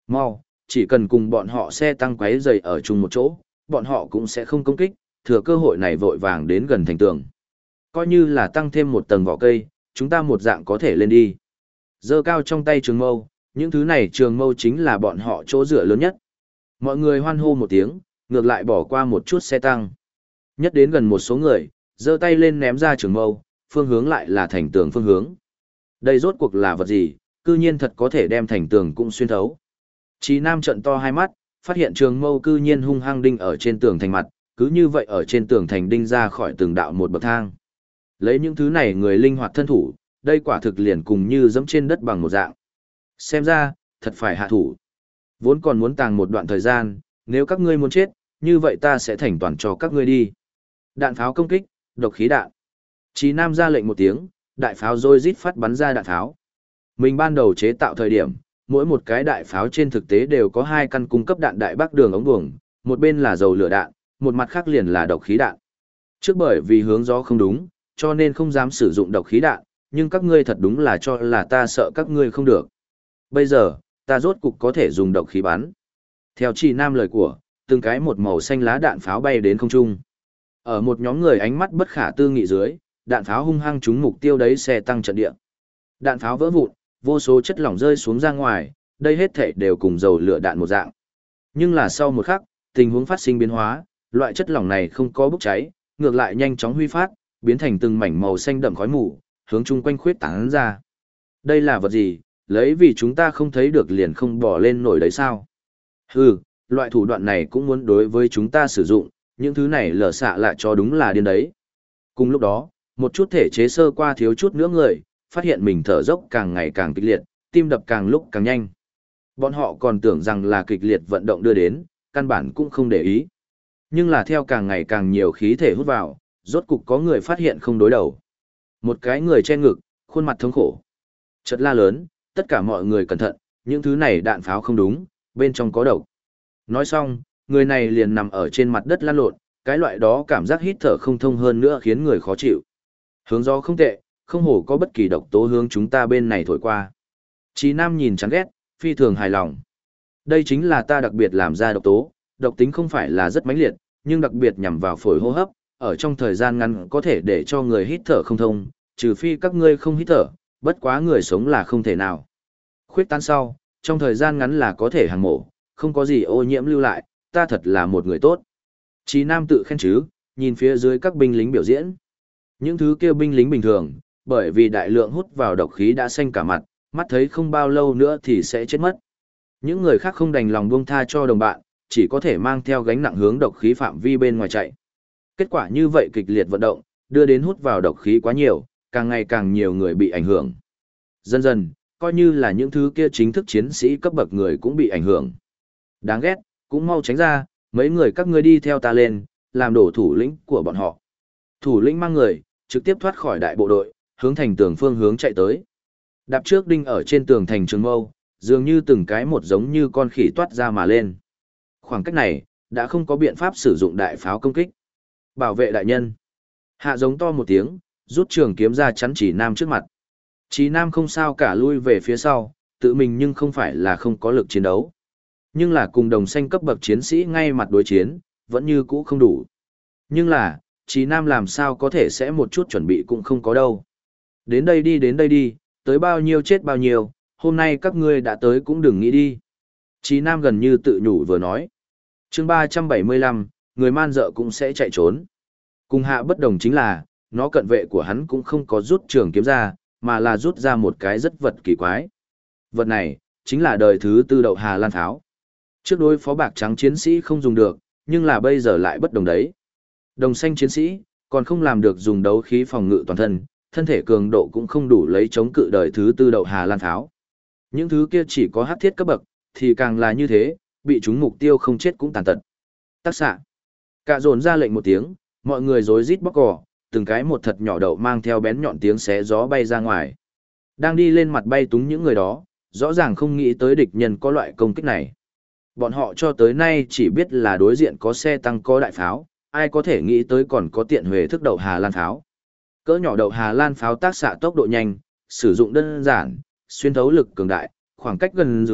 Mau, chỉ cần cùng bọn họ xe tăng quấy dày ở chung một chỗ, bọn họ cũng sẽ không công kích, thừa cơ hội này vội vàng đến gần thành tường. Coi như là tăng thêm một tầng vỏ cây, chúng ta một dạng có thể lên đi. Giơ cao trong tay trường mâu, những thứ này trường mâu chính là bọn họ chỗ dựa lớn nhất. Mọi người hoan hô một tiếng, ngược lại bỏ qua một chút xe tăng. Nhất đến gần một số người, giơ tay lên ném ra trường mâu, phương hướng lại là thành tường phương hướng. Đây rốt cuộc là vật gì, cư nhiên thật có thể đem thành tường cũng xuyên thấu. Chí Nam trợn to hai mắt, phát hiện trường mâu cư nhiên hung hăng đinh ở trên tường thành mặt, cứ như vậy ở trên tường thành đinh ra khỏi từng đạo một bậc thang. Lấy những thứ này người linh hoạt thân thủ, đây quả thực liền cùng như dẫm trên đất bằng một dạng. Xem ra, thật phải hạ thủ. Vốn còn muốn tàng một đoạn thời gian, nếu các ngươi muốn chết, như vậy ta sẽ thành toàn cho các ngươi đi. Đạn pháo công kích, độc khí đạn. Chí Nam ra lệnh một tiếng, đại pháo rôi rít phát bắn ra đạn pháo. Mình ban đầu chế tạo thời điểm, mỗi một cái đại pháo trên thực tế đều có hai căn cung cấp đạn đại bác đường ống buồng, một bên là dầu lửa đạn, một mặt khác liền là độc khí đạn. Trước bởi vì hướng gió không đúng, cho nên không dám sử dụng độc khí đạn, nhưng các ngươi thật đúng là cho là ta sợ các ngươi không được. Bây giờ, ta rốt cục có thể dùng độc khí bắn. Theo Chí Nam lời của, từng cái một màu xanh lá đạn pháo bay đến không trung. Ở một nhóm người ánh mắt bất khả tư nghị dưới, đạn pháo hung hăng trúng mục tiêu đấy xe tăng trận địa. Đạn pháo vỡ vụn, vô số chất lỏng rơi xuống ra ngoài, đây hết thảy đều cùng dầu lửa đạn một dạng. Nhưng là sau một khắc, tình huống phát sinh biến hóa, loại chất lỏng này không có bốc cháy, ngược lại nhanh chóng huy phát, biến thành từng mảnh màu xanh đậm khói mù, hướng chung quanh khuyết tán ra. Đây là vật gì, lấy vì chúng ta không thấy được liền không bỏ lên nổi đấy sao? Hừ, loại thủ đoạn này cũng muốn đối với chúng ta sử dụng, những thứ này lở xạ lại cho đúng là điên đấy. Cùng lúc đó, một chút thể chế sơ qua thiếu chút nữa người, phát hiện mình thở dốc càng ngày càng kịch liệt, tim đập càng lúc càng nhanh. Bọn họ còn tưởng rằng là kịch liệt vận động đưa đến, căn bản cũng không để ý. Nhưng là theo càng ngày càng nhiều khí thể hút vào, rốt cục có người phát hiện không đối đầu. Một cái người che ngực, khuôn mặt thống khổ. Chợt la lớn, tất cả mọi người cẩn thận, những thứ này đạn pháo không đúng, bên trong có độc. Nói xong, người này liền nằm ở trên mặt đất lăn lộn, cái loại đó cảm giác hít thở không thông hơn nữa khiến người khó chịu. Hướng gió không tệ, không hổ có bất kỳ độc tố hướng chúng ta bên này thổi qua. Chí Nam nhìn chán ghét, phi thường hài lòng. Đây chính là ta đặc biệt làm ra độc tố, độc tính không phải là rất mãnh liệt, nhưng đặc biệt nhằm vào phổi hô hấp, ở trong thời gian ngắn có thể để cho người hít thở không thông, trừ phi các ngươi không hít thở, bất quá người sống là không thể nào. Khuyết tán sau, trong thời gian ngắn là có thể hàng mổ, không có gì ô nhiễm lưu lại, ta thật là một người tốt. Chí Nam tự khen chứ, nhìn phía dưới các binh lính biểu diễn. Những thứ kêu binh lính bình thường, bởi vì đại lượng hút vào độc khí đã xanh cả mặt, mắt thấy không bao lâu nữa thì sẽ chết mất. Những người khác không đành lòng buông tha cho đồng bạn, chỉ có thể mang theo gánh nặng hướng độc khí phạm vi bên ngoài chạy. Kết quả như vậy kịch liệt vận động, đưa đến hút vào độc khí quá nhiều, càng ngày càng nhiều người bị ảnh hưởng. Dần dần, coi như là những thứ kia chính thức chiến sĩ cấp bậc người cũng bị ảnh hưởng. Đáng ghét, cũng mau tránh ra, mấy người các ngươi đi theo ta lên, làm đổ thủ lĩnh của bọn họ. Thủ lĩnh mang người, trực tiếp thoát khỏi đại bộ đội, hướng thành tường phương hướng chạy tới. Đạp trước đinh ở trên tường thành trường mâu, dường như từng cái một giống như con khỉ toát ra mà lên. Khoảng cách này, đã không có biện pháp sử dụng đại pháo công kích. Bảo vệ đại nhân. Hạ giống to một tiếng, rút trường kiếm ra chắn Chí Nam trước mặt. Chí Nam không sao cả lui về phía sau, tự mình nhưng không phải là không có lực chiến đấu. Nhưng là cùng đồng xanh cấp bậc chiến sĩ ngay mặt đối chiến, vẫn như cũ không đủ. Nhưng là, Chí Nam làm sao có thể sẽ một chút chuẩn bị cũng không có đâu. Đến đây đi, tới bao nhiêu chết bao nhiêu, hôm nay các ngươi đã tới cũng đừng nghĩ đi. Chí Nam gần như tự nhủ vừa nói. Chương 375, người man dợ cũng sẽ chạy trốn. Cùng hạ bất đồng chính là, nó cận vệ của hắn cũng không có rút trường kiếm ra, mà là rút ra một cái rất vật kỳ quái. Vật này, chính là đời thứ tư đậu Hà Lan pháo. Trước đối phó bạc trắng chiến sĩ không dùng được, nhưng là bây giờ lại bất đồng đấy. Đồng xanh chiến sĩ, còn không làm được dùng đấu khí phòng ngự toàn thân, thân thể cường độ cũng không đủ lấy chống cự đời thứ tư đậu Hà Lan pháo. Những thứ kia chỉ có hắc thiết cấp bậc, thì càng là như thế, bị chúng mục tiêu không chết cũng tàn tật. Tác xạ. Cạ dồn ra lệnh một tiếng, mọi người rối rít bóc cỏ, từng cái một thật nhỏ đậu mang theo bén nhọn tiếng xé gió bay ra ngoài. Đang đi lên mặt bay túng những người đó, rõ ràng không nghĩ tới địch nhân có loại công kích này. Bọn họ cho tới nay chỉ biết là đối diện có xe tăng có đại pháo, ai có thể nghĩ tới còn có tiện huề thức đậu Hà Lan pháo. Cỡ nhỏ đậu Hà Lan pháo tác xạ tốc độ nhanh, sử dụng đơn giản, xuyên thấu lực cường đại, khoảng cách gần dưới,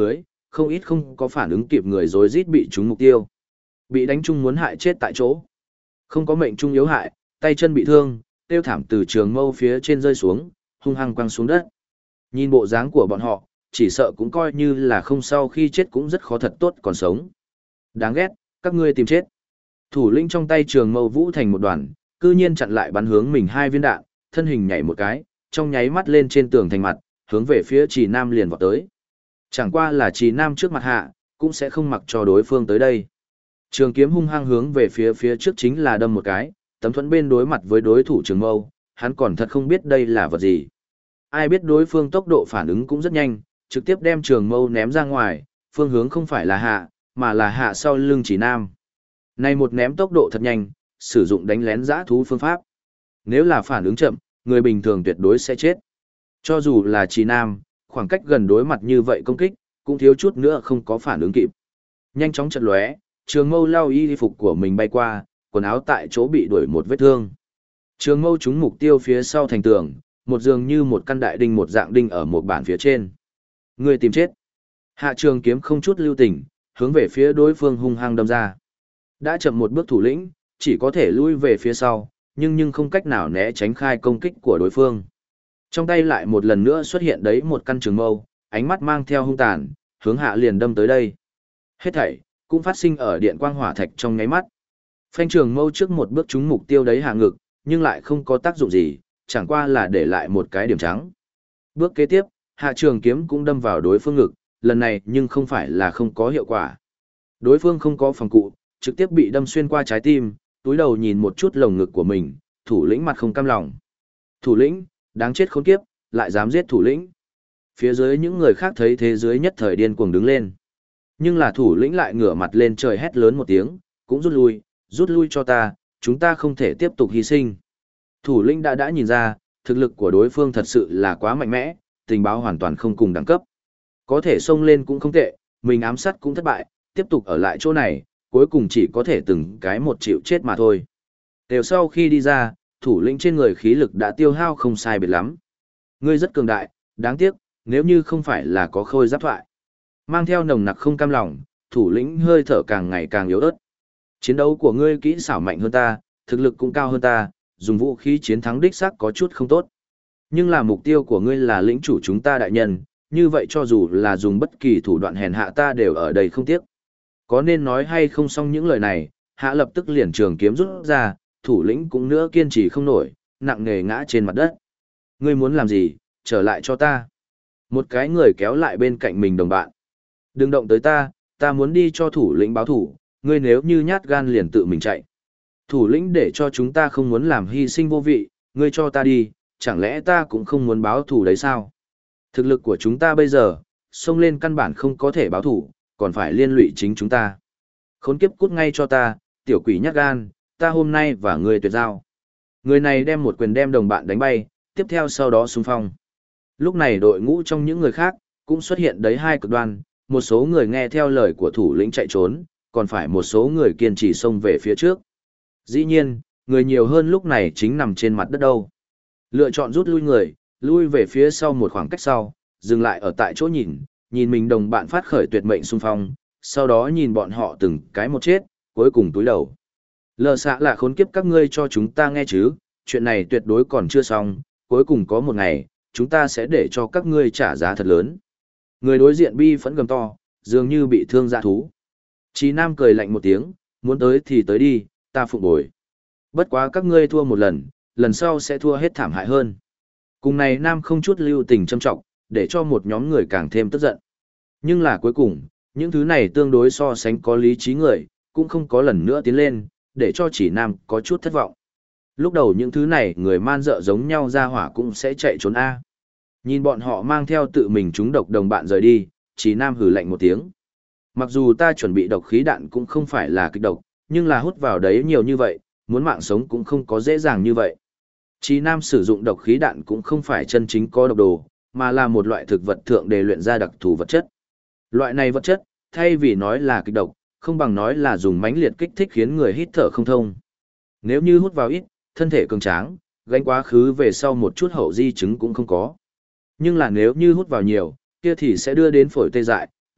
không ít không có phản ứng kịp người rối rít bị trúng mục tiêu. Bị đánh chung muốn hại chết tại chỗ. Không có mệnh trung yếu hại, tay chân bị thương, tiêu thảm từ trường mâu phía trên rơi xuống, hung hăng quăng xuống đất. Nhìn bộ dáng của bọn họ, chỉ sợ cũng coi như là không sau khi chết cũng rất khó thật tốt còn sống. Đáng ghét, các ngươi tìm chết. Thủ lĩnh trong tay trường mâu vũ thành một đoàn, cư nhiên chặn lại bắn hướng mình 2 viên đạn, thân hình nhảy một cái, trong nháy mắt lên trên tường thành mặt, hướng về phía Trì Nam liền vọt tới. Chẳng qua là Trì Nam trước mặt hạ, cũng sẽ không mặc cho đối phương tới đây. Trường kiếm hung hăng hướng về phía trước chính là đâm một cái, tấm thuẫn bên đối mặt với đối thủ trường mâu, hắn còn thật không biết đây là vật gì. Ai biết đối phương tốc độ phản ứng cũng rất nhanh, trực tiếp đem trường mâu ném ra ngoài, phương hướng không phải là hạ, mà là hạ sau lưng Trì Nam. Này một ném tốc độ thật nhanh, sử dụng đánh lén dã thú phương pháp. Nếu là phản ứng chậm, người bình thường tuyệt đối sẽ chết. Cho dù là Trì Nam, khoảng cách gần đối mặt như vậy công kích, cũng thiếu chút nữa không có phản ứng kịp. Nhanh chóng chật lóe, trường mâu lao y phục của mình bay qua, quần áo tại chỗ bị đuổi một vết thương. Trường mâu trúng mục tiêu phía sau thành tường, một dường như một căn đại đinh một dạng đinh ở một bản phía trên. Người tìm chết. Hạ trường kiếm không chút lưu tình, hướng về phía đối phương hung hăng đâm ra. Đã chậm một bước thủ lĩnh, chỉ có thể lui về phía sau, nhưng không cách nào né tránh khai công kích của đối phương. Trong tay lại một lần nữa xuất hiện đấy một căn trường mâu, ánh mắt mang theo hung tàn, hướng hạ liền đâm tới đây. Hết thảy cũng phát sinh ở điện quang hỏa thạch trong nháy mắt. Phanh trường mâu trước một bước trúng mục tiêu đấy hạ ngực, nhưng lại không có tác dụng gì, chẳng qua là để lại một cái điểm trắng. Bước kế tiếp, hạ trường kiếm cũng đâm vào đối phương ngực, lần này nhưng không phải là không có hiệu quả. Đối phương không có phòng cụ, trực tiếp bị đâm xuyên qua trái tim, túi đầu nhìn một chút lồng ngực của mình, thủ lĩnh mặt không cam lòng. Thủ lĩnh, đáng chết khốn kiếp, lại dám giết thủ lĩnh. Phía dưới những người khác thấy thế giới nhất thời điên cuồng đứng lên. Nhưng là thủ lĩnh lại ngửa mặt lên trời hét lớn một tiếng, cũng rút lui cho ta, chúng ta không thể tiếp tục hy sinh. Thủ lĩnh đã nhìn ra, thực lực của đối phương thật sự là quá mạnh mẽ, tình báo hoàn toàn không cùng đẳng cấp. Có thể xông lên cũng không tệ, mình ám sát cũng thất bại, tiếp tục ở lại chỗ này, cuối cùng chỉ có thể từng cái một chịu chết mà thôi. Đều sau khi đi ra, thủ lĩnh trên người khí lực đã tiêu hao không sai biệt lắm. Ngươi rất cường đại, đáng tiếc, nếu như không phải là có khôi giáp thoại. Mang theo nồng nặc không cam lòng, thủ lĩnh hơi thở càng ngày càng yếu ớt. Chiến đấu của ngươi kỹ xảo mạnh hơn ta, thực lực cũng cao hơn ta, dùng vũ khí chiến thắng đích xác có chút không tốt. Nhưng là mục tiêu của ngươi là lĩnh chủ chúng ta đại nhân, như vậy cho dù là dùng bất kỳ thủ đoạn hèn hạ ta đều ở đây không tiếc. Có nên nói hay không xong những lời này, hạ lập tức liền trường kiếm rút ra, thủ lĩnh cũng nữa kiên trì không nổi, nặng nề ngã trên mặt đất. Ngươi muốn làm gì, trở lại cho ta. Một cái người kéo lại bên cạnh mình đồng bạn. Đừng động tới ta muốn đi cho thủ lĩnh báo thủ, ngươi nếu như nhát gan liền tự mình chạy. Thủ lĩnh để cho chúng ta không muốn làm hy sinh vô vị, ngươi cho ta đi, chẳng lẽ ta cũng không muốn báo thủ đấy sao? Thực lực của chúng ta bây giờ, xông lên căn bản không có thể báo thủ, còn phải liên lụy chính chúng ta. Khốn kiếp cút ngay cho ta, tiểu quỷ nhát gan, ta hôm nay và ngươi tuyệt giao. Người này đem một quyền đem đồng bạn đánh bay, tiếp theo sau đó xung phong. Lúc này đội ngũ trong những người khác, cũng xuất hiện đấy hai cực đoan, một số người nghe theo lời của thủ lĩnh chạy trốn, còn phải một số người kiên trì xông về phía trước. Dĩ nhiên, người nhiều hơn lúc này chính nằm trên mặt đất đâu. Lựa chọn rút lui người, lui về phía sau một khoảng cách sau, dừng lại ở tại chỗ nhìn mình đồng bạn phát khởi tuyệt mệnh xung phong, sau đó nhìn bọn họ từng cái một chết, cuối cùng túi đầu. Lờ xạ là khốn kiếp các ngươi cho chúng ta nghe chứ, chuyện này tuyệt đối còn chưa xong, cuối cùng có một ngày, chúng ta sẽ để cho các ngươi trả giá thật lớn. Người đối diện bi phẫn gầm to, dường như bị thương dã thú. Chí Nam cười lạnh một tiếng, muốn tới thì tới đi, ta phục bồi. Bất quá các ngươi thua một lần, lần sau sẽ thua hết thảm hại hơn. Cùng này Nam không chút lưu tình châm trọng, để cho một nhóm người càng thêm tức giận. Nhưng là cuối cùng, những thứ này tương đối so sánh có lý trí người, cũng không có lần nữa tiến lên, để cho chỉ Nam có chút thất vọng. Lúc đầu những thứ này người man dợ giống nhau ra hỏa cũng sẽ chạy trốn A. Nhìn bọn họ mang theo tự mình trúng độc đồng bạn rời đi, chỉ Nam hừ lạnh một tiếng. Mặc dù ta chuẩn bị độc khí đạn cũng không phải là kịch độc, nhưng là hút vào đấy nhiều như vậy, muốn mạng sống cũng không có dễ dàng như vậy. Chí Nam sử dụng độc khí đạn cũng không phải chân chính có độc đồ, mà là một loại thực vật thượng đề luyện ra đặc thù vật chất. Loại này vật chất, thay vì nói là kịch độc, không bằng nói là dùng mãnh liệt kích thích khiến người hít thở không thông. Nếu như hút vào ít, thân thể cường tráng, gánh quá khứ về sau một chút hậu di chứng cũng không có. Nhưng là nếu như hút vào nhiều, kia thì sẽ đưa đến phổi tê dại,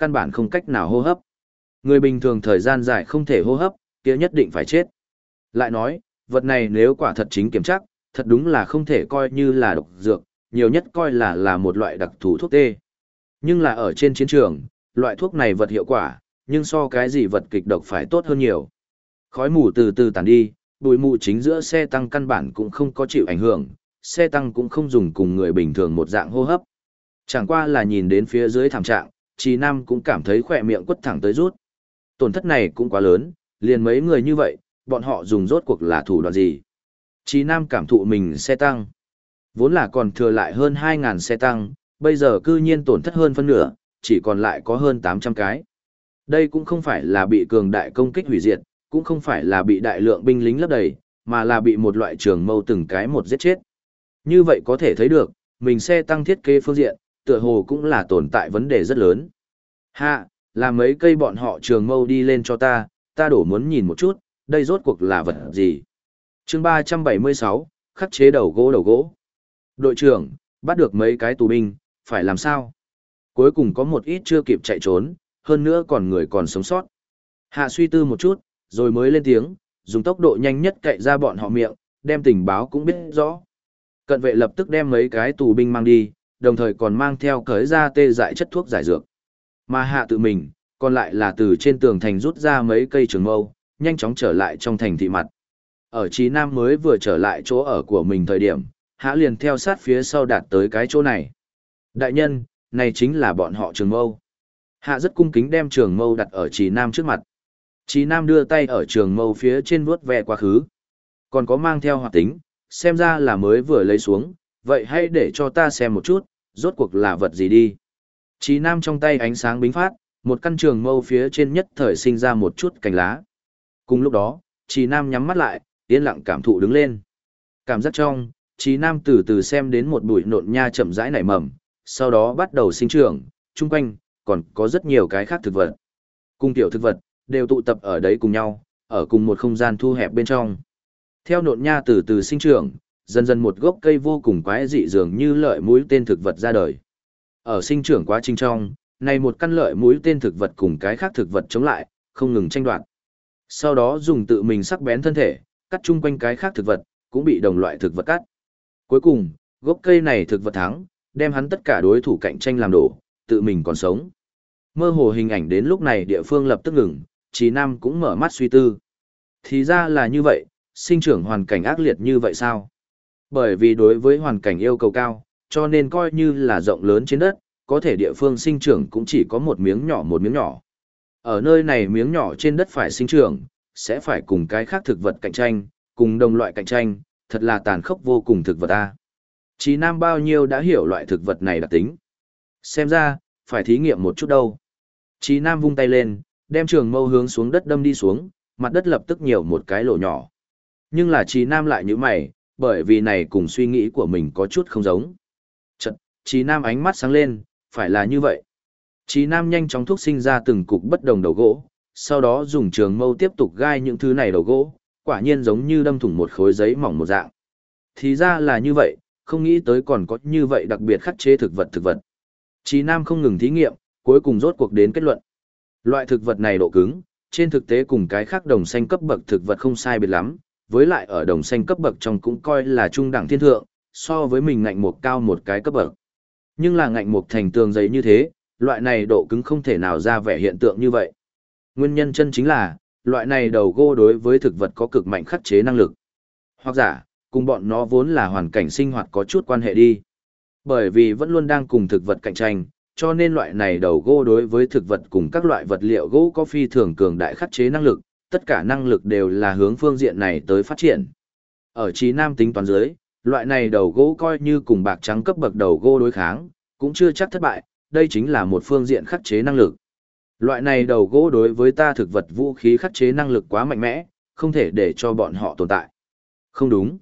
căn bản không cách nào hô hấp. Người bình thường thời gian dài không thể hô hấp, kia nhất định phải chết. Lại nói, vật này nếu quả thật chính kiểm chắc, thật đúng là không thể coi như là độc dược, nhiều nhất coi là một loại đặc thù thuốc tê. Nhưng là ở trên chiến trường, loại thuốc này vật hiệu quả, nhưng so cái gì vật kịch độc phải tốt hơn nhiều. Khói mù từ từ tàn đi, bụi mù chính giữa xe tăng căn bản cũng không có chịu ảnh hưởng, xe tăng cũng không dùng cùng người bình thường một dạng hô hấp. Chẳng qua là nhìn đến phía dưới thảm trạng, Trì Nam cũng cảm thấy khỏe miệng quất thẳng tới rút. Tổn thất này cũng quá lớn, liền mấy người như vậy, bọn họ dùng rốt cuộc là thủ đoạn gì? Trì Nam cảm thụ mình xe tăng. Vốn là còn thừa lại hơn 2.000 xe tăng, bây giờ cư nhiên tổn thất hơn phân nửa, chỉ còn lại có hơn 800 cái. Đây cũng không phải là bị cường đại công kích hủy diệt, cũng không phải là bị đại lượng binh lính lấp đầy, mà là bị một loại trường mâu từng cái một giết chết. Như vậy có thể thấy được, mình xe tăng thiết kế phương diện, tựa hồ cũng là tồn tại vấn đề rất lớn. Hạ, làm mấy cây bọn họ trường mâu đi lên cho ta đổ muốn nhìn một chút, đây rốt cuộc là vật gì. Chương 376, khắc chế đầu gỗ. Đội trưởng, bắt được mấy cái tù binh, phải làm sao? Cuối cùng có một ít chưa kịp chạy trốn, hơn nữa còn người còn sống sót. Hạ suy tư một chút, rồi mới lên tiếng, dùng tốc độ nhanh nhất cậy ra bọn họ miệng, đem tình báo cũng biết rõ. Cận vệ lập tức đem mấy cái tù binh mang đi, đồng thời còn mang theo cởi ra tê dại chất thuốc giải dược. Mà Hạ tự mình, còn lại là từ trên tường thành rút ra mấy cây trường mâu, nhanh chóng trở lại trong thành thị mặt. Ở Chí Nam mới vừa trở lại chỗ ở của mình thời điểm, Hạ liền theo sát phía sau đạt tới cái chỗ này. Đại nhân, này chính là bọn họ trường mâu. Hạ rất cung kính đem trường mâu đặt ở Chí Nam trước mặt. Chí Nam đưa tay ở trường mâu phía trên vuốt ve quá khứ. Còn có mang theo hoạt tính, xem ra là mới vừa lấy xuống, vậy hãy để cho ta xem một chút, rốt cuộc là vật gì đi. Chí Nam trong tay ánh sáng bính phát, một căn trường mâu phía trên nhất thời sinh ra một chút cành lá. Cùng lúc đó, Chí Nam nhắm mắt lại, yên lặng cảm thụ đứng lên. Cảm giác trong, Chí Nam từ từ xem đến một bụi nộn nha chậm rãi nảy mầm, sau đó bắt đầu sinh trưởng, chung quanh, còn có rất nhiều cái khác thực vật. Cùng tiểu thực vật, đều tụ tập ở đấy cùng nhau, ở cùng một không gian thu hẹp bên trong. Theo nộn nha từ từ sinh trưởng, dần dần một gốc cây vô cùng quái dị dường như lợi mũi tên thực vật ra đời. Ở sinh trưởng quá trình trong, này một căn lợi mũi tên thực vật cùng cái khác thực vật chống lại, không ngừng tranh đoạt. Sau đó dùng tự mình sắc bén thân thể, cắt chung quanh cái khác thực vật, cũng bị đồng loại thực vật cắt. Cuối cùng, gốc cây này thực vật thắng, đem hắn tất cả đối thủ cạnh tranh làm đổ, tự mình còn sống. Mơ hồ hình ảnh đến lúc này địa phương lập tức ngừng, Chí Nam cũng mở mắt suy tư. Thì ra là như vậy, sinh trưởng hoàn cảnh ác liệt như vậy sao? Bởi vì đối với hoàn cảnh yêu cầu cao, cho nên coi như là rộng lớn trên đất, có thể địa phương sinh trưởng cũng chỉ có một miếng nhỏ một miếng nhỏ. Ở nơi này miếng nhỏ trên đất phải sinh trưởng, sẽ phải cùng cái khác thực vật cạnh tranh, cùng đồng loại cạnh tranh, thật là tàn khốc vô cùng thực vật a. Chí Nam bao nhiêu đã hiểu loại thực vật này đặc tính. Xem ra, phải thí nghiệm một chút đâu. Chí Nam vung tay lên, đem trường mâu hướng xuống đất đâm đi xuống, mặt đất lập tức nhiều một cái lỗ nhỏ. Nhưng là Chí Nam lại như mày, bởi vì này cùng suy nghĩ của mình có chút không giống. Chật, Chí Nam ánh mắt sáng lên, phải là như vậy. Chí Nam nhanh chóng thúc sinh ra từng cục bất đồng đầu gỗ, sau đó dùng trường mâu tiếp tục gai những thứ này đầu gỗ, quả nhiên giống như đâm thủng một khối giấy mỏng một dạng. Thì ra là như vậy, không nghĩ tới còn có như vậy đặc biệt khắc chế thực vật. Chí Nam không ngừng thí nghiệm, cuối cùng rốt cuộc đến kết luận. Loại thực vật này độ cứng, trên thực tế cùng cái khác đồng xanh cấp bậc thực vật không sai biệt lắm, với lại ở đồng xanh cấp bậc trong cũng coi là trung đẳng thiên thượng, so với mình ngạnh mục cao một cái cấp bậc. Nhưng là ngạnh mục thành tường giấy như thế, loại này độ cứng không thể nào ra vẻ hiện tượng như vậy. Nguyên nhân chân chính là, loại này đầu gỗ đối với thực vật có cực mạnh khắc chế năng lực. Hoặc giả, cùng bọn nó vốn là hoàn cảnh sinh hoạt có chút quan hệ đi. Bởi vì vẫn luôn đang cùng thực vật cạnh tranh, cho nên loại này đầu gỗ đối với thực vật cùng các loại vật liệu gỗ có phi thường cường đại khắc chế năng lực, tất cả năng lực đều là hướng phương diện này tới phát triển. Ở Chí Nam tính toán dưới, loại này đầu gỗ coi như cùng bạc trắng cấp bậc đầu gỗ đối kháng, cũng chưa chắc thất bại, đây chính là một phương diện khắc chế năng lực. Loại này đầu gỗ đối với ta thực vật vũ khí khắc chế năng lực quá mạnh mẽ, không thể để cho bọn họ tồn tại. Không đúng,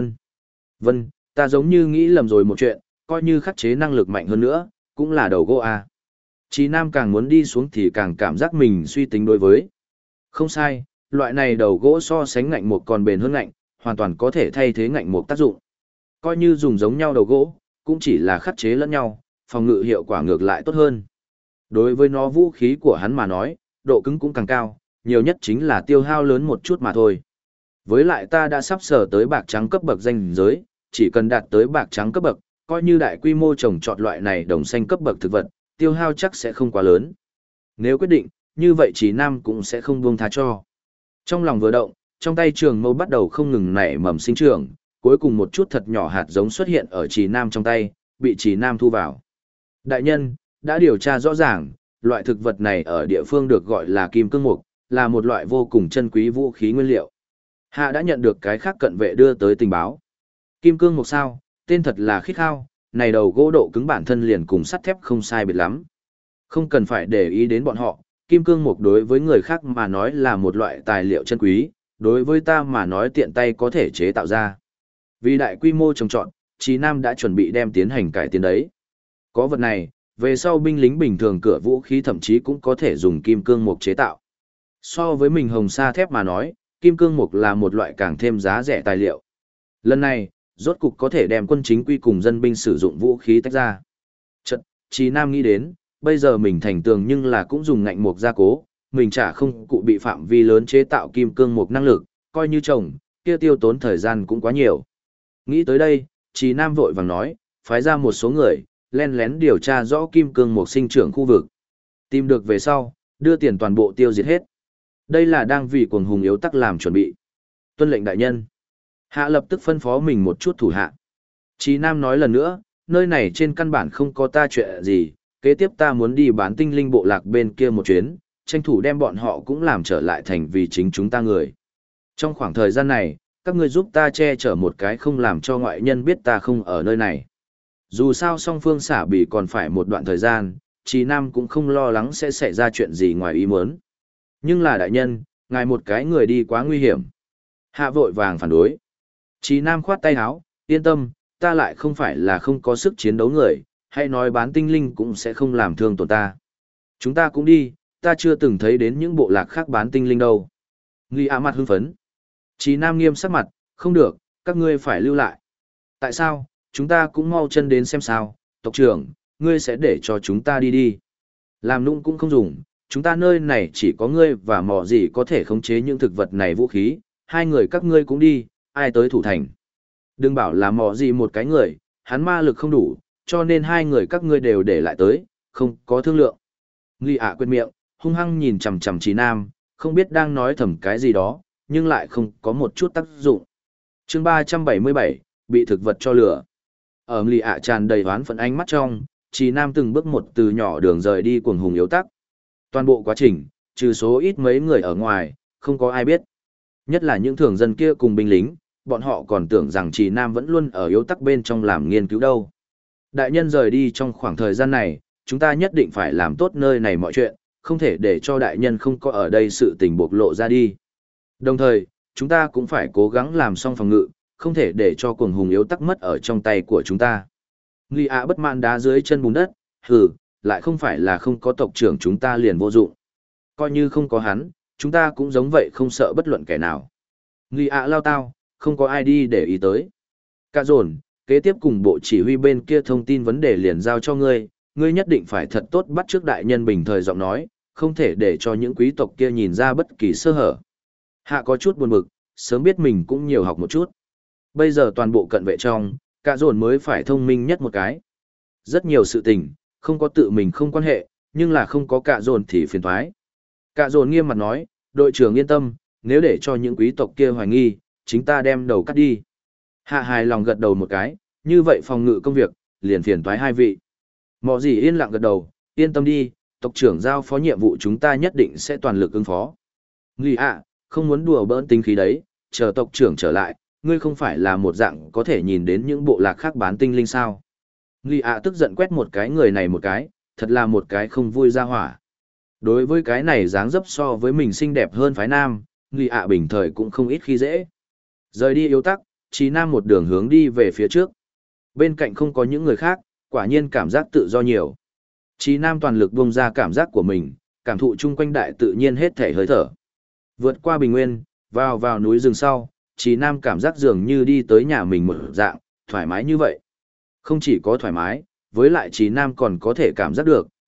Vân, ta giống như nghĩ lầm rồi một chuyện, coi như khắc chế năng lực mạnh hơn nữa, cũng là đầu gỗ à. Chí Nam càng muốn đi xuống thì càng cảm giác mình suy tính đối với. Không sai, loại này đầu gỗ so sánh ngạnh mục còn bền hơn ngạnh, hoàn toàn có thể thay thế ngạnh mục tác dụng. Coi như dùng giống nhau đầu gỗ, cũng chỉ là khắc chế lẫn nhau, phòng ngự hiệu quả ngược lại tốt hơn. Đối với nó vũ khí của hắn mà nói, độ cứng cũng càng cao, nhiều nhất chính là tiêu hao lớn một chút mà thôi. Với lại ta đã sắp sờ tới bạc trắng cấp bậc danh giới, chỉ cần đạt tới bạc trắng cấp bậc, coi như đại quy mô trồng trọt loại này đồng xanh cấp bậc thực vật, tiêu hao chắc sẽ không quá lớn. Nếu quyết định, như vậy Trí Nam cũng sẽ không buông tha cho. Trong lòng vừa động, trong tay trường mâu bắt đầu không ngừng nảy mầm sinh trưởng, cuối cùng một chút thật nhỏ hạt giống xuất hiện ở Trí Nam trong tay, bị Trí Nam thu vào. Đại nhân, đã điều tra rõ ràng, loại thực vật này ở địa phương được gọi là kim cương mục, là một loại vô cùng chân quý vũ khí nguyên liệu. Hạ đã nhận được cái khác cận vệ đưa tới tình báo. Kim cương mục sao, tên thật là khít khao, này đầu gỗ độ cứng bản thân liền cùng sắt thép không sai biệt lắm. Không cần phải để ý đến bọn họ, kim cương mục đối với người khác mà nói là một loại tài liệu chân quý, đối với ta mà nói tiện tay có thể chế tạo ra. Vì đại quy mô trồng trọt, Chí Nam đã chuẩn bị đem tiến hành cải tiến đấy. Có vật này, về sau binh lính bình thường cửa vũ khí thậm chí cũng có thể dùng kim cương mục chế tạo. So với mình hồng sa thép mà nói, kim cương mục là một loại càng thêm giá rẻ tài liệu. Lần này, rốt cục có thể đem quân chính quy cùng dân binh sử dụng vũ khí tách ra. Chật, Chí Nam nghĩ đến, bây giờ mình thành tường nhưng là cũng dùng ngạnh mục gia cố, mình chả không cụ bị phạm vi lớn chế tạo kim cương mục năng lực, coi như trồng, kia tiêu tốn thời gian cũng quá nhiều. Nghĩ tới đây, Chí Nam vội vàng nói, phái ra một số người, len lén điều tra rõ kim cương mục sinh trưởng khu vực. Tìm được về sau, đưa tiền toàn bộ tiêu diệt hết. Đây là đang vì cuồng hùng yếu tắc làm chuẩn bị. Tuân lệnh đại nhân. Hạ lập tức phân phó mình một chút thủ hạ. Chí Nam nói lần nữa, nơi này trên căn bản không có ta chuyện gì, kế tiếp ta muốn đi bán tinh linh bộ lạc bên kia một chuyến, tranh thủ đem bọn họ cũng làm trở lại thành vì chính chúng ta người. Trong khoảng thời gian này, các ngươi giúp ta che chở một cái không làm cho ngoại nhân biết ta không ở nơi này. Dù sao song phương xả bị còn phải một đoạn thời gian, Chí Nam cũng không lo lắng sẽ xảy ra chuyện gì ngoài ý muốn. Nhưng là đại nhân, ngài một cái người đi quá nguy hiểm. Hạ vội vàng phản đối. Chí Nam khoát tay áo, yên tâm, ta lại không phải là không có sức chiến đấu người, hay nói bán tinh linh cũng sẽ không làm thương tổn ta. Chúng ta cũng đi, ta chưa từng thấy đến những bộ lạc khác bán tinh linh đâu. Nghi ạ mặt hưng phấn. Chí Nam nghiêm sắc mặt, không được, các ngươi phải lưu lại. Tại sao, chúng ta cũng mau chân đến xem sao, tộc trưởng, ngươi sẽ để cho chúng ta đi đi. Làm nũng cũng không dùng, chúng ta nơi này chỉ có ngươi và mỏ gì có thể khống chế những thực vật này vũ khí, hai người các ngươi cũng đi, ai tới thủ thành. Đừng bảo là mỏ gì một cái người, hắn ma lực không đủ, cho nên hai người các ngươi đều để lại tới, không có thương lượng. Nghi ạ quên miệng, hung hăng nhìn chằm chằm Chí Nam, không biết đang nói thầm cái gì đó, nhưng lại không có một chút tác dụng. Chương 377, bị thực vật cho lửa. Ở Nghi ạ tràn đầy oán phận ánh mắt trong, Chí Nam từng bước một từ nhỏ đường rời đi cuồng hùng yếu tắc. Toàn bộ quá trình, trừ số ít mấy người ở ngoài, không có ai biết. Nhất là những thường dân kia cùng binh lính, bọn họ còn tưởng rằng Chí Nam vẫn luôn ở yếu tắc bên trong làm nghiên cứu đâu. Đại nhân rời đi trong khoảng thời gian này, chúng ta nhất định phải làm tốt nơi này mọi chuyện, không thể để cho đại nhân không có ở đây sự tình bộc lộ ra đi. Đồng thời, chúng ta cũng phải cố gắng làm xong phòng ngự, không thể để cho cuồng hùng yếu tắc mất ở trong tay của chúng ta. Nghi ạ bất mãn đá dưới chân bùn đất, hừ, lại không phải là không có tộc trưởng chúng ta liền vô dụng. Coi như không có hắn, chúng ta cũng giống vậy không sợ bất luận kẻ nào. Nghi ạ lao tao, không có ai đi để ý tới. Cả dồn, kế tiếp cùng bộ chỉ huy bên kia thông tin vấn đề liền giao cho ngươi, ngươi nhất định phải thật tốt bắt trước đại nhân bình thời giọng nói, không thể để cho những quý tộc kia nhìn ra bất kỳ sơ hở. Hạ có chút buồn bực, sớm biết mình cũng nhiều học một chút. Bây giờ toàn bộ cận vệ trong, cả dồn mới phải thông minh nhất một cái. Rất nhiều sự tình, không có tự mình không quan hệ, nhưng là không có cả dồn thì phiền toái. Cả dồn nghiêm mặt nói, đội trưởng yên tâm, nếu để cho những quý tộc kia hoài nghi, chính ta đem đầu cắt đi. Hạ hài lòng gật đầu một cái, như vậy phòng ngự công việc, liền phiền toái hai vị. Mọ gì yên lặng gật đầu, yên tâm đi, tộc trưởng giao phó nhiệm vụ chúng ta nhất định sẽ toàn lực ứng phó. Nghi ạ, không muốn đùa bỡn tính khí đấy, chờ tộc trưởng trở lại, ngươi không phải là một dạng có thể nhìn đến những bộ lạc khác bán tinh linh sao. Nghi ạ tức giận quét một cái người này một cái, thật là một cái không vui ra hỏa. Đối với cái này dáng dấp so với mình xinh đẹp hơn phái nam, Nghi ạ bình thời cũng không ít khi dễ. Rời đi yếu tắc, Chí Nam một đường hướng đi về phía trước. Bên cạnh không có những người khác, quả nhiên cảm giác tự do nhiều. Chí Nam toàn lực buông ra cảm giác của mình, cảm thụ chung quanh đại tự nhiên hết thể hơi thở. Vượt qua bình nguyên, vào núi rừng sau, Chí Nam cảm giác dường như đi tới nhà mình một dạng, thoải mái như vậy. Không chỉ có thoải mái, với lại Chí Nam còn có thể cảm giác được,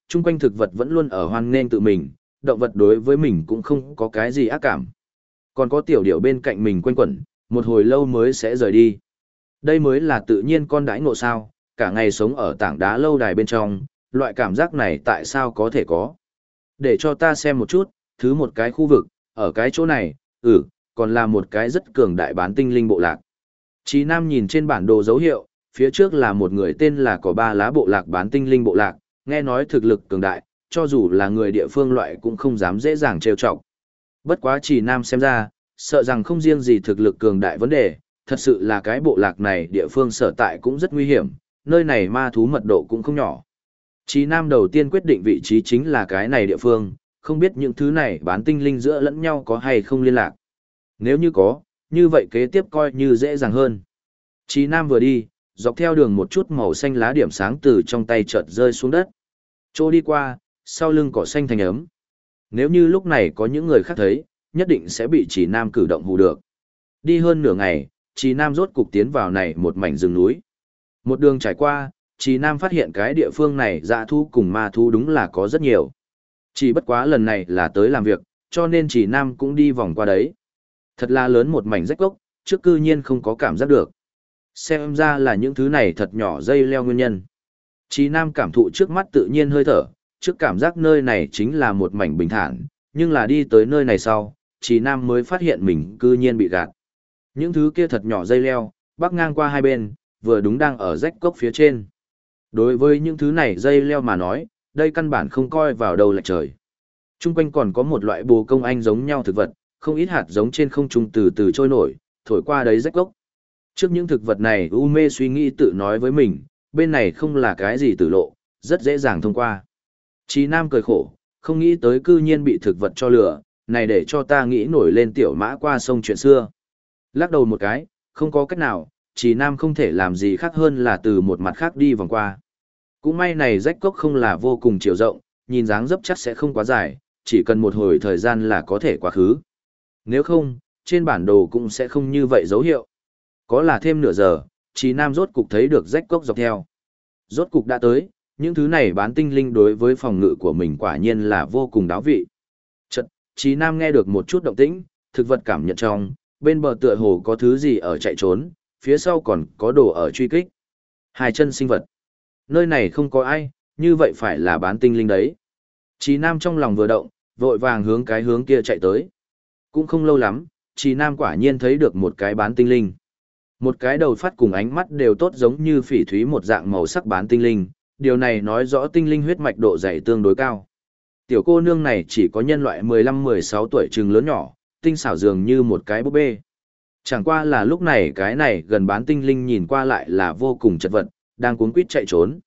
chung quanh thực vật vẫn luôn ở hoan nghênh tự mình, động vật đối với mình cũng không có cái gì ác cảm. Còn có tiểu điểu bên cạnh mình quanh quẩn, một hồi lâu mới sẽ rời đi. Đây mới là tự nhiên con đãi ngộ sao, cả ngày sống ở tảng đá lâu đài bên trong, loại cảm giác này tại sao có thể có. Để cho ta xem một chút, thứ một cái khu vực, ở cái chỗ này, còn là một cái rất cường đại bán tinh linh bộ lạc. Chí Nam nhìn trên bản đồ dấu hiệu, phía trước là một người tên là Cỏ Ba Lá bộ lạc bán tinh linh bộ lạc, nghe nói thực lực cường đại, cho dù là người địa phương loại cũng không dám dễ dàng trêu chọc. Bất quá Chí Nam xem ra, sợ rằng không riêng gì thực lực cường đại vấn đề, thật sự là cái bộ lạc này địa phương sở tại cũng rất nguy hiểm, nơi này ma thú mật độ cũng không nhỏ. Chí Nam đầu tiên quyết định vị trí chính là cái này địa phương, không biết những thứ này bán tinh linh giữa lẫn nhau có hay không liên lạc. Nếu như có, như vậy kế tiếp coi như dễ dàng hơn. Chí Nam vừa đi, dọc theo đường một chút màu xanh lá điểm sáng từ trong tay chợt rơi xuống đất. Chỗ đi qua, sau lưng cỏ xanh thành ấm. Nếu như lúc này có những người khác thấy, nhất định sẽ bị Chí Nam cử động hù được. Đi hơn nửa ngày, Chí Nam rốt cục tiến vào này một mảnh rừng núi. Một đường trải qua, Chí Nam phát hiện cái địa phương này dã thú cùng ma thú đúng là có rất nhiều. Chỉ bất quá lần này là tới làm việc, cho nên Chí Nam cũng đi vòng qua đấy. Thật là lớn một mảnh rách gốc, trước cư nhiên không có cảm giác được. Xem ra là những thứ này thật nhỏ dây leo nguyên nhân. Chí Nam cảm thụ trước mắt tự nhiên hơi thở, trước cảm giác nơi này chính là một mảnh bình thản, nhưng là đi tới nơi này sau, Chí Nam mới phát hiện mình cư nhiên bị gạt. Những thứ kia thật nhỏ dây leo, bắc ngang qua hai bên, vừa đúng đang ở rách cốc phía trên. Đối với những thứ này dây leo mà nói, đây căn bản không coi vào đâu là trời. Trung quanh còn có một loại bồ công anh giống nhau thực vật, không ít hạt giống trên không trung từ từ trôi nổi, thổi qua đấy rách gốc. Trước những thực vật này u mê suy nghĩ tự nói với mình, bên này không là cái gì tử lộ, rất dễ dàng thông qua. Chí Nam cười khổ, không nghĩ tới cư nhiên bị thực vật cho lửa, này để cho ta nghĩ nổi lên tiểu mã qua sông chuyện xưa. Lắc đầu một cái, không có cách nào, Chí Nam không thể làm gì khác hơn là từ một mặt khác đi vòng qua. Cũng may này rách cốc không là vô cùng chiều rộng, nhìn dáng dấp chắc sẽ không quá dài, chỉ cần một hồi thời gian là có thể quá khứ. Nếu không, trên bản đồ cũng sẽ không như vậy dấu hiệu. Có là thêm nửa giờ, Chí Nam rốt cục thấy được rách cốc dọc theo. Rốt cục đã tới, những thứ này bán tinh linh đối với phòng ngự của mình quả nhiên là vô cùng đáo vị. Chợt, Chí Nam nghe được một chút động tĩnh, thực vật cảm nhận trong, bên bờ tựa hồ có thứ gì ở chạy trốn, phía sau còn có đồ ở truy kích. Hai chân sinh vật. Nơi này không có ai, như vậy phải là bán tinh linh đấy. Chí Nam trong lòng vừa động, vội vàng hướng cái hướng kia chạy tới. Cũng không lâu lắm, Chí Nam quả nhiên thấy được một cái bán tinh linh. Một cái đầu phát cùng ánh mắt đều tốt giống như phỉ thúy một dạng màu sắc bán tinh linh, điều này nói rõ tinh linh huyết mạch độ dày tương đối cao. Tiểu cô nương này chỉ có nhân loại 15-16 tuổi trừng lớn nhỏ, tinh xảo dường như một cái búp bê. Chẳng qua là lúc này cái này gần bán tinh linh nhìn qua lại là vô cùng chật vật, đang cuống quýt chạy trốn.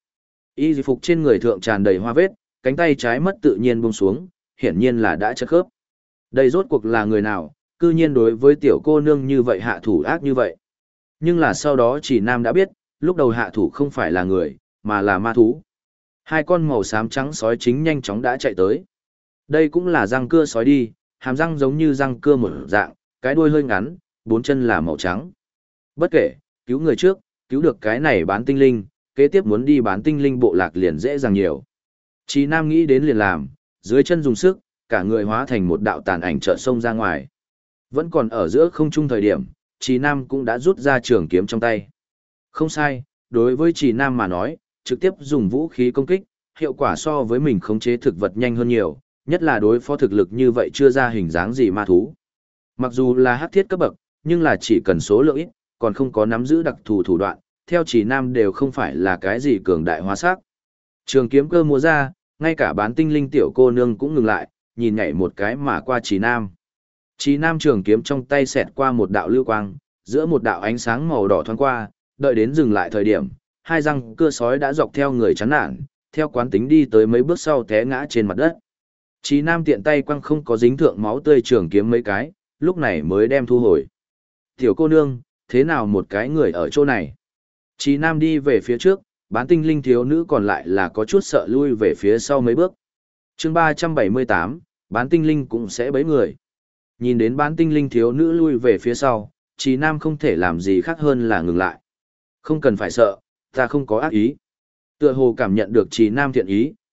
Y phục trên người thượng tràn đầy hoa vết, cánh tay trái mất tự nhiên buông xuống, hiển nhiên là đã chất khớp. Đây rốt cuộc là người nào, cư nhiên đối với tiểu cô nương như vậy hạ thủ ác như vậy. Nhưng là sau đó Chí Nam đã biết, lúc đầu hạ thủ không phải là người, mà là ma thú. Hai con màu xám trắng sói chính nhanh chóng đã chạy tới. Đây cũng là răng cưa sói đi, hàm răng giống như răng cưa một dạng, cái đuôi hơi ngắn, bốn chân là màu trắng. Bất kể, cứu người trước, cứu được cái này bán tinh linh, kế tiếp muốn đi bán tinh linh bộ lạc liền dễ dàng nhiều. Chí Nam nghĩ đến liền làm, dưới chân dùng sức, cả người hóa thành một đạo tàn ảnh chợt xông ra ngoài. Vẫn còn ở giữa không trung thời điểm, Chí Nam cũng đã rút ra trường kiếm trong tay. Không sai, đối với Chí Nam mà nói, trực tiếp dùng vũ khí công kích, hiệu quả so với mình khống chế thực vật nhanh hơn nhiều, nhất là đối phó thực lực như vậy chưa ra hình dáng gì ma thú. Mặc dù là hắc thiết cấp bậc, nhưng là chỉ cần số lượng ít, còn không có nắm giữ đặc thù thủ đoạn, theo Chí Nam đều không phải là cái gì cường đại hóa sắc. Trường kiếm cơ múa ra, ngay cả bán tinh linh tiểu cô nương cũng ngừng lại, nhìn nhảy một cái mà qua Chí Nam. Chí Nam trường kiếm trong tay xẹt qua một đạo lưu quang, giữa một đạo ánh sáng màu đỏ thoáng qua, đợi đến dừng lại thời điểm, hai răng cưa sói đã dọc theo người chán nản, theo quán tính đi tới mấy bước sau té ngã trên mặt đất. Chí Nam tiện tay quăng không có dính thượng máu tươi trường kiếm mấy cái, lúc này mới đem thu hồi. Tiểu cô nương, thế nào một cái người ở chỗ này? Chí Nam đi về phía trước, bán tinh linh thiếu nữ còn lại là có chút sợ lui về phía sau mấy bước. Chương 378, bán tinh linh cũng sẽ bấy người. Nhìn đến bán tinh linh thiếu nữ lui về phía sau, Chí Nam không thể làm gì khác hơn là ngừng lại. Không cần phải sợ, ta không có ác ý. Tựa hồ cảm nhận được Chí Nam thiện ý,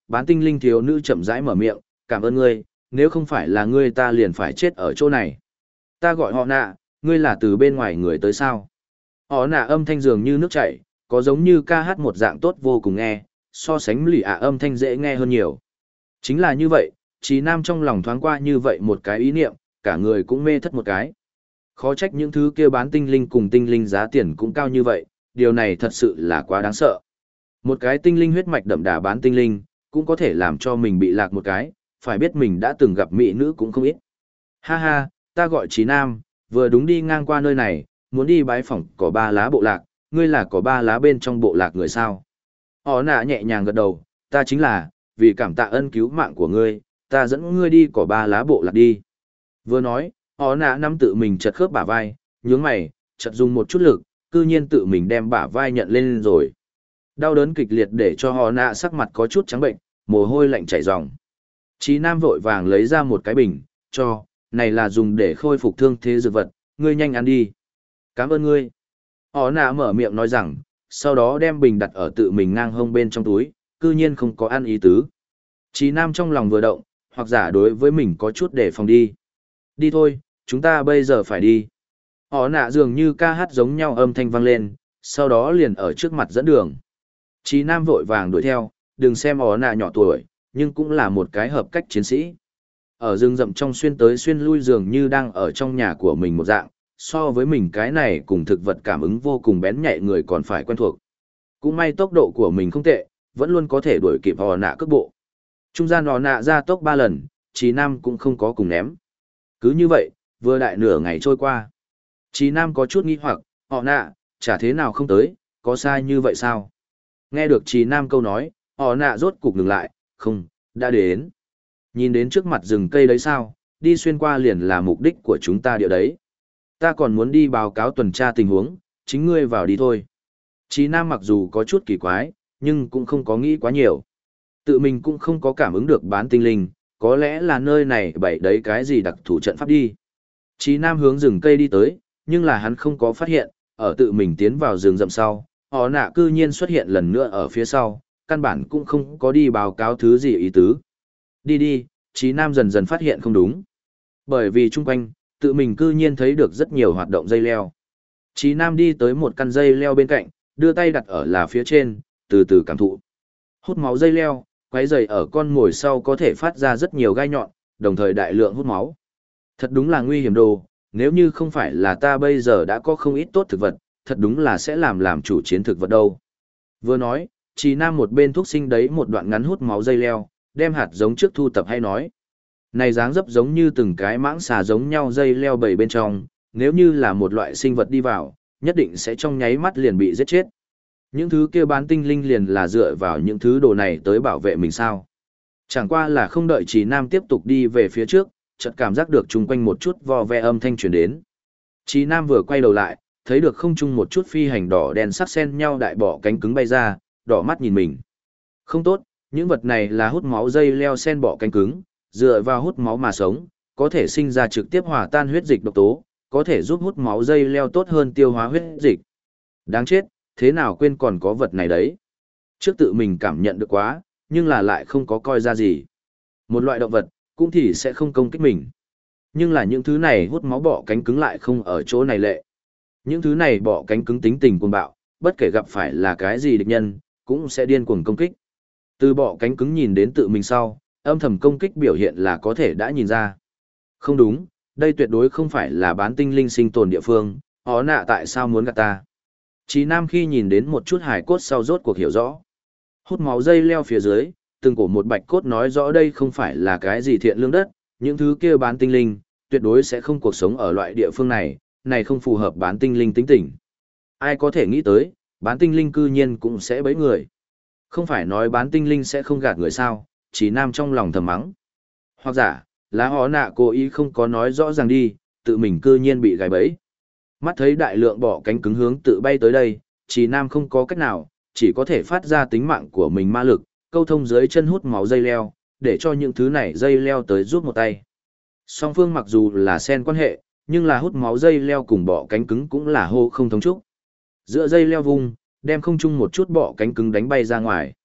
bán tinh linh thiếu nữ chậm rãi mở miệng, cảm ơn ngươi, nếu không phải là ngươi ta liền phải chết ở chỗ này. Ta gọi họ nạ, ngươi là từ bên ngoài người tới sao? Họ nạ âm thanh dường như nước chảy, có giống như ca hát một dạng tốt vô cùng nghe, so sánh lì âm thanh dễ nghe hơn nhiều. Chính là như vậy, Trí Nam trong lòng thoáng qua như vậy một cái ý niệm, cả người cũng mê thất một cái. Khó trách những thứ kia bán tinh linh cùng tinh linh giá tiền cũng cao như vậy, điều này thật sự là quá đáng sợ. Một cái tinh linh huyết mạch đậm đà bán tinh linh, cũng có thể làm cho mình bị lạc một cái, phải biết mình đã từng gặp mỹ nữ cũng không ít. Ha ha, ta gọi Trí Nam, vừa đúng đi ngang qua nơi này, muốn đi bái phỏng cỏ ba lá bộ lạc, ngươi là cỏ ba lá bên trong bộ lạc người sao? Họ nạ nhẹ nhàng gật đầu, ta chính là, vì cảm tạ ân cứu mạng của ngươi, ta dẫn ngươi đi cỏ ba lá bộ lạc đi. Vừa nói, họ nạ nắm tự mình chật khớp bả vai, nhướng mày, chật dùng một chút lực, cư nhiên tự mình đem bả vai nhận lên rồi. Đau đớn kịch liệt để cho họ nạ sắc mặt có chút trắng bệnh, mồ hôi lạnh chảy ròng. Chí Nam vội vàng lấy ra một cái bình, cho, này là dùng để khôi phục thương thế dược vật, ngươi nhanh ăn đi. Cảm ơn ngươi. Họ nạ mở miệng nói rằng, sau đó đem bình đặt ở tự mình ngang hông bên trong túi, cư nhiên không có ăn ý tứ. Chí Nam trong lòng vừa động, hoặc giả đối với mình có chút để phòng đi. Đi thôi, chúng ta bây giờ phải đi. Họ nạ dường như ca hát giống nhau âm thanh vang lên, sau đó liền ở trước mặt dẫn đường. Chí Nam vội vàng đuổi theo, đừng xem họ nạ nhỏ tuổi, nhưng cũng là một cái hợp cách chiến sĩ. Ở rừng rậm trong xuyên tới xuyên lui dường như đang ở trong nhà của mình một dạng, so với mình cái này cùng thực vật cảm ứng vô cùng bén nhạy người còn phải quen thuộc. Cũng may tốc độ của mình không tệ, vẫn luôn có thể đuổi kịp họ nạ cước bộ. Trung gian họ nạ ra tốc 3 lần, Chí Nam cũng không có cùng ném. Cứ như vậy, vừa đại nửa ngày trôi qua. Chí Nam có chút nghi hoặc, họ nạ, chả thế nào không tới, có sai như vậy sao? Nghe được Chí Nam câu nói, họ nạ rốt cục ngừng lại, không, đã đến. Nhìn đến trước mặt rừng cây đấy sao, đi xuyên qua liền là mục đích của chúng ta địa đấy. Ta còn muốn đi báo cáo tuần tra tình huống, chính ngươi vào đi thôi. Chí Nam mặc dù có chút kỳ quái, nhưng cũng không có nghĩ quá nhiều. Tự mình cũng không có cảm ứng được bán tinh linh, có lẽ là nơi này bày đấy cái gì đặc thủ trận pháp đi. Chí Nam hướng rừng cây đi tới, nhưng là hắn không có phát hiện, ở tự mình tiến vào rừng rậm sau, họ nạ cư nhiên xuất hiện lần nữa ở phía sau, căn bản cũng không có đi báo cáo thứ gì ý tứ. Đi đi, Chí Nam dần dần phát hiện không đúng. Bởi vì chung quanh, tự mình cư nhiên thấy được rất nhiều hoạt động dây leo. Chí Nam đi tới một căn dây leo bên cạnh, đưa tay đặt ở là phía trên, từ từ cảm thụ. Hút máu dây leo, quấy rầy ở con mồi sau có thể phát ra rất nhiều gai nhọn, đồng thời đại lượng hút máu. Thật đúng là nguy hiểm đồ, nếu như không phải là ta bây giờ đã có không ít tốt thực vật, thật đúng là sẽ làm chủ chiến thực vật đâu. Vừa nói, Chí Nam một bên thuốc sinh đấy một đoạn ngắn hút máu dây leo, đem hạt giống trước thu tập hay nói. Này dáng dấp giống như từng cái mãng xà giống nhau dây leo bầy bên trong, nếu như là một loại sinh vật đi vào, nhất định sẽ trong nháy mắt liền bị giết chết. Những thứ kia bán tinh linh liền là dựa vào những thứ đồ này tới bảo vệ mình sao. Chẳng qua là không đợi Chí Nam tiếp tục đi về phía trước, chợt cảm giác được chung quanh một chút vò ve âm thanh truyền đến. Chí Nam vừa quay đầu lại, thấy được không trung một chút phi hành đỏ đen sắc xen nhau đại bọ cánh cứng bay ra, đỏ mắt nhìn mình. Không tốt, những vật này là hút máu dây leo sen bọ cánh cứng, dựa vào hút máu mà sống, có thể sinh ra trực tiếp hòa tan huyết dịch độc tố, có thể giúp hút máu dây leo tốt hơn tiêu hóa huyết dịch. Đáng chết, thế nào quên còn có vật này đấy. Trước tự mình cảm nhận được quá, nhưng là lại không có coi ra gì. Một loại động vật, cũng thì sẽ không công kích mình. Nhưng là những thứ này hút máu bọ cánh cứng lại không ở chỗ này lệ. Những thứ này bọ cánh cứng tính tình cuồng bạo, bất kể gặp phải là cái gì địch nhân, cũng sẽ điên cuồng công kích. Từ bọ cánh cứng nhìn đến tự mình sau, âm thầm công kích biểu hiện là có thể đã nhìn ra. Không đúng, đây tuyệt đối không phải là bán tinh linh sinh tồn địa phương, họ nạ tại sao muốn gạt ta. Chí Nam khi nhìn đến một chút hài cốt sau rốt cuộc hiểu rõ. Hút máu dây leo phía dưới, từng cổ một bạch cốt nói rõ đây không phải là cái gì thiện lương đất, những thứ kia bán tinh linh, tuyệt đối sẽ không cuộc sống ở loại địa phương này, này không phù hợp bán tinh linh tính tình. Ai có thể nghĩ tới, bán tinh linh cư nhiên cũng sẽ bấy người. Không phải nói bán tinh linh sẽ không gạt người sao, Chí Nam trong lòng thầm mắng. Hoặc giả, là họ nạ cố ý không có nói rõ ràng đi, tự mình cư nhiên bị gài bẫy. Mắt thấy đại lượng bọ cánh cứng hướng tự bay tới đây, Chí Nam không có cách nào, chỉ có thể phát ra tính mạng của mình ma lực, câu thông dưới chân hút máu dây leo, để cho những thứ này dây leo tới giúp một tay. Song phương mặc dù là xen quan hệ, nhưng là hút máu dây leo cùng bọ cánh cứng cũng là hô không thống chúc. Giữa dây leo vung, đem không chung một chút bọ cánh cứng đánh bay ra ngoài.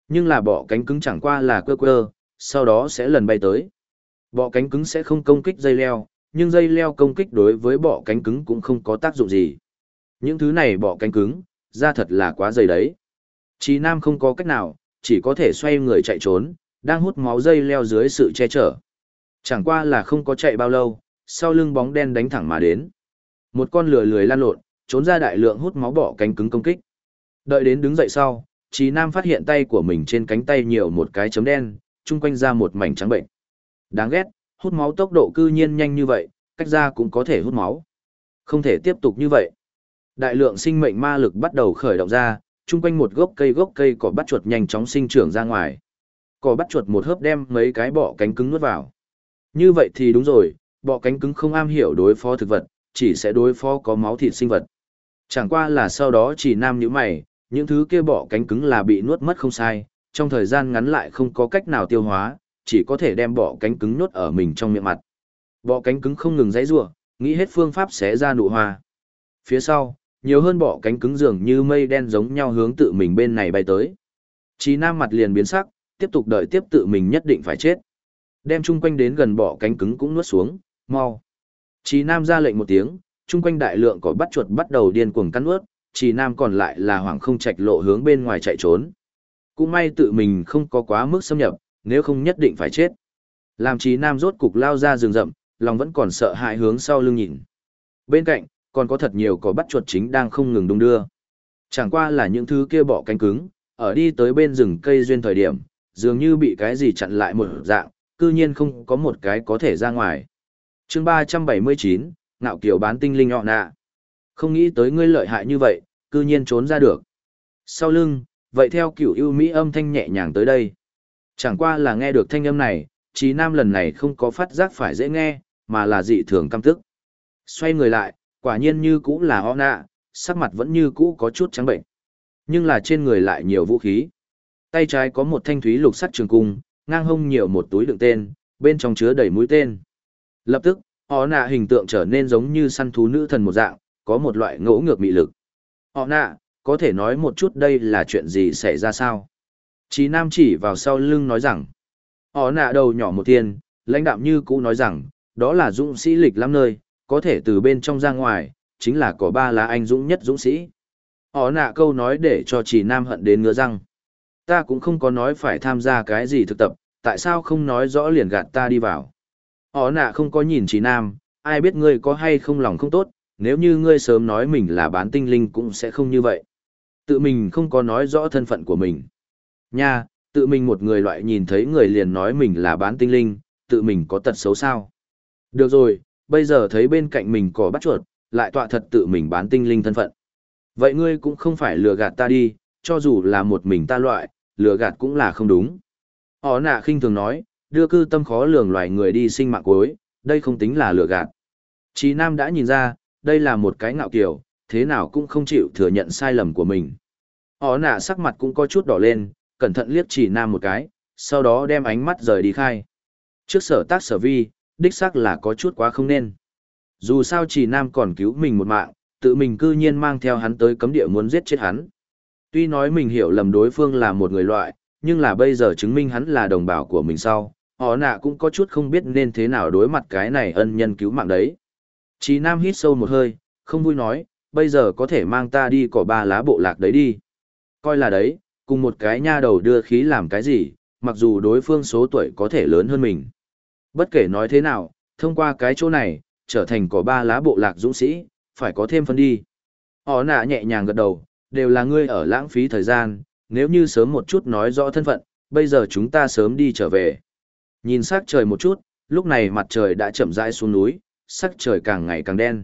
Nhưng là bọ cánh cứng chẳng qua là quơ quơ, sau đó sẽ lần bay tới. Bọ cánh cứng sẽ không công kích dây leo, nhưng dây leo công kích đối với bọ cánh cứng cũng không có tác dụng gì. Những thứ này bọ cánh cứng, ra thật là quá dày đấy. Chí Nam không có cách nào, chỉ có thể xoay người chạy trốn, đang hút máu dây leo dưới sự che chở. Chẳng qua là không có chạy bao lâu, sau lưng bóng đen đánh thẳng mà đến. Một con lừa lười lan lộn, trốn ra đại lượng hút máu bọ cánh cứng công kích. Đợi đến đứng dậy sau, Chí Nam phát hiện tay của mình trên cánh tay nhiều một cái chấm đen, chung quanh ra một mảnh trắng bệnh. Đáng ghét, hút máu tốc độ cư nhiên nhanh như vậy, cách ra cũng có thể hút máu. Không thể tiếp tục như vậy. Đại lượng sinh mệnh ma lực bắt đầu khởi động ra, chung quanh một gốc cây cỏ bắt chuột nhanh chóng sinh trưởng ra ngoài. Cỏ bắt chuột một hớp đem mấy cái bọ cánh cứng nuốt vào. Như vậy thì đúng rồi, bọ cánh cứng không am hiểu đối phó thực vật, chỉ sẽ đối phó có máu thịt sinh vật. Chẳng qua là sau đó chỉ Nam nhíu mày, những thứ kia bọ cánh cứng là bị nuốt mất không sai, trong thời gian ngắn lại không có cách nào tiêu hóa, chỉ có thể đem bọ cánh cứng nuốt ở mình trong miệng mặt. Bọ cánh cứng không ngừng giãy giụa, nghĩ hết phương pháp xé ra nụ hoa. Phía sau, nhiều hơn bọ cánh cứng dường như mây đen giống nhau hướng tự mình bên này bay tới. Chí Nam mặt liền biến sắc, tiếp tục đợi tiếp tự mình nhất định phải chết. Đem chung quanh đến gần bọ cánh cứng cũng nuốt xuống, mau. Chí Nam ra lệnh một tiếng, chung quanh đại lượng cỏ bắt chuột bắt đầu điên cuồng cắn nuốt, Chí Nam còn lại là hoảng không chạch lộ hướng bên ngoài chạy trốn. Cũng may tự mình không có quá mức xâm nhập, nếu không nhất định phải chết. Làm Chí Nam rốt cục lao ra rừng rậm, lòng vẫn còn sợ hãi hướng sau lưng nhìn. Bên cạnh, còn có thật nhiều cỏ bắt chuột chính đang không ngừng đung đưa. Chẳng qua là những thứ kia bọ cánh cứng, ở đi tới bên rừng cây duyên thời điểm, dường như bị cái gì chặn lại một dạng, cư nhiên không có một cái có thể ra ngoài. Chương 379, Ngạo Kiều bán tinh linh họ nạ. Không nghĩ tới ngươi lợi hại như vậy, cư nhiên trốn ra được. Sau lưng, vậy theo kiểu ưu mỹ âm thanh nhẹ nhàng tới đây. Chẳng qua là nghe được thanh âm này, Chí Nam lần này không có phát giác phải dễ nghe, mà là dị thường căm tức. Xoay người lại, quả nhiên như cũ là họ nạ, sắc mặt vẫn như cũ có chút trắng bệnh. Nhưng là trên người lại nhiều vũ khí. Tay trái có một thanh thúy lục sắt trường cung, ngang hông nhiều một túi đựng tên, bên trong chứa đầy mũi tên. Lập tức, họ nạ hình tượng trở nên giống như săn thú nữ thần một dạng, có một loại ngỗ ngược mị lực. Họ nạ, có thể nói một chút đây là chuyện gì xảy ra sao? Chí Nam chỉ vào sau lưng nói rằng, họ nạ đầu nhỏ một tiên, lãnh đạm như cũ nói rằng, đó là dũng sĩ lịch lắm nơi, có thể từ bên trong ra ngoài, chính là có ba lá anh dũng nhất dũng sĩ. Họ nạ câu nói để cho Chí Nam hận đến ngứa răng. Ta cũng không có nói phải tham gia cái gì thực tập, tại sao không nói rõ liền gạt ta đi vào. Họ nạ không có nhìn Chí Nam, ai biết ngươi có hay không lòng không tốt, nếu như ngươi sớm nói mình là bán tinh linh cũng sẽ không như vậy. Tự mình không có nói rõ thân phận của mình. Nha, tự mình một người loại nhìn thấy người liền nói mình là bán tinh linh, tự mình có tật xấu sao. Được rồi, bây giờ thấy bên cạnh mình có bắt chuột, lại tọa thật tự mình bán tinh linh thân phận. Vậy ngươi cũng không phải lừa gạt ta đi, cho dù là một mình ta loại, lừa gạt cũng là không đúng. Họ nạ khinh thường nói, đưa cư tâm khó lường loài người đi sinh mạng cuối, đây không tính là lừa gạt. Chí Nam đã nhìn ra, đây là một cái ngạo kiều, thế nào cũng không chịu thừa nhận sai lầm của mình. Họ nạ sắc mặt cũng có chút đỏ lên, cẩn thận liếc Chí Nam một cái, sau đó đem ánh mắt rời đi khai. Trước sở tác sở vi, đích xác là có chút quá không nên. Dù sao Chí Nam còn cứu mình một mạng, tự mình cư nhiên mang theo hắn tới cấm địa muốn giết chết hắn. Tuy nói mình hiểu lầm đối phương là một người loại, nhưng là bây giờ chứng minh hắn là đồng bào của mình sau, họ nạ cũng có chút không biết nên thế nào đối mặt cái này ân nhân cứu mạng đấy. Chí Nam hít sâu một hơi, không vui nói, bây giờ có thể mang ta đi cỏ ba lá bộ lạc đấy đi. Coi là đấy, cùng một cái nha đầu đưa khí làm cái gì, mặc dù đối phương số tuổi có thể lớn hơn mình. Bất kể nói thế nào, thông qua cái chỗ này, trở thành cỏ ba lá bộ lạc dũng sĩ, phải có thêm phân đi. Họ nạ nhẹ nhàng gật đầu, đều là ngươi ở lãng phí thời gian, nếu như sớm một chút nói rõ thân phận, bây giờ chúng ta sớm đi trở về. Nhìn sắc trời một chút, lúc này mặt trời đã chậm rãi xuống núi, sắc trời càng ngày càng đen.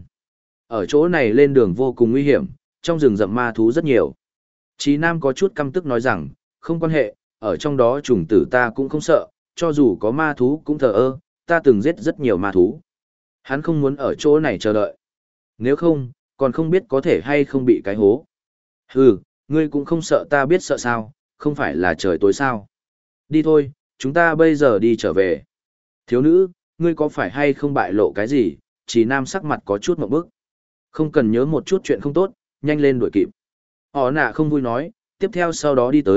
Ở chỗ này lên đường vô cùng nguy hiểm, trong rừng rậm ma thú rất nhiều. Chí Nam có chút căm tức nói rằng, không quan hệ, ở trong đó trùng tử ta cũng không sợ, cho dù có ma thú cũng thờ ơ, ta từng giết rất nhiều ma thú. Hắn không muốn ở chỗ này chờ đợi. Nếu không, còn không biết có thể hay không bị cái hố. Hừ, ngươi cũng không sợ ta biết sợ sao, không phải là trời tối sao. Đi thôi, chúng ta bây giờ đi trở về. Thiếu nữ, ngươi có phải hay không bại lộ cái gì? Chí Nam sắc mặt có chút ngượng bức. Không cần nhớ một chút chuyện không tốt, nhanh lên đuổi kịp. Họ nạ không vui nói, tiếp theo sau đó đi tới,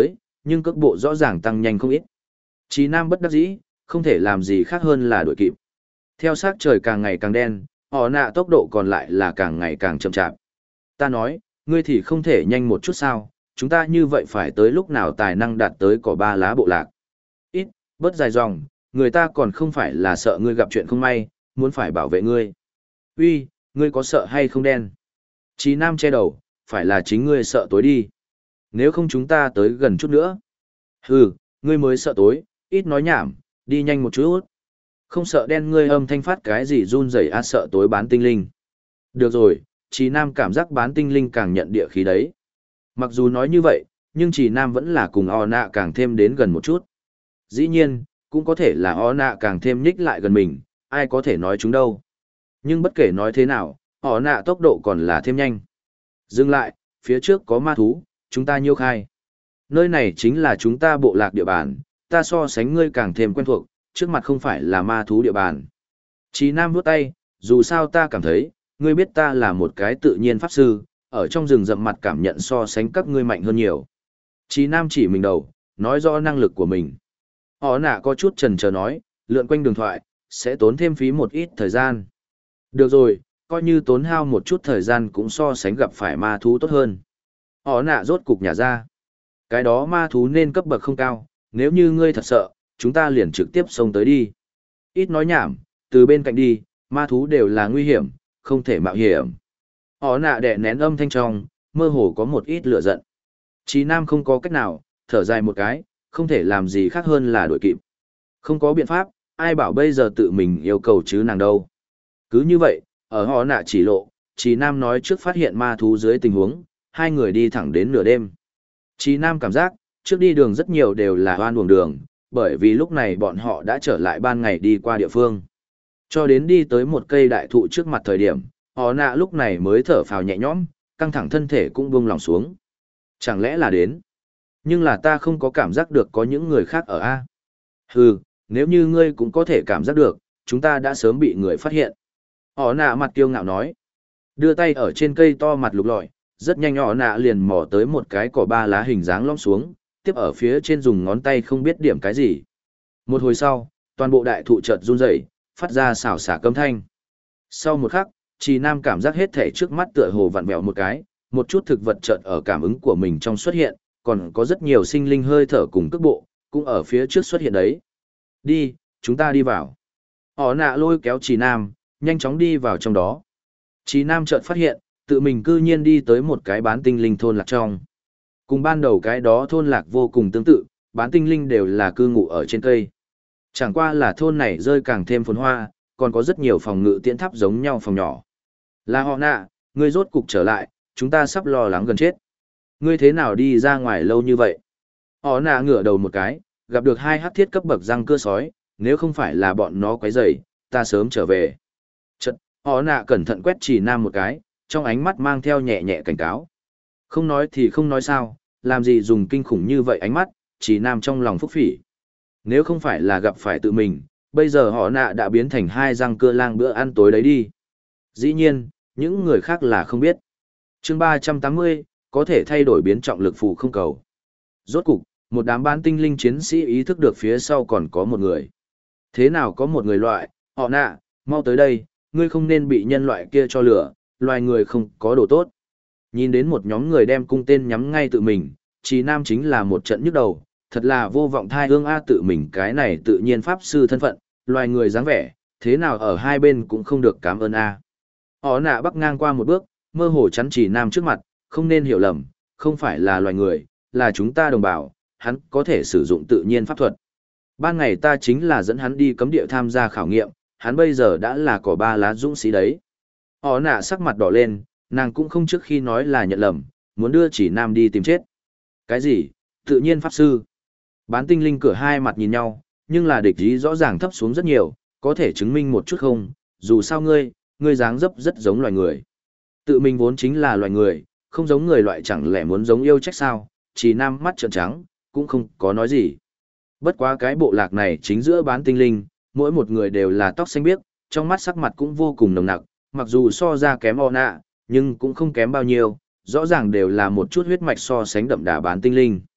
nhưng cước bộ rõ ràng tăng nhanh không ít. Chí Nam bất đắc dĩ, không thể làm gì khác hơn là đuổi kịp. Theo sắc trời càng ngày càng đen, họ nạ tốc độ còn lại là càng ngày càng chậm chạp. Ta nói, ngươi thì không thể nhanh một chút sao, chúng ta như vậy phải tới lúc nào tài năng đạt tới cỏ ba lá bộ lạc. Ít, bớt dài dòng, người ta còn không phải là sợ ngươi gặp chuyện không may, muốn phải bảo vệ ngươi. Uy, ngươi có sợ hay không đen? Chí Nam che đầu, phải là chính ngươi sợ tối đi. Nếu không chúng ta tới gần chút nữa. Hừ, ngươi mới sợ tối, ít nói nhảm, đi nhanh một chút. Không sợ đen ngươi âm thanh phát cái gì run rẩy sợ tối bán tinh linh. Được rồi, Chí Nam cảm giác bán tinh linh càng nhận địa khí đấy. Mặc dù nói như vậy, nhưng Chí Nam vẫn là cùng O nạ càng thêm đến gần một chút. Dĩ nhiên, cũng có thể là O nạ càng thêm nhích lại gần mình, ai có thể nói chúng đâu. Nhưng bất kể nói thế nào, O nạ tốc độ còn là thêm nhanh. Dừng lại, phía trước có ma thú, chúng ta nhiêu khai. Nơi này chính là chúng ta bộ lạc địa bàn, ta so sánh ngươi càng thêm quen thuộc, trước mặt không phải là ma thú địa bàn. Chí Nam vuốt tay, dù sao ta cảm thấy, ngươi biết ta là một cái tự nhiên pháp sư, ở trong rừng rậm mặt cảm nhận so sánh các ngươi mạnh hơn nhiều. Chí Nam chỉ mình đầu, nói rõ năng lực của mình. Họ nạ có chút chần chờ nói, lượn quanh đường thoại, sẽ tốn thêm phí một ít thời gian. Được rồi, coi như tốn hao một chút thời gian cũng so sánh gặp phải ma thú tốt hơn. Họ nạ rốt cục nhả ra. Cái đó ma thú nên cấp bậc không cao, nếu như ngươi thật sợ, chúng ta liền trực tiếp xông tới đi. Ít nói nhảm, từ bên cạnh đi, ma thú đều là nguy hiểm, không thể mạo hiểm. Họ nạ đè nén âm thanh trong, mơ hồ có một ít lửa giận. Chí Nam không có cách nào, thở dài một cái, không thể làm gì khác hơn là đuổi kịp. Không có biện pháp, ai bảo bây giờ tự mình yêu cầu chứ nàng đâu. Cứ như vậy, ở họ nạ chỉ lộ, Chí Nam nói trước phát hiện ma thú dưới tình huống, hai người đi thẳng đến nửa đêm. Chí Nam cảm giác, trước đi đường rất nhiều đều là hoan uổng đường, bởi vì lúc này bọn họ đã trở lại ban ngày đi qua địa phương. Cho đến đi tới một cây đại thụ trước mặt thời điểm, họ nạ lúc này mới thở phào nhẹ nhõm, căng thẳng thân thể cũng buông lòng xuống. Chẳng lẽ là đến? Nhưng là ta không có cảm giác được có những người khác ở A. Hừ, nếu như ngươi cũng có thể cảm giác được, chúng ta đã sớm bị người phát hiện. Họ nạ mặt kiêu ngạo nói. Đưa tay ở trên cây to mặt lục lọi, rất nhanh họ nạ liền mò tới một cái cỏ ba lá hình dáng lõm xuống, tiếp ở phía trên dùng ngón tay không biết điểm cái gì. Một hồi sau, toàn bộ đại thụ chợt run rẩy, phát ra xào xả câm thanh. Sau một khắc, Chí Nam cảm giác hết thể trước mắt tựa hồ vặn vẹo một cái, một chút thực vật chợt ở cảm ứng của mình trong xuất hiện, còn có rất nhiều sinh linh hơi thở cùng cước bộ, cũng ở phía trước xuất hiện đấy. Đi, chúng ta đi vào. Họ nạ lôi kéo Chí Nam, nhanh chóng đi vào trong đó. Chí Nam chợt phát hiện, tự mình cư nhiên đi tới một cái bán tinh linh thôn lạc trong. Cùng ban đầu cái đó thôn lạc vô cùng tương tự, bán tinh linh đều là cư ngụ ở trên cây. Chẳng qua là thôn này rơi càng thêm phồn hoa, còn có rất nhiều phòng ngự tiễn tháp giống nhau phòng nhỏ. Là họ nạ, ngươi rốt cục trở lại, chúng ta sắp lo lắng gần chết. Ngươi thế nào đi ra ngoài lâu như vậy? Họ nạ ngửa đầu một cái, gặp được hai hắc thiết cấp bậc răng cưa sói, nếu không phải là bọn nó quấy rầy, ta sớm trở về. Chật, họ nạ cẩn thận quét Chí Nam một cái, trong ánh mắt mang theo nhẹ nhẹ cảnh cáo. Không nói thì không nói sao, làm gì dùng kinh khủng như vậy ánh mắt, Chí Nam trong lòng phúc phỉ. Nếu không phải là gặp phải tự mình, bây giờ họ nạ đã biến thành hai răng cưa lang bữa ăn tối đấy đi. Dĩ nhiên, những người khác là không biết. Chương 380, có thể thay đổi biến trọng lực phù không cầu. Rốt cục, một đám bán tinh linh chiến sĩ ý thức được phía sau còn có một người. Thế nào có một người loại, họ nạ, mau tới đây, ngươi không nên bị nhân loại kia cho lửa, loài người không có đồ tốt. Nhìn đến một nhóm người đem cung tên nhắm ngay tự mình, Chí Nam chính là một trận nhức đầu, thật là vô vọng thai ương a tự mình cái này tự nhiên pháp sư thân phận, loài người dáng vẻ, thế nào ở hai bên cũng không được cảm ơn a. Họ nạ bắc ngang qua một bước, mơ hồ chắn Chí Nam trước mặt, không nên hiểu lầm, không phải là loài người, là chúng ta đồng bào, hắn có thể sử dụng tự nhiên pháp thuật. Ban ngày ta chính là dẫn hắn đi cấm địa tham gia khảo nghiệm, hắn bây giờ đã là cỏ ba lá dũng sĩ đấy. Họ nạ sắc mặt đỏ lên, nàng cũng không trước khi nói là nhận lầm, muốn đưa Chí Nam đi tìm chết. Cái gì? Tự nhiên pháp sư? Bán tinh linh cửa hai mặt nhìn nhau, nhưng là địch ý rõ ràng thấp xuống rất nhiều, có thể chứng minh một chút không, dù sao ngươi dáng dấp rất giống loài người. Tự mình vốn chính là loài người, không giống người loại chẳng lẽ muốn giống yêu trách sao, Chí Nam mắt trợn trắng, cũng không có nói gì. Bất quá cái bộ lạc này chính giữa bán tinh linh, mỗi một người đều là tóc xanh biếc, trong mắt sắc mặt cũng vô cùng nồng nặc, mặc dù so ra kém o nạ, nhưng cũng không kém bao nhiêu, rõ ràng đều là một chút huyết mạch so sánh đậm đà bán tinh linh.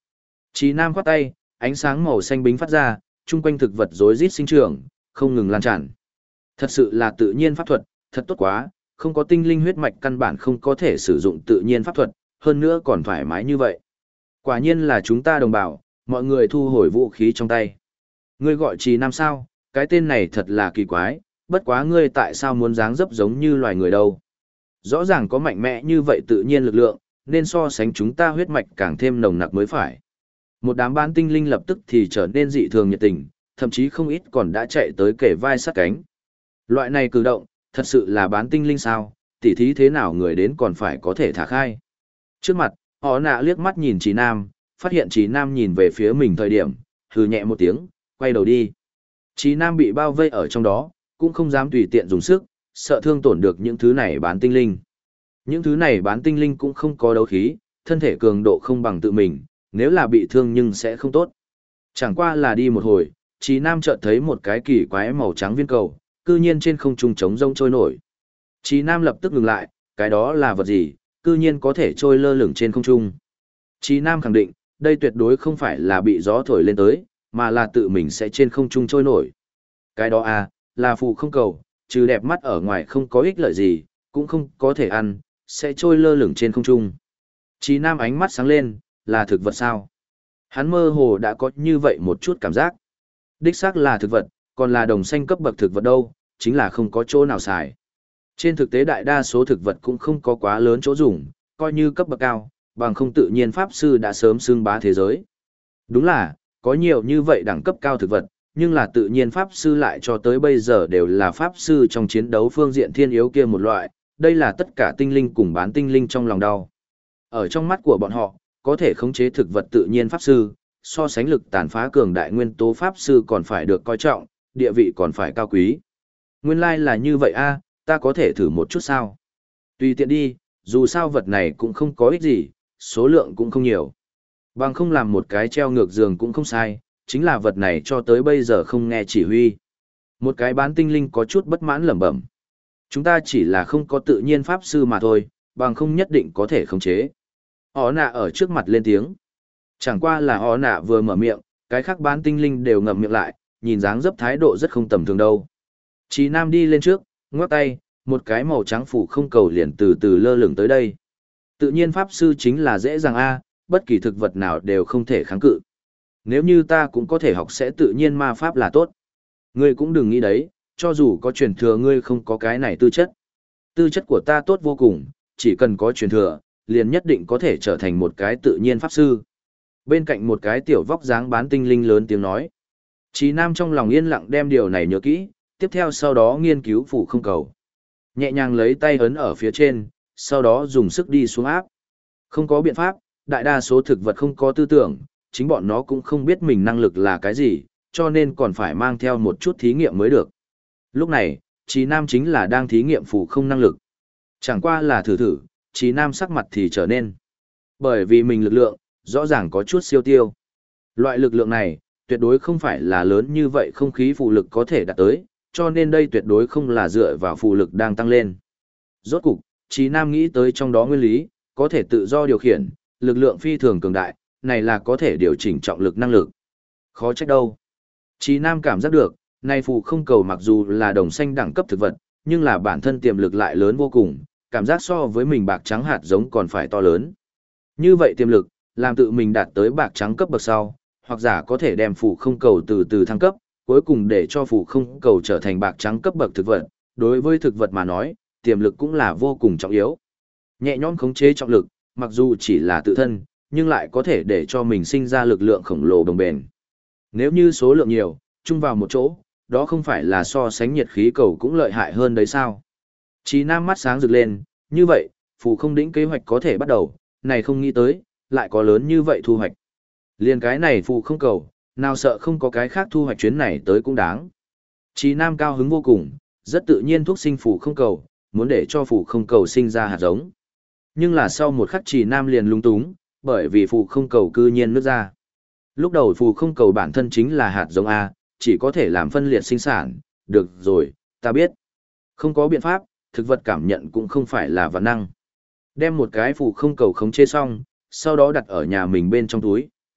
Trí Nam khoát tay, ánh sáng màu xanh bính phát ra, chung quanh thực vật rối rít sinh trưởng, không ngừng lan tràn. Thật sự là tự nhiên pháp thuật, thật tốt quá, không có tinh linh huyết mạch căn bản không có thể sử dụng tự nhiên pháp thuật, hơn nữa còn thoải mái như vậy. Quả nhiên là chúng ta đồng bào, mọi người thu hồi vũ khí trong tay. Ngươi gọi Trí Nam sao, cái tên này thật là kỳ quái, bất quá ngươi tại sao muốn dáng dấp giống như loài người đâu. Rõ ràng có mạnh mẽ như vậy tự nhiên lực lượng, nên so sánh chúng ta huyết mạch càng thêm nồng nặc mới phải. Một đám bán tinh linh lập tức thì trở nên dị thường nhiệt tình, thậm chí không ít còn đã chạy tới kể vai sát cánh. Loại này cử động, thật sự là bán tinh linh sao, tỉ thí thế nào người đến còn phải có thể thả khai. Trước mặt, họ nạ liếc mắt nhìn Trí Nam, phát hiện Trí Nam nhìn về phía mình thời điểm, hừ nhẹ một tiếng, quay đầu đi. Trí Nam bị bao vây ở trong đó, cũng không dám tùy tiện dùng sức, sợ thương tổn được những thứ này bán tinh linh. Những thứ này bán tinh linh cũng không có đấu khí, thân thể cường độ không bằng tự mình, nếu là bị thương nhưng sẽ không tốt. Chẳng qua là đi một hồi, Trí Nam chợt thấy một cái kỳ quái màu trắng viên cầu, cư nhiên trên không trung trống rông trôi nổi. Trí Nam lập tức ngừng lại, cái đó là vật gì, cư nhiên có thể trôi lơ lửng trên không trung. Trí Nam khẳng định, đây tuyệt đối không phải là bị gió thổi lên tới, mà là tự mình sẽ trên không trung trôi nổi. Cái đó à, là phù không cầu, trừ đẹp mắt ở ngoài không có ích lợi gì, cũng không có thể ăn, sẽ trôi lơ lửng trên không trung. Trí Nam ánh mắt sáng lên, là thực vật sao? Hắn mơ hồ đã có như vậy một chút cảm giác. Đích xác là thực vật, còn là đồng xanh cấp bậc thực vật đâu, chính là không có chỗ nào xài. Trên thực tế đại đa số thực vật cũng không có quá lớn chỗ dùng, coi như cấp bậc cao, bằng không tự nhiên pháp sư đã sớm xưng bá thế giới. Đúng là, có nhiều như vậy đẳng cấp cao thực vật, nhưng là tự nhiên pháp sư lại cho tới bây giờ đều là pháp sư trong chiến đấu phương diện thiên yếu kia một loại, đây là tất cả tinh linh cùng bán tinh linh trong lòng đau. Ở trong mắt của bọn họ, có thể khống chế thực vật tự nhiên pháp sư, so sánh lực tàn phá cường đại nguyên tố pháp sư còn phải được coi trọng, địa vị còn phải cao quý. Nguyên lai là như vậy a, ta có thể thử một chút sao? Tùy tiện đi, dù sao vật này cũng không có ích gì, số lượng cũng không nhiều. Bằng không làm một cái treo ngược giường cũng không sai, chính là vật này cho tới bây giờ không nghe chỉ huy. Một cái bán tinh linh có chút bất mãn lẩm bẩm. Chúng ta chỉ là không có tự nhiên pháp sư mà thôi, bằng không nhất định có thể khống chế. Họ nạ ở trước mặt lên tiếng. Chẳng qua là họ nạ vừa mở miệng, cái khác bán tinh linh đều ngậm miệng lại, nhìn dáng dấp thái độ rất không tầm thường đâu. Trí Nam đi lên trước, ngoắc tay, một cái màu trắng phủ không cầu liền từ từ lơ lửng tới đây. Tự nhiên pháp sư chính là dễ dàng a, bất kỳ thực vật nào đều không thể kháng cự. Nếu như ta cũng có thể học sẽ tự nhiên ma pháp là tốt. Ngươi cũng đừng nghĩ đấy, cho dù có truyền thừa ngươi không có cái này tư chất. Tư chất của ta tốt vô cùng, chỉ cần có truyền thừa, liền nhất định có thể trở thành một cái tự nhiên pháp sư. Bên cạnh một cái tiểu vóc dáng bán tinh linh lớn tiếng nói. Trí Nam trong lòng yên lặng đem điều này nhớ kỹ, tiếp theo sau đó nghiên cứu phủ không cầu. Nhẹ nhàng lấy tay ấn ở phía trên, sau đó dùng sức đi xuống áp. Không có biện pháp, đại đa số thực vật không có tư tưởng, chính bọn nó cũng không biết mình năng lực là cái gì, cho nên còn phải mang theo một chút thí nghiệm mới được. Lúc này, Trí Nam chính là đang thí nghiệm phủ không năng lực. Chẳng qua là thử thử, Trí Nam sắc mặt thì trở nên. Bởi vì mình lực lượng, rõ ràng có chút siêu tiêu. Loại lực lượng này, tuyệt đối không phải là lớn như vậy không khí phụ lực có thể đạt tới, cho nên đây tuyệt đối không là dựa vào phụ lực đang tăng lên. Rốt cục, Trí Nam nghĩ tới trong đó nguyên lý, có thể tự do điều khiển, lực lượng phi thường cường đại, này là có thể điều chỉnh trọng lực năng lực. Khó trách đâu. Trí Nam cảm giác được, này phù không cầu mặc dù là đồng xanh đẳng cấp thực vật, nhưng là bản thân tiềm lực lại lớn vô cùng, cảm giác so với mình bạc trắng hạt giống còn phải to lớn. Như vậy tiềm lực, làm tự mình đạt tới bạc trắng cấp bậc sau, hoặc giả có thể đem phù không cầu từ từ thăng cấp, cuối cùng để cho phù không cầu trở thành bạc trắng cấp bậc thực vật. Đối với thực vật mà nói, tiềm lực cũng là vô cùng trọng yếu. Nhẹ nhõm khống chế trọng lực, mặc dù chỉ là tự thân, nhưng lại có thể để cho mình sinh ra lực lượng khổng lồ đồng bền. Nếu như số lượng nhiều, chung vào một chỗ, đó không phải là so sánh nhiệt khí cầu cũng lợi hại hơn đấy sao? Trí Nam mắt sáng rực lên, như vậy, phù không đỉnh kế hoạch có thể bắt đầu, này không nghĩ tới, lại có lớn như vậy thu hoạch. Liên cái này phù không cầu, nào sợ không có cái khác thu hoạch chuyến này tới cũng đáng. Trí Nam cao hứng vô cùng, rất tự nhiên thúc sinh phù không cầu, muốn để cho phù không cầu sinh ra hạt giống. Nhưng là sau một khắc Trí Nam liền lung túng, bởi vì phù không cầu cư nhiên nứt ra. Lúc đầu phù không cầu bản thân chính là hạt giống A, chỉ có thể làm phân liệt sinh sản, được rồi, ta biết. Không có biện pháp, thực vật cảm nhận cũng không phải là vạn năng. Đem một cái phù không cầu khống chế xong, sau đó đặt ở nhà mình bên trong túi,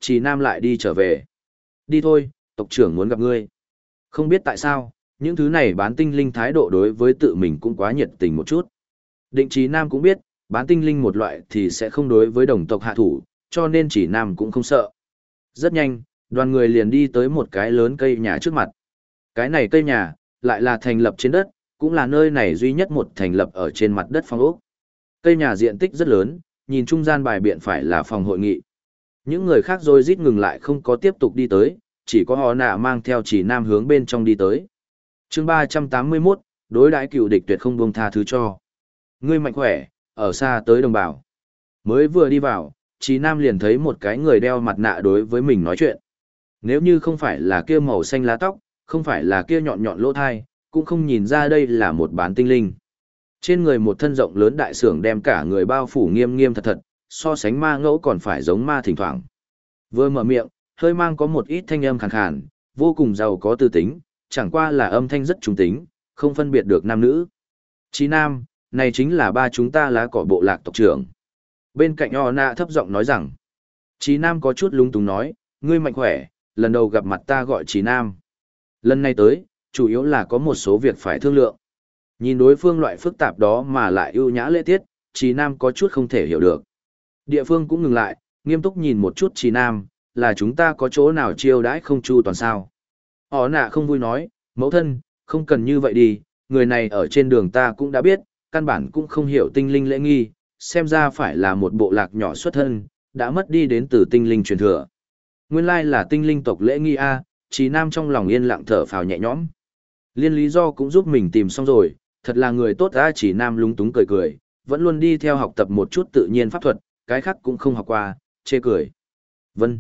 Chỉ Nam lại đi trở về. Đi thôi, tộc trưởng muốn gặp ngươi. Không biết tại sao, những thứ này bán tinh linh thái độ đối với tự mình cũng quá nhiệt tình một chút. Định Chỉ Nam cũng biết, bán tinh linh một loại thì sẽ không đối với đồng tộc hạ thủ, cho nên Chỉ Nam cũng không sợ. Rất nhanh, đoàn người liền đi tới một cái lớn cây nhà trước mặt. Cái này cây nhà, lại là thành lập trên đất, cũng là nơi này duy nhất một thành lập ở trên mặt đất phong ốc. Cây nhà diện tích rất lớn, nhìn trung gian bài biện phải là phòng hội nghị. Những người khác rồi rít ngừng lại không có tiếp tục đi tới, chỉ có họ nạ mang theo Chỉ Nam hướng bên trong đi tới. Chương 381, đối đãi cựu địch tuyệt không buông tha thứ cho. Ngươi mạnh khỏe, ở xa tới đồng bào. Mới vừa đi vào, Chỉ Nam liền thấy một cái người đeo mặt nạ đối với mình nói chuyện. Nếu như không phải là kia màu xanh lá tóc, không phải là kia nhọn nhọn lỗ thai, cũng không nhìn ra đây là một bán tinh linh. Trên người một thân rộng lớn đại sưởng đem cả người bao phủ nghiêm nghiêm thật thật, so sánh ma ngẫu còn phải giống ma thỉnh thoảng. Vừa mở miệng, hơi mang có một ít thanh âm khàn khàn, vô cùng giàu có tư tính, chẳng qua là âm thanh rất trung tính, không phân biệt được nam nữ. Chí Nam, này chính là ba chúng ta lá cỏ bộ lạc tộc trưởng. Bên cạnh Ona thấp giọng nói rằng, Chí Nam có chút lung túng nói, ngươi mạnh khỏe, lần đầu gặp mặt ta gọi Chí Nam. Lần này tới, chủ yếu là có một số việc phải thương lượng. Nhìn đối phương loại phức tạp đó mà lại ưu nhã lễ tiết, Chí Nam có chút không thể hiểu được. Địa phương cũng ngừng lại, nghiêm túc nhìn một chút Chí Nam, là chúng ta có chỗ nào chiêu đãi không chu toàn sao. Họ nạ không vui nói, mẫu thân, không cần như vậy đi, người này ở trên đường ta cũng đã biết, căn bản cũng không hiểu tinh linh lễ nghi, xem ra phải là một bộ lạc nhỏ xuất thân, đã mất đi đến từ tinh linh truyền thừa. Nguyên lai là tinh linh tộc lễ nghi A, Chí Nam trong lòng yên lặng thở phào nhẹ nhõm. Liên lý do cũng giúp mình tìm xong rồi, thật là người tốt A. Chí Nam lúng túng cười cười, vẫn luôn đi theo học tập một chút tự nhiên pháp thuật, cái khác cũng không học qua, chê cười. Vân,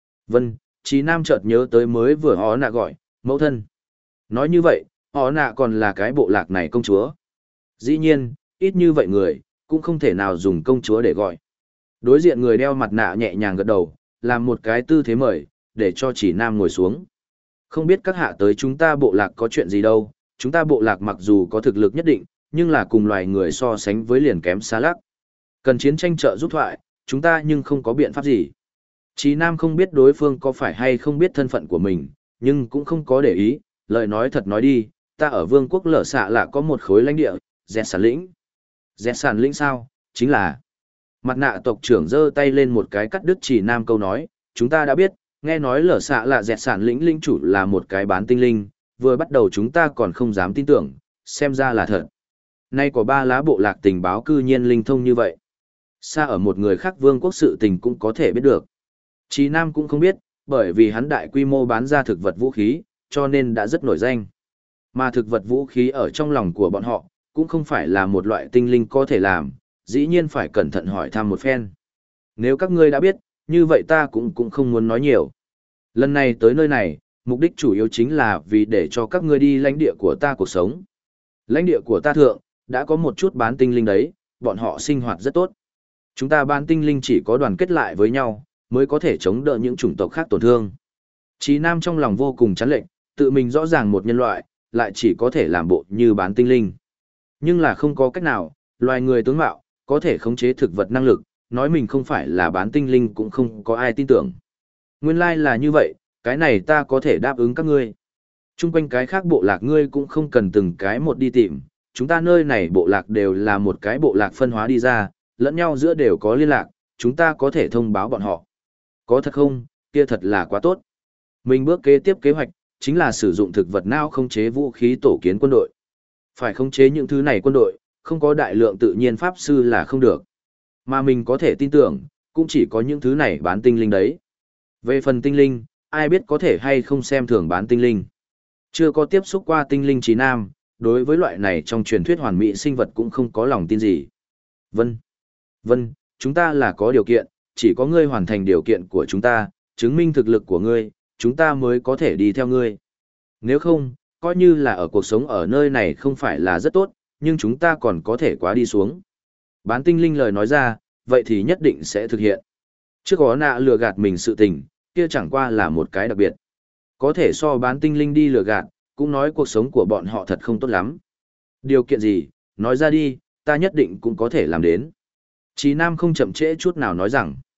Chí Nam chợt nhớ tới mới vừa họ nạ gọi, mẫu thân. Nói như vậy, họ nạ còn là cái bộ lạc này công chúa. Dĩ nhiên, ít như vậy người, cũng không thể nào dùng công chúa để gọi. Đối diện người đeo mặt nạ nhẹ nhàng gật đầu, làm một cái tư thế mời, để cho Chỉ Nam ngồi xuống. Không biết các hạ tới chúng ta bộ lạc có chuyện gì đâu, chúng ta bộ lạc mặc dù có thực lực nhất định, nhưng là cùng loài người so sánh với liền kém xa lắc. Cần chiến tranh trợ giúp thoại, chúng ta nhưng không có biện pháp gì. Chí Nam không biết đối phương có phải hay không biết thân phận của mình, nhưng cũng không có để ý, lời nói thật nói đi, ta ở vương quốc lở xạ là có một khối lãnh địa, dẹt sản lĩnh. Dẹt sản lĩnh sao? Chính là... Mặt nạ tộc trưởng giơ tay lên một cái cắt đứt Chỉ Nam câu nói, chúng ta đã biết, nghe nói lở xạ là dẹt sản lĩnh linh chủ là một cái bán tinh linh, vừa bắt đầu chúng ta còn không dám tin tưởng, xem ra là thật. Nay có ba lá bộ lạc tình báo cư nhiên linh thông như vậy. Xa ở một người khác vương quốc sự tình cũng có thể biết được. Chí Nam cũng không biết, bởi vì hắn đại quy mô bán ra thực vật vũ khí, cho nên đã rất nổi danh. Mà thực vật vũ khí ở trong lòng của bọn họ, cũng không phải là một loại tinh linh có thể làm, dĩ nhiên phải cẩn thận hỏi thăm một phen. Nếu các ngươi đã biết, như vậy ta cũng không muốn nói nhiều. Lần này tới nơi này, mục đích chủ yếu chính là vì để cho các ngươi đi lãnh địa của ta cuộc sống. Lãnh địa của ta thượng, đã có một chút bán tinh linh đấy, bọn họ sinh hoạt rất tốt. Chúng ta bán tinh linh chỉ có đoàn kết lại với nhau, mới có thể chống đỡ những chủng tộc khác tổn thương. Chí Nam trong lòng vô cùng chán lệnh, tự mình rõ ràng một nhân loại, lại chỉ có thể làm bộ như bán tinh linh. Nhưng là không có cách nào, loài người tướng mạo, có thể khống chế thực vật năng lực, nói mình không phải là bán tinh linh cũng không có ai tin tưởng. Nguyên lai là như vậy, cái này ta có thể đáp ứng các ngươi. Trung quanh cái khác bộ lạc ngươi cũng không cần từng cái một đi tìm, chúng ta nơi này bộ lạc đều là một cái bộ lạc phân hóa đi ra, lẫn nhau giữa đều có liên lạc, chúng ta có thể thông báo bọn họ. Có thật không, kia thật là quá tốt. Mình bước kế tiếp kế hoạch, chính là sử dụng thực vật não khống chế vũ khí tổ kiến quân đội. Phải khống chế những thứ này quân đội, không có đại lượng tự nhiên pháp sư là không được. Mà mình có thể tin tưởng, cũng chỉ có những thứ này bán tinh linh đấy. Về phần tinh linh, ai biết có thể hay không xem thường bán tinh linh. Chưa có tiếp xúc qua tinh linh Chí Nam, đối với loại này trong truyền thuyết hoàn mỹ sinh vật cũng không có lòng tin gì. Vân, chúng ta là có điều kiện, chỉ có ngươi hoàn thành điều kiện của chúng ta, chứng minh thực lực của ngươi, chúng ta mới có thể đi theo ngươi. Nếu không, coi như là ở cuộc sống ở nơi này không phải là rất tốt, nhưng chúng ta còn có thể quá đi xuống. Bán tinh linh lời nói ra, vậy thì nhất định sẽ thực hiện. Trước có nạ lừa gạt mình sự tình, kia chẳng qua là một cái đặc biệt. Có thể so bán tinh linh đi lừa gạt, cũng nói cuộc sống của bọn họ thật không tốt lắm. Điều kiện gì, nói ra đi, ta nhất định cũng có thể làm đến. Chí Nam không chậm trễ chút nào nói rằng,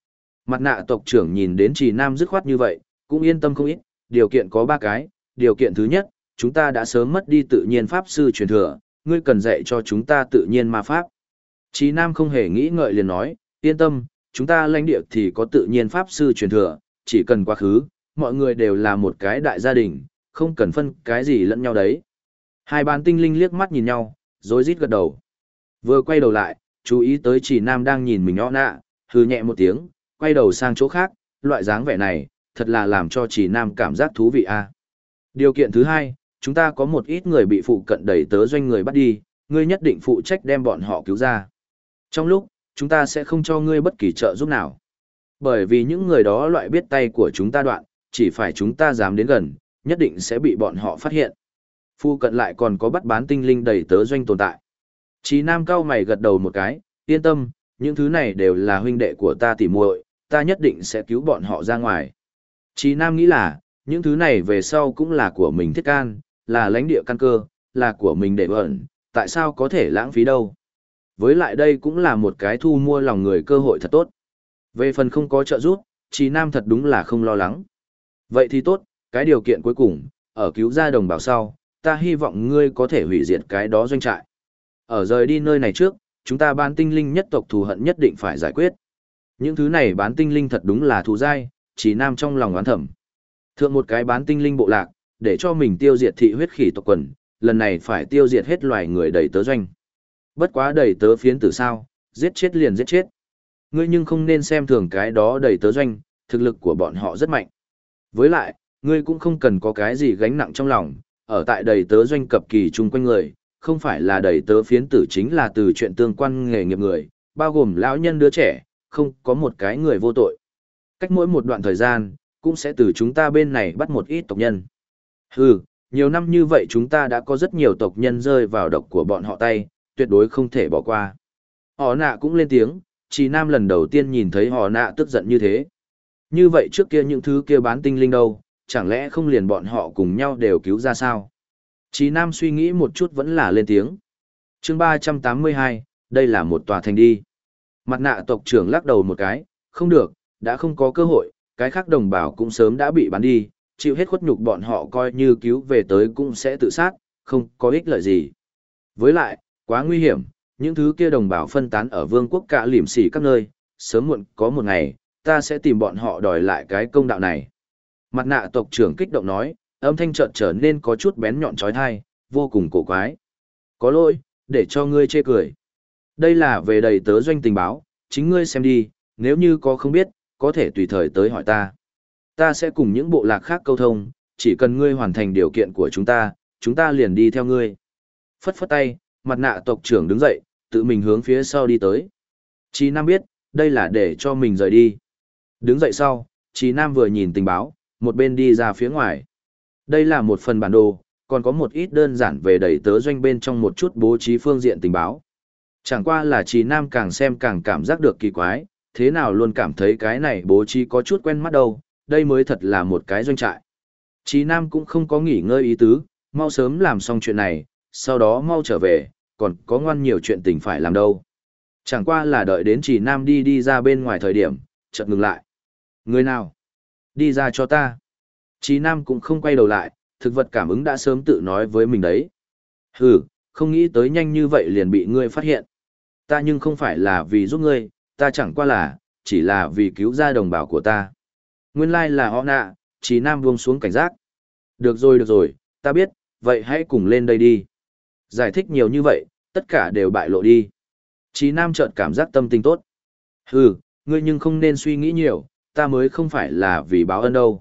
Mặt nạ tộc trưởng nhìn đến Trì Nam dứt khoát như vậy, cũng yên tâm không ít, điều kiện có 3 cái. Điều kiện thứ nhất, chúng ta đã sớm mất đi tự nhiên pháp sư truyền thừa, ngươi cần dạy cho chúng ta tự nhiên ma pháp. Trì Nam không hề nghĩ ngợi liền nói, yên tâm, chúng ta lãnh địa thì có tự nhiên pháp sư truyền thừa, chỉ cần quá khứ, mọi người đều là một cái đại gia đình, không cần phân cái gì lẫn nhau đấy. Hai bán tinh linh liếc mắt nhìn nhau, rối rít gật đầu. Vừa quay đầu lại, chú ý tới Trì Nam đang nhìn mình nhỏ nạ, hừ nhẹ một tiếng, quay đầu sang chỗ khác, loại dáng vẻ này, thật là làm cho Trì Nam cảm giác thú vị a. Điều kiện thứ hai, chúng ta có một ít người bị phụ cận đẩy tớ doanh người bắt đi, ngươi nhất định phụ trách đem bọn họ cứu ra. Trong lúc, chúng ta sẽ không cho ngươi bất kỳ trợ giúp nào. Bởi vì những người đó loại biết tay của chúng ta đoạn, chỉ phải chúng ta dám đến gần, nhất định sẽ bị bọn họ phát hiện. Phụ cận lại còn có bắt bán tinh linh đẩy tớ doanh tồn tại. Chí Nam cao mày gật đầu một cái, yên tâm, những thứ này đều là huynh đệ của ta tỉ muội, ta nhất định sẽ cứu bọn họ ra ngoài. Chí Nam nghĩ là, những thứ này về sau cũng là của mình thiết can, là lãnh địa căn cơ, là của mình để ẩn, tại sao có thể lãng phí đâu. Với lại đây cũng là một cái thu mua lòng người cơ hội thật tốt. Về phần không có trợ giúp, Chí Nam thật đúng là không lo lắng. Vậy thì tốt, cái điều kiện cuối cùng, ở cứu ra đồng bào sau, ta hy vọng ngươi có thể hủy diệt cái đó doanh trại. Ở rời đi nơi này trước, chúng ta bán tinh linh nhất tộc thù hận nhất định phải giải quyết. Những thứ này bán tinh linh thật đúng là thù dai, Chí Nam trong lòng oán thầm. Thượng một cái bán tinh linh bộ lạc, để cho mình tiêu diệt thị huyết khỉ tộc quần, lần này phải tiêu diệt hết loài người đầy tớ doanh. Bất quá đầy tớ phiến tử sao, giết chết liền giết chết. Ngươi nhưng không nên xem thường cái đó đầy tớ doanh, thực lực của bọn họ rất mạnh. Với lại, ngươi cũng không cần có cái gì gánh nặng trong lòng, ở tại đầy tớ doanh cập kỳ chung quanh người, không phải là đầy tớ phiến tử chính là từ chuyện tương quan nghề nghiệp người, bao gồm lão nhân đứa trẻ, không có một cái người vô tội. Cách mỗi một đoạn thời gian, cũng sẽ từ chúng ta bên này bắt một ít tộc nhân. Hừ, nhiều năm như vậy chúng ta đã có rất nhiều tộc nhân rơi vào độc của bọn họ tay, tuyệt đối không thể bỏ qua. Họ nạ cũng lên tiếng, Chí Nam lần đầu tiên nhìn thấy họ nạ tức giận như thế. Như vậy trước kia những thứ kia bán tinh linh đâu, chẳng lẽ không liền bọn họ cùng nhau đều cứu ra sao? Chí Nam suy nghĩ một chút vẫn là lên tiếng. Chương 382, đây là một tòa thành đi. Mặt nạ tộc trưởng lắc đầu một cái, không được, đã không có cơ hội, cái khác đồng bào cũng sớm đã bị bán đi, chịu hết khuất nhục bọn họ coi như cứu về tới cũng sẽ tự sát, không có ích lợi gì. Với lại, quá nguy hiểm, những thứ kia đồng bào phân tán ở vương quốc cả lìm xỉ các nơi, sớm muộn có một ngày, ta sẽ tìm bọn họ đòi lại cái công đạo này. Mặt nạ tộc trưởng kích động nói, âm thanh chợt trở nên có chút bén nhọn trói thai, vô cùng cổ quái. Có lỗi, để cho ngươi chê cười. Đây là về đầy tớ doanh tình báo, chính ngươi xem đi, nếu như có không biết, có thể tùy thời tới hỏi ta. Ta sẽ cùng những bộ lạc khác câu thông, chỉ cần ngươi hoàn thành điều kiện của chúng ta liền đi theo ngươi. Phất phất tay, mặt nạ tộc trưởng đứng dậy, tự mình hướng phía sau đi tới. Chí Nam biết, đây là để cho mình rời đi. Đứng dậy sau, Chí Nam vừa nhìn tình báo, một bên đi ra phía ngoài. Đây là một phần bản đồ, còn có một ít đơn giản về đầy tớ doanh bên trong một chút bố trí phương diện tình báo. Chẳng qua là Chí Nam càng xem càng cảm giác được kỳ quái, thế nào luôn cảm thấy cái này bố trí có chút quen mắt đâu, đây mới thật là một cái doanh trại. Chí Nam cũng không có nghỉ ngơi ý tứ, mau sớm làm xong chuyện này, sau đó mau trở về, còn có ngoan nhiều chuyện tình phải làm đâu. Chẳng qua là đợi đến Chí Nam đi ra bên ngoài thời điểm, chợt ngừng lại. Người nào? Đi ra cho ta. Chí Nam cũng không quay đầu lại, thực vật cảm ứng đã sớm tự nói với mình đấy. Hừ, không nghĩ tới nhanh như vậy liền bị ngươi phát hiện. Ta nhưng không phải là vì giúp ngươi, ta chẳng qua là, chỉ là vì cứu ra đồng bào của ta. Nguyên lai là họ nạ, Chí Nam buông xuống cảnh giác. Được rồi, ta biết, vậy hãy cùng lên đây đi. Giải thích nhiều như vậy, tất cả đều bại lộ đi. Chí Nam chợt cảm giác tâm tình tốt. Hừ, ngươi nhưng không nên suy nghĩ nhiều, ta mới không phải là vì báo ân đâu.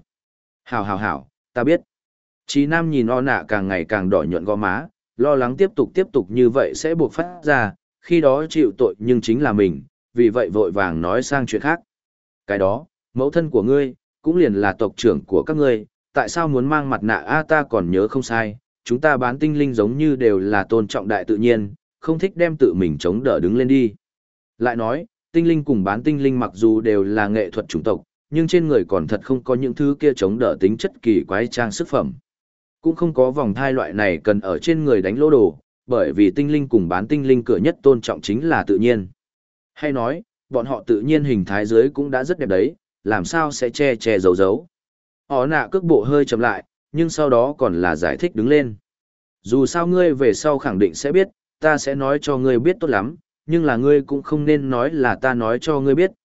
Hảo, ta biết. Chí Nam nhìn o nạ càng ngày càng đỏ nhuận gò má, lo lắng tiếp tục như vậy sẽ buộc phát ra, khi đó chịu tội nhưng chính là mình, vì vậy vội vàng nói sang chuyện khác. Cái đó, mẫu thân của ngươi, cũng liền là tộc trưởng của các ngươi, tại sao muốn mang mặt nạ a ta còn nhớ không sai, chúng ta bán tinh linh giống như đều là tôn trọng đại tự nhiên, không thích đem tự mình chống đỡ đứng lên đi. Lại nói, tinh linh cùng bán tinh linh mặc dù đều là nghệ thuật chủng tộc, nhưng trên người còn thật không có những thứ kia chống đỡ tính chất kỳ quái trang sức phẩm. Cũng không có vòng thai loại này cần ở trên người đánh lỗ đồ, bởi vì tinh linh cùng bán tinh linh cửa nhất tôn trọng chính là tự nhiên. Hay nói, bọn họ tự nhiên hình thái dưới cũng đã rất đẹp đấy, làm sao sẽ che che giấu giấu. Họ nạ cước bộ hơi chậm lại, nhưng sau đó còn là giải thích đứng lên. Dù sao ngươi về sau khẳng định sẽ biết, ta sẽ nói cho ngươi biết tốt lắm, nhưng là ngươi cũng không nên nói là ta nói cho ngươi biết,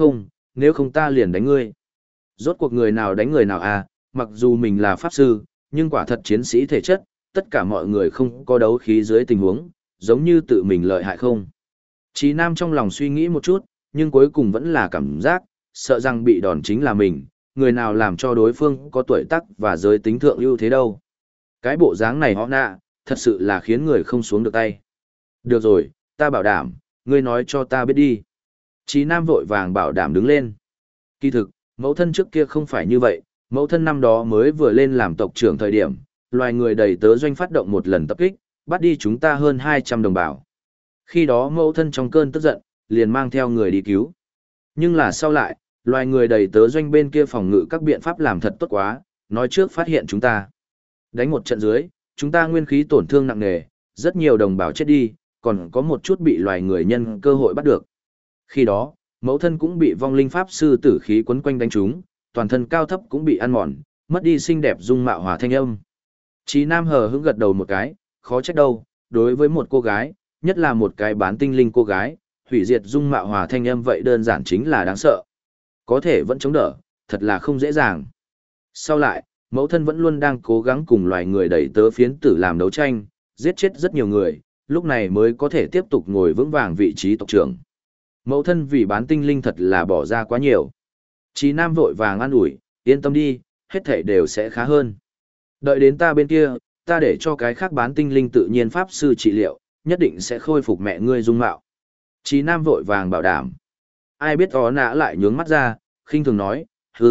nếu không ta liền đánh ngươi. Rốt cuộc người nào đánh người nào à, mặc dù mình là pháp sư, nhưng quả thật chiến sĩ thể chất, tất cả mọi người không có đấu khí dưới tình huống, giống như tự mình lợi hại không. Chí Nam trong lòng suy nghĩ một chút, nhưng cuối cùng vẫn là cảm giác, sợ rằng bị đòn chính là mình, người nào làm cho đối phương có tuổi tác và giới tính thượng ưu thế đâu. Cái bộ dáng này họ nạ, thật sự là khiến người không xuống được tay. Được rồi, ta bảo đảm, ngươi nói cho ta biết đi. Chí Nam vội vàng bảo đảm đứng lên. Kỳ thực, mẫu thân trước kia không phải như vậy, mẫu thân năm đó mới vừa lên làm tộc trưởng thời điểm, loài người đầy tớ doanh phát động một lần tập kích, bắt đi chúng ta hơn 200 đồng bào. Khi đó mẫu thân trong cơn tức giận, liền mang theo người đi cứu. Nhưng là sau lại, loài người đầy tớ doanh bên kia phòng ngự các biện pháp làm thật tốt quá, nói trước phát hiện chúng ta. Đánh một trận dưới, chúng ta nguyên khí tổn thương nặng nề, rất nhiều đồng bào chết đi, còn có một chút bị loài người nhân cơ hội bắt được. Khi đó, mẫu thân cũng bị vong linh pháp sư tử khí quấn quanh đánh trúng, toàn thân cao thấp cũng bị ăn mòn, mất đi xinh đẹp dung mạo hòa thanh âm. Chí Nam hờ hững gật đầu một cái, khó trách đâu, đối với một cô gái, nhất là một cái bán tinh linh cô gái, hủy diệt dung mạo hòa thanh âm vậy đơn giản chính là đáng sợ. Có thể vẫn chống đỡ, thật là không dễ dàng. Sau lại, mẫu thân vẫn luôn đang cố gắng cùng loài người đẩy tớ phiến tử làm đấu tranh, giết chết rất nhiều người, lúc này mới có thể tiếp tục ngồi vững vàng vị trí tộc trưởng. Mẫu thân vì bán tinh linh thật là bỏ ra quá nhiều. Chí Nam vội vàng an ủi, yên tâm đi, hết thảy đều sẽ khá hơn. Đợi đến ta bên kia, ta để cho cái khác bán tinh linh tự nhiên pháp sư trị liệu, nhất định sẽ khôi phục mẹ ngươi dung mạo. Chí Nam vội vàng bảo đảm. Ai biết ó nã lại nhướng mắt ra, khinh thường nói,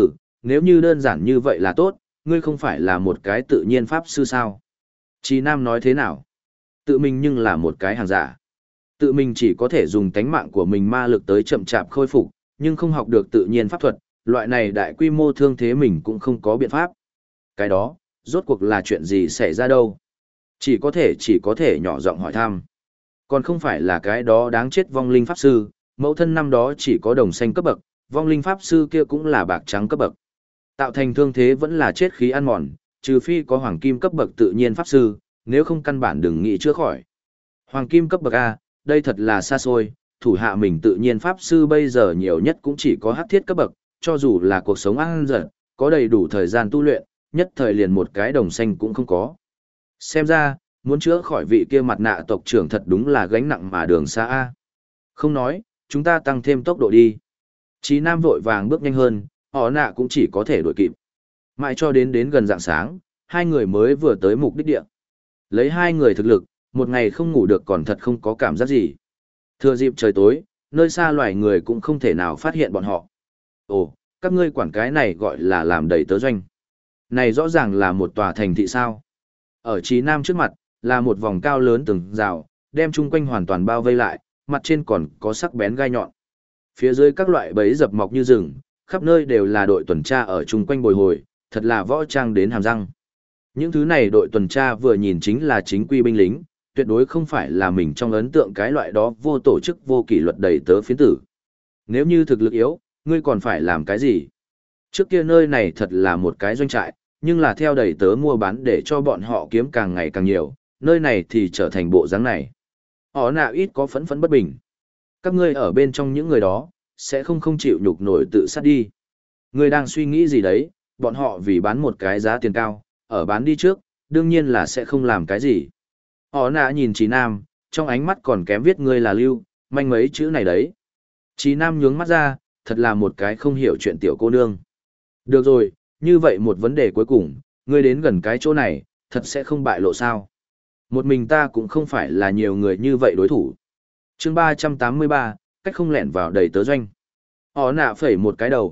nếu như đơn giản như vậy là tốt, ngươi không phải là một cái tự nhiên pháp sư sao? Chí Nam nói thế nào? Tự mình nhưng là một cái hàng giả. Tự mình chỉ có thể dùng tánh mạng của mình ma lực tới chậm chạp khôi phục, nhưng không học được tự nhiên pháp thuật, loại này đại quy mô thương thế mình cũng không có biện pháp. Cái đó, rốt cuộc là chuyện gì xảy ra đâu? Chỉ có thể nhỏ giọng hỏi thăm. Còn không phải là cái đó đáng chết vong linh pháp sư, mẫu thân năm đó chỉ có đồng xanh cấp bậc, vong linh pháp sư kia cũng là bạc trắng cấp bậc. Tạo thành thương thế vẫn là chết khí ăn mòn, trừ phi có hoàng kim cấp bậc tự nhiên pháp sư, nếu không căn bản đừng nghĩ chữa khỏi. Hoàng kim cấp bậc A, đây thật là xa xôi, thủ hạ mình tự nhiên pháp sư bây giờ nhiều nhất cũng chỉ có hắc thiết cấp bậc, cho dù là cuộc sống ăn dần, có đầy đủ thời gian tu luyện, nhất thời liền một cái đồng xanh cũng không có. Xem ra, muốn chữa khỏi vị kia mặt nạ tộc trưởng thật đúng là gánh nặng mà đường xa A. Không nói, chúng ta tăng thêm tốc độ đi. Chí Nam vội vàng bước nhanh hơn, họ nạ cũng chỉ có thể đuổi kịp. Mãi cho đến gần rạng sáng, hai người mới vừa tới mục đích địa. Lấy hai người thực lực, một ngày không ngủ được còn thật không có cảm giác gì. Thừa dịp trời tối, nơi xa loài người cũng không thể nào phát hiện bọn họ. Ồ, các ngươi quản cái này gọi là làm đầy tớ doanh. Này rõ ràng là một tòa thành thị sao. Ở Chí Nam trước mặt, là một vòng cao lớn từng rào, đem chung quanh hoàn toàn bao vây lại, mặt trên còn có sắc bén gai nhọn. Phía dưới các loại bẫy dập mọc như rừng, khắp nơi đều là đội tuần tra ở chung quanh bồi hồi, thật là võ trang đến hàm răng. Những thứ này đội tuần tra vừa nhìn chính là chính quy binh lính, tuyệt đối không phải là mình trong ấn tượng cái loại đó vô tổ chức vô kỷ luật đầy tớ phiến tử. Nếu như thực lực yếu, ngươi còn phải làm cái gì? Trước kia nơi này thật là một cái doanh trại, nhưng là theo đầy tớ mua bán để cho bọn họ kiếm càng ngày càng nhiều, nơi này thì trở thành bộ dáng này. Họ nào ít có phẫn phẫn bất bình. Các ngươi ở bên trong những người đó, sẽ không chịu nhục nổi tự sát đi. Ngươi đang suy nghĩ gì đấy, bọn họ vì bán một cái giá tiền cao, ở bán đi trước, đương nhiên là sẽ không làm cái gì. Họ nạ nhìn Chí Nam, trong ánh mắt còn kém viết ngươi là lưu, manh mấy chữ này đấy. Chí Nam nhướng mắt ra, thật là một cái không hiểu chuyện tiểu cô nương. Được rồi, như vậy một vấn đề cuối cùng, ngươi đến gần cái chỗ này, thật sẽ không bại lộ sao. Một mình ta cũng không phải là nhiều người như vậy đối thủ. Chương 383, cách không lẻn vào đầy tớ doanh. Họ nạ phẩy một cái đầu,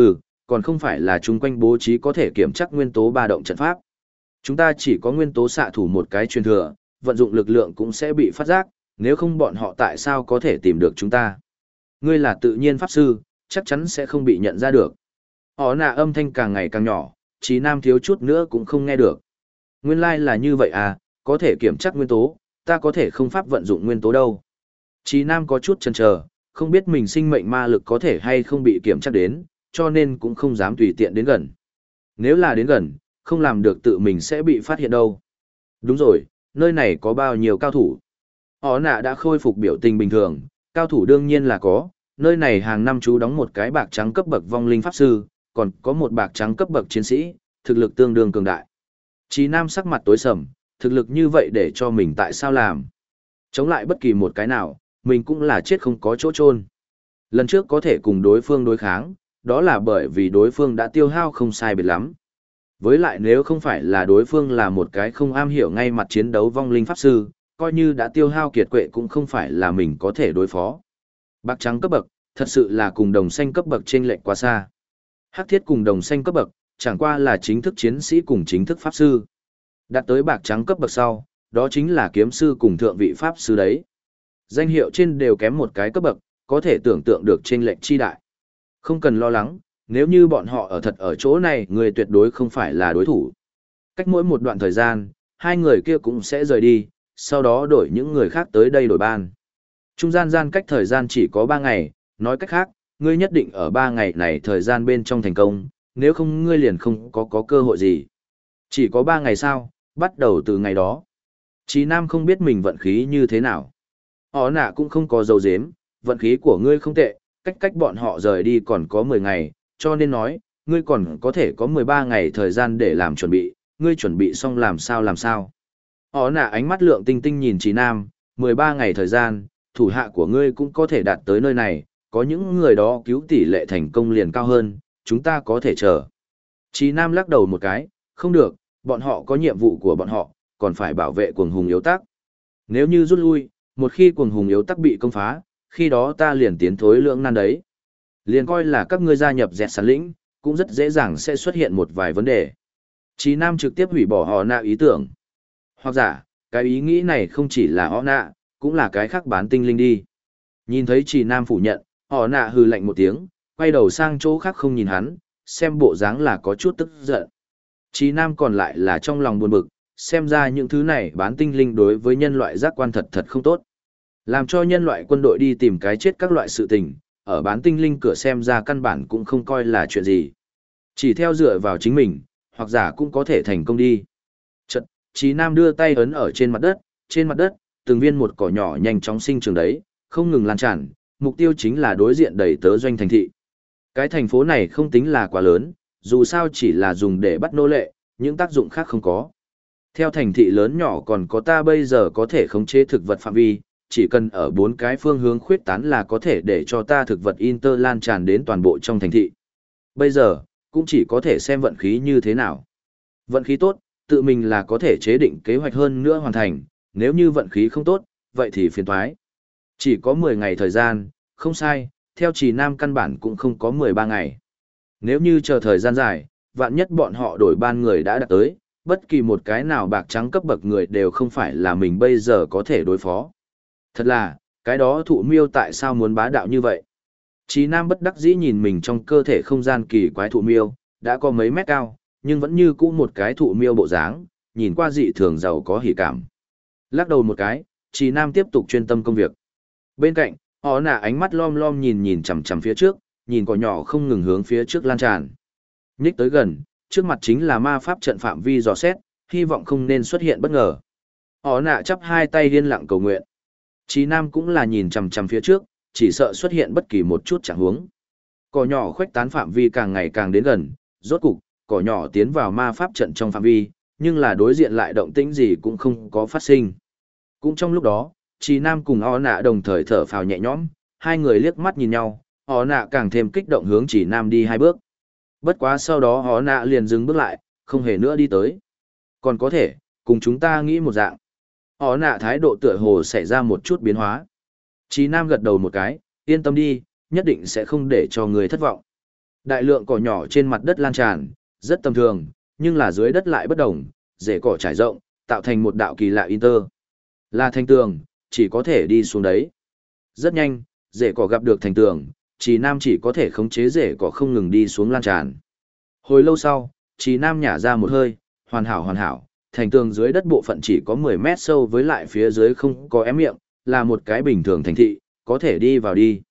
còn không phải là chung quanh bố trí có thể kiểm chắc nguyên tố ba động trận pháp. Chúng ta chỉ có nguyên tố xạ thủ một cái truyền thừa, vận dụng lực lượng cũng sẽ bị phát giác, nếu không bọn họ tại sao có thể tìm được chúng ta. Ngươi là tự nhiên pháp sư, chắc chắn sẽ không bị nhận ra được. Họ nạ âm thanh càng ngày càng nhỏ, Chí Nam thiếu chút nữa cũng không nghe được. Nguyên lai là như vậy à, có thể kiểm chắc nguyên tố, ta có thể không pháp vận dụng nguyên tố đâu. Chí Nam có chút chần chờ, không biết mình sinh mệnh ma lực có thể hay không bị kiểm tra đến, cho nên cũng không dám tùy tiện đến gần. Nếu là đến gần, không làm được tự mình sẽ bị phát hiện đâu. Đúng rồi, nơi này có bao nhiêu cao thủ? Họ nạ đã khôi phục biểu tình bình thường, cao thủ đương nhiên là có, nơi này hàng năm chú đóng một cái bạc trắng cấp bậc vong linh pháp sư, còn có một bạc trắng cấp bậc chiến sĩ, thực lực tương đương cường đại. Chí Nam sắc mặt tối sầm, thực lực như vậy để cho mình tại sao làm? Chống lại bất kỳ một cái nào, mình cũng là chết không có chỗ chôn. Lần trước có thể cùng đối phương đối kháng, đó là bởi vì đối phương đã tiêu hao không sai biệt lắm. Với lại nếu không phải là đối phương là một cái không am hiểu ngay mặt chiến đấu vong linh pháp sư, coi như đã tiêu hao kiệt quệ cũng không phải là mình có thể đối phó. Bạc trắng cấp bậc, thật sự là cùng đồng xanh cấp bậc chênh lệch quá xa. Hắc thiết cùng đồng xanh cấp bậc, chẳng qua là chính thức chiến sĩ cùng chính thức pháp sư. Đạt tới bạc trắng cấp bậc sau, đó chính là kiếm sư cùng thượng vị pháp sư đấy. Danh hiệu trên đều kém một cái cấp bậc, có thể tưởng tượng được chênh lệch chi đại. Không cần lo lắng, nếu như bọn họ ở thật ở chỗ này, người tuyệt đối không phải là đối thủ. Cách mỗi một đoạn thời gian, hai người kia cũng sẽ rời đi, sau đó đổi những người khác tới đây đổi ban. Trung gian cách thời gian chỉ có 3 ngày, nói cách khác, ngươi nhất định ở 3 ngày này thời gian bên trong thành công, nếu không ngươi liền không có cơ hội gì. Chỉ có 3 ngày sao, bắt đầu từ ngày đó. Chí Nam không biết mình vận khí như thế nào. Họ nạ cũng không có dấu dếm, vận khí của ngươi không tệ, cách bọn họ rời đi còn có 10 ngày, cho nên nói, ngươi còn có thể có 13 ngày thời gian để làm chuẩn bị, ngươi chuẩn bị xong làm sao. Họ nạ ánh mắt lượng tinh tinh nhìn Chí Nam, 13 ngày thời gian, thủ hạ của ngươi cũng có thể đạt tới nơi này, có những người đó cứu tỷ lệ thành công liền cao hơn, chúng ta có thể chờ. Chí Nam lắc đầu một cái, không được, bọn họ có nhiệm vụ của bọn họ, còn phải bảo vệ cuồng hùng yếu tắc. Nếu như rút lui, một khi cuồng hùng yếu tắc bị công phá, khi đó ta liền tiến thối lưỡng nan đấy. Liền coi là các ngươi gia nhập dẹt sàn lĩnh, cũng rất dễ dàng sẽ xuất hiện một vài vấn đề. Chí Nam trực tiếp hủy bỏ họ nạ ý tưởng. Hoặc giả, cái ý nghĩ này không chỉ là họ nạ, cũng là cái khác bán tinh linh đi. Nhìn thấy Chí Nam phủ nhận, họ nạ hừ lạnh một tiếng, quay đầu sang chỗ khác không nhìn hắn, xem bộ dáng là có chút tức giận. Chí Nam còn lại là trong lòng buồn bực, xem ra những thứ này bán tinh linh đối với nhân loại giác quan thật không tốt. Làm cho nhân loại quân đội đi tìm cái chết các loại sự tình, ở bán tinh linh cửa xem ra căn bản cũng không coi là chuyện gì. Chỉ theo dựa vào chính mình, hoặc giả cũng có thể thành công đi. Chật, Chí Nam đưa tay ấn ở trên mặt đất, từng viên một cỏ nhỏ nhanh chóng sinh trưởng đấy, không ngừng lan tràn, mục tiêu chính là đối diện đầy tớ doanh thành thị. Cái thành phố này không tính là quá lớn, dù sao chỉ là dùng để bắt nô lệ, những tác dụng khác không có. Theo thành thị lớn nhỏ còn có ta bây giờ có thể khống chế thực vật phạm vi, chỉ cần ở 4 cái phương hướng khuyết tán là có thể để cho ta thực vật Inter lan tràn đến toàn bộ trong thành thị. Bây giờ, cũng chỉ có thể xem vận khí như thế nào. Vận khí tốt, tự mình là có thể chế định kế hoạch hơn nữa hoàn thành, nếu như vận khí không tốt, vậy thì phiền toái. Chỉ có 10 ngày thời gian, không sai, theo Chí Nam căn bản cũng không có 13 ngày. Nếu như chờ thời gian dài, vạn nhất bọn họ đổi ban người đã đạt tới, bất kỳ một cái nào bạc trắng cấp bậc người đều không phải là mình bây giờ có thể đối phó. Thật là, cái đó thụ miêu tại sao muốn bá đạo như vậy? Chí Nam bất đắc dĩ nhìn mình trong cơ thể không gian kỳ quái thụ miêu, đã có mấy mét cao, nhưng vẫn như cũ một cái thụ miêu bộ dáng, nhìn qua dị thường giàu có hỉ cảm. Lắc đầu một cái, Chí Nam tiếp tục chuyên tâm công việc. Bên cạnh, họ nạ ánh mắt lom lom nhìn chằm chằm phía trước, nhìn cỏ nhỏ không ngừng hướng phía trước lan tràn. Nhích tới gần, trước mặt chính là ma pháp trận phạm vi dò xét, hy vọng không nên xuất hiện bất ngờ. Họ nạ chắp hai tay yên lặng cầu nguyện. Chí Nam cũng là nhìn chằm chằm phía trước, chỉ sợ xuất hiện bất kỳ một chút chẳng huống. Cỏ nhỏ khuếch tán phạm vi càng ngày càng đến gần, rốt cục, cỏ nhỏ tiến vào ma pháp trận trong phạm vi, nhưng là đối diện lại động tĩnh gì cũng không có phát sinh. Cũng trong lúc đó, Chí Nam cùng Họ nạ đồng thời thở phào nhẹ nhõm, hai người liếc mắt nhìn nhau, Họ nạ càng thêm kích động hướng Chí Nam đi 2 bước. Bất quá sau đó Họ nạ liền dừng bước lại, không hề nữa đi tới. Còn có thể, cùng chúng ta nghĩ một dạng. Họ nạ thái độ tựa hồ xảy ra một chút biến hóa. Chí Nam gật đầu một cái, yên tâm đi, nhất định sẽ không để cho người thất vọng. Đại lượng cỏ nhỏ trên mặt đất lan tràn, rất tầm thường, nhưng là dưới đất lại bất đồng, rễ cỏ trải rộng, tạo thành một đạo kỳ lạ inter. Là thành tường, chỉ có thể đi xuống đấy. Rất nhanh, rễ cỏ gặp được thành tường, Chí Nam chỉ có thể khống chế rễ cỏ không ngừng đi xuống lan tràn. Hồi lâu sau, Chí Nam nhả ra một hơi, hoàn hảo, thành tường dưới đất bộ phận chỉ có 10 mét sâu với lại phía dưới không có ém miệng, là một cái bình thường thành thị, có thể đi vào đi.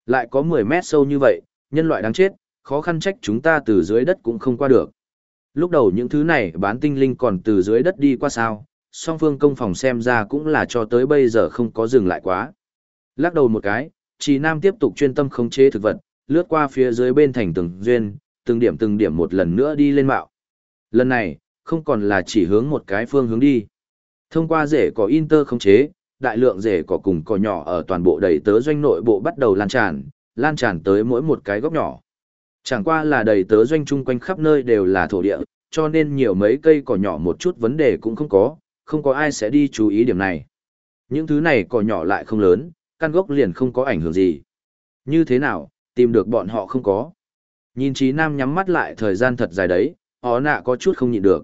Lại có 10 mét sâu như vậy, nhân loại đáng chết, khó khăn trách chúng ta từ dưới đất cũng không qua được. Lúc đầu những thứ này bán tinh linh còn từ dưới đất đi qua sao, song phương công phòng xem ra cũng là cho tới bây giờ không có dừng lại quá. Lắc đầu một cái, Trì Nam tiếp tục chuyên tâm khống chế thực vật, lướt qua phía dưới bên thành tường duyên, từng điểm một lần nữa đi lên mạo. Lần này, không còn là chỉ hướng một cái phương hướng đi. Thông qua rễ cỏ inter khống chế, đại lượng rễ cỏ cùng cỏ nhỏ ở toàn bộ đầy tớ doanh nội bộ bắt đầu lan tràn tới mỗi một cái góc nhỏ. Chẳng qua là đầy tớ doanh chung quanh khắp nơi đều là thổ địa, cho nên nhiều mấy cây cỏ nhỏ một chút vấn đề cũng không có ai sẽ đi chú ý điểm này. Những thứ này cỏ nhỏ lại không lớn, căn gốc liền không có ảnh hưởng gì. Như thế nào, tìm được bọn họ không có. Nhìn Trí Nam nhắm mắt lại thời gian thật dài đấy, ó nạ có chút không nhịn được.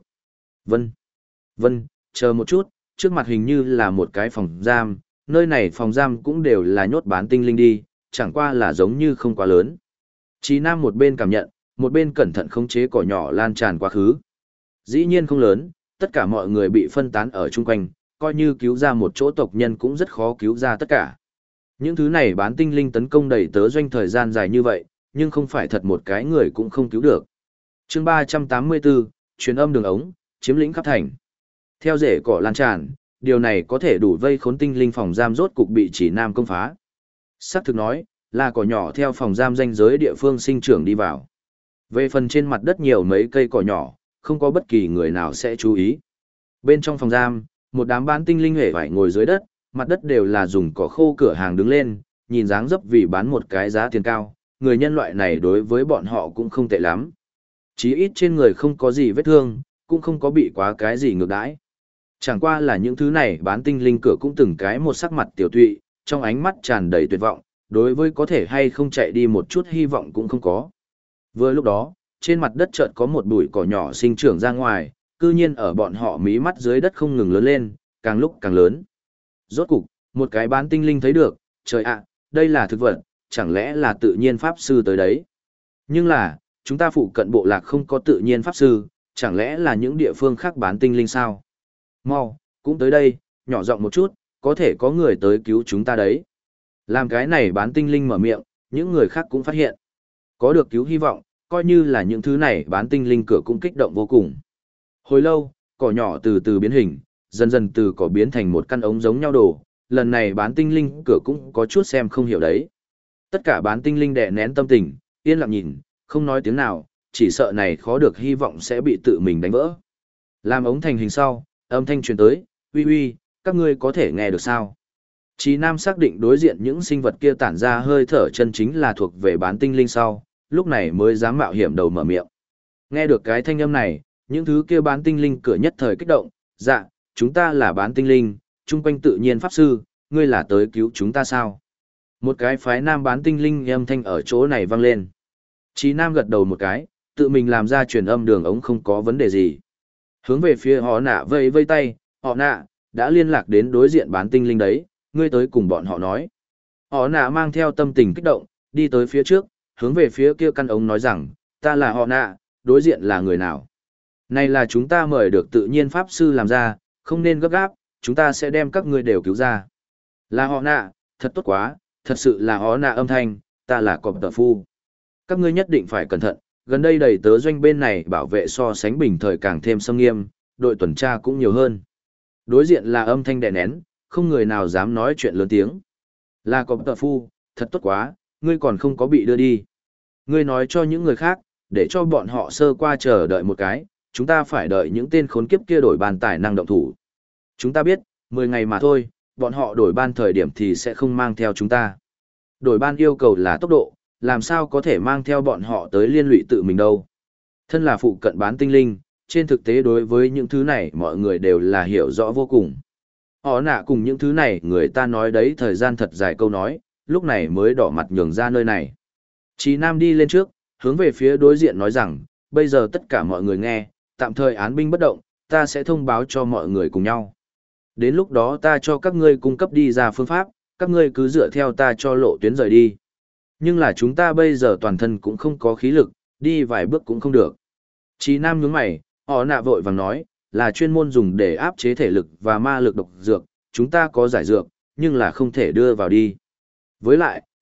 Vân, chờ một chút, trước mặt hình như là một cái phòng giam, nơi này phòng giam cũng đều là nhốt bán tinh linh đi, chẳng qua là giống như không quá lớn. Trí Nam một bên cảm nhận, một bên cẩn thận khống chế cỏ nhỏ lan tràn quá khứ. Dĩ nhiên không lớn, tất cả mọi người bị phân tán ở chung quanh, coi như cứu ra một chỗ tộc nhân cũng rất khó cứu ra tất cả. Những thứ này bán tinh linh tấn công đầy tớ doanh thời gian dài như vậy, nhưng không phải thật một cái người cũng không cứu được. Chương 384, truyền âm đường ống, chiếm lĩnh khắp thành. Theo rễ cỏ lan tràn, điều này có thể đủ vây khốn tinh linh phòng giam rốt cục bị Chỉ Nam công phá. Sắc thực nói, là cỏ nhỏ theo phòng giam ranh giới địa phương sinh trưởng đi vào. Về phần trên mặt đất nhiều mấy cây cỏ nhỏ, không có bất kỳ người nào sẽ chú ý. Bên trong phòng giam, một đám bán tinh linh hề phải ngồi dưới đất, mặt đất đều là dùng cỏ khô cửa hàng đứng lên, nhìn dáng dấp vì bán một cái giá tiền cao, người nhân loại này đối với bọn họ cũng không tệ lắm. Chí ít trên người không có gì vết thương, cũng không có bị quá cái gì ngược đãi. Chẳng qua là những thứ này bán tinh linh cửa cũng từng cái một sắc mặt tiểu tụy, trong ánh mắt tràn đầy tuyệt vọng, đối với có thể hay không chạy đi một chút hy vọng cũng không có. Vừa lúc đó, trên mặt đất chợt có một bụi cỏ nhỏ sinh trưởng ra ngoài, cư nhiên ở bọn họ mí mắt dưới đất không ngừng lớn lên, càng lúc càng lớn. Rốt cục, một cái bán tinh linh thấy được, trời ạ, đây là thực vật, chẳng lẽ là tự nhiên pháp sư tới đấy. Nhưng là, chúng ta phụ cận bộ lạc không có tự nhiên pháp sư, chẳng lẽ là những địa phương khác bán tinh linh sao? Mau, cũng tới đây, nhỏ giọng một chút, có thể có người tới cứu chúng ta đấy. Làm cái này bán tinh linh mở miệng, những người khác cũng phát hiện. Có được cứu hy vọng, coi như là những thứ này bán tinh linh cửa cũng kích động vô cùng. Hồi lâu, cỏ nhỏ từ từ biến hình, dần dần từ cỏ biến thành một căn ống giống nhau đồ, lần này bán tinh linh cửa cũng có chút xem không hiểu đấy. Tất cả bán tinh linh đè nén tâm tình, yên lặng nhìn, không nói tiếng nào, chỉ sợ này khó được hy vọng sẽ bị tự mình đánh vỡ. Làm ống thành hình sau, âm thanh truyền tới, uy uy, các ngươi có thể nghe được sao? Chí Nam xác định đối diện những sinh vật kia tản ra hơi thở chân chính là thuộc về bán tinh linh sau, lúc này mới dám mạo hiểm đầu mở miệng. Nghe được cái thanh âm này, những thứ kia bán tinh linh cửa nhất thời kích động, dạ, chúng ta là bán tinh linh, chung quanh tự nhiên pháp sư, ngươi là tới cứu chúng ta sao? Một cái phái nam bán tinh linh âm thanh ở chỗ này vang lên. Chí Nam gật đầu một cái, tự mình làm ra truyền âm đường ống không có vấn đề gì. Hướng về phía họ nạ vây vây tay, họ nạ, đã liên lạc đến đối diện bán tinh linh đấy, ngươi tới cùng bọn họ nói. Họ nạ mang theo tâm tình kích động, đi tới phía trước, hướng về phía kia căn ống nói rằng, ta là họ nạ, đối diện là người nào? Này là chúng ta mời được tự nhiên pháp sư làm ra, không nên gấp gáp, chúng ta sẽ đem các ngươi đều cứu ra. Là họ nạ, thật tốt quá, thật sự là họ nạ âm thanh, ta là cọp tờ phu. Các ngươi nhất định phải cẩn thận, gần đây đầy tớ doanh bên này bảo vệ so sánh bình thời càng thêm xâm nghiêm, đội tuần tra cũng nhiều hơn. Đối diện là âm thanh đè nén, không người nào dám nói chuyện lớn tiếng. Là cọp tờ phu, thật tốt quá, ngươi còn không có bị đưa đi. Ngươi nói cho những người khác, để cho bọn họ sơ qua chờ đợi một cái, chúng ta phải đợi những tên khốn kiếp kia đổi ban tài năng động thủ. Chúng ta biết, 10 ngày mà thôi, bọn họ đổi ban thời điểm thì sẽ không mang theo chúng ta. Đổi ban yêu cầu là tốc độ, làm sao có thể mang theo bọn họ tới liên lụy tự mình đâu. Thân là phụ cận bán tinh linh, trên thực tế đối với những thứ này mọi người đều là hiểu rõ vô cùng. Họ nạ cùng những thứ này người ta nói đấy thời gian thật dài câu nói, lúc này mới đỏ mặt nhường ra nơi này. Chí Nam đi lên trước, hướng về phía đối diện nói rằng, bây giờ tất cả mọi người nghe, tạm thời án binh bất động, ta sẽ thông báo cho mọi người cùng nhau. Đến lúc đó ta cho các ngươi cung cấp đi ra phương pháp, các ngươi cứ dựa theo ta cho lộ tuyến rời đi. Nhưng là chúng ta bây giờ toàn thân cũng không có khí lực, đi vài bước cũng không được. Chí Nam nhướng mày, họ nạ vội vàng nói, là chuyên môn dùng để áp chế thể lực và ma lực độc dược, chúng ta có giải dược, nhưng là không thể đưa vào đi. Với lại,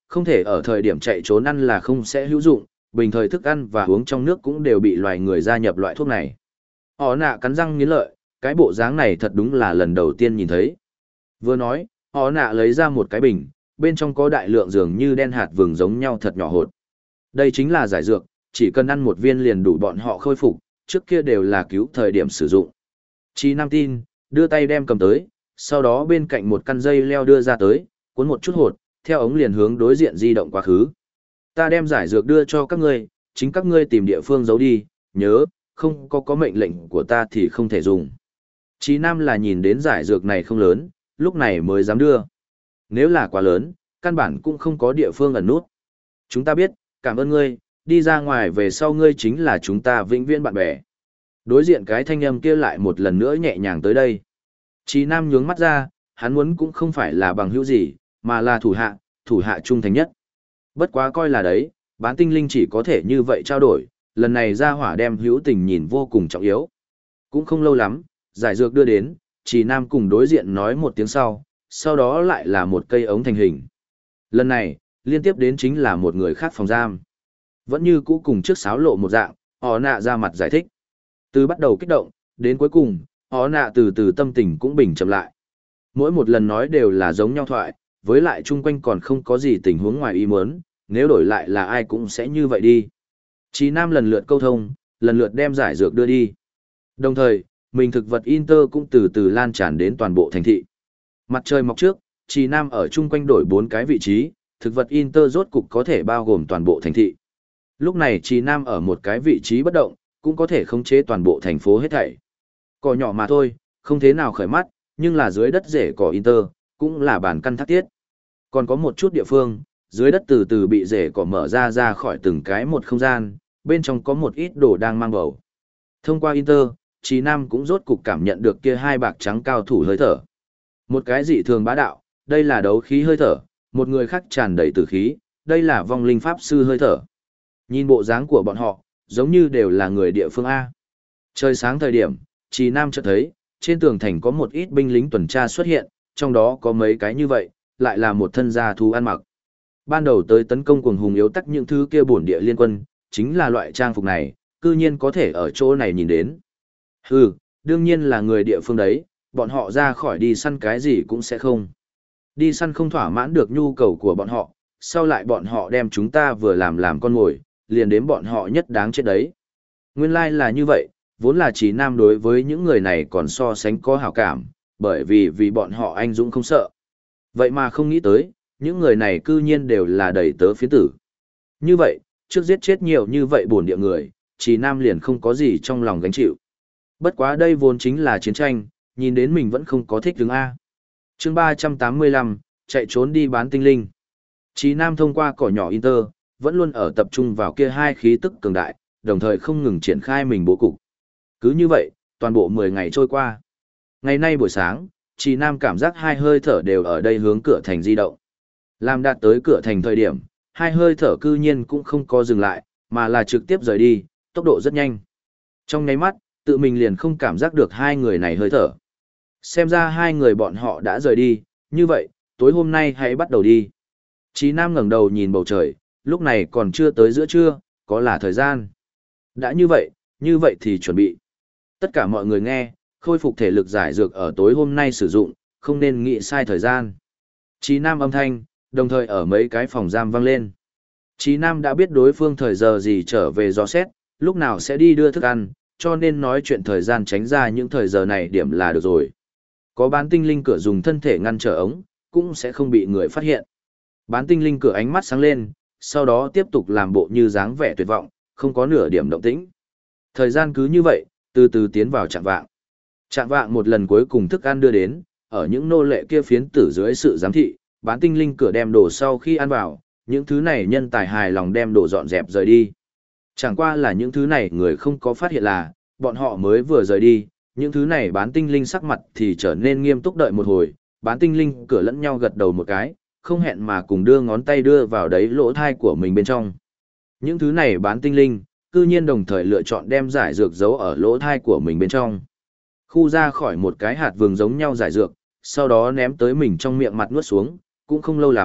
không thể ở thời điểm chạy trốn ăn là không sẽ hữu dụng, bình thời thức ăn và uống trong nước cũng đều bị loài người gia nhập loại thuốc này. Họ nạ cắn răng nghiến lợi, cái bộ dáng này thật đúng là lần đầu tiên nhìn thấy. Vừa nói, họ nạ lấy ra một cái bình, bên trong có đại lượng dường như đen hạt vừng giống nhau thật nhỏ hột. Đây chính là giải dược, chỉ cần ăn một viên liền đủ bọn họ khôi phục, trước kia đều là cứu thời điểm sử dụng. Chí Nam tin, đưa tay đem cầm tới, sau đó bên cạnh một căn dây leo đưa ra tới, cuốn một chút hột, theo ống liền hướng đối diện di động quá khứ. Ta đem giải dược đưa cho các ngươi, chính các ngươi tìm địa phương giấu đi, nhớ, không có mệnh lệnh của ta thì không thể dùng. Chí Nam là nhìn đến giải dược này không lớn, lúc này mới dám đưa. Nếu là quá lớn, căn bản cũng không có địa phương ẩn nút. Chúng ta biết, cảm ơn ngươi, đi ra ngoài về sau ngươi chính là chúng ta vĩnh viễn bạn bè. Đối diện cái thanh âm kia lại một lần nữa nhẹ nhàng tới đây. Chí Nam nhướng mắt ra, hắn muốn cũng không phải là bằng hữu gì, mà là thủ hạ trung thành nhất. Bất quá coi là đấy, bán tinh linh chỉ có thể như vậy trao đổi, lần này ra hỏa đem hữu tình nhìn vô cùng trọng yếu. Cũng không lâu lắm, giải dược đưa đến, Chí Nam cùng đối diện nói một tiếng sau đó lại là một cây ống thành hình. Lần này, liên tiếp đến chính là một người khác phòng giam. Vẫn như cũ cùng trước sáo lộ một dạng, họ nạ ra mặt giải thích. Từ bắt đầu kích động, đến cuối cùng, họ nạ từ từ tâm tình cũng bình chậm lại. Mỗi một lần nói đều là giống nhau thoại, với lại chung quanh còn không có gì tình huống ngoài ý muốn, nếu đổi lại là ai cũng sẽ như vậy đi. Chí Nam lần lượt câu thông, lần lượt đem giải dược đưa đi. Đồng thời, mình thực vật Inter cũng từ từ lan tràn đến toàn bộ thành thị. Mặt trời mọc trước, Chí Nam ở chung quanh đổi 4 cái vị trí, thực vật Inter rốt cục có thể bao gồm toàn bộ thành thị. Lúc này Chí Nam ở một cái vị trí bất động, cũng có thể khống chế toàn bộ thành phố hết thảy. Cỏ nhỏ mà thôi, không thế nào khởi mắt, nhưng là dưới đất rễ cỏ Inter, cũng là bản căn thác tiết. Còn có một chút địa phương, dưới đất từ từ bị rễ cỏ mở ra khỏi từng cái một không gian, bên trong có một ít đồ đang mang bầu. Thông qua Inter, Chí Nam cũng rốt cục cảm nhận được kia hai bạc trắng cao thủ hơi thở. Một cái dị thường bá đạo, đây là đấu khí hơi thở, một người khác tràn đầy tử khí, đây là vong linh pháp sư hơi thở. Nhìn bộ dáng của bọn họ, giống như đều là người địa phương A. Trời sáng thời điểm, Chí Nam chợt thấy, trên tường thành có một ít binh lính tuần tra xuất hiện, trong đó có mấy cái như vậy, lại là một thân gia thú ăn mặc. Ban đầu tới tấn công cuồng hùng yếu tắc những thứ kia bổn địa liên quân, chính là loại trang phục này, cư nhiên có thể ở chỗ này nhìn đến. Hừ, đương nhiên là người địa phương đấy, bọn họ ra khỏi đi săn cái gì cũng sẽ không. Đi săn không thỏa mãn được nhu cầu của bọn họ, sau lại bọn họ đem chúng ta vừa làm con mồi, liền đến bọn họ nhất đáng chết đấy. Nguyên lai là như vậy, vốn là Chí Nam đối với những người này còn so sánh có hảo cảm, bởi vì bọn họ anh dũng không sợ. Vậy mà không nghĩ tới, những người này cư nhiên đều là đầy tớ phiến tử. Như vậy, trước giết chết nhiều như vậy bổn địa người, Chí Nam liền không có gì trong lòng gánh chịu. Bất quá đây vốn chính là chiến tranh, nhìn đến mình vẫn không có thích đứng A. Chương 385, chạy trốn đi bán tinh linh. Chí Nam thông qua cỏ nhỏ Inter, vẫn luôn ở tập trung vào kia hai khí tức cường đại, đồng thời không ngừng triển khai mình bố cục. Cứ như vậy, toàn bộ 10 ngày trôi qua. Ngày nay buổi sáng, Chí Nam cảm giác hai hơi thở đều ở đây hướng cửa thành di động. Làm đạt tới cửa thành thời điểm, hai hơi thở cư nhiên cũng không có dừng lại, mà là trực tiếp rời đi, tốc độ rất nhanh. Trong nháy mắt, tự mình liền không cảm giác được hai người này hơi thở. Xem ra hai người bọn họ đã rời đi, như vậy, tối hôm nay hãy bắt đầu đi. Chí Nam ngẩng đầu nhìn bầu trời, lúc này còn chưa tới giữa trưa, có là thời gian. Đã như vậy thì chuẩn bị. Tất cả mọi người nghe, khôi phục thể lực giải dược ở tối hôm nay sử dụng, không nên nghĩ sai thời gian. Chí Nam âm thanh, đồng thời ở mấy cái phòng giam vang lên. Chí Nam đã biết đối phương thời giờ gì trở về dò xét, lúc nào sẽ đi đưa thức ăn, cho nên nói chuyện thời gian tránh ra những thời giờ này điểm là được rồi. Có bán tinh linh cửa dùng thân thể ngăn trở ống, cũng sẽ không bị người phát hiện. Bán tinh linh cửa ánh mắt sáng lên, sau đó tiếp tục làm bộ như dáng vẻ tuyệt vọng, không có nửa điểm động tĩnh. Thời gian cứ như vậy, từ từ tiến vào trạng vạng. Trạng vạng một lần cuối cùng thức ăn đưa đến, ở những nô lệ kia phiến tử dưới sự giám thị, bán tinh linh cửa đem đồ sau khi ăn vào, những thứ này nhân tài hài lòng đem đồ dọn dẹp rời đi. Chẳng qua là những thứ này người không có phát hiện là, bọn họ mới vừa rời đi, những thứ này bán tinh linh sắc mặt thì trở nên nghiêm túc đợi một hồi, bán tinh linh cửa lẫn nhau gật đầu một cái, không hẹn mà cùng đưa ngón tay đưa vào đấy lỗ thai của mình bên trong. Những thứ này bán tinh linh, cư nhiên đồng thời lựa chọn đem giải dược giấu ở lỗ thai của mình bên trong. Khu ra khỏi một cái hạt vừng giống nhau giải dược, sau đó ném tới mình trong miệng mặt nuốt xuống, cũng không lâu lắm,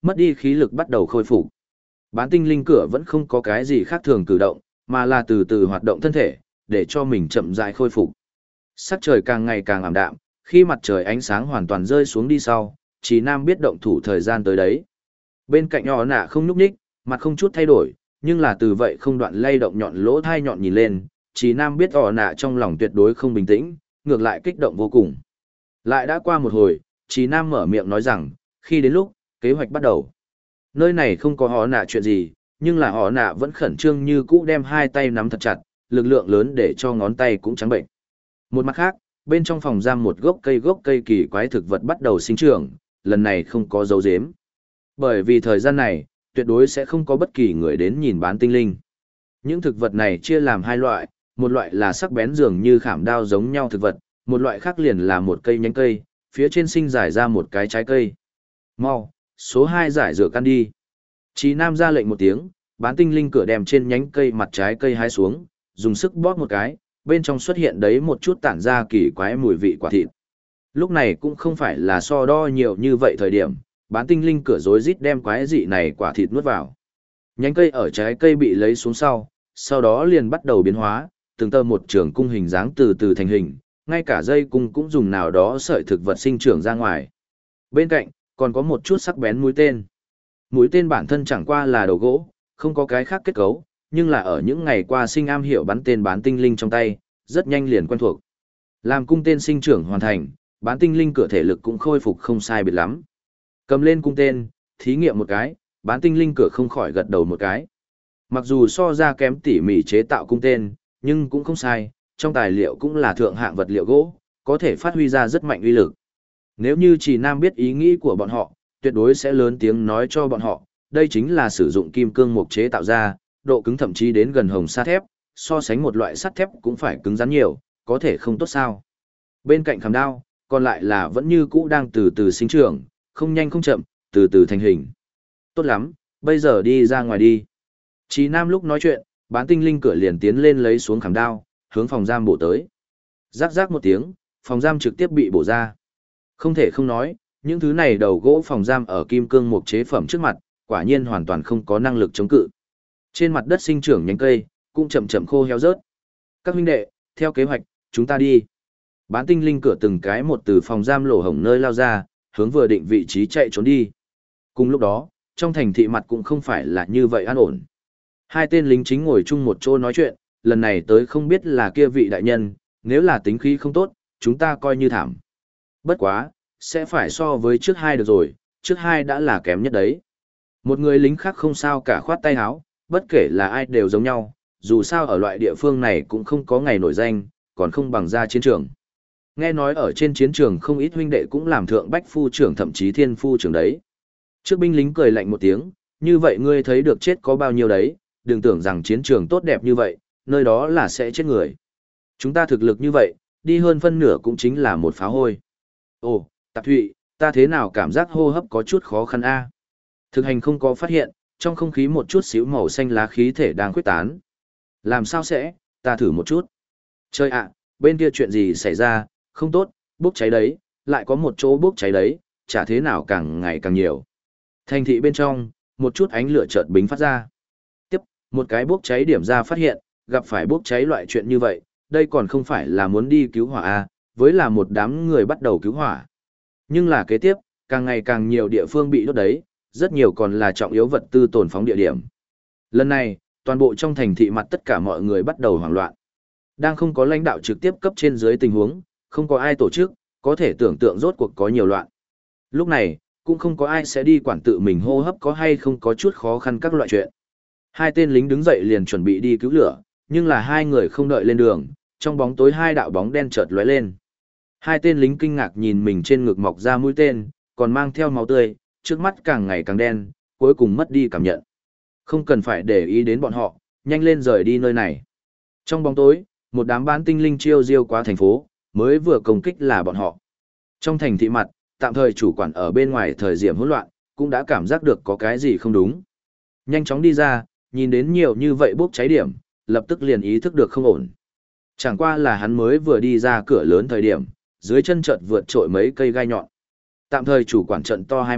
mất đi khí lực bắt đầu khôi phục. Bán tinh linh cửa vẫn không có cái gì khác thường cử động, mà là từ từ hoạt động thân thể, để cho mình chậm rãi khôi phục. Sắc trời càng ngày càng ảm đạm, khi mặt trời ánh sáng hoàn toàn rơi xuống đi sau, Chí Nam biết động thủ thời gian tới đấy. Bên cạnh nhỏ nạ không nhúc nhích, mặt không chút thay đổi, nhưng là từ vậy không đoạn lay động nhọn lỗ thai nhọn nhìn lên, Chí Nam biết nhỏ nạ trong lòng tuyệt đối không bình tĩnh, ngược lại kích động vô cùng. Lại đã qua một hồi, Chí Nam mở miệng nói rằng, khi đến lúc, kế hoạch bắt đầu. Nơi này không có họ nạ chuyện gì, nhưng là họ nạ vẫn khẩn trương như cũ đem hai tay nắm thật chặt, lực lượng lớn để cho ngón tay cũng trắng bệnh. Một mặt khác, bên trong phòng giam một gốc cây kỳ quái thực vật bắt đầu sinh trưởng, lần này không có dấu dếm. Bởi vì thời gian này, tuyệt đối sẽ không có bất kỳ người đến nhìn bán tinh linh. Những thực vật này chia làm hai loại, một loại là sắc bén dường như khảm đao giống nhau thực vật, một loại khác liền là một cây nhánh cây, phía trên sinh giải ra một cái trái cây. Mau, số 2 giải rửa căn đi. Chí Nam ra lệnh một tiếng, bán tinh linh cửa đem trên nhánh cây mặt trái cây hái xuống, dùng sức bóp một cái, bên trong xuất hiện đấy một chút tản ra kỳ quái mùi vị quả thịt. Lúc này cũng không phải là so đo nhiều như vậy thời điểm, bán tinh linh cửa rối rít đem quái dị này quả thịt nuốt vào. Nhánh cây ở trái cây bị lấy xuống sau đó liền bắt đầu biến hóa, từng tơ một trường cung hình dáng từ từ thành hình, ngay cả dây cung cũng dùng nào đó sợi thực vật sinh trưởng ra ngoài. Bên cạnh, còn có một chút sắc bén mũi tên. Mũi tên bản thân chẳng qua là đầu gỗ, không có cái khác kết cấu, nhưng là ở những ngày qua sinh am hiểu bắn tên bán tinh linh trong tay, rất nhanh liền quen thuộc. Làm cung tên sinh trưởng hoàn thành, bán tinh linh cửa thể lực cũng khôi phục không sai biệt lắm. Cầm lên cung tên, thí nghiệm một cái, bán tinh linh cửa không khỏi gật đầu một cái. Mặc dù so ra kém tỉ mỉ chế tạo cung tên, nhưng cũng không sai, trong tài liệu cũng là thượng hạng vật liệu gỗ, có thể phát huy ra rất mạnh uy lực. Nếu như Chỉ Nam biết ý nghĩ của bọn họ, tuyệt đối sẽ lớn tiếng nói cho bọn họ, đây chính là sử dụng kim cương mục chế tạo ra, độ cứng thậm chí đến gần hồng sa thép, so sánh một loại sắt thép cũng phải cứng rắn nhiều, có thể không tốt sao. Bên cạnh khảm đao, còn lại là vẫn như cũ đang từ từ sinh trưởng, không nhanh không chậm, từ từ thành hình. Tốt lắm, bây giờ đi ra ngoài đi. Chí Nam lúc nói chuyện, bán tinh linh cửa liền tiến lên lấy xuống khảm đao, hướng phòng giam bổ tới. Rắc rắc một tiếng, phòng giam trực tiếp bị bổ ra. Không thể không nói, những thứ này đầu gỗ phòng giam ở kim cương mục chế phẩm trước mặt, quả nhiên hoàn toàn không có năng lực chống cự. Trên mặt đất sinh trưởng nhánh cây, cũng chậm chậm khô héo rớt. Các huynh đệ, theo kế hoạch, chúng ta đi. Bán tinh linh cửa từng cái một từ phòng giam lỗ hổng nơi lao ra, hướng vừa định vị trí chạy trốn đi. Cùng lúc đó, trong thành thị mặt cũng không phải là như vậy an ổn. Hai tên lính chính ngồi chung một chỗ nói chuyện, lần này tới không biết là kia vị đại nhân, nếu là tính khí không tốt, chúng ta coi như thảm. Bất quá, sẽ phải so với trước hai được rồi, trước hai đã là kém nhất đấy. Một người lính khác không sao cả khoát tay áo, bất kể là ai đều giống nhau, dù sao ở loại địa phương này cũng không có ngày nổi danh, còn không bằng ra chiến trường. Nghe nói ở trên chiến trường không ít huynh đệ cũng làm thượng bách phu trưởng thậm chí thiên phu trưởng đấy. Trước binh lính cười lạnh một tiếng, như vậy ngươi thấy được chết có bao nhiêu đấy, đừng tưởng rằng chiến trường tốt đẹp như vậy, nơi đó là sẽ chết người. Chúng ta thực lực như vậy, đi hơn phân nửa cũng chính là một phá hôi. Ồ, Tạp Thụy, ta thế nào cảm giác hô hấp có chút khó khăn a? Thực hành không có phát hiện, trong không khí một chút xíu màu xanh lá khí thể đang khuếch tán. Làm sao sẽ, ta thử một chút. Chơi ạ, bên kia chuyện gì xảy ra, không tốt, bốc cháy đấy, lại có một chỗ bốc cháy đấy, chả thế nào càng ngày càng nhiều. Thành thị bên trong, một chút ánh lửa chợt bính phát ra. Tiếp, một cái bốc cháy điểm ra phát hiện, gặp phải bốc cháy loại chuyện như vậy, đây còn không phải là muốn đi cứu hỏa a, với là một đám người bắt đầu cứu hỏa. Nhưng là kế tiếp, càng ngày càng nhiều địa phương bị đốt đấy, rất nhiều còn là trọng yếu vật tư tồn phóng địa điểm. Lần này, toàn bộ trong thành thị mặt tất cả mọi người bắt đầu hoảng loạn. Đang không có lãnh đạo trực tiếp cấp trên dưới tình huống, không có ai tổ chức, có thể tưởng tượng rốt cuộc có nhiều loạn. Lúc này, cũng không có ai sẽ đi quản tự mình hô hấp có hay không có chút khó khăn các loại chuyện. Hai tên lính đứng dậy liền chuẩn bị đi cứu lửa, nhưng là hai người không đợi lên đường, trong bóng tối hai đạo bóng đen chợt lóe lên. Hai tên lính kinh ngạc nhìn mình trên ngực mọc ra mũi tên, còn mang theo máu tươi, trước mắt càng ngày càng đen, cuối cùng mất đi cảm nhận. Không cần phải để ý đến bọn họ, nhanh lên rời đi nơi này. Trong bóng tối, một đám bán tinh linh chiêu diêu qua thành phố, mới vừa công kích là bọn họ. Trong thành thị mặt, tạm thời chủ quản ở bên ngoài thời điểm hỗn loạn, cũng đã cảm giác được có cái gì không đúng. Nhanh chóng đi ra, nhìn đến nhiều như vậy bốc cháy điểm, lập tức liền ý thức được không ổn. Chẳng qua là hắn mới vừa đi ra cửa lớn thời điểm, dưới chân chợt vượt trội mấy cây gai nhọn. Tạm thời chủ quản trận to hai mắt,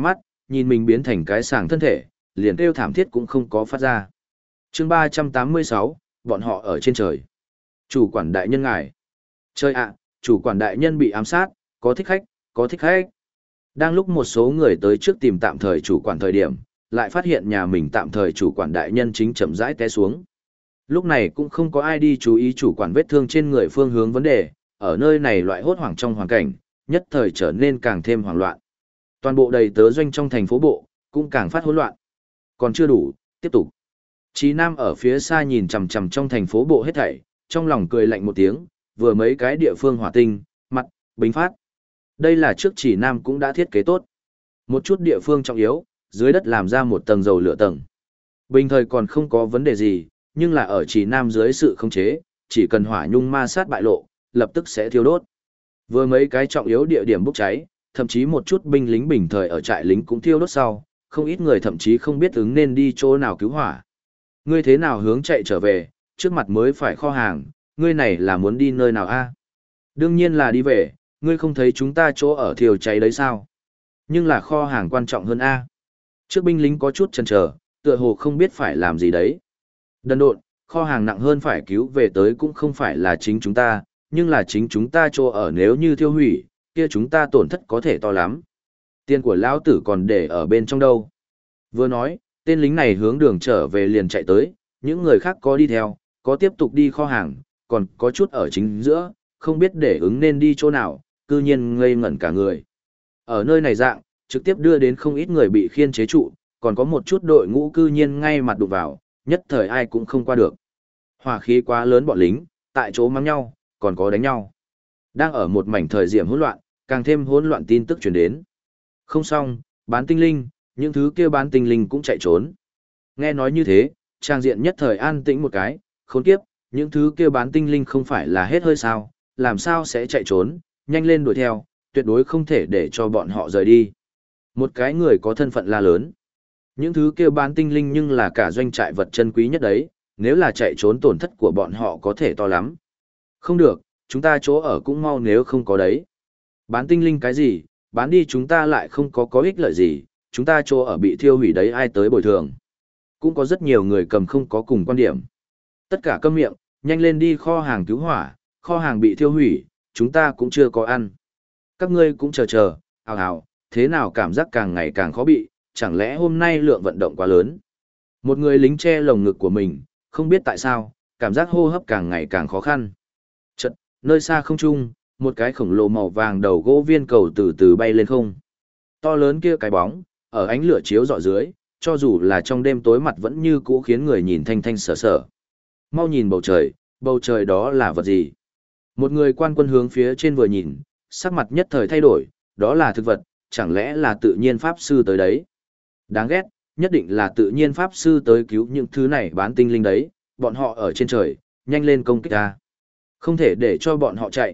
nhìn mình biến thành cái sàng thân thể, liền kêu thảm thiết cũng không có phát ra. Chương 386, bọn họ ở trên trời. Chủ quản đại nhân ngài. Chơi ạ, chủ quản đại nhân bị ám sát, có thích khách, có thích khách. Đang lúc một số người tới trước tìm tạm thời chủ quản thời điểm, lại phát hiện nhà mình tạm thời chủ quản đại nhân chính chậm rãi té xuống. Lúc này cũng không có ai đi chú ý chủ quản vết thương trên người phương hướng vấn đề, ở nơi này loại hốt hoảng trong hoàn cảnh, nhất thời trở nên càng thêm hoảng loạn. Toàn bộ đầy tớ doanh trong thành phố bộ, cũng càng phát hỗn loạn. Còn chưa đủ, tiếp tục. Chí Nam ở phía xa nhìn chằm chằm trong thành phố bộ hết thảy, trong lòng cười lạnh một tiếng, vừa mấy cái địa phương hỏa tinh, mặt, bính phát. Đây là trước Chỉ Nam cũng đã thiết kế tốt. Một chút địa phương trọng yếu, dưới đất làm ra một tầng dầu lửa tầng. Bình thời còn không có vấn đề gì, nhưng là ở Chỉ Nam dưới sự khống chế, chỉ cần hỏa nhung ma sát bại lộ, lập tức sẽ thiêu đốt. Vừa mấy cái trọng yếu địa điểm bốc cháy, thậm chí một chút binh lính bình thời ở trại lính cũng thiêu đốt sau, không ít người thậm chí không biết ứng nên đi chỗ nào cứu hỏa. Ngươi thế nào hướng chạy trở về, trước mặt mới phải kho hàng, ngươi này là muốn đi nơi nào a? Đương nhiên là đi về, ngươi không thấy chúng ta chỗ ở thiêu cháy đấy sao? Nhưng là kho hàng quan trọng hơn a. Trước binh lính có chút chần chờ, tựa hồ không biết phải làm gì đấy. Đần độn, kho hàng nặng hơn phải cứu về tới cũng không phải là chính chúng ta, nhưng là chính chúng ta chỗ ở nếu như thiêu hủy, kia chúng ta tổn thất có thể to lắm. Tiền của lão tử còn để ở bên trong đâu. Vừa nói, tên lính này hướng đường trở về liền chạy tới, những người khác có đi theo, có tiếp tục đi kho hàng, còn có chút ở chính giữa, không biết để ứng nên đi chỗ nào, cư nhiên ngây ngẩn cả người. Ở nơi này dạng, trực tiếp đưa đến không ít người bị khiên chế trụ, còn có một chút đội ngũ cư nhiên ngay mặt đụng vào, nhất thời ai cũng không qua được. Hỏa khí quá lớn bọn lính, tại chỗ mắng nhau, còn có đánh nhau. Đang ở một mảnh thời điểm hỗn loạn, càng thêm hỗn loạn tin tức truyền đến. Không xong, bán tinh linh, những thứ kia bán tinh linh cũng chạy trốn. Nghe nói như thế, trang diện nhất thời an tĩnh một cái, khốn kiếp, những thứ kia bán tinh linh không phải là hết hơi sao, làm sao sẽ chạy trốn, nhanh lên đuổi theo, tuyệt đối không thể để cho bọn họ rời đi. Một cái người có thân phận la lớn. Những thứ kia bán tinh linh nhưng là cả doanh trại vật chân quý nhất đấy, nếu là chạy trốn tổn thất của bọn họ có thể to lắm. Không được, chúng ta chỗ ở cũng mau nếu không có đấy. Bán tinh linh cái gì, bán đi chúng ta lại không có ích lợi gì, chúng ta chỗ ở bị thiêu hủy đấy ai tới bồi thường. Cũng có rất nhiều người cầm không có cùng quan điểm. Tất cả câm miệng, nhanh lên đi kho hàng cứu hỏa, kho hàng bị thiêu hủy, chúng ta cũng chưa có ăn. Các ngươi cũng chờ, ào, thế nào cảm giác càng ngày càng khó bị, chẳng lẽ hôm nay lượng vận động quá lớn. Một người lính che lồng ngực của mình, không biết tại sao, cảm giác hô hấp càng ngày càng khó khăn. Chật, nơi xa không trung, một cái khổng lồ màu vàng đầu gỗ viên cầu từ từ bay lên không. To lớn kia cái bóng, ở ánh lửa chiếu rọi dưới, cho dù là trong đêm tối mặt vẫn như cũ khiến người nhìn thanh thanh sở sở. Mau nhìn bầu trời đó là vật gì? Một người quan quân hướng phía trên vừa nhìn, sắc mặt nhất thời thay đổi, đó là thực vật, chẳng lẽ là tự nhiên pháp sư tới đấy? Đáng ghét, nhất định là tự nhiên pháp sư tới cứu những thứ này bán tinh linh đấy, bọn họ ở trên trời, nhanh lên công kích ta. Không thể để cho bọn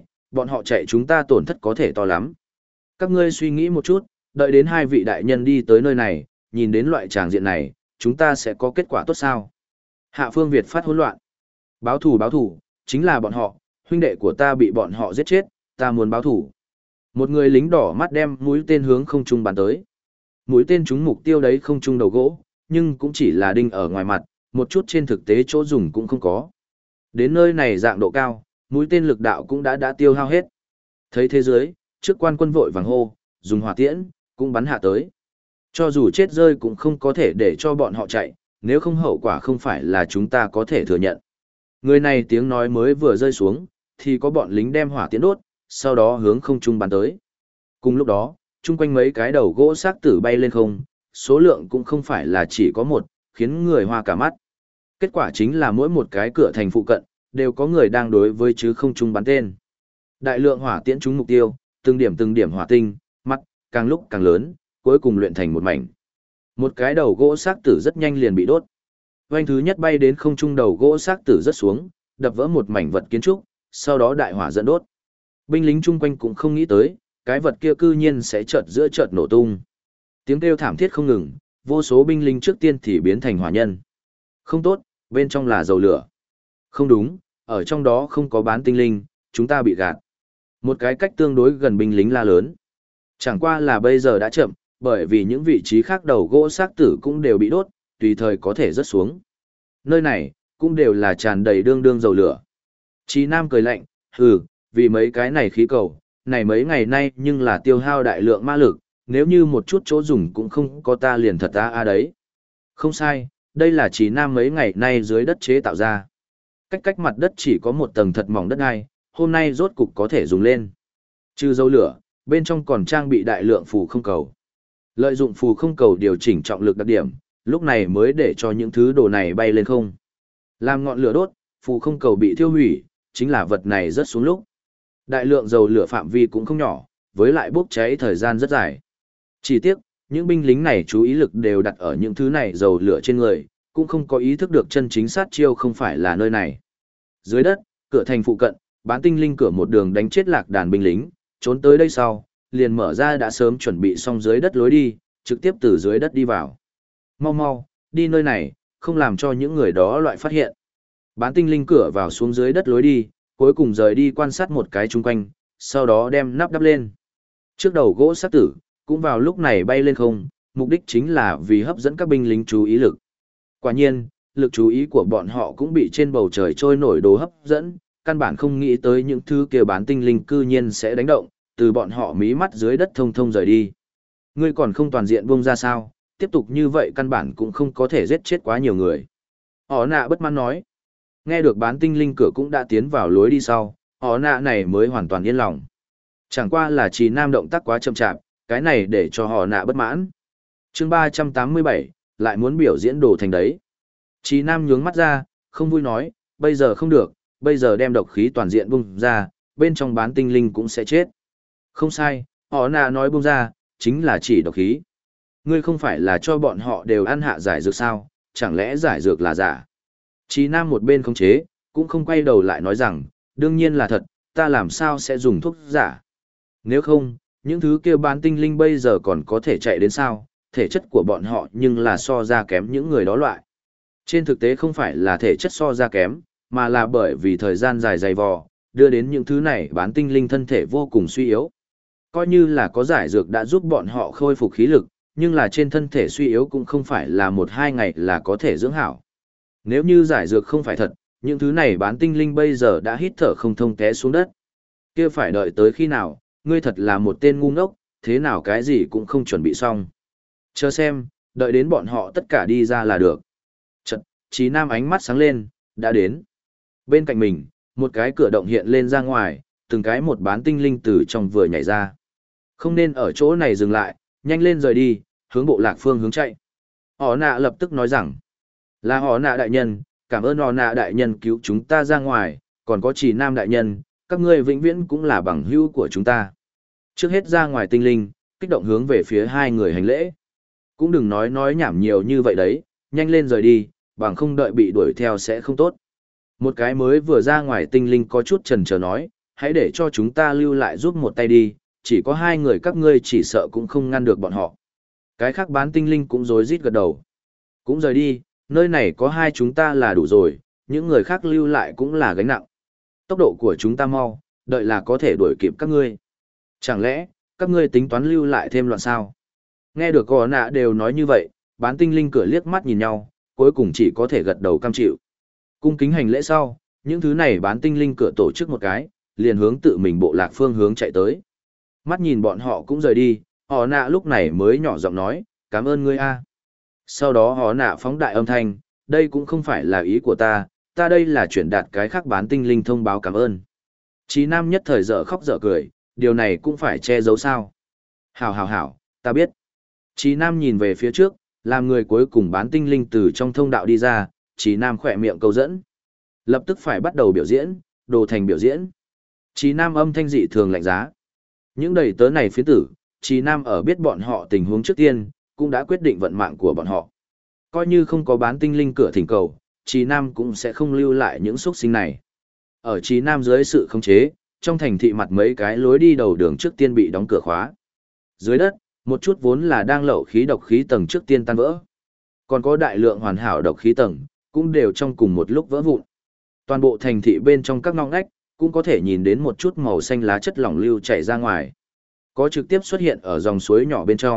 họ chạy chúng ta tổn thất có thể to lắm. Các ngươi suy nghĩ một chút, đợi đến hai vị đại nhân đi tới nơi này, nhìn đến loại tràng diện này, chúng ta sẽ có kết quả tốt sao? Hạ Phương Việt phát hỗn loạn. Báo thù, chính là bọn họ, huynh đệ của ta bị bọn họ giết chết, ta muốn báo thù. Một người lính đỏ mắt đem mũi tên hướng không trung bắn tới. Mũi tên trúng mục tiêu đấy không trung đầu gỗ, nhưng cũng chỉ là đinh ở ngoài mặt, một chút trên thực tế chỗ dùng cũng không có. Đến nơi này dạng độ cao, mũi tên lực đạo cũng đã tiêu hao hết. Thấy thế giới, trước quan quân vội vàng hô, dùng hỏa tiễn, cũng bắn hạ tới. Cho dù chết rơi cũng không có thể để cho bọn họ chạy, nếu không hậu quả không phải là chúng ta có thể thừa nhận. Người này tiếng nói mới vừa rơi xuống, thì có bọn lính đem hỏa tiễn đốt, sau đó hướng không trung bắn tới. Cùng lúc đó, chung quanh mấy cái đầu gỗ xác tử bay lên không, số lượng cũng không phải là chỉ có một, khiến người hoa cả mắt. Kết quả chính là mỗi một cái cửa thành phụ cận, đều có người đang đối với chứ không trung bắn tên. Đại lượng hỏa tiễn trúng mục tiêu, từng điểm hỏa tinh, mắt, càng lúc càng lớn, cuối cùng luyện thành một mảnh. Một cái đầu gỗ xác tử rất nhanh liền bị đốt. Vành thứ nhất bay đến không trung đầu gỗ xác tử rất xuống, đập vỡ một mảnh vật kiến trúc, sau đó đại hỏa dẫn đốt. Binh lính chung quanh cũng không nghĩ tới, cái vật kia cư nhiên sẽ chợt giữa chợt nổ tung. Tiếng kêu thảm thiết không ngừng, vô số binh lính trước tiên thì biến thành hỏa nhân. Không tốt, bên trong là dầu lửa. Không đúng, ở trong đó không có bán tinh linh, chúng ta bị gạt. Một cái cách tương đối gần binh lính la lớn. Chẳng qua là bây giờ đã chậm, bởi vì những vị trí khác đầu gỗ xác tử cũng đều bị đốt, tùy thời có thể rớt xuống. Nơi này, cũng đều là tràn đầy đương đương dầu lửa. Chí Nam cười lạnh, hừ, vì mấy cái này khí cầu, này mấy ngày nay nhưng là tiêu hao đại lượng ma lực, nếu như một chút chỗ dùng cũng không có ta liền thật đấy. Không sai, đây là Chí Nam mấy ngày nay dưới đất chế tạo ra. Cách mặt đất chỉ có một tầng thật mỏng đất đai, hôm nay rốt cục có thể dùng lên. Trừ dầu lửa, bên trong còn trang bị đại lượng phù không cầu. Lợi dụng phù không cầu điều chỉnh trọng lực đặc điểm, lúc này mới để cho những thứ đồ này bay lên không. Làm ngọn lửa đốt, phù không cầu bị thiêu hủy, chính là vật này rớt xuống lúc. Đại lượng dầu lửa phạm vi cũng không nhỏ, với lại bốc cháy thời gian rất dài. Chỉ tiếc, những binh lính này chú ý lực đều đặt ở những thứ này dầu lửa trên người, cũng không có ý thức được chân chính sát chiêu không phải là nơi này. Dưới đất, cửa thành phụ cận, bán tinh linh cửa một đường đánh chết lạc đàn binh lính, trốn tới đây sau, liền mở ra đã sớm chuẩn bị xong dưới đất lối đi, trực tiếp từ dưới đất đi vào. Mau mau, đi nơi này, không làm cho những người đó loại phát hiện. Bán tinh linh cửa vào xuống dưới đất lối đi, cuối cùng rời đi quan sát một cái chung quanh, sau đó đem nắp đắp lên. Trước đầu gỗ sát tử, cũng vào lúc này bay lên không, mục đích chính là vì hấp dẫn các binh lính chú ý lực. Quả nhiên, lực chú ý của bọn họ cũng bị trên bầu trời trôi nổi đồ hấp dẫn, căn bản không nghĩ tới những thứ kia bán tinh linh cư nhiên sẽ đánh động, từ bọn họ mí mắt dưới đất thông thông rời đi. Ngươi còn không toàn diện buông ra sao, tiếp tục như vậy căn bản cũng không có thể giết chết quá nhiều người. Họ nạ bất mãn nói. Nghe được bán tinh linh cửa cũng đã tiến vào lối đi sau, họ nạ này mới hoàn toàn yên lòng. Chẳng qua là Chí Nam động tác quá chậm chạp, cái này để cho họ nạ bất mãn. Chương 387, lại muốn biểu diễn đồ thành đấy. Chí Nam nhướng mắt ra, không vui nói, bây giờ không được, bây giờ đem độc khí toàn diện bung ra, bên trong bán tinh linh cũng sẽ chết. Không sai, họ nạ nói bung ra, chính là chỉ độc khí. Ngươi không phải là cho bọn họ đều ăn hạ giải dược sao, chẳng lẽ giải dược là giả? Chí Nam một bên khống chế, cũng không quay đầu lại nói rằng, đương nhiên là thật, ta làm sao sẽ dùng thuốc giả. Nếu không, những thứ kia bán tinh linh bây giờ còn có thể chạy đến sao, thể chất của bọn họ nhưng là so ra kém những người đó loại. Trên thực tế không phải là thể chất so ra kém, mà là bởi vì thời gian dài dày vò, đưa đến những thứ này bán tinh linh thân thể vô cùng suy yếu. Coi như là có giải dược đã giúp bọn họ khôi phục khí lực, nhưng là trên thân thể suy yếu cũng không phải là 1-2 ngày là có thể dưỡng hảo. Nếu như giải dược không phải thật, những thứ này bán tinh linh bây giờ đã hít thở không thông té xuống đất. Kia phải đợi tới khi nào, ngươi thật là một tên ngu ngốc, thế nào cái gì cũng không chuẩn bị xong. Chờ xem, đợi đến bọn họ tất cả đi ra là được. Chật, Chí Nam ánh mắt sáng lên, đã đến. Bên cạnh mình, một cái cửa động hiện lên ra ngoài, từng cái một bán tinh linh từ trong vừa nhảy ra. Không nên ở chỗ này dừng lại, nhanh lên rời đi, hướng bộ lạc phương hướng chạy. Họ nạ lập tức nói rằng, là họ nạ đại nhân, cảm ơn họ nạ đại nhân cứu chúng ta ra ngoài, còn có Chí Nam đại nhân, các ngươi vĩnh viễn cũng là bằng hữu của chúng ta. Trước hết ra ngoài tinh linh, kích động hướng về phía hai người hành lễ. Cũng đừng nói nhảm nhiều như vậy đấy, nhanh lên rời đi, bằng không đợi bị đuổi theo sẽ không tốt. Một cái mới vừa ra ngoài tinh linh có chút chần chờ nói, hãy để cho chúng ta lưu lại giúp một tay đi, chỉ có hai người các ngươi chỉ sợ cũng không ngăn được bọn họ. Cái khác bán tinh linh cũng rối rít gật đầu. Cũng rời đi, nơi này có hai chúng ta là đủ rồi, những người khác lưu lại cũng là gánh nặng. Tốc độ của chúng ta mau, đợi là có thể đuổi kịp các ngươi. Chẳng lẽ, các ngươi tính toán lưu lại thêm loạn sao? Nghe được gò nạ đều nói như vậy, bán tinh linh cửa liếc mắt nhìn nhau, cuối cùng chỉ có thể gật đầu cam chịu. Cung kính hành lễ sau, những thứ này bán tinh linh cửa tổ chức một cái, liền hướng tự mình bộ lạc phương hướng chạy tới. Mắt nhìn bọn họ cũng rời đi, họ nạ lúc này mới nhỏ giọng nói, cảm ơn ngươi a. Sau đó họ nạ phóng đại âm thanh, đây cũng không phải là ý của ta đây là chuyển đạt cái khác bán tinh linh thông báo cảm ơn. Chí Nam nhất thời dở khóc dở cười, điều này cũng phải che giấu sao. Hảo, ta biết. Chí Nam nhìn về phía trước, làm người cuối cùng bán tinh linh từ trong thông đạo đi ra, Chí Nam khỏe miệng câu dẫn. Lập tức phải bắt đầu biểu diễn, đồ thành biểu diễn. Chí Nam âm thanh dị thường lạnh giá. Những đầy tớ này phiến tử, Chí Nam ở biết bọn họ tình huống trước tiên, cũng đã quyết định vận mạng của bọn họ. Coi như không có bán tinh linh cửa thỉnh cầu, Chí Nam cũng sẽ không lưu lại những xuất sinh này. Ở Chí Nam dưới sự khống chế, trong thành thị mặt mấy cái lối đi đầu đường trước tiên bị đóng cửa khóa. Dưới đất, một chút vốn là đang lậu khí độc khí tầng trước tiên tan vỡ. Còn có đại lượng hoàn hảo độc khí tầng, cũng đều trong cùng một lúc vỡ vụn. Toàn bộ thành thị bên trong các ngóc ngách, cũng có thể nhìn đến một chút màu xanh lá chất lỏng lưu chảy ra ngoài. Có trực tiếp xuất hiện ở dòng suối nhỏ bên trong,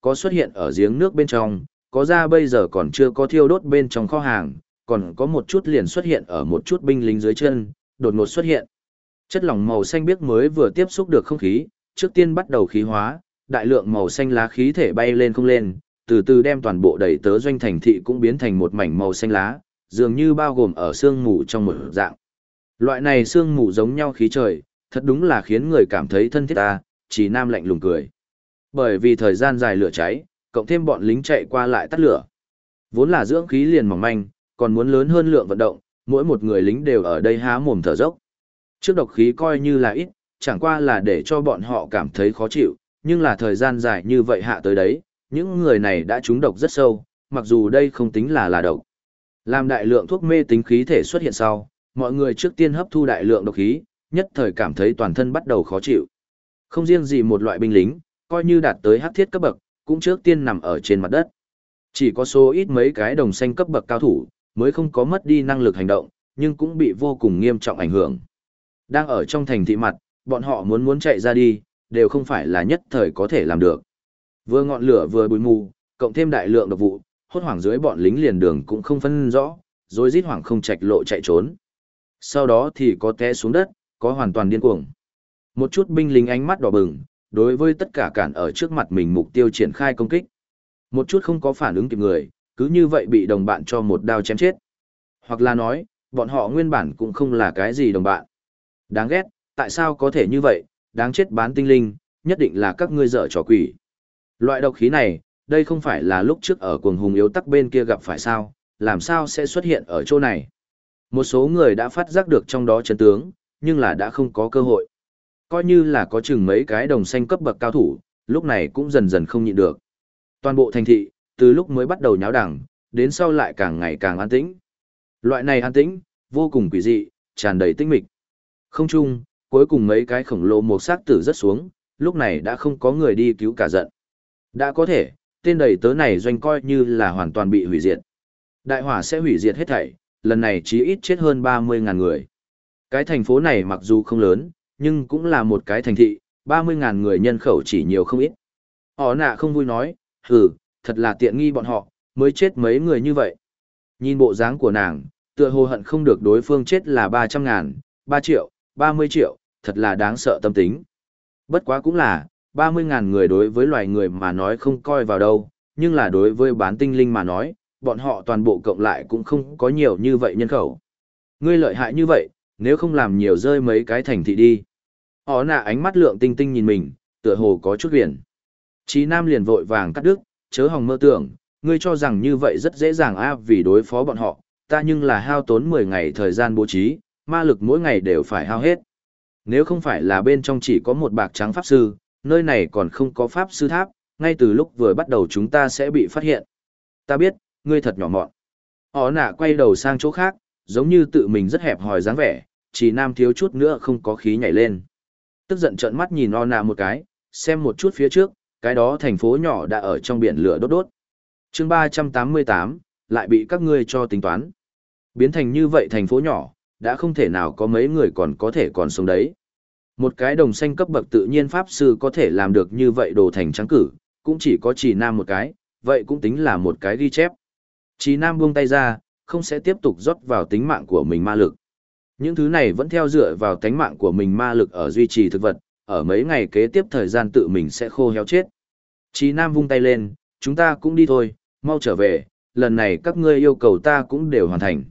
có xuất hiện ở giếng nước bên trong, có ra bây giờ còn chưa có thiêu đốt bên trong kho hàng, còn có một chút liền xuất hiện ở một chút binh lính dưới chân, đột ngột xuất hiện. Chất lỏng màu xanh biếc mới vừa tiếp xúc được không khí, trước tiên bắt đầu khí hóa, đại lượng màu xanh lá khí thể bay lên không lên, từ từ đem toàn bộ đầy tớ doanh thành thị cũng biến thành một mảnh màu xanh lá, dường như bao gồm ở sương mù trong một dạng. Loại này sương mù giống nhau khí trời, thật đúng là khiến người cảm thấy thân thiết ta, Chỉ Nam lạnh lùng cười. Bởi vì thời gian dài lửa cháy, cộng thêm bọn lính chạy qua lại tắt lửa. Vốn là dưỡng khí liền mỏng manh, còn muốn lớn hơn lượng vận động, mỗi một người lính đều ở đây há mồm thở dốc. Trước độc khí coi như là ít, chẳng qua là để cho bọn họ cảm thấy khó chịu, nhưng là thời gian dài như vậy hạ tới đấy, những người này đã trúng độc rất sâu, mặc dù đây không tính là độc. Làm đại lượng thuốc mê tính khí thể xuất hiện sau, mọi người trước tiên hấp thu đại lượng độc khí, nhất thời cảm thấy toàn thân bắt đầu khó chịu. Không riêng gì một loại binh lính, coi như đạt tới hắc thiết cấp bậc, cũng trước tiên nằm ở trên mặt đất. Chỉ có số ít mấy cái đồng xanh cấp bậc cao thủ, mới không có mất đi năng lực hành động, nhưng cũng bị vô cùng nghiêm trọng ảnh hưởng. Đang ở trong thành thị mặt, bọn họ muốn chạy ra đi, đều không phải là nhất thời có thể làm được. Vừa ngọn lửa vừa bụi mù, cộng thêm đại lượng độc vụ, hốt hoảng dưới bọn lính liền đường cũng không phân rõ, rồi rít hoảng không chạch lộ chạy trốn. Sau đó thì có té xuống đất, có hoàn toàn điên cuồng. Một chút binh lính ánh mắt đỏ bừng, đối với tất cả cản ở trước mặt mình mục tiêu triển khai công kích. Một chút không có phản ứng kịp người, cứ như vậy bị đồng bạn cho một đao chém chết. Hoặc là nói, bọn họ nguyên bản cũng không là cái gì đồng bạn. Đáng ghét, tại sao có thể như vậy, đáng chết bán tinh linh, nhất định là các ngươi dở trò quỷ. Loại độc khí này, đây không phải là lúc trước ở cuồng hùng yếu tắc bên kia gặp phải sao, làm sao sẽ xuất hiện ở chỗ này. Một số người đã phát giác được trong đó chân tướng, nhưng là đã không có cơ hội. Coi như là có chừng mấy cái đồng xanh cấp bậc cao thủ, lúc này cũng dần dần không nhịn được. Toàn bộ thành thị, từ lúc mới bắt đầu nháo đẳng, đến sau lại càng ngày càng an tĩnh. Loại này an tĩnh, vô cùng quỷ dị, tràn đầy tinh mịch. Không chung, cuối cùng mấy cái khổng lồ một xác tử rất xuống, lúc này đã không có người đi cứu cả giận. Đã có thể, tên đầy tớ này doanh coi như là hoàn toàn bị hủy diệt. Đại hỏa sẽ hủy diệt hết thảy, lần này chí ít chết hơn 30.000 người. Cái thành phố này mặc dù không lớn, nhưng cũng là một cái thành thị, 30.000 người nhân khẩu chỉ nhiều không ít. Họ nạ không vui nói, thật là tiện nghi bọn họ, mới chết mấy người như vậy. Nhìn bộ dáng của nàng, tựa hồ hận không được đối phương chết là 300.000, 3 triệu, 30 triệu, thật là đáng sợ tâm tính. Bất quá cũng là, 30.000 người đối với loài người mà nói không coi vào đâu, nhưng là đối với bán tinh linh mà nói, bọn họ toàn bộ cộng lại cũng không có nhiều như vậy nhân khẩu. Ngươi lợi hại như vậy, nếu không làm nhiều rơi mấy cái thành thị đi. Họ nạ ánh mắt lượng tinh tinh nhìn mình, tựa hồ có chút huyền. Chí Nam liền vội vàng cắt đứt, chớ hòng mơ tưởng, ngươi cho rằng như vậy rất dễ dàng vì đối phó bọn họ, ta nhưng là hao tốn 10 ngày thời gian bố trí, ma lực mỗi ngày đều phải hao hết. Nếu không phải là bên trong chỉ có một bạc trắng pháp sư, nơi này còn không có pháp sư tháp, ngay từ lúc vừa bắt đầu chúng ta sẽ bị phát hiện. Ta biết, ngươi thật nhỏ mọn. Họ nạ quay đầu sang chỗ khác, giống như tự mình rất hẹp hòi dáng vẻ, Chỉ Nam thiếu chút nữa không có khí nhảy lên. Tức giận trợn mắt nhìn O nạ một cái, xem một chút phía trước, cái đó thành phố nhỏ đã ở trong biển lửa đốt đốt. Chương 388, lại bị các ngươi cho tính toán. Biến thành như vậy thành phố nhỏ, đã không thể nào có mấy người còn có thể còn sống đấy. Một cái đồng xanh cấp bậc tự nhiên pháp sư có thể làm được như vậy đồ thành trắng cử, cũng chỉ có Chỉ Nam một cái, vậy cũng tính là một cái ghi chép. Chỉ Nam buông tay ra, không sẽ tiếp tục rót vào tính mạng của mình ma lực. Những thứ này vẫn theo dựa vào tánh mạng của mình ma lực ở duy trì thực vật, ở mấy ngày kế tiếp thời gian tự mình sẽ khô héo chết. Chỉ Nam vung tay lên, chúng ta cũng đi thôi, mau trở về, lần này các ngươi yêu cầu ta cũng đều hoàn thành.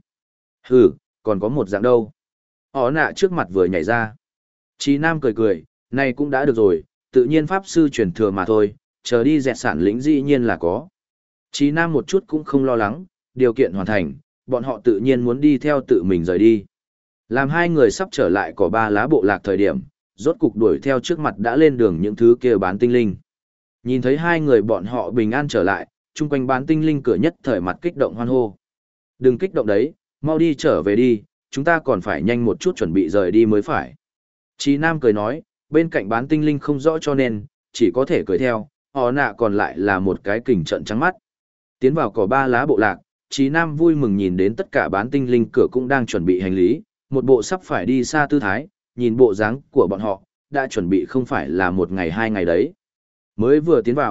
Còn có một dạng đâu. Họ nạ trước mặt vừa nhảy ra. Chỉ Nam cười cười, này cũng đã được rồi, tự nhiên pháp sư truyền thừa mà thôi, chờ đi dẹt sản lĩnh dĩ nhiên là có. Chỉ Nam một chút cũng không lo lắng, điều kiện hoàn thành, bọn họ tự nhiên muốn đi theo tự mình rời đi. Làm hai người sắp trở lại có 3 lá bộ lạc thời điểm, rốt cục đuổi theo trước mặt đã lên đường những thứ kia bán tinh linh. Nhìn thấy hai người bọn họ bình an trở lại, chung quanh bán tinh linh cửa nhất thời mặt kích động hoan hô. Đừng kích động đấy, mau đi trở về đi, chúng ta còn phải nhanh một chút chuẩn bị rời đi mới phải. Chí Nam cười nói, bên cạnh bán tinh linh không rõ cho nên, chỉ có thể cười theo, họ nạ còn lại là một cái kình trận trắng mắt. Tiến vào cỏ 3 lá bộ lạc, Chí Nam vui mừng nhìn đến tất cả bán tinh linh cửa cũng đang chuẩn bị hành lý, một bộ sắp phải đi xa tư thái, nhìn bộ dáng của bọn họ, đã chuẩn bị không phải là 1 ngày 2 ngày đấy. Mới vừa tiến vào,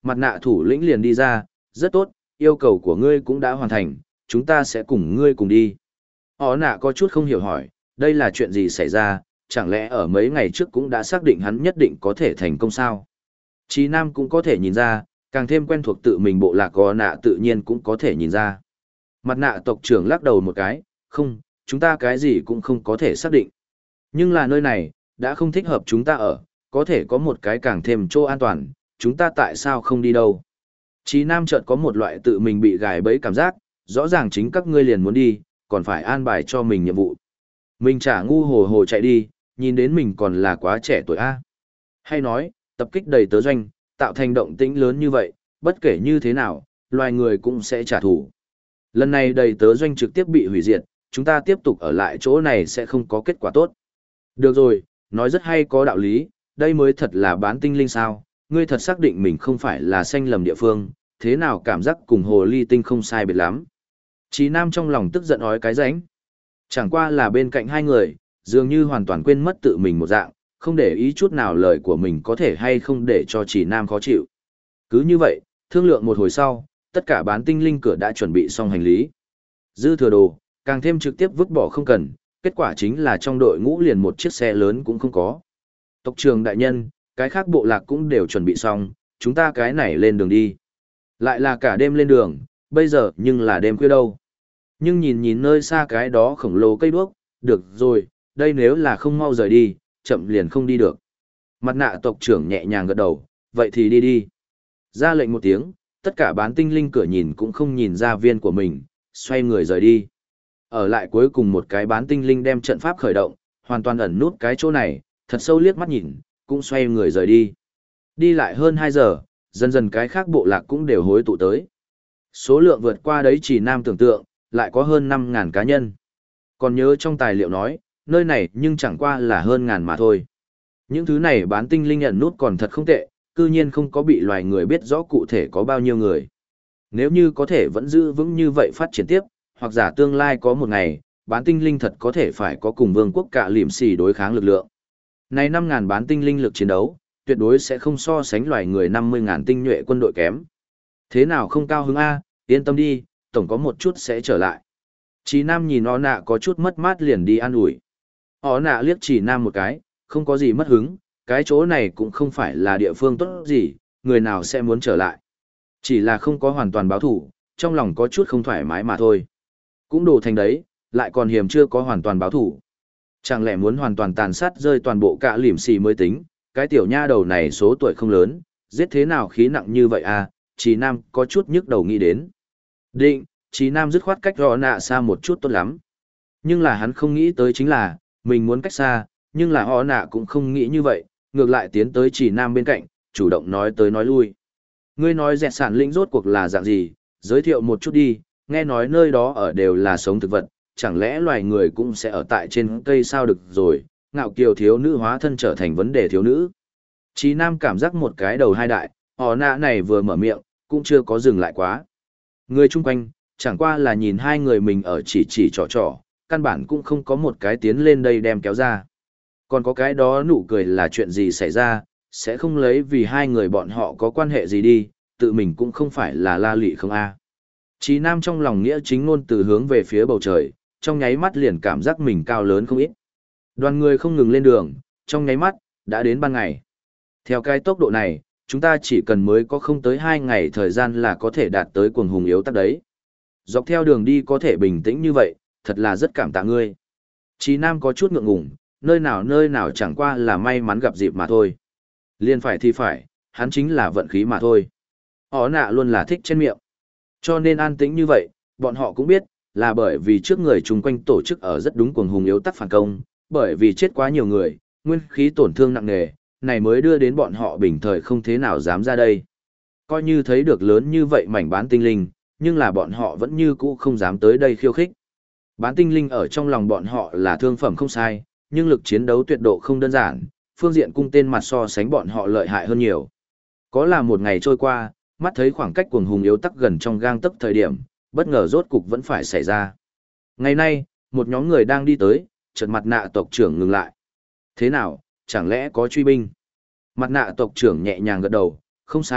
Mặt nạ thủ lĩnh liền đi ra, rất tốt, yêu cầu của ngươi cũng đã hoàn thành, chúng ta sẽ cùng ngươi cùng đi. Họ nạ có chút không hiểu hỏi, đây là chuyện gì xảy ra, chẳng lẽ ở mấy ngày trước cũng đã xác định hắn nhất định có thể thành công sao? Chí Nam cũng có thể nhìn ra, càng thêm quen thuộc tự mình bộ lạc họ nạ tự nhiên cũng có thể nhìn ra. Mặt nạ tộc trưởng lắc đầu một cái, không, chúng ta cái gì cũng không có thể xác định. Nhưng là nơi này, đã không thích hợp chúng ta ở, có thể có một cái càng thêm chỗ an toàn, chúng ta tại sao không đi đâu. Chí Nam chợt có một loại tự mình bị gài bẫy cảm giác, rõ ràng chính các ngươi liền muốn đi, còn phải an bài cho mình nhiệm vụ. Mình chả ngu hồ hồ chạy đi, nhìn đến mình còn là quá trẻ tuổi A. Hay nói, tập kích đầy tớ doanh, tạo thành động tĩnh lớn như vậy, bất kể như thế nào, loài người cũng sẽ trả thù. Lần này đầy tớ doanh trực tiếp bị hủy diệt, chúng ta tiếp tục ở lại chỗ này sẽ không có kết quả tốt. Được rồi, nói rất hay có đạo lý, đây mới thật là bán tinh linh sao, ngươi thật xác định mình không phải là xanh lầm địa phương, thế nào cảm giác cùng hồ ly tinh không sai biệt lắm. Chí Nam trong lòng tức giận ói cái rãnh. Chẳng qua là bên cạnh hai người, dường như hoàn toàn quên mất tự mình một dạng, không để ý chút nào lời của mình có thể hay không để cho Chí Nam khó chịu. Cứ như vậy, thương lượng một hồi sau, tất cả bán tinh linh cửa đã chuẩn bị xong hành lý. Dư thừa đồ, càng thêm trực tiếp vứt bỏ không cần, kết quả chính là trong đội ngũ liền một chiếc xe lớn cũng không có. Tộc trưởng đại nhân, cái khác bộ lạc cũng đều chuẩn bị xong, chúng ta cái này lên đường đi. Lại là cả đêm lên đường, bây giờ nhưng là đêm khuya đâu. Nhưng nhìn nhìn nơi xa cái đó khổng lồ cây đuốc, được rồi, đây nếu là không mau rời đi, chậm liền không đi được. Mặt nạ tộc trưởng nhẹ nhàng gật đầu, vậy thì đi đi. Ra lệnh một tiếng, tất cả bán tinh linh cửa nhìn cũng không nhìn ra viên của mình, xoay người rời đi. Ở lại cuối cùng một cái bán tinh linh đem trận pháp khởi động, hoàn toàn ẩn nút cái chỗ này, thật sâu liếc mắt nhìn, cũng xoay người rời đi. Đi lại hơn 2 giờ, dần dần cái khác bộ lạc cũng đều hối tụ tới. Số lượng vượt qua đấy chỉ Nam tưởng tượng, lại có hơn 5.000 cá nhân. Còn nhớ trong tài liệu nói, nơi này nhưng chẳng qua là hơn ngàn mà thôi. Những thứ này bán tinh linh ẩn nút còn thật không tệ, cư nhiên không có bị loài người biết rõ cụ thể có bao nhiêu người. Nếu như có thể vẫn giữ vững như vậy phát triển tiếp, hoặc giả tương lai có một ngày, bán tinh linh thật có thể phải có cùng vương quốc cả liệm xì đối kháng lực lượng. Này 5.000 bán tinh linh lực chiến đấu, tuyệt đối sẽ không so sánh loài người 50.000 tinh nhuệ quân đội kém. Thế nào không cao hứng A, yên tâm đi, tổng có một chút sẽ trở lại. Chí Nam nhìn Ó Nạ có chút mất mát liền đi an ủi. Ó Nạ liếc Chí Nam một cái, không có gì mất hứng, cái chỗ này cũng không phải là địa phương tốt gì, người nào sẽ muốn trở lại. Chỉ là không có hoàn toàn báo thủ, trong lòng có chút không thoải mái mà thôi. Cũng đồ thành đấy, lại còn hiểm chưa có hoàn toàn báo thủ. Chẳng lẽ muốn hoàn toàn tàn sát rơi toàn bộ cả liệm xì mới tính, cái tiểu nha đầu này số tuổi không lớn, giết thế nào khí nặng như vậy à, Chí Nam có chút nhức đầu nghĩ đến. Định, Chí Nam dứt khoát cách Ó Nạ xa một chút tốt lắm. Nhưng là hắn không nghĩ tới chính là, mình muốn cách xa, nhưng là Ó Nạ cũng không nghĩ như vậy, ngược lại tiến tới Chí Nam bên cạnh, chủ động nói tới nói lui. Ngươi nói dẹt sản lĩnh rốt cuộc là dạng gì, giới thiệu một chút đi, nghe nói nơi đó ở đều là sống thực vật, chẳng lẽ loài người cũng sẽ ở tại trên cây sao được rồi, ngạo kiều thiếu nữ hóa thân trở thành vấn đề thiếu nữ. Chí Nam cảm giác một cái đầu hai đại, Ó Nạ này vừa mở miệng, cũng chưa có dừng lại quá. Người chung quanh, chẳng qua là nhìn hai người mình ở chỉ trò, căn bản cũng không có một cái tiến lên đây đem kéo ra. Còn có cái đó nụ cười là chuyện gì xảy ra, sẽ không lấy vì hai người bọn họ có quan hệ gì đi, tự mình cũng không phải là la lị không a. Chí Nam trong lòng nghĩa chính ngôn từ hướng về phía bầu trời, trong nháy mắt liền cảm giác mình cao lớn không ít. Đoàn người không ngừng lên đường, trong nháy mắt, đã đến ban ngày. Theo cái tốc độ này, chúng ta chỉ cần mới có không tới 2 ngày thời gian là có thể đạt tới cuồng hùng yếu tắc đấy. Dọc theo đường đi có thể bình tĩnh như vậy, thật là rất cảm tạ ngươi. Chí Nam có chút ngượng ngùng, nơi nào chẳng qua là may mắn gặp dịp mà thôi. Liên phải thì phải, hắn chính là vận khí mà thôi. Ó Nạ luôn là thích trên miệng. Cho nên an tĩnh như vậy, bọn họ cũng biết, là bởi vì trước người chung quanh tổ chức ở rất đúng cuồng hùng yếu tắc phản công, bởi vì chết quá nhiều người, nguyên khí tổn thương nặng nề, này mới đưa đến bọn họ bình thời không thế nào dám ra đây. Coi như thấy được lớn như vậy mảnh bán tinh linh, nhưng là bọn họ vẫn như cũ không dám tới đây khiêu khích. Bán tinh linh ở trong lòng bọn họ là thương phẩm không sai, nhưng lực chiến đấu tuyệt độ không đơn giản, phương diện cung tên mặt so sánh bọn họ lợi hại hơn nhiều. Có là một ngày trôi qua, mắt thấy khoảng cách cuồng hùng yếu tắc gần trong gang tấc thời điểm, bất ngờ rốt cục vẫn phải xảy ra. Ngày nay, một nhóm người đang đi tới, chợt mặt nạ tộc trưởng ngừng lại. Thế nào, chẳng lẽ có truy binh? Mặt nạ tộc trưởng nhẹ nhàng gật đầu, không sai,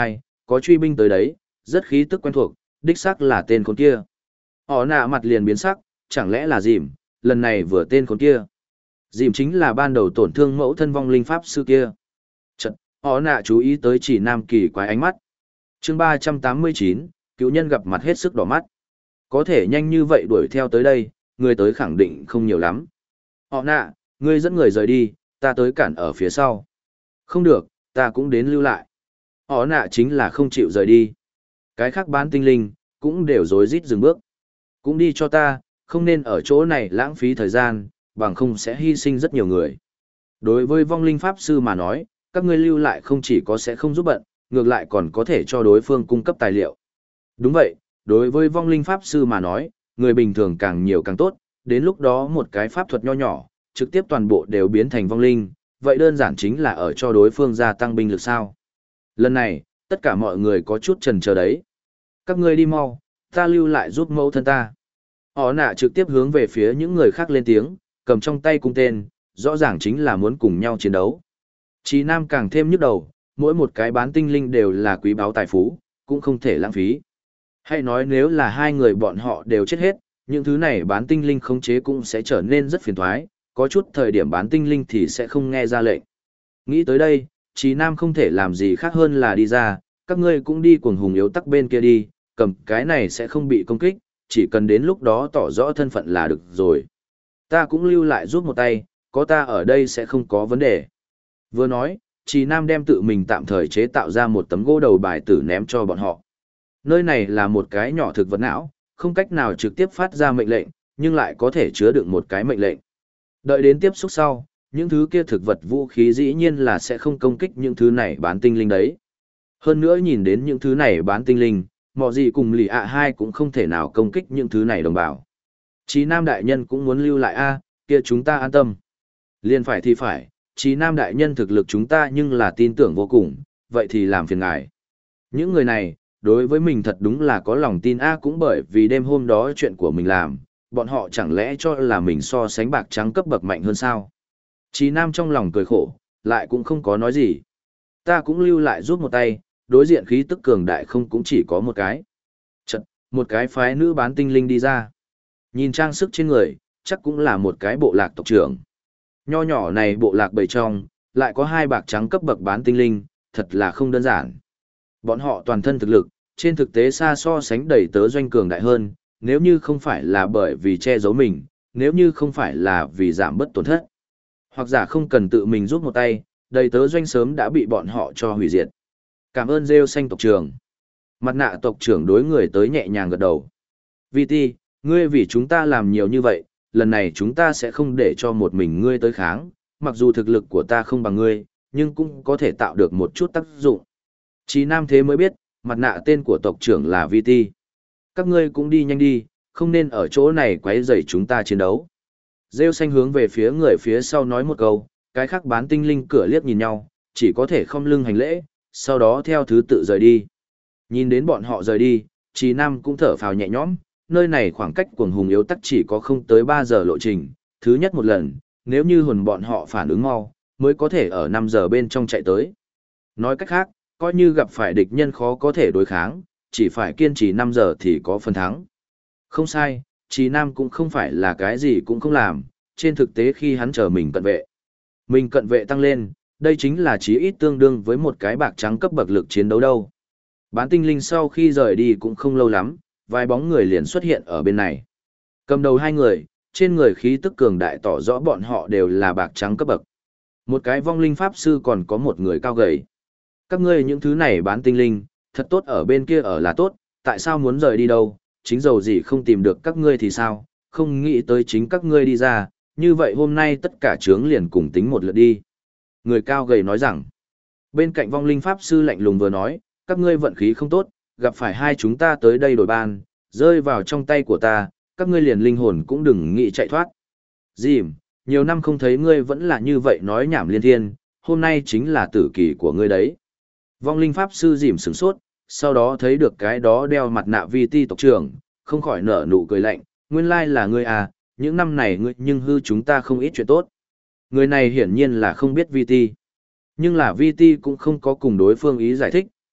có truy binh tới đấy, rất khí tức quen thuộc, đích xác là tên con kia. Họ nạ mặt liền biến sắc, chẳng lẽ là dìm, lần này vừa tên con kia. Dìm chính là ban đầu tổn thương mẫu thân vong linh pháp sư kia. Chật, họ nạ chú ý tới chỉ nam kỳ quái ánh mắt. chương 389, cứu nhân gặp mặt hết sức đỏ mắt. Có thể nhanh như vậy đuổi theo tới đây, người tới khẳng định không nhiều lắm. Họ nạ, ngươi dẫn người rời đi, ta tới cản ở phía sau. Không được, ta cũng đến lưu lại. Họ nạ chính là không chịu rời đi. Cái khác bán tinh linh, cũng đều rối rít dừng bước. Cũng đi cho ta, không nên ở chỗ này lãng phí thời gian, bằng không sẽ hy sinh rất nhiều người. Đối với vong linh pháp sư mà nói, các ngươi lưu lại không chỉ có sẽ không giúp bận, ngược lại còn có thể cho đối phương cung cấp tài liệu. Đúng vậy, đối với vong linh pháp sư mà nói, người bình thường càng nhiều càng tốt, đến lúc đó một cái pháp thuật nho nhỏ, trực tiếp toàn bộ đều biến thành vong linh, vậy đơn giản chính là ở cho đối phương gia tăng binh lực sao. Lần này, tất cả mọi người có chút chần chờ đấy. Các ngươi đi mau, ta lưu lại giúp mẫu thân ta. Họ nạ trực tiếp hướng về phía những người khác lên tiếng, cầm trong tay cung tên, rõ ràng chính là muốn cùng nhau chiến đấu. Chí Nam càng thêm nhức đầu, mỗi một cái bán tinh linh đều là quý báu tài phú, cũng không thể lãng phí. Hay nói nếu là hai người bọn họ đều chết hết, những thứ này bán tinh linh khống chế cũng sẽ trở nên rất phiền toái, có chút thời điểm bán tinh linh thì sẽ không nghe ra lệnh. Nghĩ tới đây, Chí Nam không thể làm gì khác hơn là đi ra, các ngươi cũng đi cuồng hùng yếu tắc bên kia đi, cầm cái này sẽ không bị công kích, chỉ cần đến lúc đó tỏ rõ thân phận là được rồi. Ta cũng lưu lại giúp một tay, có ta ở đây sẽ không có vấn đề. Vừa nói, Chí Nam đem tự mình tạm thời chế tạo ra một tấm gỗ đầu bài tử ném cho bọn họ. Nơi này là một cái nhỏ thực vật não, không cách nào trực tiếp phát ra mệnh lệnh, nhưng lại có thể chứa đựng một cái mệnh lệnh. Đợi đến tiếp xúc sau, những thứ kia thực vật vũ khí dĩ nhiên là sẽ không công kích những thứ này bán tinh linh đấy. Hơn nữa nhìn đến những thứ này bán tinh linh, mọ gì cùng lì ạ hai cũng không thể nào công kích những thứ này đồng bào. Chí Nam đại nhân cũng muốn lưu lại a, kia chúng ta an tâm. Liên phải thì phải, Chí Nam đại nhân thực lực chúng ta nhưng là tin tưởng vô cùng, vậy thì làm phiền ngài. Những người này, đối với mình thật đúng là có lòng tin a, cũng bởi vì đêm hôm đó chuyện của mình làm, bọn họ chẳng lẽ cho là mình so sánh bạc trắng cấp bậc mạnh hơn sao? Chí Nam trong lòng cười khổ, lại cũng không có nói gì. Ta cũng lưu lại giúp một tay, đối diện khí tức cường đại không cũng chỉ có một cái. Chật, một cái phái nữ bán tinh linh đi ra. Nhìn trang sức trên người, chắc cũng là một cái bộ lạc tộc trưởng. Nho nhỏ này bộ lạc bầy trong, lại có hai bạc trắng cấp bậc bán tinh linh, thật là không đơn giản. Bọn họ toàn thân thực lực, trên thực tế xa so sánh đầy tớ doanh cường đại hơn, nếu như không phải là bởi vì che giấu mình, nếu như không phải là vì giảm bớt tổn thất. Hoặc giả không cần tự mình giúp một tay, đầy tớ doanh sớm đã bị bọn họ cho hủy diệt. Cảm ơn rêu xanh tộc trưởng. Mặt nạ tộc trưởng đối người tới nhẹ nhàng gật đầu. VT, ngươi vì chúng ta làm nhiều như vậy, lần này chúng ta sẽ không để cho một mình ngươi tới kháng, mặc dù thực lực của ta không bằng ngươi, nhưng cũng có thể tạo được một chút tác dụng. Chí Nam thế mới biết, mặt nạ tên của tộc trưởng là VT. Các ngươi cũng đi nhanh đi, không nên ở chỗ này quấy rầy chúng ta chiến đấu. Rêu xanh hướng về phía người phía sau nói một câu, cái khác bán tinh linh cửa liếc nhìn nhau, chỉ có thể không lưng hành lễ, sau đó theo thứ tự rời đi. Nhìn đến bọn họ rời đi, Chí Nam cũng thở phào nhẹ nhõm, nơi này khoảng cách cuồng hùng yếu tắc chỉ có không tới 3 giờ lộ trình, thứ nhất một lần, nếu như hồn bọn họ phản ứng mau, mới có thể ở 5 giờ bên trong chạy tới. Nói cách khác, coi như gặp phải địch nhân khó có thể đối kháng, chỉ phải kiên trì 5 giờ thì có phần thắng. Không sai, Chí Nam cũng không phải là cái gì cũng không làm, trên thực tế khi hắn chờ mình cận vệ. Mình cận vệ tăng lên, đây chính là chí ít tương đương với một cái bạc trắng cấp bậc lực chiến đấu đâu. Bán tinh linh sau khi rời đi cũng không lâu lắm, vài bóng người liền xuất hiện ở bên này. Cầm đầu hai người, trên người khí tức cường đại tỏ rõ bọn họ đều là bạc trắng cấp bậc. Một cái vong linh pháp sư còn có một người cao gầy. Các ngươi những thứ này bán tinh linh, thật tốt ở bên kia ở là tốt, tại sao muốn rời đi đâu, chính dầu gì không tìm được các ngươi thì sao, không nghĩ tới chính các ngươi đi ra, như vậy hôm nay tất cả chướng liền cùng tính một lượt đi. Người cao gầy nói rằng, bên cạnh vong linh pháp sư lạnh lùng vừa nói, các ngươi vận khí không tốt, gặp phải hai chúng ta tới đây đổi ban, rơi vào trong tay của ta, các ngươi liền linh hồn cũng đừng nghĩ chạy thoát. Dìm, nhiều năm không thấy ngươi vẫn là như vậy nói nhảm liên thiên, hôm nay chính là tử kỳ của ngươi đấy. Vong linh pháp sư dìm sửng sốt, sau đó thấy được cái đó đeo mặt nạ vi ti tộc trưởng, không khỏi nở nụ cười lạnh, nguyên lai là ngươi à, những năm này ngươi nhưng hư chúng ta không ít chuyện tốt. Người này hiển nhiên là không biết vi ti. Nhưng là vi ti cũng không có cùng đối phương ý giải thích,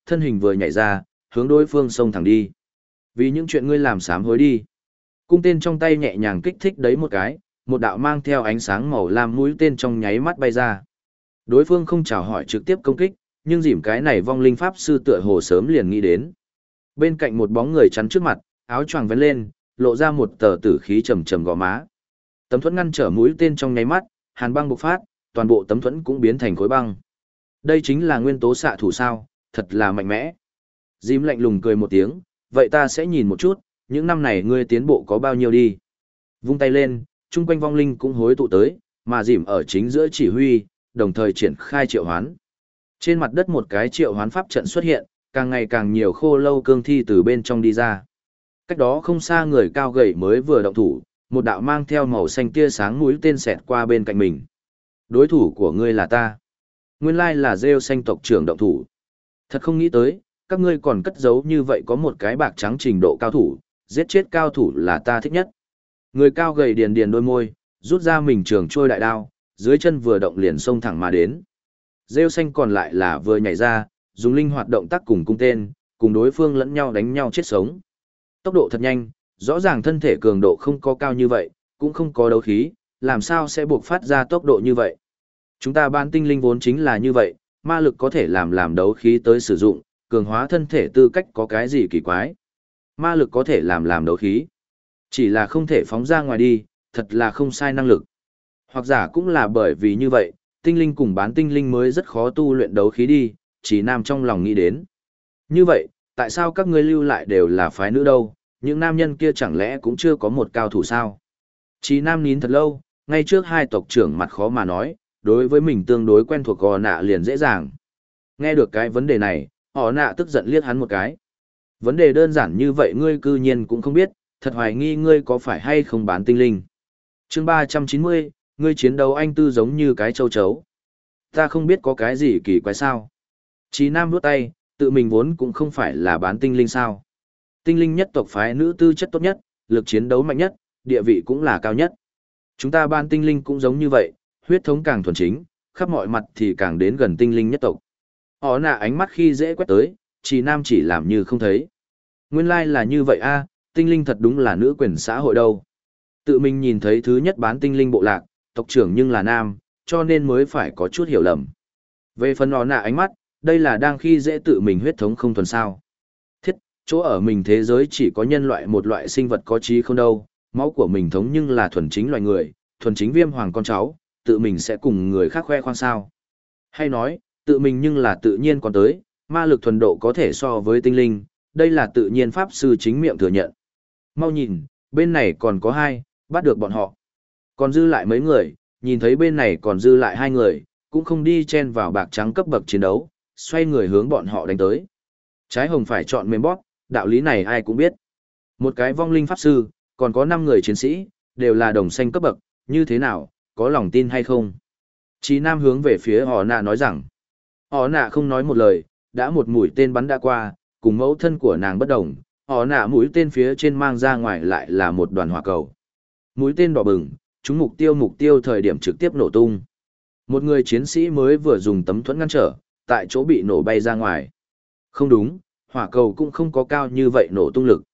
thân hình vừa nhảy ra, hướng đối phương xông thẳng đi. Vì những chuyện ngươi làm sám hối đi. Cung tên trong tay nhẹ nhàng kích thích đấy một cái, một đạo mang theo ánh sáng màu lam mũi tên trong nháy mắt bay ra. Đối phương không chào hỏi trực tiếp công kích, nhưng dìm cái này vong linh pháp sư tựa hồ sớm liền nghĩ đến. Bên cạnh một bóng người chắn trước mặt, áo choàng vén lên, lộ ra một tờ tử khí trầm trầm gò má. Tấm thuẫn ngăn trở mũi tên trong nháy mắt, hàn băng bộc phát, toàn bộ tấm thuẫn cũng biến thành khối băng. Đây chính là nguyên tố xạ thủ sao, thật là mạnh mẽ. Dìm lạnh lùng cười một tiếng, vậy ta sẽ nhìn một chút, những năm này ngươi tiến bộ có bao nhiêu đi. Vung tay lên, chung quanh vong linh cũng hối tụ tới, mà dìm ở chính giữa chỉ huy, đồng thời triển khai triệu hoán. Trên mặt đất một cái triệu hoán pháp trận xuất hiện, càng ngày càng nhiều khô lâu cương thi từ bên trong đi ra. Cách đó không xa người cao gầy mới vừa động thủ, một đạo mang theo màu xanh tia sáng mũi tên xẹt qua bên cạnh mình. Đối thủ của ngươi là ta. Nguyên lai là Rêu xanh tộc trưởng động thủ. Thật không nghĩ tới, các ngươi còn cất giấu như vậy có một cái bạc trắng trình độ cao thủ, giết chết cao thủ là ta thích nhất. Người cao gầy điền điền đôi môi, rút ra mình trường trôi đại đao, dưới chân vừa động liền xông thẳng mà đến. Rêu xanh còn lại là vừa nhảy ra, dùng linh hoạt động tác cùng cung tên, cùng đối phương lẫn nhau đánh nhau chết sống. Tốc độ thật nhanh, rõ ràng thân thể cường độ không có cao như vậy, cũng không có đấu khí, làm sao sẽ buộc phát ra tốc độ như vậy. Chúng ta ban tinh linh vốn chính là như vậy, ma lực có thể làm đấu khí tới sử dụng, cường hóa thân thể tư cách có cái gì kỳ quái. Ma lực có thể làm đấu khí, chỉ là không thể phóng ra ngoài đi, thật là không sai năng lực. Hoặc giả cũng là bởi vì như vậy, tinh linh cùng bán tinh linh mới rất khó tu luyện đấu khí đi, chỉ nam trong lòng nghĩ đến. Như vậy, tại sao các ngươi lưu lại đều là phái nữ đâu, những nam nhân kia chẳng lẽ cũng chưa có một cao thủ sao? Chỉ nam nín thật lâu, ngay trước hai tộc trưởng mặt khó mà nói, đối với mình tương đối quen thuộc gò nạ liền dễ dàng. Nghe được cái vấn đề này, họ nạ tức giận liếc hắn một cái. Vấn đề đơn giản như vậy ngươi cư nhiên cũng không biết, thật hoài nghi ngươi có phải hay không bán tinh linh. Chương 390, ngươi chiến đấu anh tư giống như cái châu chấu. Ta không biết có cái gì kỳ quái sao. Chí Nam vuốt tay, tự mình vốn cũng không phải là bán tinh linh sao. Tinh linh nhất tộc phái nữ tư chất tốt nhất, lực chiến đấu mạnh nhất, địa vị cũng là cao nhất. Chúng ta ban tinh linh cũng giống như vậy, huyết thống càng thuần chính, khắp mọi mặt thì càng đến gần tinh linh nhất tộc. Họ nạ ánh mắt khi dễ quét tới, Chí Nam chỉ làm như không thấy. Nguyên lai là như vậy a, tinh linh thật đúng là nữ quyền xã hội đâu. Tự mình nhìn thấy thứ nhất bán tinh linh bộ lạc, tộc trưởng nhưng là nam, cho nên mới phải có chút hiểu lầm. Về phần họ nạ ánh mắt, đây là đang khi dễ tự mình huyết thống không thuần sao. Thiết, chỗ ở mình thế giới chỉ có nhân loại một loại sinh vật có trí không đâu, máu của mình thống nhưng là thuần chính loài người, thuần chính viêm hoàng con cháu, tự mình sẽ cùng người khác khoe khoang sao. Hay nói, tự mình nhưng là tự nhiên còn tới, ma lực thuần độ có thể so với tinh linh, đây là tự nhiên pháp sư chính miệng thừa nhận. Mau nhìn, bên này còn có hai, bắt được bọn họ. Còn dư lại mấy người, nhìn thấy bên này còn dư lại hai người, cũng không đi chen vào bạc trắng cấp bậc chiến đấu, xoay người hướng bọn họ đánh tới. Trái hồng phải chọn mềm bóp, đạo lý này ai cũng biết. Một cái vong linh pháp sư, còn có 5 người chiến sĩ, đều là đồng xanh cấp bậc, như thế nào, có lòng tin hay không? Chí Nam hướng về phía họ nạ nói rằng, họ nạ không nói một lời, đã một mũi tên bắn đã qua, cùng mẫu thân của nàng bất đồng, họ nạ mũi tên phía trên mang ra ngoài lại là một đoàn hỏa cầu. Mũi tên đỏ bừng, trúng mục tiêu thời điểm trực tiếp nổ tung. Một người chiến sĩ mới vừa dùng tấm thuẫn ngăn trở, tại chỗ bị nổ bay ra ngoài. Không đúng, hỏa cầu cũng không có cao như vậy nổ tung lực.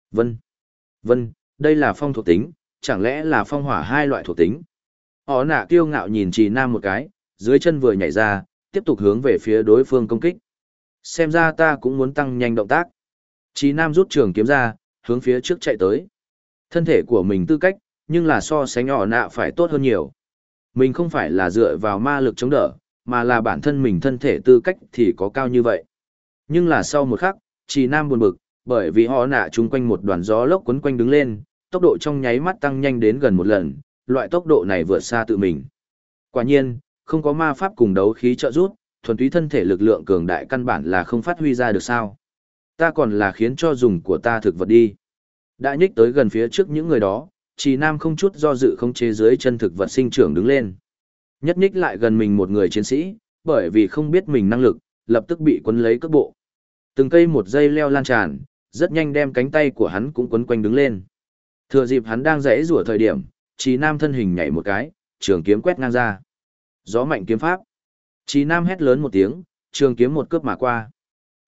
Vân, đây là phong thuộc tính, chẳng lẽ là phong hỏa hai loại thuộc tính. Họ nạ kiêu ngạo nhìn Trì Nam một cái, dưới chân vừa nhảy ra, tiếp tục hướng về phía đối phương công kích. Xem ra ta cũng muốn tăng nhanh động tác. Trì Nam rút trường kiếm ra, hướng phía trước chạy tới. Thân thể của mình tư cách, nhưng là so sánh họ nạ phải tốt hơn nhiều. Mình không phải là dựa vào ma lực chống đỡ, mà là bản thân mình thân thể tư cách thì có cao như vậy. Nhưng là sau một khắc, Trì Nam buồn bực, bởi vì họ nạ chung quanh một đoàn gió lốc quấn quanh đứng lên, tốc độ trong nháy mắt tăng nhanh đến gần một lần, loại tốc độ này vượt xa tự mình. Quả nhiên, không có ma pháp cùng đấu khí trợ giúp, thuần túy thân thể lực lượng cường đại căn bản là không phát huy ra được sao. Ta còn là khiến cho dùng của ta thực vật đi. Đã nhích tới gần phía trước những người đó, Trì Nam không chút do dự không chế dưới chân thực vật sinh trưởng đứng lên. Nhất nhích lại gần mình một người chiến sĩ, bởi vì không biết mình năng lực, lập tức bị quấn lấy cước bộ. Từng cây một dây leo lan tràn, rất nhanh đem cánh tay của hắn cũng quấn quanh đứng lên. Thừa dịp hắn đang rẽ rủa thời điểm, Trì Nam thân hình nhảy một cái, trường kiếm quét ngang ra. Gió mạnh kiếm pháp. Trì Nam hét lớn một tiếng, trường kiếm một cướp mà qua.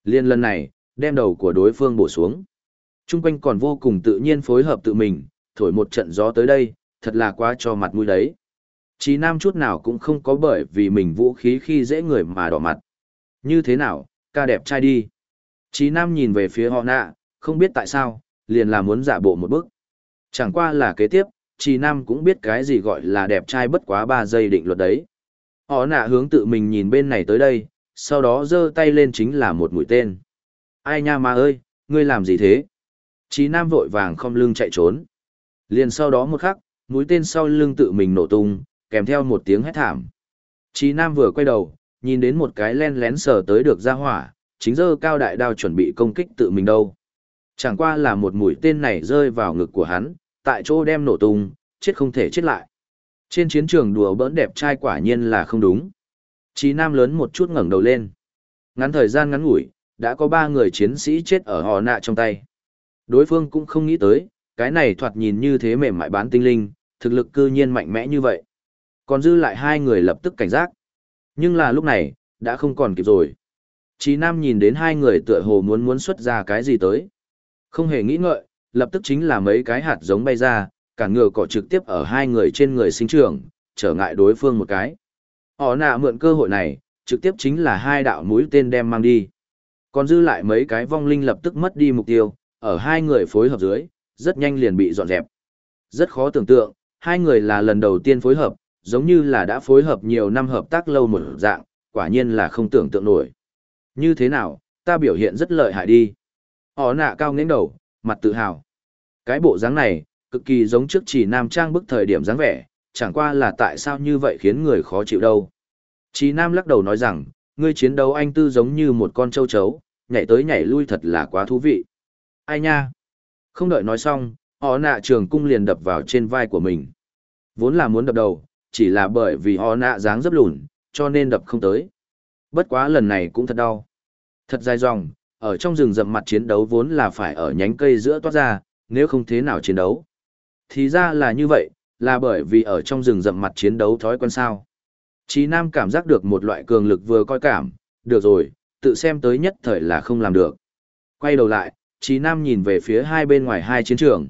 Liên lần này, đem đầu của đối phương bổ xuống. Trung quanh còn vô cùng tự nhiên phối hợp tự mình, thổi một trận gió tới đây, thật là quá cho mặt mũi đấy. Chí Nam chút nào cũng không có bởi vì mình vũ khí khi dễ người mà đỏ mặt. Như thế nào, ca đẹp trai đi. Chí Nam nhìn về phía họ nạ, không biết tại sao, liền là muốn giả bộ một bước. Chẳng qua là kế tiếp, Chí Nam cũng biết cái gì gọi là đẹp trai bất quá 3 giây định luật đấy. Họ nạ hướng tự mình nhìn bên này tới đây, sau đó giơ tay lên chính là một mũi tên. Ai nha ma ơi, ngươi làm gì thế? Chí Nam vội vàng khom lưng chạy trốn. Liền sau đó một khắc, mũi tên sau lưng tự mình nổ tung, kèm theo một tiếng hét thảm. Chí Nam vừa quay đầu, nhìn đến một cái len lén sờ tới được ra hỏa, chính giơ cao đại đao chuẩn bị công kích tự mình đâu. Chẳng qua là một mũi tên này rơi vào ngực của hắn, tại chỗ đem nổ tung, chết không thể chết lại. Trên chiến trường đùa bỡn đẹp trai quả nhiên là không đúng. Chí Nam lớn một chút ngẩng đầu lên. Ngắn thời gian ngắn ngủi, đã có 3 người chiến sĩ chết ở họ nạ trong tay. Đối phương cũng không nghĩ tới, cái này thoạt nhìn như thế mềm mại bán tinh linh, thực lực cư nhiên mạnh mẽ như vậy. Còn dư lại 2 người lập tức cảnh giác. Nhưng là lúc này, đã không còn kịp rồi. Chí Nam nhìn đến 2 người tựa hồ muốn xuất ra cái gì tới. Không hề nghĩ ngợi, lập tức chính là mấy cái hạt giống bay ra, cản ngừa cỏ trực tiếp ở 2 người trên người sinh trưởng, trở ngại đối phương một cái. Họ nạ mượn cơ hội này, trực tiếp chính là 2 đạo mũi tên đem mang đi. Còn dư lại mấy cái vong linh lập tức mất đi mục tiêu, ở 2 người phối hợp dưới, rất nhanh liền bị dọn dẹp. Rất khó tưởng tượng, 2 người là lần đầu tiên phối hợp, giống như là đã phối hợp nhiều năm hợp tác lâu một dạng, quả nhiên là không tưởng tượng nổi. Như thế nào, ta biểu hiện rất lợi hại đi. Họ nạ cao nghếch đầu, mặt tự hào. Cái bộ dáng này, cực kỳ giống trước Chỉ Nam trang bức thời điểm dáng vẻ, chẳng qua là tại sao như vậy khiến người khó chịu đâu. Chỉ Nam lắc đầu nói rằng, ngươi chiến đấu anh tư giống như một con châu chấu, nhảy tới nhảy lui thật là quá thú vị. Ai nha? Không đợi nói xong, họ nạ trường cung liền đập vào trên vai của mình. Vốn là muốn đập đầu, chỉ là bởi vì họ nạ dáng dấp lùn, cho nên đập không tới. Bất quá lần này cũng thật đau. Thật dài dòng, ở trong rừng rậm mặt chiến đấu vốn là phải ở nhánh cây giữa toát ra, nếu không thế nào chiến đấu. Thì ra là như vậy, là bởi vì ở trong rừng rậm mặt chiến đấu thói quen sao. Chí Nam cảm giác được một loại cường lực vừa coi cảm, được rồi, tự xem tới nhất thời là không làm được. Quay đầu lại, Chí Nam nhìn về phía hai bên ngoài hai chiến trường.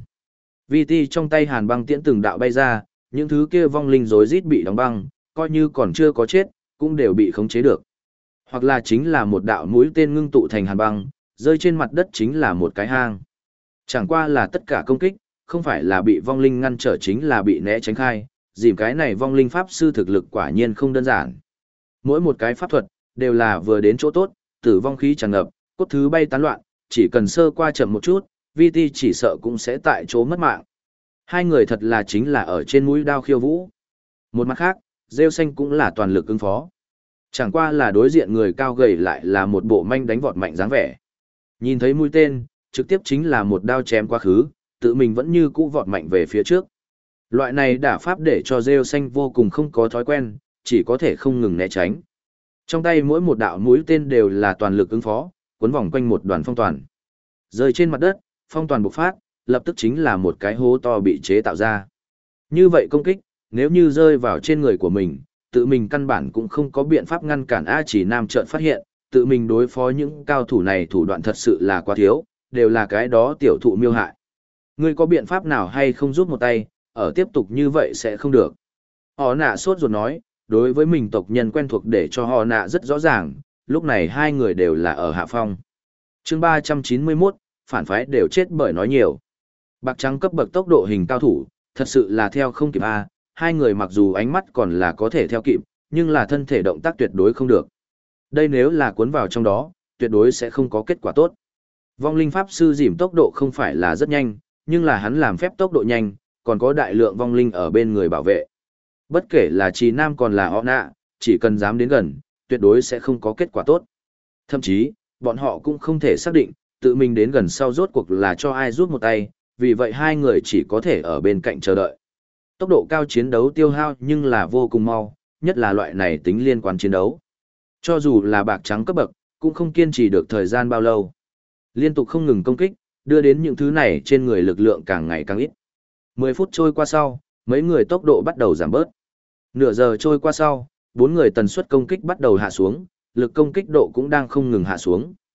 VT trong tay hàn băng tiễn từng đạo bay ra, những thứ kia vong linh rối rít bị đóng băng, coi như còn chưa có chết, cũng đều bị khống chế được. Hoặc là chính là một đạo mũi tên ngưng tụ thành hàn băng, rơi trên mặt đất chính là một cái hang. Chẳng qua là tất cả công kích, không phải là bị vong linh ngăn trở chính là bị né tránh khai, dìm cái này vong linh pháp sư thực lực quả nhiên không đơn giản. Mỗi một cái pháp thuật, đều là vừa đến chỗ tốt, tử vong khí tràn ngập, cốt thứ bay tán loạn, chỉ cần sơ qua chậm một chút, VT chỉ sợ cũng sẽ tại chỗ mất mạng. Hai người thật là chính là ở trên mũi đao khiêu vũ. Một mặt khác, Rêu Xanh cũng là toàn lực ứng phó. Chẳng qua là đối diện người cao gầy lại là một bộ manh đánh vọt mạnh dáng vẻ. Nhìn thấy mũi tên, trực tiếp chính là một đao chém quá khứ, tự mình vẫn như cũ vọt mạnh về phía trước. Loại này đả pháp để cho Rêu Xanh vô cùng không có thói quen, chỉ có thể không ngừng né tránh. Trong tay mỗi một đạo mũi tên đều là toàn lực ứng phó, cuốn vòng quanh một đoàn phong toàn. Rơi trên mặt đất, phong toàn bộc phát, lập tức chính là một cái hố to bị chế tạo ra. Như vậy công kích, nếu như rơi vào trên người của mình, tự mình căn bản cũng không có biện pháp ngăn cản. A Chỉ Nam chợt phát hiện, tự mình đối phó những cao thủ này thủ đoạn thật sự là quá thiếu, đều là cái đó tiểu thụ miêu hại. Ngươi có biện pháp nào hay không giúp một tay, ở tiếp tục như vậy sẽ không được. Họ nạ sốt ruột nói, đối với mình tộc nhân quen thuộc để cho họ nạ rất rõ ràng, lúc này hai người đều là ở hạ phong. Chương 391, phản phái đều chết bởi nói nhiều. Bạc trắng cấp bậc tốc độ hình cao thủ, thật sự là theo không kịp A, hai người mặc dù ánh mắt còn là có thể theo kịp, nhưng là thân thể động tác tuyệt đối không được. Đây nếu là cuốn vào trong đó, tuyệt đối sẽ không có kết quả tốt. Vong linh pháp sư dìm tốc độ không phải là rất nhanh, nhưng là hắn làm phép tốc độ nhanh, còn có đại lượng vong linh ở bên người bảo vệ. Bất kể là Trì Nam còn là họ nạ, chỉ cần dám đến gần, tuyệt đối sẽ không có kết quả tốt. Thậm chí, bọn họ cũng không thể xác định, tự mình đến gần sau rốt cuộc là cho ai giúp một tay, vì vậy hai người chỉ có thể ở bên cạnh chờ đợi. Tốc độ cao chiến đấu tiêu hao nhưng là vô cùng mau, nhất là loại này tính liên quan chiến đấu. Cho dù là bạc trắng cấp bậc, cũng không kiên trì được thời gian bao lâu. Liên tục không ngừng công kích, đưa đến những thứ này trên người lực lượng càng ngày càng ít. 10 phút trôi qua sau, mấy người tốc độ bắt đầu giảm bớt. Nửa giờ trôi qua sau, 4 người tần suất công kích bắt đầu hạ xuống, lực công kích độ cũng đang không ngừng hạ xuống.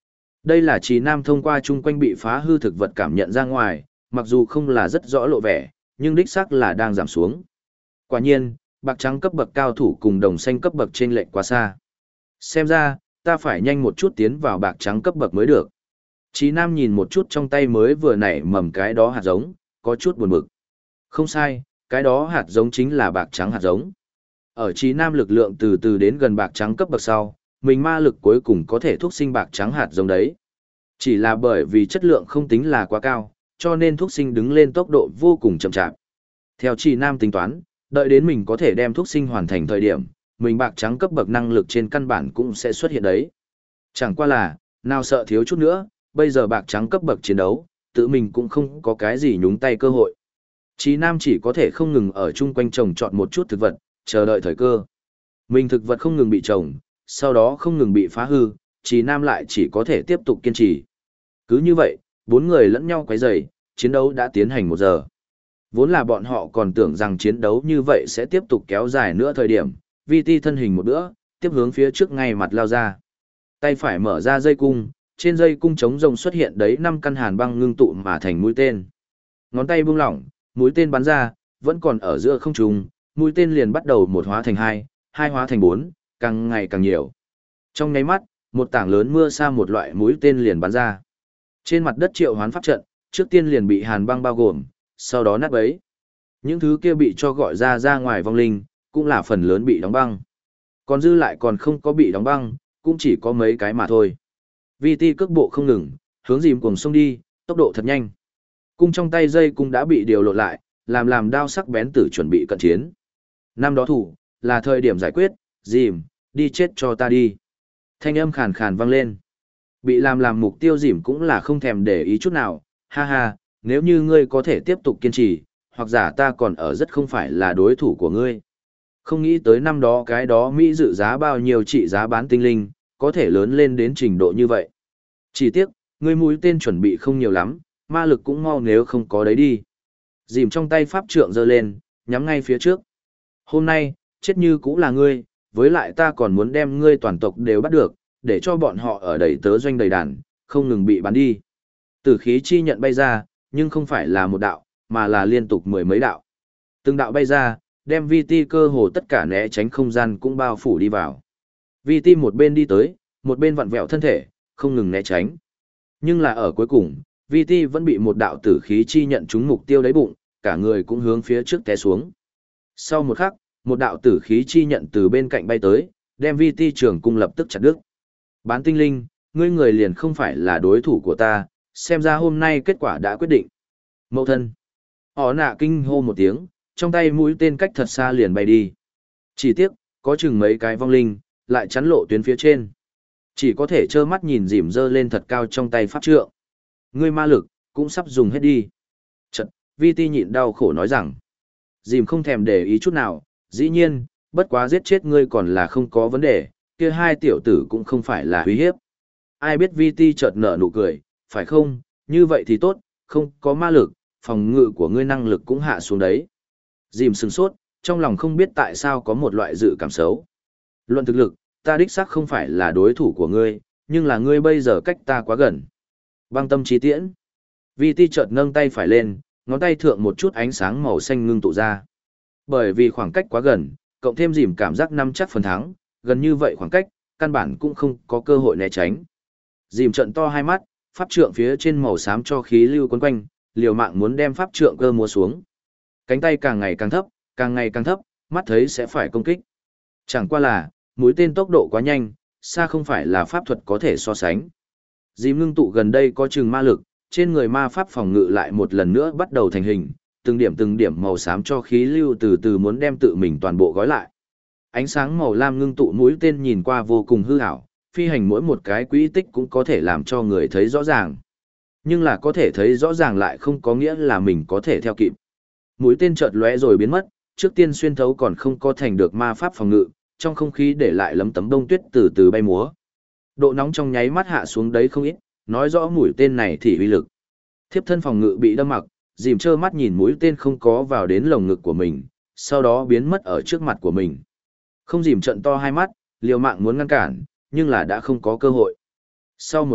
Đây là Trì Nam thông qua chung quanh bị phá hư thực vật cảm nhận ra ngoài, mặc dù không là rất rõ lộ vẻ, nhưng đích xác là đang giảm xuống. Quả nhiên, bạc trắng cấp bậc cao thủ cùng đồng xanh cấp bậc chênh lệch quá xa. Xem ra, ta phải nhanh một chút tiến vào bạc trắng cấp bậc mới được. Chí Nam nhìn một chút trong tay mới vừa nảy mầm cái đó hạt giống, có chút buồn bực. Không sai, cái đó hạt giống chính là bạc trắng hạt giống. Ở Chí Nam lực lượng từ từ đến gần bạc trắng cấp bậc sau, mình ma lực cuối cùng có thể thúc sinh bạc trắng hạt giống đấy. Chỉ là bởi vì chất lượng không tính là quá cao, cho nên thúc sinh đứng lên tốc độ vô cùng chậm chạp. Theo Chí Nam tính toán, đợi đến mình có thể đem thúc sinh hoàn thành thời điểm, mình bạc trắng cấp bậc năng lực trên căn bản cũng sẽ xuất hiện đấy. Chẳng qua là, nào sợ thiếu chút nữa, bây giờ bạc trắng cấp bậc chiến đấu, tự mình cũng không có cái gì nhúng tay cơ hội. Chí Nam chỉ có thể không ngừng ở chung quanh trồng trọt một chút thực vật, chờ đợi thời cơ. Mình thực vật không ngừng bị trồng, sau đó không ngừng bị phá hư, Chí Nam lại chỉ có thể tiếp tục kiên trì. Cứ như vậy, bốn người lẫn nhau quấy rầy, chiến đấu đã tiến hành 1 giờ. Vốn là bọn họ còn tưởng rằng chiến đấu như vậy sẽ tiếp tục kéo dài nữa thời điểm, VT thân hình một bữa, tiếp hướng phía trước ngay mặt lao ra. Tay phải mở ra dây cung, trên dây cung chống rồng xuất hiện đấy 5 căn hàn băng ngưng tụ mà thành mũi tên. Ngón tay buông lỏng, mũi tên bắn ra, vẫn còn ở giữa không trung, mũi tên liền bắt đầu một hóa thành 2, 2 hóa thành 4, càng ngày càng nhiều. Trong nháy mắt, một tảng lớn mưa sa một loại mũi tên liền bắn ra. Trên mặt đất triệu hoán pháp trận, trước tiên liền bị hàn băng bao gồm, sau đó nát bấy. Những thứ kia bị cho gọi ra ngoài vong linh, cũng là phần lớn bị đóng băng. Còn dư lại còn không có bị đóng băng, cũng chỉ có mấy cái mà thôi. VT cước bộ không ngừng, hướng dìm cuồng sông đi, tốc độ thật nhanh. Cung trong tay dây cung đã bị điều lộn lại, làm đao sắc bén tử chuẩn bị cận chiến. Năm đó thủ, là thời điểm giải quyết, dìm, đi chết cho ta đi. Thanh âm khàn khàn vang lên. Bị làm mục tiêu dìm cũng là không thèm để ý chút nào, ha ha, nếu như ngươi có thể tiếp tục kiên trì, hoặc giả ta còn ở rất không phải là đối thủ của ngươi. Không nghĩ tới năm đó cái đó Mỹ dự giá bao nhiêu trị giá bán tinh linh, có thể lớn lên đến trình độ như vậy. Chỉ tiếc, ngươi mũi tên chuẩn bị không nhiều lắm, ma lực cũng mau nếu không có đấy đi. Dìm trong tay pháp trượng giơ lên, nhắm ngay phía trước. Hôm nay, chết như cũng là ngươi, với lại ta còn muốn đem ngươi toàn tộc đều bắt được, để cho bọn họ ở đầy tớ doanh đầy đàn, không ngừng bị bắn đi. Tử khí chi nhận bay ra, nhưng không phải là một đạo, mà là liên tục 10 mấy đạo. Từng đạo bay ra, đem VT cơ hồ tất cả né tránh không gian cũng bao phủ đi vào. VT một bên đi tới, một bên vặn vẹo thân thể, không ngừng né tránh. Nhưng là ở cuối cùng, VT vẫn bị một đạo tử khí chi nhận trúng mục tiêu đáy bụng, cả người cũng hướng phía trước té xuống. Sau một khắc, một đạo tử khí chi nhận từ bên cạnh bay tới, đem VT trường cung lập tức chặt đứt. Bán tinh linh, ngươi người liền không phải là đối thủ của ta, xem ra hôm nay kết quả đã quyết định. Mậu thân. Họ nạ kinh hô một tiếng, trong tay mũi tên cách thật xa liền bay đi. Chỉ tiếc, có chừng mấy cái vong linh, lại chắn lộ tuyến phía trên. Chỉ có thể trơ mắt nhìn dìm dơ lên thật cao trong tay pháp trượng. Ngươi ma lực, cũng sắp dùng hết đi. Chật, VT nhịn đau khổ nói rằng. Dìm không thèm để ý chút nào, dĩ nhiên, bất quá giết chết ngươi còn là không có vấn đề, kia hai tiểu tử cũng không phải là uy hiếp. Ai biết VT chợt nở nụ cười, phải không, như vậy thì tốt, không có ma lực, phòng ngự của ngươi năng lực cũng hạ xuống đấy. Dìm sừng sốt, trong lòng không biết tại sao có một loại dự cảm xấu. Luận thực lực, ta đích xác không phải là đối thủ của ngươi, nhưng là ngươi bây giờ cách ta quá gần. Băng tâm trí tiễn. VT chợt nâng tay phải lên, ngón tay thượng một chút ánh sáng màu xanh ngưng tụ ra. Bởi vì khoảng cách quá gần, cộng thêm dìm cảm giác nắm chắc phần thắng, gần như vậy khoảng cách, căn bản cũng không có cơ hội né tránh. Dìm trận to hai mắt, pháp trượng phía trên màu xám cho khí lưu quấn quanh, liều mạng muốn đem pháp trượng cơ múa xuống. Cánh tay càng ngày càng thấp, mắt thấy sẽ phải công kích. Chẳng qua là, mũi tên tốc độ quá nhanh, xa không phải là pháp thuật có thể so sánh. Dìm ngưng tụ gần đây có chừng ma lực, trên người ma pháp phòng ngự lại một lần nữa bắt đầu thành hình, từng điểm màu xám cho khí lưu từ từ muốn đem tự mình toàn bộ gói lại. Ánh sáng màu lam ngưng tụ mũi tên nhìn qua vô cùng hư ảo, phi hành mỗi một cái quỹ tích cũng có thể làm cho người thấy rõ ràng. Nhưng là có thể thấy rõ ràng lại không có nghĩa là mình có thể theo kịp. Mũi tên chợt lóe rồi biến mất, trước tiên xuyên thấu còn không có thành được ma pháp phòng ngự, trong không khí để lại lấm tấm bông tuyết từ từ bay múa. Độ nóng trong nháy mắt hạ xuống đấy không ít, nói rõ mũi tên này thì uy lực. Thiếp thân phòng ngự bị đâm mặc, dìm trơ mắt nhìn mũi tên không có vào đến lồng ngực của mình, sau đó biến mất ở trước mặt của mình. Không dìm trận to hai mắt, liều mạng muốn ngăn cản, nhưng là đã không có cơ hội. Sau một khắc,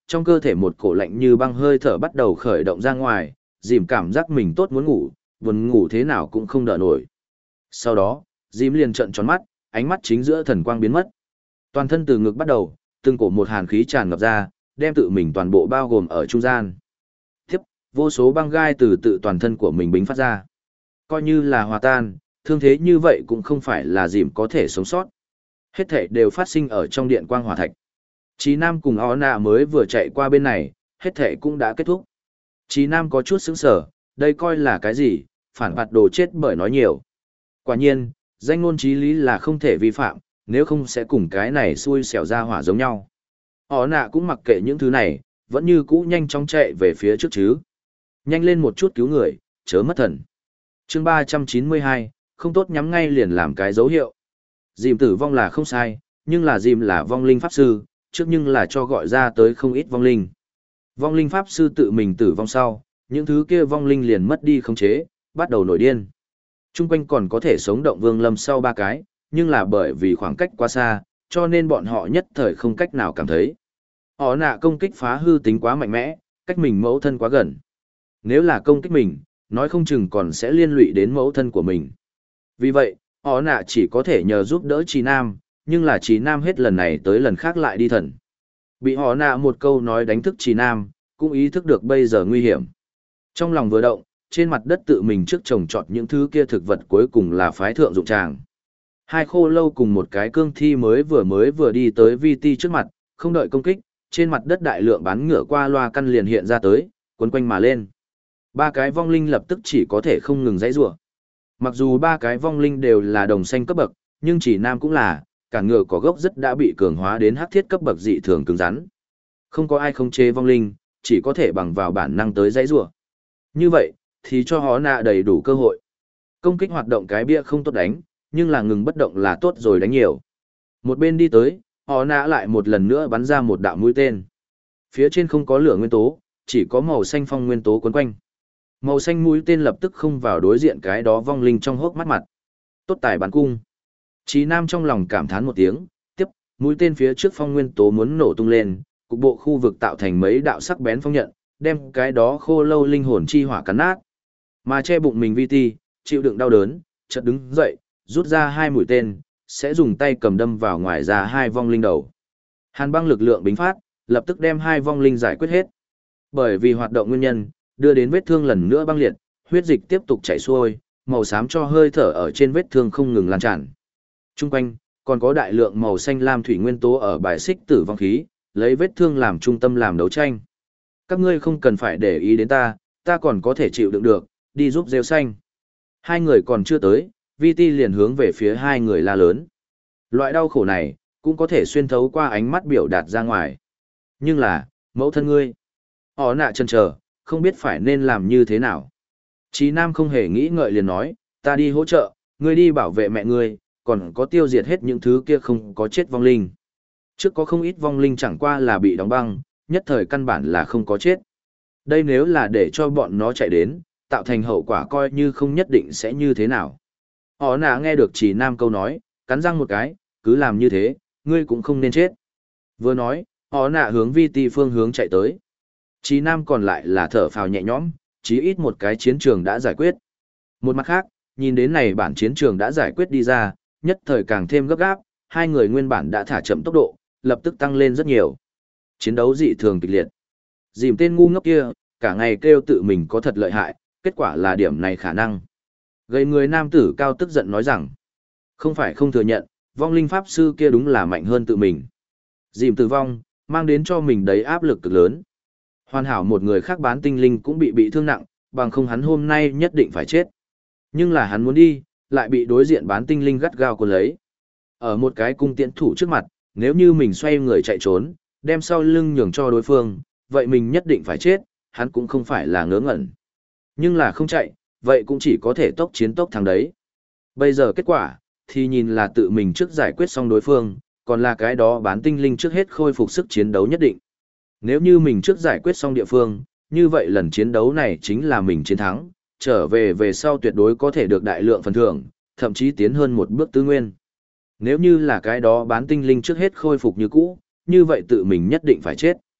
trong cơ thể một cổ lạnh như băng hơi thở bắt đầu khởi động ra ngoài, dìm cảm giác mình tốt muốn ngủ, buồn ngủ thế nào cũng không đỡ nổi. Sau đó, dìm liền trợn tròn mắt, ánh mắt chính giữa thần quang biến mất. Toàn thân từ ngực bắt đầu, từng cổ một hàn khí tràn ngập ra, đem tự mình toàn bộ bao gồm ở trung gian. Tiếp, vô số băng gai từ tự toàn thân của mình bính phát ra. Coi như là hòa tan, thương thế như vậy cũng không phải là dìm có thể sống sót. Hết thể đều phát sinh ở trong điện quang hỏa thạch. Chí Nam cùng Ó Nạ mới vừa chạy qua bên này, hết thể cũng đã kết thúc. Chí Nam có chút sững sờ, đây coi là cái gì, phản bạt đồ chết bởi nói nhiều. Quả nhiên, danh ngôn chí lý là không thể vi phạm, nếu không sẽ cùng cái này xui xẻo ra hỏa giống nhau. Ó Nạ cũng mặc kệ những thứ này, vẫn như cũ nhanh chóng chạy về phía trước chứ. Nhanh lên một chút cứu người, chớ mất thần. Chương 392, không tốt nhắm ngay liền làm cái dấu hiệu. Dìm tử vong là không sai, nhưng là dìm là vong linh pháp sư, trước nhưng là cho gọi ra tới không ít vong linh. Vong linh pháp sư tự mình tử vong sau, những thứ kia vong linh liền mất đi khống chế, bắt đầu nổi điên. Trung quanh còn có thể sống động vương lâm sau 3 cái, nhưng là bởi vì khoảng cách quá xa, cho nên bọn họ nhất thời không cách nào cảm thấy. Họ nạ công kích phá hư tính quá mạnh mẽ, cách mình mẫu thân quá gần. Nếu là công kích mình, nói không chừng còn sẽ liên lụy đến mẫu thân của mình. Vì vậy, họ nạ chỉ có thể nhờ giúp đỡ Trí Nam, nhưng là Trí Nam hết lần này tới lần khác lại đi thần. Bị họ nạ một câu nói đánh thức Trí Nam, cũng ý thức được bây giờ nguy hiểm. Trong lòng vừa động, trên mặt đất tự mình trước trồng trọt những thứ kia thực vật cuối cùng là phái thượng dụng tràng. Hai khô lâu cùng một cái cương thi mới vừa đi tới VT trước mặt, không đợi công kích, trên mặt đất đại lượng bán ngựa qua loa căn liền hiện ra tới, quấn quanh mà lên. 3 cái vong linh lập tức chỉ có thể không ngừng dãy rủa. Mặc dù 3 cái vong linh đều là đồng xanh cấp bậc, nhưng chỉ nam cũng là, cả ngựa có gốc rất đã bị cường hóa đến hắc thiết cấp bậc dị thường cứng rắn. Không có ai không chế vong linh, chỉ có thể bằng vào bản năng tới dãy rủa. Như vậy, thì cho họ nạ đầy đủ cơ hội. Công kích hoạt động cái bia không tốt đánh, nhưng là ngừng bất động là tốt rồi đánh nhiều. Một bên đi tới, họ nạ lại một lần nữa bắn ra một đạo mũi tên. Phía trên không có lửa nguyên tố, chỉ có màu xanh phong nguyên tố quấn quanh. Màu xanh mũi tên lập tức không vào đối diện cái đó vong linh trong hốc mắt mặt. Tốt tài bắn cung. Chí Nam trong lòng cảm thán một tiếng, tiếp, mũi tên phía trước phong nguyên tố muốn nổ tung lên, cục bộ khu vực tạo thành mấy đạo sắc bén phong nhận, đem cái đó khô lâu linh hồn chi hỏa cắn nát. Mà che bụng mình VT, chịu đựng đau đớn, chợt đứng dậy, rút ra 2 mũi tên, sẽ dùng tay cầm đâm vào ngoài ra 2 vong linh đầu. Hàn băng lực lượng bính phát, lập tức đem 2 vong linh giải quyết hết. Bởi vì hoạt động nguyên nhân, đưa đến vết thương lần nữa băng liệt, huyết dịch tiếp tục chảy xuôi, màu xám cho hơi thở ở trên vết thương không ngừng lan tràn. Trung quanh, còn có đại lượng màu xanh lam thủy nguyên tố ở bài xích tử vong khí, lấy vết thương làm trung tâm làm đấu tranh. Các ngươi không cần phải để ý đến ta còn có thể chịu đựng được, đi giúp rêu xanh. 2 người còn chưa tới, VT liền hướng về phía 2 người la lớn. Loại đau khổ này, cũng có thể xuyên thấu qua ánh mắt biểu đạt ra ngoài. Nhưng là, mẫu thân ngươi. Họ nạ chần chờ, không biết phải nên làm như thế nào. Chí Nam không hề nghĩ ngợi liền nói, ta đi hỗ trợ, ngươi đi bảo vệ mẹ ngươi, còn có tiêu diệt hết những thứ kia không có chết vong linh. Trước có không ít vong linh chẳng qua là bị đóng băng, nhất thời căn bản là không có chết. Đây nếu là để cho bọn nó chạy đến, tạo thành hậu quả coi như không nhất định sẽ như thế nào. Họ nạ nghe được Chí Nam câu nói, cắn răng một cái, cứ làm như thế, ngươi cũng không nên chết. Vừa nói, họ nạ hướng VT phương hướng chạy tới. Chí Nam còn lại là thở phào nhẹ nhõm, chí ít một cái chiến trường đã giải quyết. Một mặt khác, nhìn đến này bản chiến trường đã giải quyết đi ra, nhất thời càng thêm gấp gáp, 2 người nguyên bản đã thả chậm tốc độ, lập tức tăng lên rất nhiều. Chiến đấu dị thường kịch liệt. Dìm tên ngu ngốc kia, cả ngày kêu tự mình có thật lợi hại, kết quả là điểm này khả năng. Gây người nam tử cao tức giận nói rằng, không phải không thừa nhận, vong linh pháp sư kia đúng là mạnh hơn tự mình. Dìm tử vong, mang đến cho mình đấy áp lực cực lớn. Hoàn hảo một người khác bán tinh linh cũng bị thương nặng, bằng không hắn hôm nay nhất định phải chết. Nhưng là hắn muốn đi, lại bị đối diện bán tinh linh gắt gao cuốn lấy. Ở một cái cung tiễn thủ trước mặt, nếu như mình xoay người chạy trốn, đem sau lưng nhường cho đối phương, vậy mình nhất định phải chết, hắn cũng không phải là ngớ ngẩn. Nhưng là không chạy, vậy cũng chỉ có thể tốc chiến tốc thắng đấy. Bây giờ kết quả, thì nhìn là tự mình trước giải quyết xong đối phương, còn là cái đó bán tinh linh trước hết khôi phục sức chiến đấu nhất định. Nếu như mình trước giải quyết xong địa phương, như vậy lần chiến đấu này chính là mình chiến thắng, trở về sau tuyệt đối có thể được đại lượng phần thưởng, thậm chí tiến hơn một bước tứ nguyên. Nếu như là cái đó bán tinh linh trước hết khôi phục như cũ, như vậy tự mình nhất định phải chết.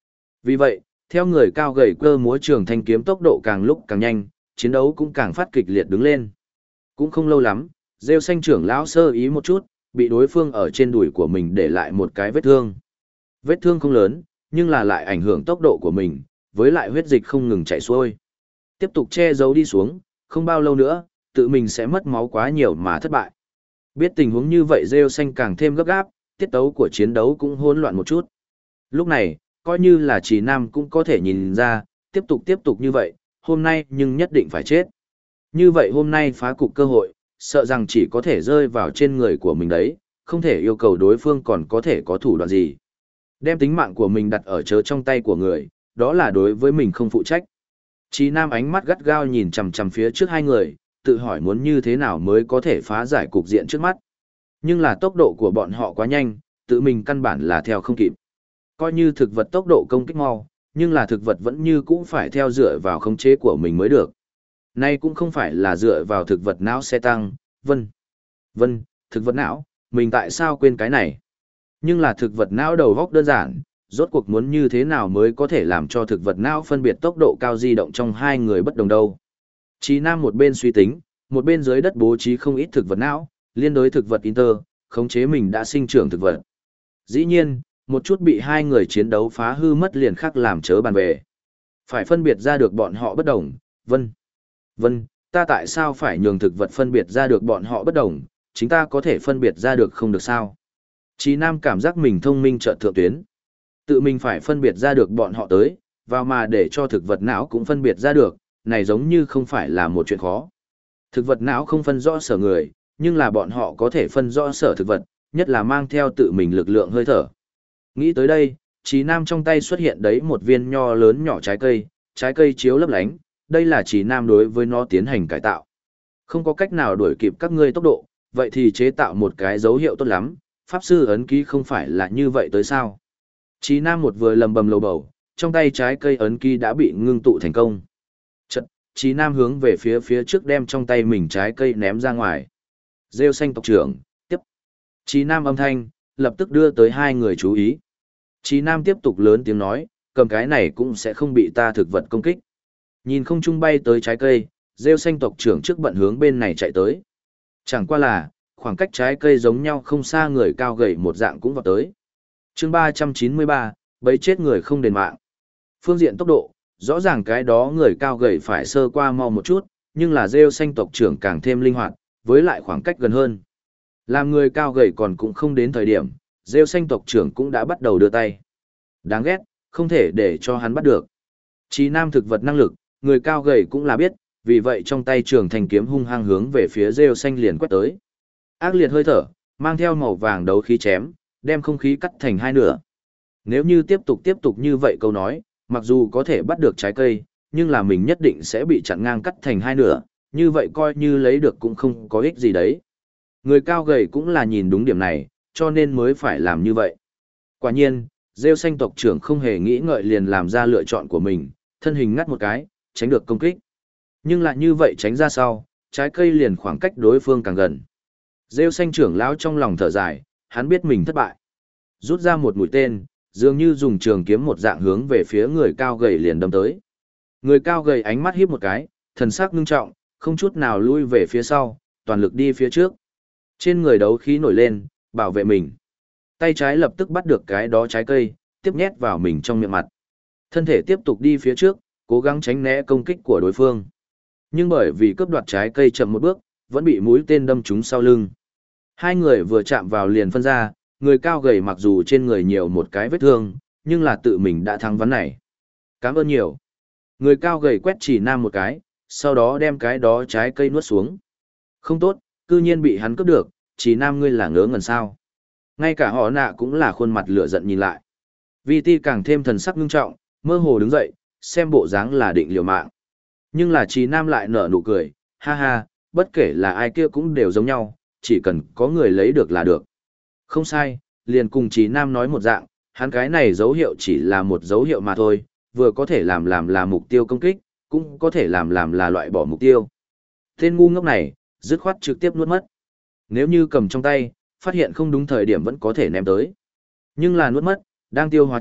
Vì vậy, theo người cao gầy cơ múa trường thanh kiếm tốc độ càng lúc càng nhanh, chiến đấu cũng càng phát kịch liệt đứng lên. Cũng không lâu lắm, Rêu Xanh trưởng lão sơ ý một chút, bị đối phương ở trên đùi của mình để lại một cái vết thương. Vết thương không lớn, nhưng là lại ảnh hưởng tốc độ của mình, với lại huyết dịch không ngừng chảy xuôi. Tiếp tục che giấu đi xuống, không bao lâu nữa, tự mình sẽ mất máu quá nhiều mà thất bại. Biết tình huống như vậy Rêu Xanh càng thêm gấp gáp, tiết tấu của chiến đấu cũng hỗn loạn một chút. Lúc này, coi như là Trì Nam cũng có thể nhìn ra, tiếp tục như vậy, hôm nay nhưng nhất định phải chết. Như vậy hôm nay phá cục cơ hội, sợ rằng chỉ có thể rơi vào trên người của mình đấy, không thể yêu cầu đối phương còn có thể có thủ đoạn gì. Đem tính mạng của mình đặt ở chớ trong tay của người, đó là đối với mình không phụ trách. Trì Nam ánh mắt gắt gao nhìn chằm chằm phía trước hai người, tự hỏi muốn như thế nào mới có thể phá giải cục diện trước mắt. Nhưng là tốc độ của bọn họ quá nhanh, tự mình căn bản là theo không kịp. Coi như thực vật tốc độ công kích mau, nhưng là thực vật vẫn như cũng phải theo dựa vào khống chế của mình mới được. Nay cũng không phải là dựa vào thực vật não xe tăng, vân, thực vật não, mình tại sao quên cái này? Nhưng là thực vật não đầu góc đơn giản, rốt cuộc muốn như thế nào mới có thể làm cho thực vật não phân biệt tốc độ cao di động trong hai người bất đồng đâu. Chí Nam một bên suy tính, một bên dưới đất bố trí không ít thực vật não, liên đối thực vật inter, khống chế mình đã sinh trưởng thực vật. Dĩ nhiên, một chút bị hai người chiến đấu phá hư mất liền khác làm chớ bàn về. Phải phân biệt ra được bọn họ bất đồng, vân, ta tại sao phải nhường thực vật phân biệt ra được bọn họ bất đồng, chính ta có thể phân biệt ra được không được sao? Chí Nam cảm giác mình thông minh chợt thượng tuyến. Tự mình phải phân biệt ra được bọn họ tới, vào mà để cho thực vật não cũng phân biệt ra được, này giống như không phải là một chuyện khó. Thực vật não không phân rõ sở người, nhưng là bọn họ có thể phân rõ sở thực vật, nhất là mang theo tự mình lực lượng hơi thở. Nghĩ tới đây, Chí Nam trong tay xuất hiện đấy một viên nho lớn nhỏ trái cây chiếu lấp lánh, đây là Chí Nam đối với nó tiến hành cải tạo. Không có cách nào đuổi kịp các ngươi tốc độ, vậy thì chế tạo một cái dấu hiệu tốt lắm, pháp sư ấn ký không phải là như vậy tới sao. Chí Nam một vừa lầm bầm lầu bầu, trong tay trái cây ấn ký đã bị ngưng tụ thành công. Chật, Chí Nam hướng về phía trước đem trong tay mình trái cây ném ra ngoài. Rêu Xanh tộc trưởng, tiếp. Chí Nam âm thanh, lập tức đưa tới hai người chú ý. Chí Nam tiếp tục lớn tiếng nói, cầm cái này cũng sẽ không bị ta thực vật công kích. Nhìn không trung bay tới trái cây, Rêu Xanh tộc trưởng trước bận hướng bên này chạy tới. Chẳng qua là, khoảng cách trái cây giống nhau không xa người cao gầy một dạng cũng vào tới. Chương 393, bấy chết người không đền mạng. Phương diện tốc độ, rõ ràng cái đó người cao gầy phải sơ qua mau một chút, nhưng là Rêu Xanh tộc trưởng càng thêm linh hoạt, với lại khoảng cách gần hơn. Làm người cao gầy còn cũng không đến thời điểm, Rêu Xanh tộc trưởng cũng đã bắt đầu đưa tay. Đáng ghét, không thể để cho hắn bắt được. Chí Nam thực vật năng lực, người cao gầy cũng là biết, vì vậy trong tay trường thành kiếm hung hăng hướng về phía Rêu Xanh liền quét tới. Ác liệt hơi thở, mang theo màu vàng đấu khí chém, đem không khí cắt thành hai nửa. Nếu như tiếp tục như vậy câu nói, mặc dù có thể bắt được trái cây, nhưng là mình nhất định sẽ bị chặn ngang cắt thành hai nửa, như vậy coi như lấy được cũng không có ích gì đấy. Người cao gầy cũng là nhìn đúng điểm này, cho nên mới phải làm như vậy. Quả nhiên, Rêu Xanh tộc trưởng không hề nghĩ ngợi liền làm ra lựa chọn của mình, thân hình ngắt một cái, tránh được công kích. Nhưng lại như vậy tránh ra sau, trái cây liền khoảng cách đối phương càng gần. Rêu Xanh trưởng lão trong lòng thở dài, hắn biết mình thất bại. Rút ra một mũi tên, dường như dùng trường kiếm một dạng hướng về phía người cao gầy liền đâm tới. Người cao gầy ánh mắt híp một cái, thần sắc ngưng trọng, không chút nào lui về phía sau, toàn lực đi phía trước. Trên người đấu khí nổi lên, bảo vệ mình. Tay trái lập tức bắt được cái đó trái cây, tiếp nhét vào mình trong miệng mặt. Thân thể tiếp tục đi phía trước, cố gắng tránh né công kích của đối phương. Nhưng bởi vì cướp đoạt trái cây chậm một bước, vẫn bị mũi tên đâm trúng sau lưng. Hai người vừa chạm vào liền phân ra, người cao gầy mặc dù trên người nhiều một cái vết thương, nhưng là tự mình đã thắng ván này. Cảm ơn nhiều. Người cao gầy quét Chỉ Nam một cái, sau đó đem cái đó trái cây nuốt xuống. Không tốt, cư nhiên bị hắn cướp được, Chỉ Nam ngươi là ngớ ngẩn sao. Ngay cả họ nạ cũng là khuôn mặt lửa giận nhìn lại. Vi Ti càng thêm thần sắc ngưng trọng, mơ hồ đứng dậy, xem bộ dáng là định liều mạng. Nhưng là Chỉ Nam lại nở nụ cười, ha ha, bất kể là ai kia cũng đều giống nhau, chỉ cần có người lấy được là được. Không sai, liền cùng Chỉ Nam nói một dạng, hắn cái này dấu hiệu chỉ là một dấu hiệu mà thôi, vừa có thể làm là mục tiêu công kích, cũng có thể làm là loại bỏ mục tiêu. Tên ngu ngốc này, dứt khoát trực tiếp nuốt mất. Nếu như cầm trong tay, phát hiện không đúng thời điểm vẫn có thể ném tới. Nhưng là nuốt mất, đang tiêu hóa trước,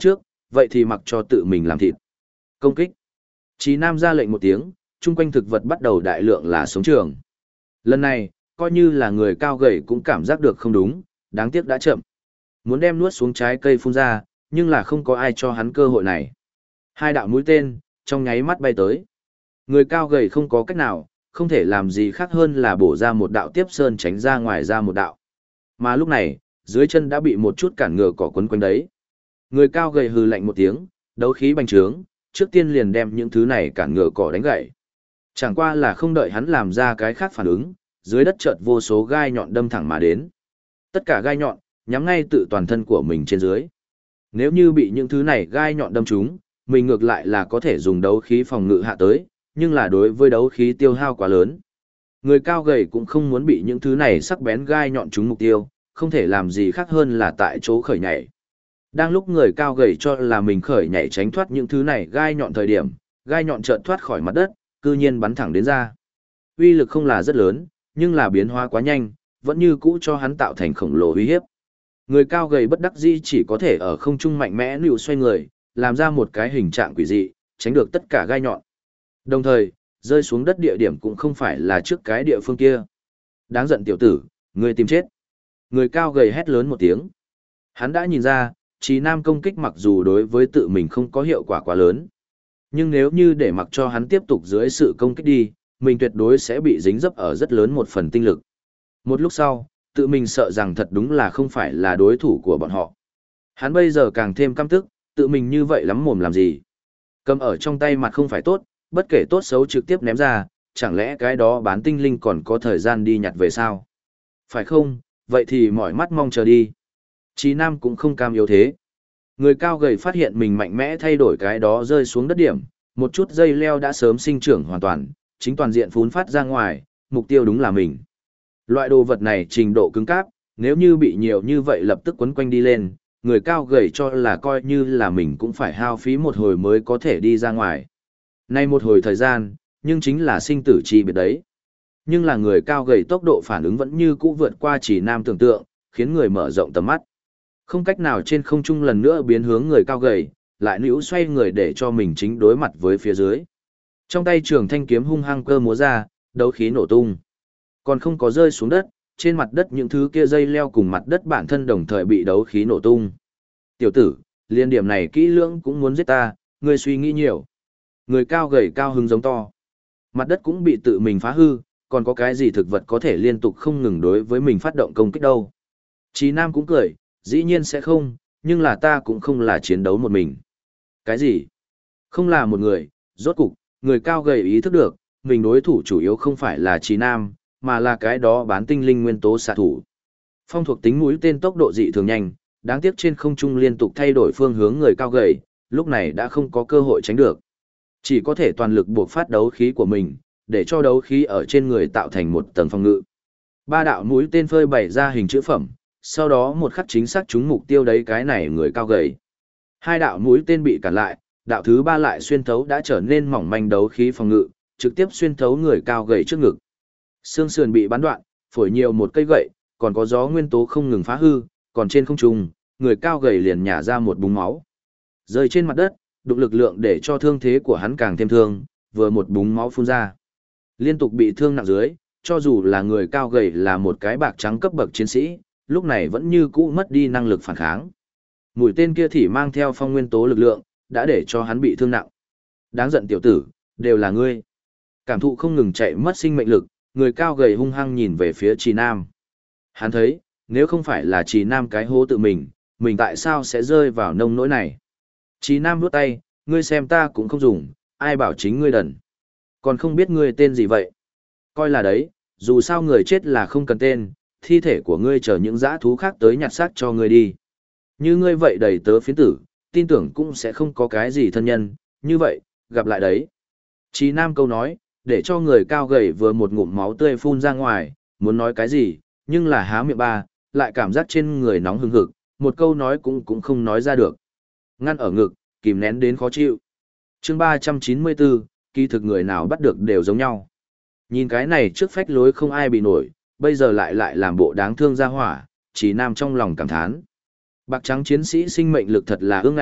vậy thì mặc cho tự mình làm thịt. Công kích. Chí Nam ra lệnh một tiếng, chung quanh thực vật bắt đầu đại lượng là sống trường. Lần này, coi như là người cao gầy cũng cảm giác được không đúng, đáng tiếc đã chậm. Muốn đem nuốt xuống trái cây phun ra, nhưng là không có ai cho hắn cơ hội này. Hai đạo mũi tên, trong nháy mắt bay tới. Người cao gầy không có cách nào, không thể làm gì khác hơn là bổ ra một đạo tiếp sơn tránh ra ngoài ra một đạo. Mà lúc này, dưới chân đã bị một chút cản ngựa cỏ quấn quanh đấy. Người cao gầy hừ lạnh một tiếng, đấu khí bành trướng, trước tiên liền đem những thứ này cản ngựa cỏ đánh gãy. Chẳng qua là không đợi hắn làm ra cái khác phản ứng, dưới đất chợt vô số gai nhọn đâm thẳng mà đến. Tất cả gai nhọn, nhắm ngay tự toàn thân của mình trên dưới. Nếu như bị những thứ này gai nhọn đâm trúng, mình ngược lại là có thể dùng đấu khí phòng ngự hạ tới, nhưng là đối với đấu khí tiêu hao quá lớn. Người cao gầy cũng không muốn bị những thứ này sắc bén gai nhọn trúng mục tiêu, không thể làm gì khác hơn là tại chỗ khởi nhảy. Đang lúc người cao gầy cho là mình khởi nhảy tránh thoát những thứ này gai nhọn thời điểm, gai nhọn chợt thoát khỏi mặt đất, cư nhiên bắn thẳng đến ra. Uy lực không là rất lớn, nhưng là biến hóa quá nhanh, vẫn như cũ cho hắn tạo thành khổng lồ uy hiếp. Người cao gầy bất đắc dĩ chỉ có thể ở không trung mạnh mẽ nịu xoay người, làm ra một cái hình trạng quỷ dị, tránh được tất cả gai nhọn. Đồng thời, rơi xuống đất địa điểm cũng không phải là trước cái địa phương kia. Đáng giận tiểu tử, ngươi tìm chết. Người cao gầy hét lớn một tiếng. Hắn đã nhìn ra, Chí Nam công kích mặc dù đối với tự mình không có hiệu quả quá lớn. Nhưng nếu như để mặc cho hắn tiếp tục dưới sự công kích đi, mình tuyệt đối sẽ bị dính dấp ở rất lớn một phần tinh lực. Một lúc sau, tự mình sợ rằng thật đúng là không phải là đối thủ của bọn họ. Hắn bây giờ càng thêm căm tức, tự mình như vậy lắm mồm làm gì. Cầm ở trong tay mặt không phải tốt, bất kể tốt xấu trực tiếp ném ra, chẳng lẽ cái đó bán tinh linh còn có thời gian đi nhặt về sao? Phải không, vậy thì mỏi mắt mong chờ đi. Chí Nam cũng không cam yếu thế. Người cao gầy phát hiện mình mạnh mẽ thay đổi cái đó rơi xuống đất điểm, một chút dây leo đã sớm sinh trưởng hoàn toàn, chính toàn diện phún phát ra ngoài, mục tiêu đúng là mình. Loại đồ vật này trình độ cứng cáp, nếu như bị nhiều như vậy lập tức quấn quanh đi lên, người cao gầy cho là coi như là mình cũng phải hao phí một hồi mới có thể đi ra ngoài. Nay một hồi thời gian, nhưng chính là sinh tử chi biệt đấy. Nhưng là người cao gầy tốc độ phản ứng vẫn như cũ vượt qua Chí Nam tưởng tượng, khiến người mở rộng tầm mắt. Không cách nào trên không trung lần nữa biến hướng người cao gầy, lại níu xoay người để cho mình chính đối mặt với phía dưới. Trong tay trường thanh kiếm hung hăng cơ múa ra, đấu khí nổ tung. Còn không có rơi xuống đất, trên mặt đất những thứ kia dây leo cùng mặt đất bản thân đồng thời bị đấu khí nổ tung. Tiểu tử, liên điểm này kỹ lưỡng cũng muốn giết ta, ngươi suy nghĩ nhiều. Người cao gầy cao hứng giống to. Mặt đất cũng bị tự mình phá hư, còn có cái gì thực vật có thể liên tục không ngừng đối với mình phát động công kích đâu. Chí Nam cũng cười, dĩ nhiên sẽ không, nhưng là ta cũng không là chiến đấu một mình. Cái gì? Không là một người, rốt cục, người cao gầy ý thức được, mình đối thủ chủ yếu không phải là Chí Nam, mà là cái đó bán tinh linh nguyên tố xạ thủ. Phong thuộc tính mũi tên tốc độ dị thường nhanh, đáng tiếc trên không trung liên tục thay đổi phương hướng người cao gầy, lúc này đã không có cơ hội tránh được. Chỉ có thể toàn lực buộc phát đấu khí của mình, để cho đấu khí ở trên người tạo thành một tầng phòng ngự. Ba đạo mũi tên phơi bày ra hình chữ phẩm, sau đó một khắc chính xác trúng mục tiêu đấy cái này người cao gầy. Hai đạo mũi tên bị cản lại, đạo thứ ba lại xuyên thấu đã trở nên mỏng manh đấu khí phòng ngự, trực tiếp xuyên thấu người cao gầy trước ngực. Xương sườn bị bắn đoạn, phổi nhiều một cây gậy, còn có gió nguyên tố không ngừng phá hư, còn trên không trung, người cao gầy liền nhả ra một búng máu. Rơi trên mặt đất, đụng lực lượng để cho thương thế của hắn càng thêm thương, vừa một búng máu phun ra. Liên tục bị thương nặng dưới, cho dù là người cao gầy là một cái bạc trắng cấp bậc chiến sĩ, lúc này vẫn như cũ mất đi năng lực phản kháng. Mũi tên kia thì mang theo phong nguyên tố lực lượng, đã để cho hắn bị thương nặng. Đáng giận tiểu tử, đều là ngươi. Cảm thụ không ngừng chạy mất sinh mệnh lực, người cao gầy hung hăng nhìn về phía Chí Nam. Hắn thấy, nếu không phải là Chí Nam cái hố tự mình tại sao sẽ rơi vào nông nỗi này. Chí Nam vuốt tay, ngươi xem ta cũng không dùng, ai bảo chính ngươi đần. Còn không biết ngươi tên gì vậy. Coi là đấy, dù sao người chết là không cần tên, thi thể của ngươi chờ những dã thú khác tới nhặt xác cho ngươi đi. Như ngươi vậy đầy tớ phiến tử, tin tưởng cũng sẽ không có cái gì thân nhân, như vậy, gặp lại đấy. Chí Nam câu nói, để cho người cao gầy vừa một ngụm máu tươi phun ra ngoài, muốn nói cái gì, nhưng là há miệng ba, lại cảm giác trên người nóng hừng hực, một câu nói cũng không nói ra được. Ngăn ở ngực, kìm nén đến khó chịu. Chương 394, kỳ thực người nào bắt được đều giống nhau. Nhìn cái này trước phách lối không ai bị nổi, bây giờ lại làm bộ đáng thương ra hỏa, Chí Nam trong lòng cảm thán. Bạc trắng chiến sĩ sinh mệnh lực thật là ương ngạnh,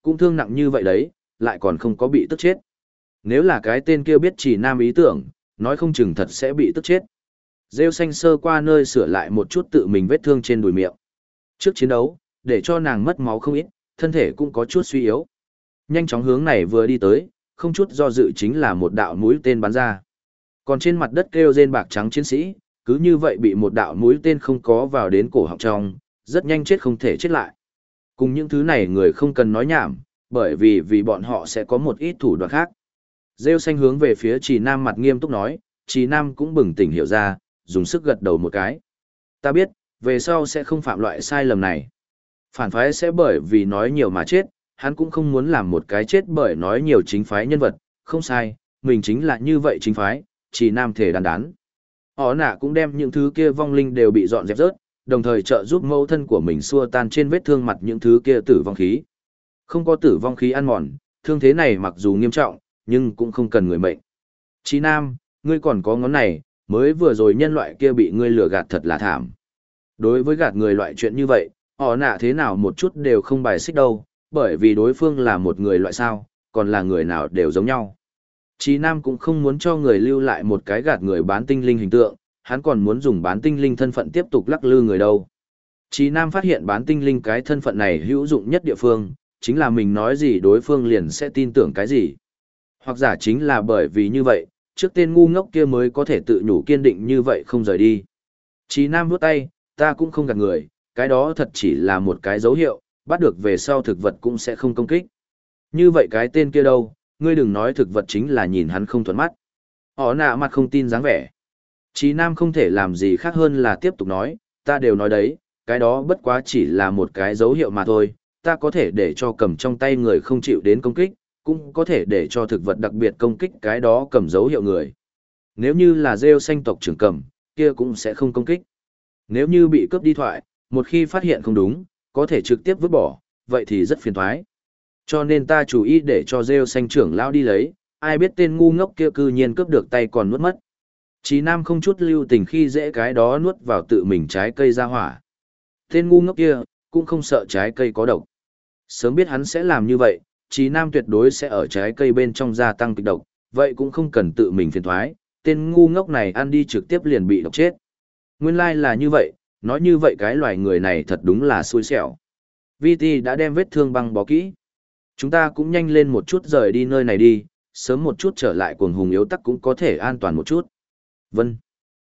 cũng thương nặng như vậy đấy, lại còn không có bị tức chết. Nếu là cái tên kia biết Trì Nam ý tưởng, nói không chừng thật sẽ bị tức chết. Rêu xanh sơ qua nơi sửa lại một chút tự mình vết thương trên đùi miệng. Trước chiến đấu, để cho nàng mất máu không ít, thân thể cũng có chút suy yếu. Nhanh chóng hướng này vừa đi tới, không chút do dự chính là một đạo mũi tên bắn ra. Còn trên mặt đất kêu rên bạc trắng chiến sĩ, cứ như vậy bị một đạo mũi tên không có vào đến cổ họng trong, rất nhanh chết không thể chết lại. Cùng những thứ này người không cần nói nhảm, bởi vì bọn họ sẽ có một ít thủ đoạn khác. Rêu xanh hướng về phía Trì Nam mặt nghiêm túc nói, Trì Nam cũng bừng tỉnh hiểu ra, dùng sức gật đầu một cái. Ta biết, về sau sẽ không phạm loại sai lầm này. Phản phái sẽ bởi vì nói nhiều mà chết, hắn cũng không muốn làm một cái chết bởi nói nhiều chính phái nhân vật, không sai, mình chính là như vậy chính phái, Trì Nam thể đàn đán. Họ nạ cũng đem những thứ kia vong linh đều bị dọn dẹp rớt, đồng thời trợ giúp mẫu thân của mình xua tan trên vết thương mặt những thứ kia tử vong khí. Không có tử vong khí ăn mòn, thương thế này mặc dù nghiêm trọng, nhưng cũng không cần người mệnh. Chí Nam, ngươi còn có ngón này, mới vừa rồi nhân loại kia bị ngươi lừa gạt thật là thảm. Đối với gạt người loại chuyện như vậy, họ nạ thế nào một chút đều không bài xích đâu, bởi vì đối phương là một người loại sao, còn là người nào đều giống nhau. Chí Nam cũng không muốn cho người lưu lại một cái gạt người bán tinh linh hình tượng, hắn còn muốn dùng bán tinh linh thân phận tiếp tục lắc lư người đâu. Chí Nam phát hiện bán tinh linh cái thân phận này hữu dụng nhất địa phương, chính là mình nói gì đối phương liền sẽ tin tưởng cái gì. Hoặc giả chính là bởi vì như vậy, trước tên ngu ngốc kia mới có thể tự nhủ kiên định như vậy không rời đi. Chí Nam vuốt tay, ta cũng không gạt người, cái đó thật chỉ là một cái dấu hiệu, bắt được về sau thực vật cũng sẽ không công kích. Như vậy cái tên kia đâu, ngươi đừng nói thực vật chính là nhìn hắn không thuận mắt. Họ nạ mặt không tin dáng vẻ. Chí Nam không thể làm gì khác hơn là tiếp tục nói, ta đều nói đấy, cái đó bất quá chỉ là một cái dấu hiệu mà thôi, ta có thể để cho cầm trong tay người không chịu đến công kích, cũng có thể để cho thực vật đặc biệt công kích cái đó cầm dấu hiệu người. Nếu như là rêu xanh tộc trưởng cầm, kia cũng sẽ không công kích. Nếu như bị cướp đi thoại, một khi phát hiện không đúng, có thể trực tiếp vứt bỏ, vậy thì rất phiền toái. Cho nên ta chú ý để cho rêu xanh trưởng lão đi lấy, ai biết tên ngu ngốc kia cư nhiên cướp được tay còn nuốt mất. Chí Nam không chút lưu tình khi dễ cái đó nuốt vào tự mình trái cây ra hỏa. Tên ngu ngốc kia, cũng không sợ trái cây có độc. Sớm biết hắn sẽ làm như vậy, Chí Nam tuyệt đối sẽ ở trái cây bên trong gia tăng kịch độc, vậy cũng không cần tự mình phiền thoái, tên ngu ngốc này ăn đi trực tiếp liền bị độc chết. Nguyên lai là như vậy, nói như vậy cái loài người này thật đúng là xui xẻo. VT đã đem vết thương băng bó kỹ. Chúng ta cũng nhanh lên một chút rời đi nơi này đi, sớm một chút trở lại cuồng hùng yếu tắc cũng có thể an toàn một chút. Vân,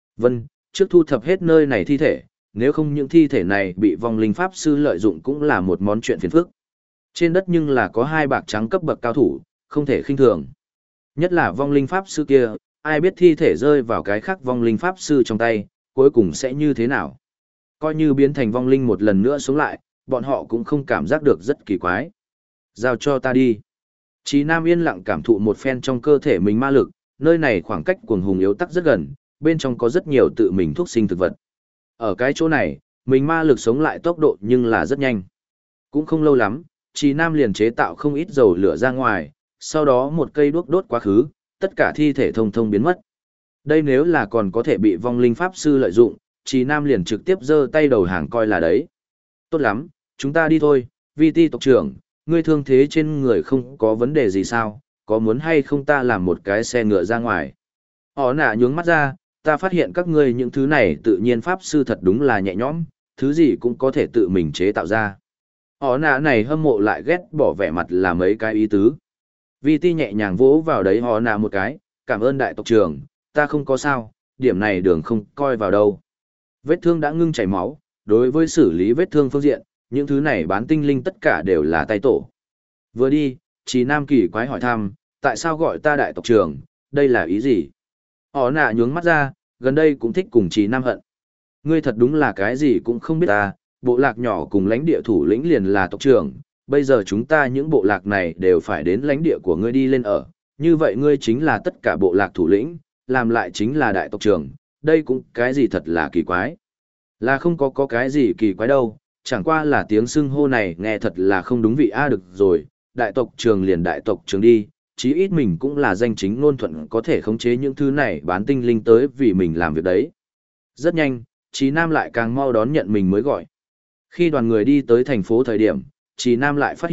trước thu thập hết nơi này thi thể, nếu không những thi thể này bị vong linh pháp sư lợi dụng cũng là một món chuyện phiền phức. Trên đất nhưng là có hai bạc trắng cấp bậc cao thủ, không thể khinh thường. Nhất là vong linh pháp sư kia, ai biết thi thể rơi vào cái khác vong linh pháp sư trong tay, cuối cùng sẽ như thế nào. Coi như biến thành vong linh một lần nữa sống lại, bọn họ cũng không cảm giác được rất kỳ quái. Giao cho ta đi. Chí Nam yên lặng cảm thụ một phen trong cơ thể mình ma lực, nơi này khoảng cách cuồng hùng yếu tắc rất gần, bên trong có rất nhiều tự mình thuốc sinh thực vật. Ở cái chỗ này, mình ma lực sống lại tốc độ nhưng là rất nhanh. Cũng không lâu lắm, Chí Nam liền chế tạo không ít dầu lửa ra ngoài, sau đó một cây đuốc đốt quá khứ, tất cả thi thể thông thông biến mất. Đây nếu là còn có thể bị vong linh pháp sư lợi dụng, Chí Nam liền trực tiếp giơ tay đầu hàng coi là đấy. Tốt lắm, chúng ta đi thôi, VT tộc trưởng, ngươi thương thế trên người không có vấn đề gì sao, có muốn hay không ta làm một cái xe ngựa ra ngoài. Họ nạ nhướng mắt ra, ta phát hiện các ngươi những thứ này tự nhiên pháp sư thật đúng là nhẹ nhõm, thứ gì cũng có thể tự mình chế tạo ra. Họ nạ này hâm mộ lại ghét bỏ vẻ mặt là mấy cái ý tứ. VT nhẹ nhàng vỗ vào đấy họ nạ một cái, cảm ơn đại tộc trưởng, ta không có sao, điểm này đường không coi vào đâu. Vết thương đã ngưng chảy máu, đối với xử lý vết thương phương diện, những thứ này bán tinh linh tất cả đều là tay tổ. Vừa đi, Chí Nam kỳ quái hỏi thăm, tại sao gọi ta đại tộc trưởng, đây là ý gì? Họ nạ nhướng mắt ra, gần đây cũng thích cùng Chí Nam hận. Ngươi thật đúng là cái gì cũng không biết ta, bộ lạc nhỏ cùng lãnh địa thủ lĩnh liền là tộc trưởng, bây giờ chúng ta những bộ lạc này đều phải đến lãnh địa của ngươi đi lên ở, như vậy ngươi chính là tất cả bộ lạc thủ lĩnh, làm lại chính là đại tộc trưởng, đây cũng cái gì thật là kỳ quái. Là không có cái gì kỳ quái đâu, chẳng qua là tiếng xưng hô này nghe thật là không đúng vị a được rồi, đại tộc trưởng liền đại tộc trưởng đi, chí ít mình cũng là danh chính ngôn thuận có thể khống chế những thứ này bán tinh linh tới vì mình làm việc đấy. Rất nhanh, Chí Nam lại càng mau đón nhận mình mới gọi. Khi đoàn người đi tới thành phố thời điểm, Chí Nam lại phát hiện,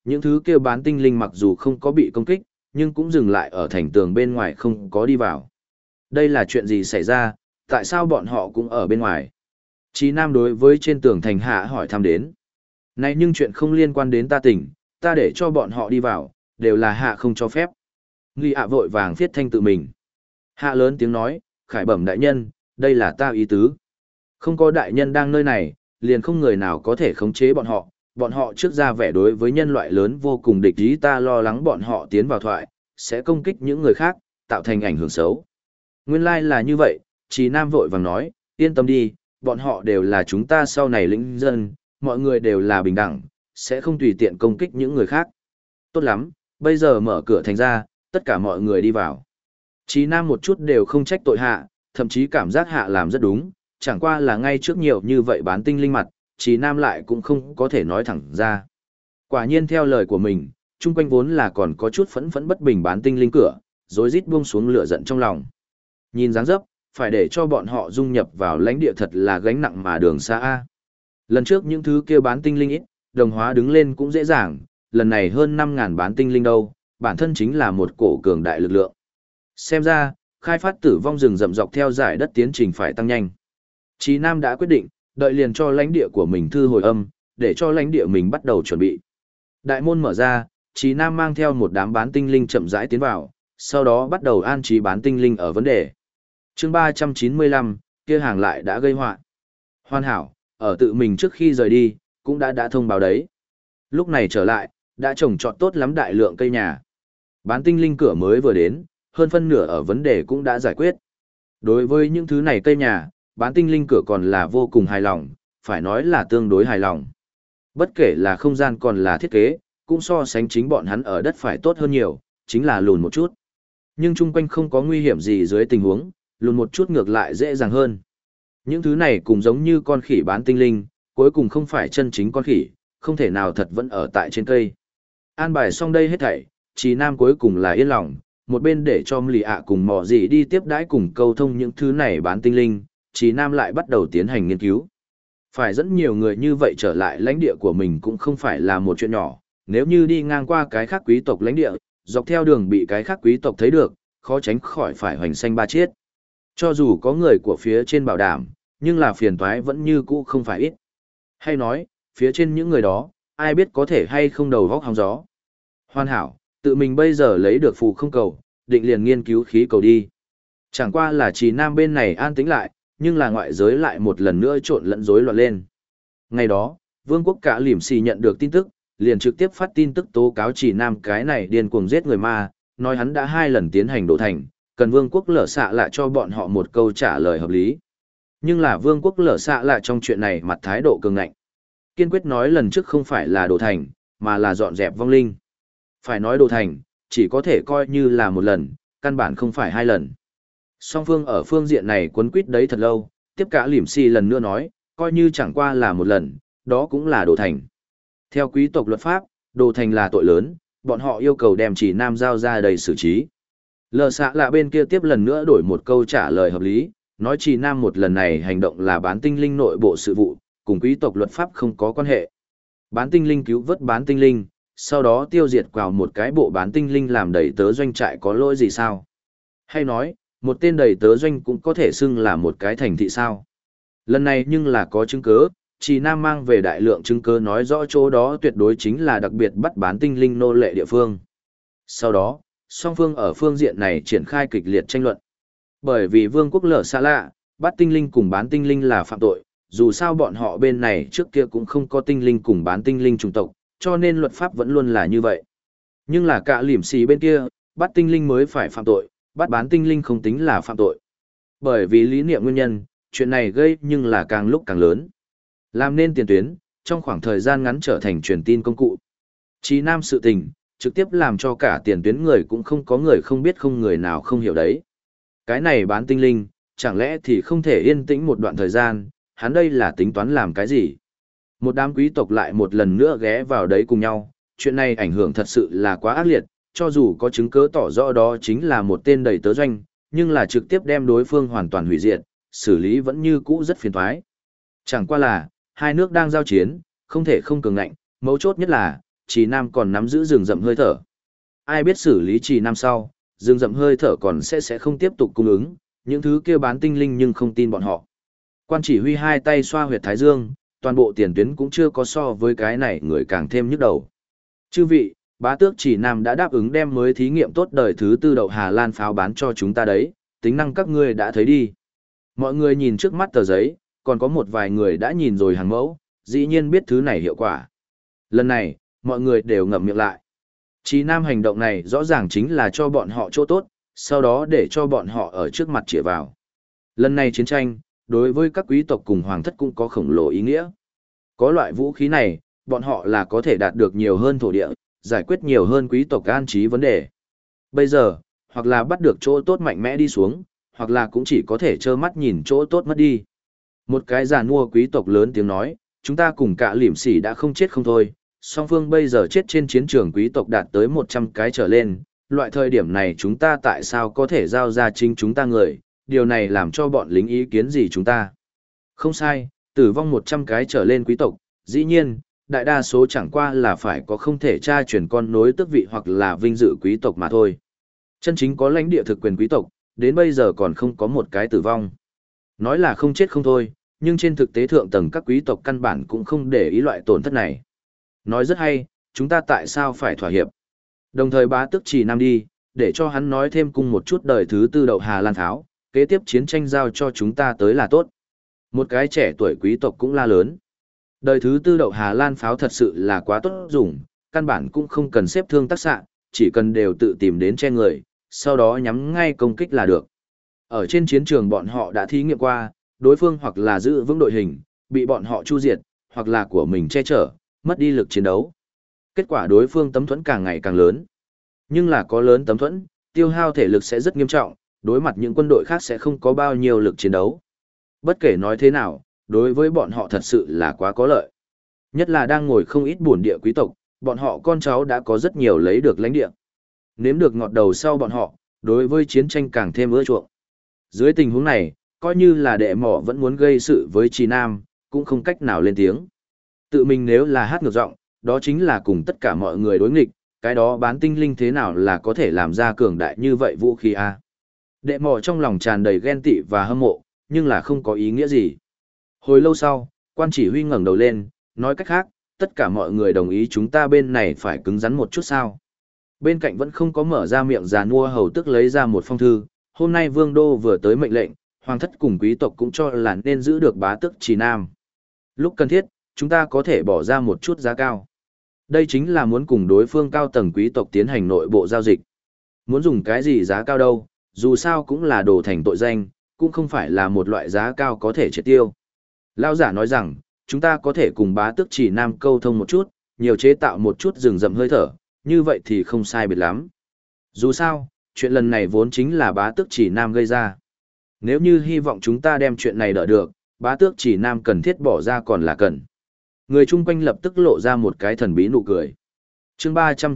Những thứ kia bán tinh linh mặc dù không có bị công kích, nhưng cũng dừng lại ở thành tường bên ngoài không có đi vào. Đây là chuyện gì xảy ra, tại sao bọn họ cũng ở bên ngoài? Chí Nam đối với trên tường thành hạ hỏi thăm đến. Này nhưng chuyện không liên quan đến ta tỉnh, ta để cho bọn họ đi vào, đều là hạ không cho phép. Nghi hạ vội vàng viết thanh tự mình. Hạ lớn tiếng nói, khải bẩm đại nhân, đây là ta ý tứ. Không có đại nhân đang nơi này, liền không người nào có thể khống chế bọn họ trước ra vẻ đối với nhân loại lớn vô cùng địch ý, ta lo lắng bọn họ tiến vào thoại, sẽ công kích những người khác, tạo thành ảnh hưởng xấu. Nguyên lai là như vậy, Chí Nam vội vàng nói, yên tâm đi, bọn họ đều là chúng ta sau này lĩnh dân, mọi người đều là bình đẳng, sẽ không tùy tiện công kích những người khác. Tốt lắm, bây giờ mở cửa thành ra, tất cả mọi người đi vào. Chí Nam một chút đều không trách tội hạ, thậm chí cảm giác hạ làm rất đúng, chẳng qua là ngay trước nhiều như vậy bán tinh linh mặt, Chí Nam lại cũng không có thể nói thẳng ra. Quả nhiên theo lời của mình, chung quanh vốn là còn có chút phẫn phẫn bất bình bán tinh linh cửa, rối rít buông xuống lửa giận trong lòng. Nhìn dáng dấp, phải để cho bọn họ dung nhập vào lãnh địa thật là gánh nặng mà đường xa a. Lần trước những thứ kia bán tinh linh ít, đồng hóa đứng lên cũng dễ dàng, lần này hơn 5.000 bán tinh linh đâu, bản thân chính là một cổ cường đại lực lượng. Xem ra, khai phát tử vong rừng rậm dọc theo giải đất tiến trình phải tăng nhanh. Chí Nam đã quyết định, đợi liền cho lãnh địa của mình thư hồi âm, để cho lãnh địa mình bắt đầu chuẩn bị. Đại môn mở ra, Chí Nam mang theo một đám bán tinh linh chậm rãi tiến vào, sau đó bắt đầu an trí bán tinh linh ở vấn đề. Chương 395, kia hàng lại đã gây họa. Hoàn hảo, ở tự mình trước khi rời đi, cũng đã thông báo đấy. Lúc này trở lại, đã trồng trọt tốt lắm đại lượng cây nhà. Bán tinh linh cửa mới vừa đến, hơn phân nửa ở vấn đề cũng đã giải quyết. Đối với những thứ này cây nhà, bán tinh linh cửa còn là vô cùng hài lòng, phải nói là tương đối hài lòng. Bất kể là không gian còn là thiết kế, cũng so sánh chính bọn hắn ở đất phải tốt hơn nhiều, chính là lùn một chút. Nhưng chung quanh không có nguy hiểm gì dưới tình huống, lùn một chút ngược lại dễ dàng hơn. Những thứ này cũng giống như con khỉ bán tinh linh, cuối cùng không phải chân chính con khỉ, không thể nào thật vẫn ở tại trên cây. An bài xong đây hết thảy, Chí Nam cuối cùng là yên lòng, một bên để cho Lì ạ cùng mò gì đi tiếp đãi cùng câu thông những thứ này bán tinh linh, Chí Nam lại bắt đầu tiến hành nghiên cứu. Phải dẫn nhiều người như vậy trở lại lãnh địa của mình cũng không phải là một chuyện nhỏ, nếu như đi ngang qua cái khác quý tộc lãnh địa, dọc theo đường bị cái khác quý tộc thấy được, khó tránh khỏi phải hoành xanh ba chiết. Cho dù có người của phía trên bảo đảm, nhưng là phiền toái vẫn như cũ không phải ít. Hay nói, phía trên những người đó, ai biết có thể hay không đầu vóc hóng gió. Hoàn hảo, tự mình bây giờ lấy được phù không cầu, định liền nghiên cứu khí cầu đi. Chẳng qua là Chí Nam bên này an tĩnh lại, nhưng là ngoại giới lại một lần nữa trộn lẫn rối loạn lên. Ngày đó, vương quốc cả lìm xì nhận được tin tức, liền trực tiếp phát tin tức tố cáo Chí Nam cái này điên cuồng giết người ma, nói hắn đã 2 lần tiến hành đổ thành, cần vương quốc lở xạ lại cho bọn họ một câu trả lời hợp lý. Nhưng là vương quốc lở xạ lại trong chuyện này mặt thái độ cường ngạnh. Kiên quyết nói lần trước không phải là đổ thành, mà là dọn dẹp vong linh. Phải nói đổ thành, chỉ có thể coi như là một lần, căn bản không phải 2 lần. Song phương ở phương diện này quấn quýt đấy thật lâu, tiếp cả lỉm xì lần nữa nói, coi như chẳng qua là một lần, đó cũng là đổ thành. Theo quý tộc luật pháp, đổ thành là tội lớn, bọn họ yêu cầu đem Chí Nam giao ra đầy xử trí. Lờ xạ lạ bên kia tiếp lần nữa đổi một câu trả lời hợp lý, nói Chí Nam một lần này hành động là bán tinh linh nội bộ sự vụ, cùng quý tộc luật pháp không có quan hệ. Bán tinh linh cứu vớt bán tinh linh, sau đó tiêu diệt vào một cái bộ bán tinh linh làm đầy tớ doanh trại có lỗi gì sao? Hay nói, một tên đầy tớ doanh cũng có thể xưng là một cái thành thị sao? Lần này nhưng là có chứng cứ, Chí Nam mang về đại lượng chứng cứ nói rõ chỗ đó tuyệt đối chính là đặc biệt bắt bán tinh linh nô lệ địa phương. Sau đó, song phương ở phương diện này triển khai kịch liệt tranh luận. Bởi vì vương quốc lở xa lạ, bắt tinh linh cùng bán tinh linh là phạm tội, dù sao bọn họ bên này trước kia cũng không có tinh linh cùng bán tinh linh chủng tộc, cho nên luật pháp vẫn luôn là như vậy. Nhưng là cả lỉm xì bên kia, bắt tinh linh mới phải phạm tội, bắt bán tinh linh không tính là phạm tội. Bởi vì lý niệm nguyên nhân, chuyện này gây nhưng là càng lúc càng lớn. Làm nên tiền tuyến, trong khoảng thời gian ngắn trở thành truyền tin công cụ. Chí Nam sự tình, trực tiếp làm cho cả tiền tuyến người cũng không có người không biết không người nào không hiểu đấy. Cái này bán tinh linh, chẳng lẽ thì không thể yên tĩnh một đoạn thời gian, hắn đây là tính toán làm cái gì? Một đám quý tộc lại một lần nữa ghé vào đấy cùng nhau, chuyện này ảnh hưởng thật sự là quá ác liệt, cho dù có chứng cứ tỏ rõ đó chính là một tên đầy tớ doanh, nhưng là trực tiếp đem đối phương hoàn toàn hủy diệt, xử lý vẫn như cũ rất phiền toái. Chẳng qua là, hai nước đang giao chiến, không thể không cường ngạnh, mấu chốt nhất là, Trì Nam còn nắm giữ rừng rậm hơi thở. Ai biết xử lý Trì Nam sau, rừng rậm hơi thở còn sẽ không tiếp tục cung ứng, những thứ kia bán tinh linh nhưng không tin bọn họ. Quan chỉ huy hai tay xoa huyệt thái dương, toàn bộ tiền tuyến cũng chưa có so với cái này người càng thêm nhức đầu. Chư vị, bá tước Trì Nam đã đáp ứng đem mới thí nghiệm tốt đời thứ tư đậu Hà Lan pháo bán cho chúng ta đấy, tính năng các ngươi đã thấy đi. Mọi người nhìn trước mắt tờ giấy, còn có một vài người đã nhìn rồi hàng mẫu, dĩ nhiên biết thứ này hiệu quả. Lần này, mọi người đều ngậm miệng lại. Trì Nam hành động này rõ ràng chính là cho bọn họ chỗ tốt, sau đó để cho bọn họ ở trước mặt chĩa vào. Lần này chiến tranh, đối với các quý tộc cùng hoàng thất cũng có khổng lồ ý nghĩa. Có loại vũ khí này, bọn họ là có thể đạt được nhiều hơn thổ địa, giải quyết nhiều hơn quý tộc an trí vấn đề. Bây giờ, hoặc là bắt được chỗ tốt mạnh mẽ đi xuống, hoặc là cũng chỉ có thể trơ mắt nhìn chỗ tốt mất đi. Một cái giàn mua quý tộc lớn tiếng nói, chúng ta cùng cả liểm sỉ đã không chết không thôi, song phương bây giờ chết trên chiến trường quý tộc đạt tới 100 cái trở lên, loại thời điểm này chúng ta tại sao có thể giao ra chính chúng ta người, điều này làm cho bọn lính ý kiến gì chúng ta. Không sai, tử vong 100 cái trở lên quý tộc, dĩ nhiên, đại đa số chẳng qua là phải có không thể tra truyền con nối tước vị hoặc là vinh dự quý tộc mà thôi. Chân chính có lãnh địa thực quyền quý tộc, đến bây giờ còn không có một cái tử vong. Nói là không chết không thôi, nhưng trên thực tế thượng tầng các quý tộc căn bản cũng không để ý loại tổn thất này. Nói rất hay, chúng ta tại sao phải thỏa hiệp. Đồng thời bá tước Trì Nam đi, để cho hắn nói thêm cùng một chút đời thứ tư đậu Hà Lan tháo, kế tiếp chiến tranh giao cho chúng ta tới là tốt. Một cái trẻ tuổi quý tộc cũng la lớn. Đời thứ tư đậu Hà Lan pháo thật sự là quá tốt dùng, căn bản cũng không cần xếp thương tác xạ, chỉ cần đều tự tìm đến che người, sau đó nhắm ngay công kích là được. Ở trên chiến trường bọn họ đã thí nghiệm qua, đối phương hoặc là giữ vững đội hình, bị bọn họ chu diệt, hoặc là của mình che chở, mất đi lực chiến đấu. Kết quả đối phương tấm thuẫn càng ngày càng lớn. Nhưng là có lớn tấm thuẫn, tiêu hao thể lực sẽ rất nghiêm trọng, đối mặt những quân đội khác sẽ không có bao nhiêu lực chiến đấu. Bất kể nói thế nào, đối với bọn họ thật sự là quá có lợi. Nhất là đang ngồi không ít bổn địa quý tộc, bọn họ con cháu đã có rất nhiều lấy được lãnh địa. Nếm được ngọt đầu sau bọn họ, đối với chiến tranh càng thêm ưa chuộng. Dưới tình huống này, coi như là đệ mỏ vẫn muốn gây sự với Trì Nam, cũng không cách nào lên tiếng. Tự mình nếu là hát ngược giọng, đó chính là cùng tất cả mọi người đối nghịch, cái đó bán tinh linh thế nào là có thể làm ra cường đại như vậy vũ khí a? Đệ mỏ trong lòng tràn đầy ghen tị và hâm mộ, nhưng là không có ý nghĩa gì. Hồi lâu sau, quan chỉ huy ngẩng đầu lên, nói cách khác, tất cả mọi người đồng ý chúng ta bên này phải cứng rắn một chút sao. Bên cạnh vẫn không có mở ra miệng già nua hầu tức lấy ra một phong thư, hôm nay vương đô vừa tới mệnh lệnh, hoàng thất cùng quý tộc cũng cho là nên giữ được bá tước Trì Nam. Lúc cần thiết, chúng ta có thể bỏ ra một chút giá cao. Đây chính là muốn cùng đối phương cao tầng quý tộc tiến hành nội bộ giao dịch. Muốn dùng cái gì giá cao đâu, dù sao cũng là đồ thành tội danh, cũng không phải là một loại giá cao có thể triệt tiêu. Lão giả nói rằng, chúng ta có thể cùng bá tước Trì Nam câu thông một chút, nhiều chế tạo một chút rừng rậm hơi thở, như vậy thì không sai biệt lắm. Dù sao, chuyện lần này vốn chính là bá tước Trì Nam gây ra. Nếu như hy vọng chúng ta đem chuyện này đỡ được, bá tước Trì Nam cần thiết bỏ ra còn là cần. Người chung quanh lập tức lộ ra một cái thần bí nụ cười. Chương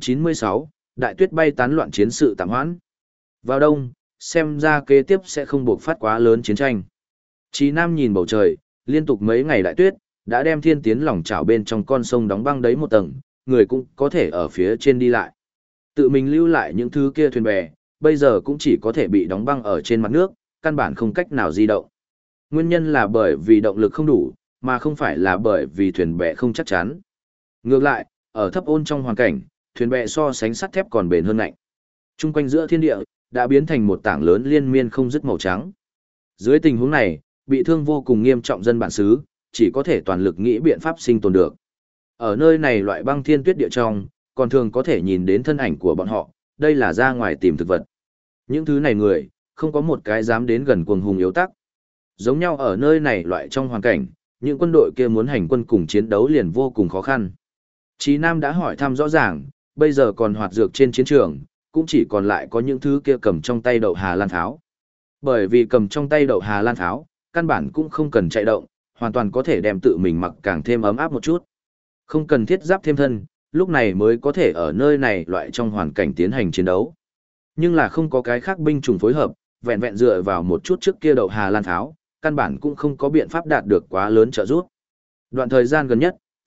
396, Đại tuyết bay tán loạn chiến sự tạm hoãn. Vào đông, xem ra kế tiếp sẽ không buộc phát quá lớn chiến tranh. Trì Nam nhìn bầu trời, liên tục mấy ngày đại tuyết, đã đem thiên tiến lòng chảo bên trong con sông đóng băng đấy một tầng, người cũng có thể ở phía trên đi lại. Tự mình lưu lại những thứ kia thuyền bè, bây giờ cũng chỉ có thể bị đóng băng ở trên mặt nước, căn bản không cách nào di động. Nguyên nhân là bởi vì động lực không đủ, mà không phải là bởi vì thuyền bè không chắc chắn. Ngược lại, ở thấp ôn trong hoàn cảnh, thuyền bè so sánh sắt thép còn bền hơn ngạnh. Trung quanh giữa thiên địa, đã biến thành một tảng lớn liên miên không dứt màu trắng. Dưới tình huống này, bị thương vô cùng nghiêm trọng dân bản xứ, chỉ có thể toàn lực nghĩ biện pháp sinh tồn được. Ở nơi này loại băng thiên tuyết địa trong, còn thường có thể nhìn đến thân ảnh của bọn họ, đây là ra ngoài tìm thực vật. Những thứ này người, không có một cái dám đến gần cuồng hùng yếu tắc. Giống nhau ở nơi này loại trong hoàn cảnh, những quân đội kia muốn hành quân cùng chiến đấu liền vô cùng khó khăn. Chí Nam đã hỏi thăm rõ ràng, bây giờ còn hoạt dược trên chiến trường, cũng chỉ còn lại có những thứ kia cầm trong tay đậu Hà Lan tháo. Bởi vì cầm trong tay đậu Hà Lan tháo, căn bản cũng không cần chạy động, hoàn toàn có thể đem tự mình mặc càng thêm ấm áp một chút. Không cần thiết giáp thêm thân, lúc này mới có thể ở nơi này loại trong hoàn cảnh tiến hành chiến đấu. Nhưng là không có cái khác binh chủng phối hợp, vẹn vẹn dựa vào một chút trước kia đậu Hà Lan tháo, căn bản cũng không có biện pháp đạt được quá lớn trợ giúp. Đoạn thời gian gần nhất,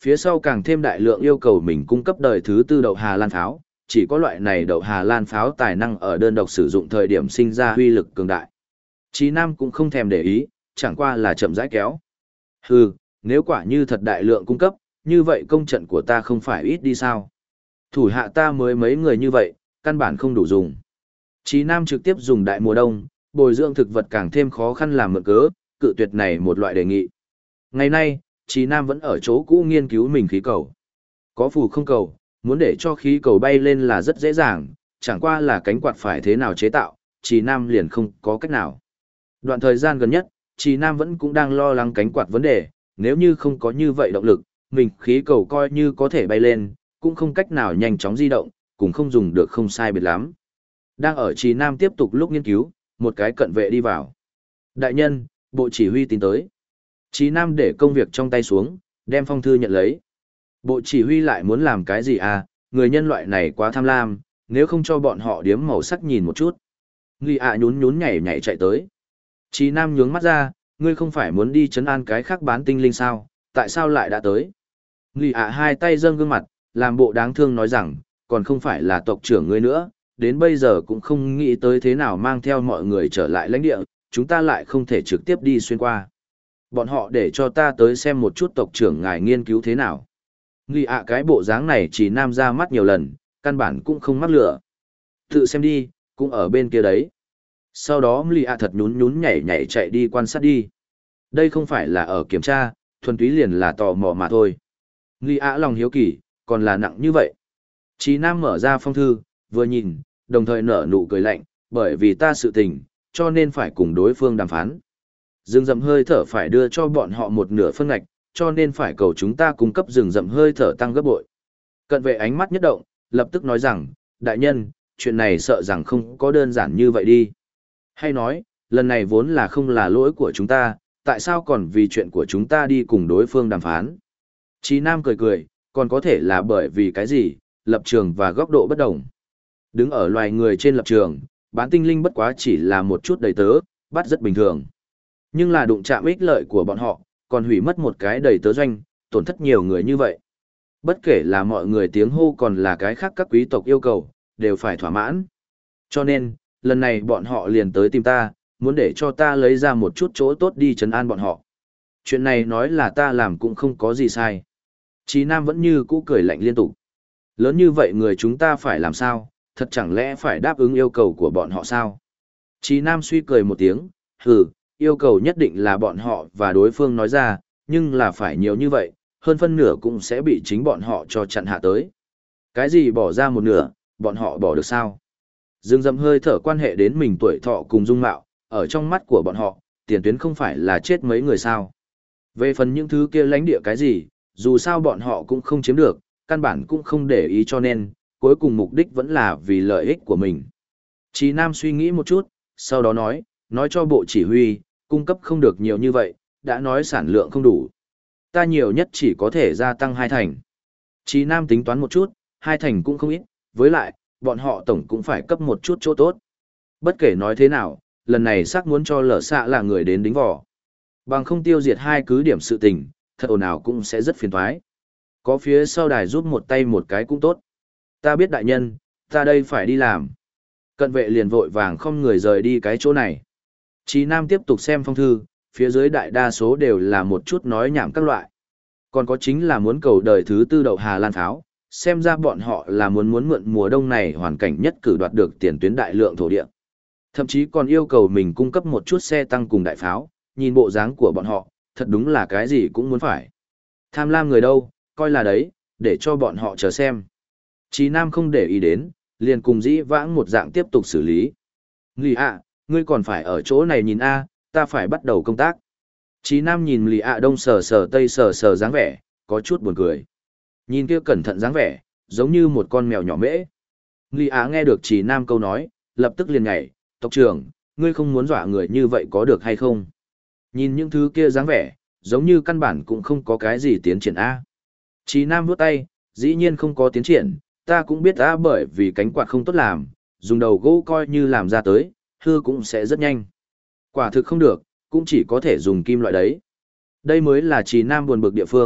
Phía sau càng thêm đại lượng yêu cầu mình cung cấp đời thứ tư đậu Hà Lan pháo, chỉ có loại này đậu Hà Lan pháo tài năng ở đơn độc sử dụng thời điểm sinh ra huy lực cường đại. Chí Nam cũng không thèm để ý, chẳng qua là chậm rãi kéo. Hừ, nếu quả như thật đại lượng cung cấp, như vậy công trận của ta không phải ít đi sao? Thủ hạ ta mới mấy người như vậy, căn bản không đủ dùng. Chí Nam trực tiếp dùng đại mùa đông, bồi dưỡng thực vật càng thêm khó khăn làm mượn cớ, cự tuyệt này một loại đề nghị. Ngày nay, Chí Nam vẫn ở chỗ cũ nghiên cứu mình khí cầu. Có phù không cầu, muốn để cho khí cầu bay lên là rất dễ dàng, chẳng qua là cánh quạt phải thế nào chế tạo, Chí Nam liền không có cách nào. Đoạn thời gian gần nhất, Chí Nam vẫn cũng đang lo lắng cánh quạt vấn đề, nếu như không có như vậy động lực, mình khí cầu coi như có thể bay lên, cũng không cách nào nhanh chóng di động, cũng không dùng được không sai biệt lắm. Đang ở Chí Nam tiếp tục lúc nghiên cứu, một cái cận vệ đi vào. Đại nhân, bộ chỉ huy tin tới. Chí Nam để công việc trong tay xuống, đem phong thư nhận lấy. Bộ chỉ huy lại muốn làm cái gì à, người nhân loại này quá tham lam, nếu không cho bọn họ điếm màu sắc nhìn một chút. Nghi ạ nhún nhún nhảy nhảy chạy tới. Chí Nam nhướng mắt ra, ngươi không phải muốn đi trấn an cái khác bán tinh linh sao, tại sao lại đã tới? Nghi ạ hai tay dâng gương mặt, làm bộ đáng thương nói rằng, còn không phải là tộc trưởng ngươi nữa, đến bây giờ cũng không nghĩ tới thế nào mang theo mọi người trở lại lãnh địa, chúng ta lại không thể trực tiếp đi xuyên qua. Bọn họ để cho ta tới xem một chút tộc trưởng ngài nghiên cứu thế nào. Nghi ạ cái bộ dáng này chỉ Nam ra mắt nhiều lần, căn bản cũng không mắc lửa. Tự xem đi, cũng ở bên kia đấy. Sau đó Nghi ạ thật nhún nhún nhảy nhảy chạy đi quan sát đi. Đây không phải là ở kiểm tra, thuần túy liền là tò mò mà thôi. Nghi ạ lòng hiếu kỳ, còn là nặng như vậy. Chí Nam mở ra phong thư, vừa nhìn, đồng thời nở nụ cười lạnh, bởi vì ta sự tình, cho nên phải cùng đối phương đàm phán. Rừng rậm hơi thở phải đưa cho bọn họ một nửa phân ngạch, cho nên phải cầu chúng ta cung cấp rừng rậm hơi thở tăng gấp bội. Cận vệ ánh mắt nhất động, lập tức nói rằng, đại nhân, chuyện này sợ rằng không có đơn giản như vậy đi. Hay nói, lần này vốn là không là lỗi của chúng ta, tại sao còn vì chuyện của chúng ta đi cùng đối phương đàm phán? Chí Nam cười cười, còn có thể là bởi vì cái gì, lập trường và góc độ bất đồng. Đứng ở loài người trên lập trường, bán tinh linh bất quá chỉ là một chút đầy tớ, bắt rất bình thường. Nhưng là đụng chạm ích lợi của bọn họ, còn hủy mất một cái đầy tớ doanh, tổn thất nhiều người như vậy. Bất kể là mọi người tiếng hô còn là cái khác các quý tộc yêu cầu, đều phải thỏa mãn. Cho nên, lần này bọn họ liền tới tìm ta, muốn để cho ta lấy ra một chút chỗ tốt đi trấn an bọn họ. Chuyện này nói là ta làm cũng không có gì sai. Chí Nam vẫn như cũ cười lạnh liên tục. Lớn như vậy người chúng ta phải làm sao, thật chẳng lẽ phải đáp ứng yêu cầu của bọn họ sao? Chí Nam suy cười một tiếng, hừ, yêu cầu nhất định là bọn họ và đối phương nói ra, nhưng là phải nhiều như vậy, hơn phân nửa cũng sẽ bị chính bọn họ cho chặn hạ tới. Cái gì bỏ ra một nửa, bọn họ bỏ được sao? Dương dầm hơi thở quan hệ đến mình tuổi thọ cùng dung mạo, ở trong mắt của bọn họ, tiền tuyến không phải là chết mấy người sao. Về phần những thứ kia lãnh địa cái gì, dù sao bọn họ cũng không chiếm được, căn bản cũng không để ý cho nên, cuối cùng mục đích vẫn là vì lợi ích của mình. Chí Nam suy nghĩ một chút, sau đó nói cho bộ chỉ huy, cung cấp không được nhiều như vậy, đã nói sản lượng không đủ. Ta nhiều nhất chỉ có thể gia tăng 2 thành. Chí Nam tính toán một chút, 2 thành cũng không ít, với lại, bọn họ tổng cũng phải cấp một chút chỗ tốt. Bất kể nói thế nào, lần này xác muốn cho lở xạ là người đến đính vỏ. Bằng không tiêu diệt 2 cứ điểm sự tình, thật ồn ào cũng sẽ rất phiền toái. Có phía sau đài giúp một tay một cái cũng tốt. Ta biết đại nhân, ta đây phải đi làm. Cận vệ liền vội vàng không người rời đi cái chỗ này. Chí Nam tiếp tục xem phong thư, phía dưới đại đa số đều là một chút nói nhảm các loại. Còn có chính là muốn cầu đời thứ tư đậu Hà Lan pháo, xem ra bọn họ là muốn mượn mùa đông này hoàn cảnh nhất cử đoạt được tiền tuyến đại lượng thổ địa. Thậm chí còn yêu cầu mình cung cấp một chút xe tăng cùng đại pháo, nhìn bộ dáng của bọn họ, thật đúng là cái gì cũng muốn phải. Tham lam người đâu, coi là đấy, để cho bọn họ chờ xem. Chí Nam không để ý đến, liền cùng dĩ vãng một dạng tiếp tục xử lý. Lì ạ, ngươi còn phải ở chỗ này nhìn a, ta phải bắt đầu công tác. Chí Nam nhìn Lì ạ đông sờ sờ tây sờ sờ dáng vẻ, có chút buồn cười. Nhìn kia cẩn thận dáng vẻ, giống như một con mèo nhỏ mễ. Lì ạ nghe được Chí Nam câu nói, lập tức liền nhảy, tộc trưởng, ngươi không muốn dọa người như vậy có được hay không? Nhìn những thứ kia dáng vẻ, giống như căn bản cũng không có cái gì tiến triển a. Chí Nam vuốt tay, dĩ nhiên không có tiến triển, ta cũng biết bởi vì cánh quạt không tốt làm, dùng đầu gỗ coi như làm ra tới, hư cũng sẽ rất nhanh. Quả thực không được, cũng chỉ có thể dùng kim loại đấy. Đây mới là Chí Nam buồn bực địa phương,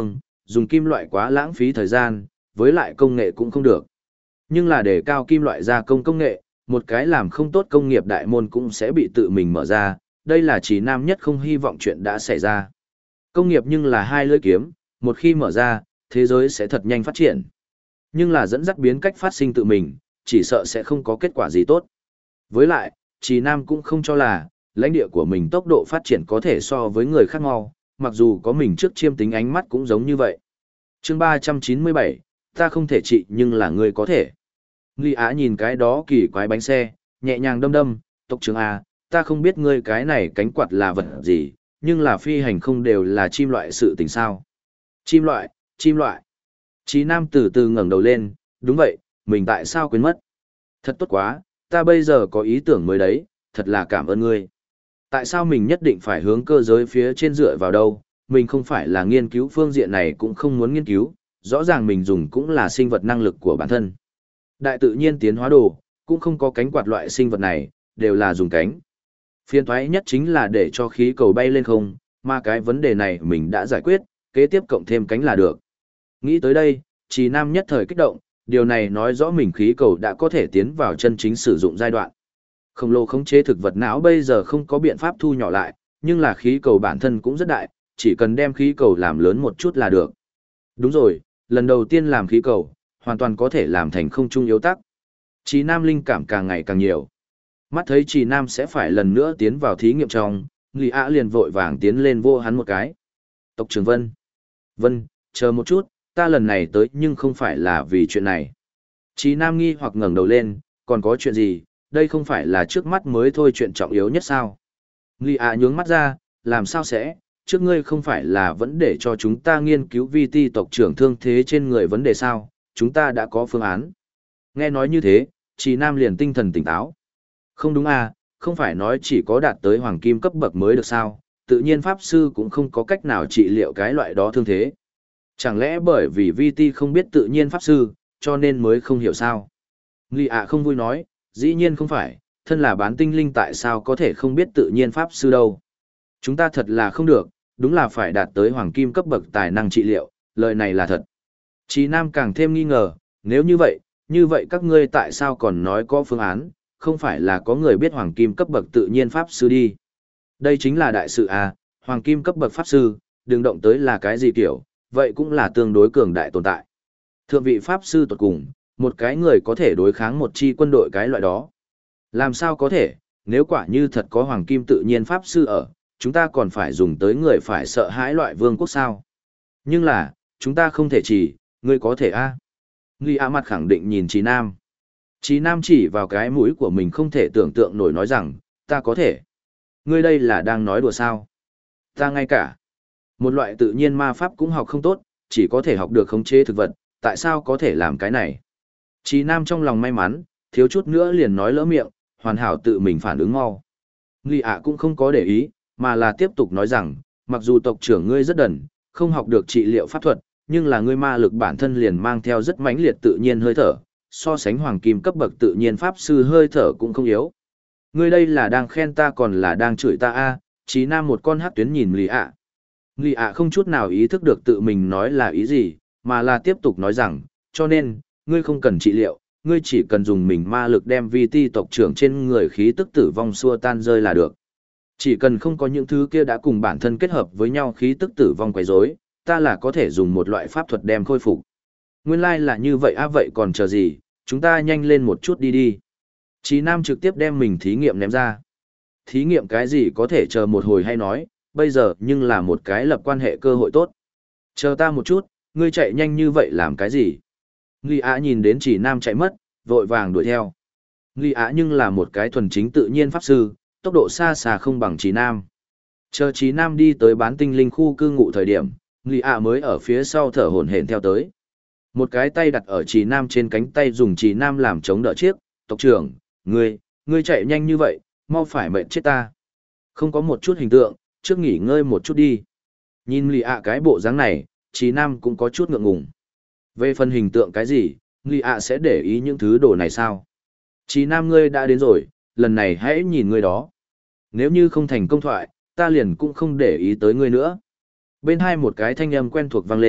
dùng kim loại quá lãng phí thời gian, với lại công nghệ cũng không được. Nhưng là để cao kim loại gia công công nghệ, một cái làm không tốt công nghiệp đại môn cũng sẽ bị tự mình mở ra, đây là Trì Nam nhất không hy vọng chuyện đã xảy ra. Công nghiệp nhưng là hai lưỡi kiếm, một khi mở ra, thế giới sẽ thật nhanh phát triển. Nhưng là dẫn dắt biến cách phát sinh tự mình, chỉ sợ sẽ không có kết quả gì tốt. Với lại, Trì Nam cũng không cho là, lãnh địa của mình tốc độ phát triển có thể so với người khác mau, mặc dù có mình trước chiêm tính ánh mắt cũng giống như vậy. Chương 397, ta không thể trị nhưng là ngươi có thể. Nghi Á nhìn cái đó kỳ quái bánh xe, nhẹ nhàng đâm đâm, tộc trưởng A, ta không biết ngươi cái này cánh quạt là vật gì, nhưng là phi hành không đều là chim loại sự tình sao. Chim loại, chim loại. Chí Nam từ từ ngẩng đầu lên, đúng vậy, mình tại sao quên mất. Thật tốt quá, ta bây giờ có ý tưởng mới đấy, thật là cảm ơn ngươi. Tại sao mình nhất định phải hướng cơ giới phía trên dựa vào đâu, mình không phải là nghiên cứu phương diện này cũng không muốn nghiên cứu, rõ ràng mình dùng cũng là sinh vật năng lực của bản thân. Đại tự nhiên tiến hóa đồ, cũng không có cánh quạt loại sinh vật này, đều là dùng cánh. Phiên thoái nhất chính là để cho khí cầu bay lên không, mà cái vấn đề này mình đã giải quyết, kế tiếp cộng thêm cánh là được. Nghĩ tới đây, Trì Nam nhất thời kích động, điều này nói rõ mình khí cầu đã có thể tiến vào chân chính sử dụng giai đoạn. Khổng lồ khống chế thực vật não bây giờ không có biện pháp thu nhỏ lại, nhưng là khí cầu bản thân cũng rất đại, chỉ cần đem khí cầu làm lớn một chút là được. Đúng rồi, lần đầu tiên làm khí cầu, hoàn toàn có thể làm thành không trung yếu tắc. Trì Nam linh cảm càng ngày càng nhiều. Mắt thấy Trì Nam sẽ phải lần nữa tiến vào thí nghiệm trong, Lý Á liền vội vàng tiến lên vô hắn một cái. Tộc trưởng Vân. Vân, chờ một chút, ta lần này tới nhưng không phải là vì chuyện này. Trì Nam nghi hoặc ngẩng đầu lên, còn có chuyện gì, đây không phải là trước mắt mới thôi chuyện trọng yếu nhất sao. Lý Á nhướng mắt ra, làm sao sẽ, trước ngươi không phải là vẫn để cho chúng ta nghiên cứu vi ti tộc trưởng thương thế trên người vấn đề sao, chúng ta đã có phương án. Nghe nói như thế, Trì Nam liền tinh thần tỉnh táo. Không đúng à, không phải nói chỉ có đạt tới hoàng kim cấp bậc mới được sao, tự nhiên pháp sư cũng không có cách nào trị liệu cái loại đó thương thế. Chẳng lẽ bởi vì vi ti không biết tự nhiên pháp sư, cho nên mới không hiểu sao? Nghi ạ không vui nói, dĩ nhiên không phải, thân là bán tinh linh tại sao có thể không biết tự nhiên pháp sư đâu. Chúng ta thật là không được, đúng là phải đạt tới hoàng kim cấp bậc tài năng trị liệu, lời này là thật. Chí Nam càng thêm nghi ngờ, nếu như vậy các ngươi tại sao còn nói có phương án, không phải là có người biết hoàng kim cấp bậc tự nhiên pháp sư đi. Đây chính là đại sự à, hoàng kim cấp bậc pháp sư, đừng động tới là cái gì kiểu, vậy cũng là tương đối cường đại tồn tại. Thượng vị pháp sư tuột cùng, một cái người có thể đối kháng một chi quân đội cái loại đó. Làm sao có thể, nếu quả như thật có hoàng kim tự nhiên pháp sư ở, chúng ta còn phải dùng tới người phải sợ hãi loại vương quốc sao. Nhưng là, chúng ta không thể chỉ, ngươi có thể a. Nghi á mặt khẳng định nhìn Chí Nam. Chí Nam chỉ vào cái mũi của mình không thể tưởng tượng nổi nói rằng, ta có thể. Ngươi đây là đang nói đùa sao? Ta ngay cả. Một loại tự nhiên ma pháp cũng học không tốt, chỉ có thể học được khống chế thực vật, tại sao có thể làm cái này? Chí Nam trong lòng may mắn, thiếu chút nữa liền nói lỡ miệng, hoàn hảo tự mình phản ứng mau. Nghi ạ cũng không có để ý, mà là tiếp tục nói rằng, mặc dù tộc trưởng ngươi rất đần, không học được trị liệu pháp thuật, nhưng là ngươi ma lực bản thân liền mang theo rất mãnh liệt tự nhiên hơi thở, so sánh hoàng kim cấp bậc tự nhiên pháp sư hơi thở cũng không yếu. Ngươi đây là đang khen ta còn là đang chửi ta a? Chí Nam một con hắc tuyến nhìn Lý ạ. Lý ạ không chút nào ý thức được tự mình nói là ý gì, mà là tiếp tục nói rằng, cho nên, ngươi không cần trị liệu, ngươi chỉ cần dùng mình ma lực đem vi ti tộc trưởng trên người khí tức tử vong xua tan rơi là được. Chỉ cần không có những thứ kia đã cùng bản thân kết hợp với nhau khí tức tử vong quấy rối, ta là có thể dùng một loại pháp thuật đem khôi phục. Nguyên lai là như vậy á, vậy còn chờ gì, chúng ta nhanh lên một chút đi đi. Chí Nam trực tiếp đem mình thí nghiệm ném ra. Thí nghiệm cái gì có thể chờ một hồi hay nói, bây giờ nhưng là một cái lập quan hệ cơ hội tốt. Chờ ta một chút, ngươi chạy nhanh như vậy làm cái gì? Nghi Á nhìn đến Chí Nam chạy mất, vội vàng đuổi theo. Nghi Á nhưng là một cái thuần chính tự nhiên pháp sư, tốc độ xa xa không bằng Chí Nam. Chờ Chí Nam đi tới bán tinh linh khu cư ngụ thời điểm, Nghi Á mới ở phía sau thở hổn hển theo tới. Một cái tay đặt ở Chí Nam trên cánh tay dùng Chí Nam làm chống đỡ chiếc, tộc trưởng, ngươi chạy nhanh như vậy, mau phải mệnh chết ta. Không có một chút hình tượng, trước nghỉ ngơi một chút đi. Nhìn Nghi Á cái bộ dáng này, Chí Nam cũng có chút ngượng ngùng. Về phần hình tượng cái gì, Nghi Á sẽ để ý những thứ đồ này sao? Chí Nam ngươi đã đến rồi, lần này hãy nhìn ngươi đó. Nếu như không thành công thoại, ta liền cũng không để ý tới ngươi nữa. Bên hai một cái thanh âm quen thuộc vang lên,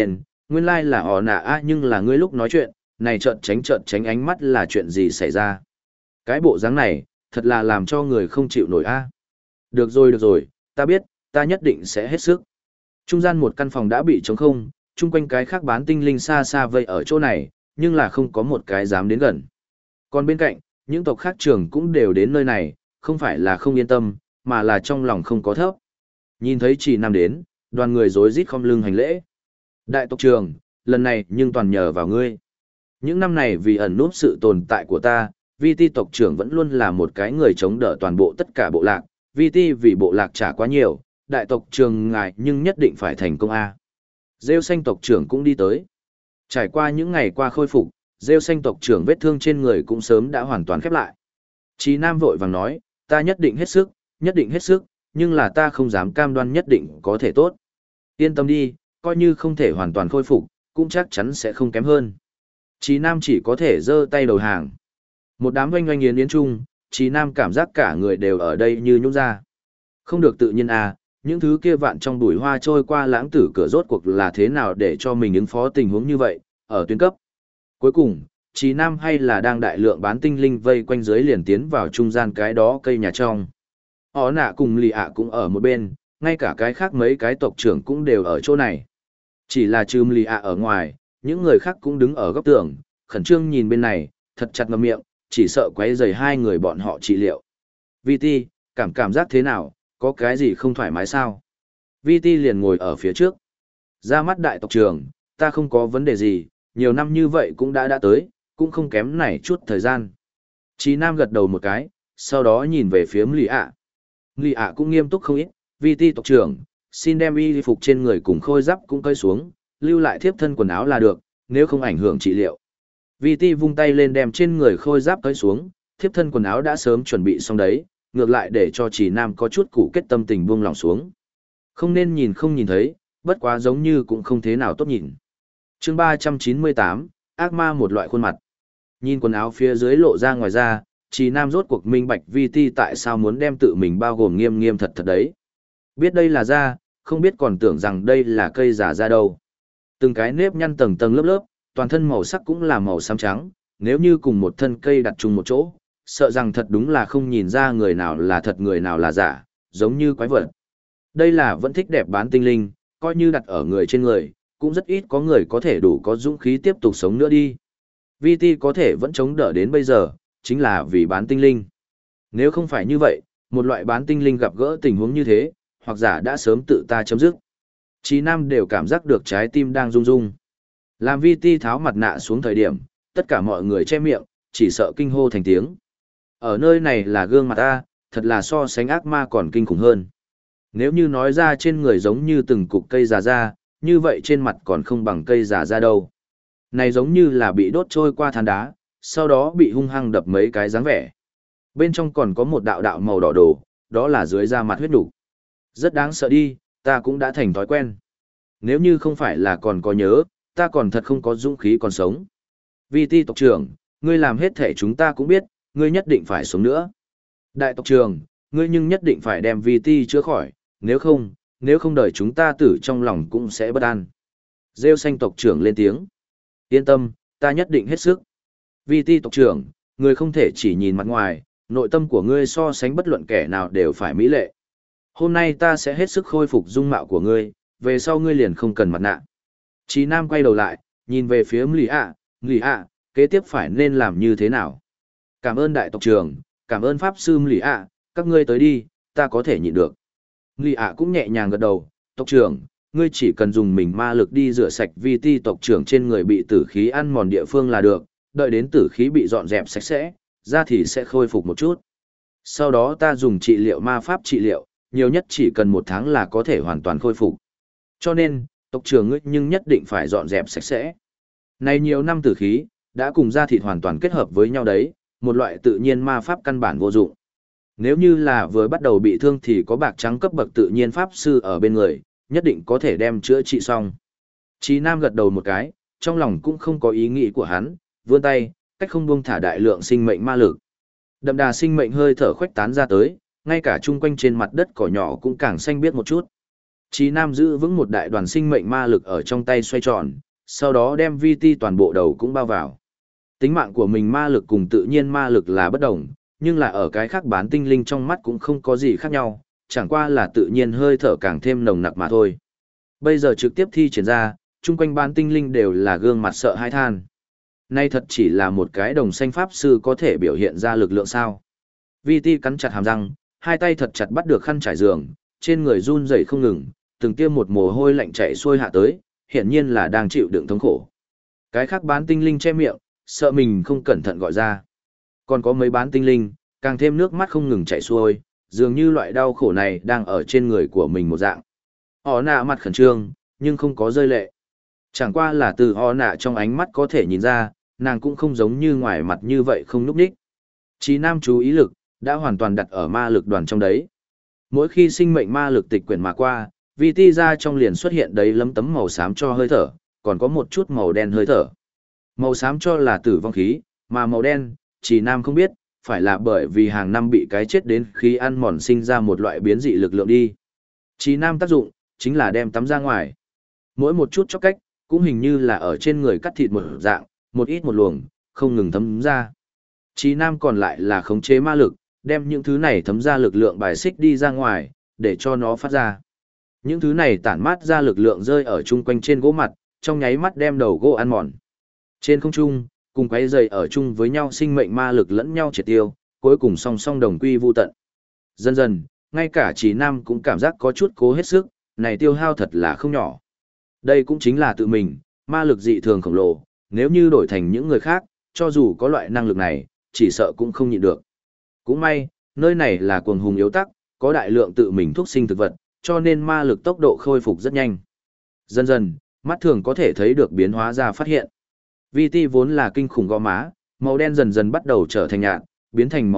Nguyên lai là họ nạ a, nhưng là ngươi lúc nói chuyện, này trợn tránh ánh mắt là chuyện gì xảy ra. Cái bộ dáng này, thật là làm cho người không chịu nổi a. Được rồi, ta biết, ta nhất định sẽ hết sức. Trung gian một căn phòng đã bị trống không, chung quanh cái khác bán tinh linh xa xa vây ở chỗ này, nhưng là không có một cái dám đến gần. Còn bên cạnh, những tộc khác trưởng cũng đều đến nơi này, không phải là không yên tâm, mà là trong lòng không có thấp. Nhìn thấy Trì Nam đến, đoàn người rối rít khom lưng hành lễ. Đại tộc trưởng, lần này nhưng toàn nhờ vào ngươi. Những năm này vì ẩn núp sự tồn tại của ta, Vi Ti tộc trưởng vẫn luôn là một cái người chống đỡ toàn bộ tất cả bộ lạc. Vi Ti vì bộ lạc trả quá nhiều, đại tộc trưởng ngài nhưng nhất định phải thành công a. Rêu xanh tộc trưởng cũng đi tới. Trải qua những ngày qua khôi phục, rêu xanh tộc trưởng vết thương trên người cũng sớm đã hoàn toàn khép lại. Chí Nam vội vàng nói, ta nhất định hết sức, nhưng là ta không dám cam đoan nhất định có thể tốt. Yên tâm đi, coi như không thể hoàn toàn khôi phục, cũng chắc chắn sẽ không kém hơn. Chí Nam chỉ có thể giơ tay đầu hàng. Một đám oanh oanh yến yến chung, Chí Nam cảm giác cả người đều ở đây như nhũn ra. Không được tự nhiên à, những thứ kia vạn trong bụi hoa trôi qua lãng tử cửa rốt cuộc là thế nào để cho mình ứng phó tình huống như vậy, ở tuyến cấp. Cuối cùng, Chí Nam hay là đang đại lượng bán tinh linh vây quanh dưới liền tiến vào trung gian cái đó cây nhà trong. Họ nạ cùng lì ạ cũng ở một bên, ngay cả cái khác mấy cái tộc trưởng cũng đều ở chỗ này. Chỉ là trừ lì ạ ở ngoài, những người khác cũng đứng ở góc tường, khẩn trương nhìn bên này, thật chặt ngậm miệng, chỉ sợ quấy rầy hai người bọn họ trị liệu. VT, cảm giác thế nào, có cái gì không thoải mái sao? VT liền ngồi ở phía trước. Ra mắt đại tộc trưởng, ta không có vấn đề gì, nhiều năm như vậy cũng đã tới, cũng không kém này chút thời gian. Chí Nam gật đầu một cái, sau đó nhìn về phía Lì ạ. Lì ạ cũng nghiêm túc không ít, VT tộc trưởng, xin đem y phục trên người cùng khôi giáp cũng cởi xuống, lưu lại thiếp thân quần áo là được, nếu không ảnh hưởng trị liệu. VT vung tay lên đem trên người khôi giáp cởi xuống, thiếp thân quần áo đã sớm chuẩn bị xong đấy, ngược lại để cho Chí Nam có chút củ kết tâm tình buông lòng xuống. Không nên nhìn không nhìn thấy, bất quá giống như cũng không thế nào tốt nhìn. Chương 398, ác ma một loại khuôn mặt. Nhìn quần áo phía dưới lộ ra ngoài ra, Chí Nam rốt cuộc minh bạch VT tại sao muốn đem tự mình bao gồm nghiêm nghiêm thật thật đấy. Biết đây là da, không biết còn tưởng rằng đây là cây giả da đâu. Từng cái nếp nhăn tầng tầng lớp lớp, toàn thân màu sắc cũng là màu xám trắng, nếu như cùng một thân cây đặt chung một chỗ, sợ rằng thật đúng là không nhìn ra người nào là thật người nào là giả, giống như quái vật. Đây là vẫn thích đẹp bán tinh linh, coi như đặt ở người trên người, cũng rất ít có người có thể đủ có dũng khí tiếp tục sống nữa đi. VT có thể vẫn chống đỡ đến bây giờ, chính là vì bán tinh linh. Nếu không phải như vậy, một loại bán tinh linh gặp gỡ tình huống như thế, hoặc giả đã sớm tự ta chấm dứt. Chí Nam đều cảm giác được trái tim đang rung rung. Làm VT tháo mặt nạ xuống thời điểm, tất cả mọi người che miệng, chỉ sợ kinh hô thành tiếng. Ở nơi này là gương mặt ta, thật là so sánh ác ma còn kinh khủng hơn. Nếu như nói ra trên người giống như từng cục cây già ra, như vậy trên mặt còn không bằng cây già ra đâu. Này giống như là bị đốt trôi qua than đá, sau đó bị hung hăng đập mấy cái dáng vẻ. Bên trong còn có một đạo đạo màu đỏ đồ, đó là dưới da mặt huyết đủ. Rất đáng sợ đi, ta cũng đã thành thói quen. Nếu như không phải là còn có nhớ, ta còn thật không có dũng khí còn sống. VT tộc trưởng, ngươi làm hết thể chúng ta cũng biết, ngươi nhất định phải sống nữa. Đại tộc trưởng, ngươi nhưng nhất định phải đem VT chữa khỏi, nếu không đời chúng ta tử trong lòng cũng sẽ bất an. Rêu xanh tộc trưởng lên tiếng. Yên tâm, ta nhất định hết sức. VT tộc trưởng, ngươi không thể chỉ nhìn mặt ngoài, nội tâm của ngươi so sánh bất luận kẻ nào đều phải mỹ lệ. Hôm nay ta sẽ hết sức khôi phục dung mạo của ngươi, về sau ngươi liền không cần mặt nạ. Chí Nam quay đầu lại, nhìn về phía Lì ạ, kế tiếp phải nên làm như thế nào? Cảm ơn đại tộc trưởng, cảm ơn pháp sư Lì ạ, các ngươi tới đi, ta có thể nhịn được. Lì ạ cũng nhẹ nhàng gật đầu, tộc trưởng, ngươi chỉ cần dùng mình ma lực đi rửa sạch VT tộc trưởng trên người bị tử khí ăn mòn địa phương là được, đợi đến tử khí bị dọn dẹp sạch sẽ, da thì sẽ khôi phục một chút. Sau đó ta dùng trị liệu ma pháp trị liệu, nhiều nhất chỉ cần 1 tháng là có thể hoàn toàn khôi phục. Cho nên, tộc trưởng ngươi nhưng nhất định phải dọn dẹp sạch sẽ. Này nhiều năm tử khí, đã cùng da thịt hoàn toàn kết hợp với nhau đấy, một loại tự nhiên ma pháp căn bản vô dụng. Nếu như là vừa bắt đầu bị thương thì có bạc trắng cấp bậc tự nhiên pháp sư ở bên người, nhất định có thể đem chữa trị xong. Chí Nam gật đầu một cái, trong lòng cũng không có ý nghĩ của hắn, vươn tay, cách không buông thả đại lượng sinh mệnh ma lực. Đậm đà sinh mệnh hơi thở khuếch tán ra tới, ngay cả chung quanh trên mặt đất cỏ nhỏ cũng càng xanh biếc một chút. Chí Nam giữ vững một đại đoàn sinh mệnh ma lực ở trong tay xoay tròn, sau đó đem VT toàn bộ đầu cũng bao vào. Tính mạng của mình ma lực cùng tự nhiên ma lực là bất đồng, nhưng là ở cái khác bán tinh linh trong mắt cũng không có gì khác nhau, chẳng qua là tự nhiên hơi thở càng thêm nồng nặc mà thôi. Bây giờ trực tiếp thi triển ra, chung quanh bán tinh linh đều là gương mặt sợ hãi than. Nay thật chỉ là một cái đồng xanh pháp sư có thể biểu hiện ra lực lượng sao. VT cắn chặt hàm răng, hai tay thật chặt bắt được khăn trải giường, trên người run rẩy không ngừng, từng tiêm một mồ hôi lạnh chảy xuôi hạ tới, hiển nhiên là đang chịu đựng thống khổ. Cái khác bán tinh linh che miệng, sợ mình không cẩn thận gọi ra. Còn có mấy bán tinh linh, càng thêm nước mắt không ngừng chảy xuôi, dường như loại đau khổ này đang ở trên người của mình một dạng. Họ nạ mặt khẩn trương, nhưng không có rơi lệ. Chẳng qua là từ họ nạ trong ánh mắt có thể nhìn ra, nàng cũng không giống như ngoài mặt như vậy không núp đích. Chí Nam chú ý lực, đã hoàn toàn đặt ở ma lực đoàn trong đấy. Mỗi khi sinh mệnh ma lực tịch quyển mà qua, VT ra trong liền xuất hiện đấy lấm tấm màu xám cho hơi thở, còn có một chút màu đen hơi thở. Màu xám cho là tử vong khí, mà màu đen, Chí Nam không biết, phải là bởi vì hàng năm bị cái chết đến khi ăn mòn sinh ra một loại biến dị lực lượng đi. Chí Nam tác dụng, chính là đem tắm ra ngoài. Mỗi một chút chóc cách, cũng hình như là ở trên người cắt thịt một dạng, một ít một luồng, không ngừng thấm ra. Chí Nam còn lại là khống chế ma lực, đem những thứ này thấm ra lực lượng bài xích đi ra ngoài, để cho nó phát ra. Những thứ này tản mát ra lực lượng rơi ở chung quanh trên gỗ mặt, trong nháy mắt đem đầu gỗ ăn mòn. Trên không trung, cùng quấy dày ở chung với nhau sinh mệnh ma lực lẫn nhau triệt tiêu, cuối cùng song song đồng quy vu tận. Dần dần, ngay cả Chí Nam cũng cảm giác có chút cố hết sức, này tiêu hao thật là không nhỏ. Đây cũng chính là tự mình, ma lực dị thường khổng lồ, nếu như đổi thành những người khác, cho dù có loại năng lực này, chỉ sợ cũng không nhịn được. Cũng may, nơi này là cuồng hùng yếu tắc, có đại lượng tự mình thuốc sinh thực vật, cho nên ma lực tốc độ khôi phục rất nhanh. Dần dần, mắt thường có thể thấy được biến hóa ra phát hiện. VT vốn là kinh khủng gò má, màu đen dần dần bắt đầu trở thành nhạt, biến thành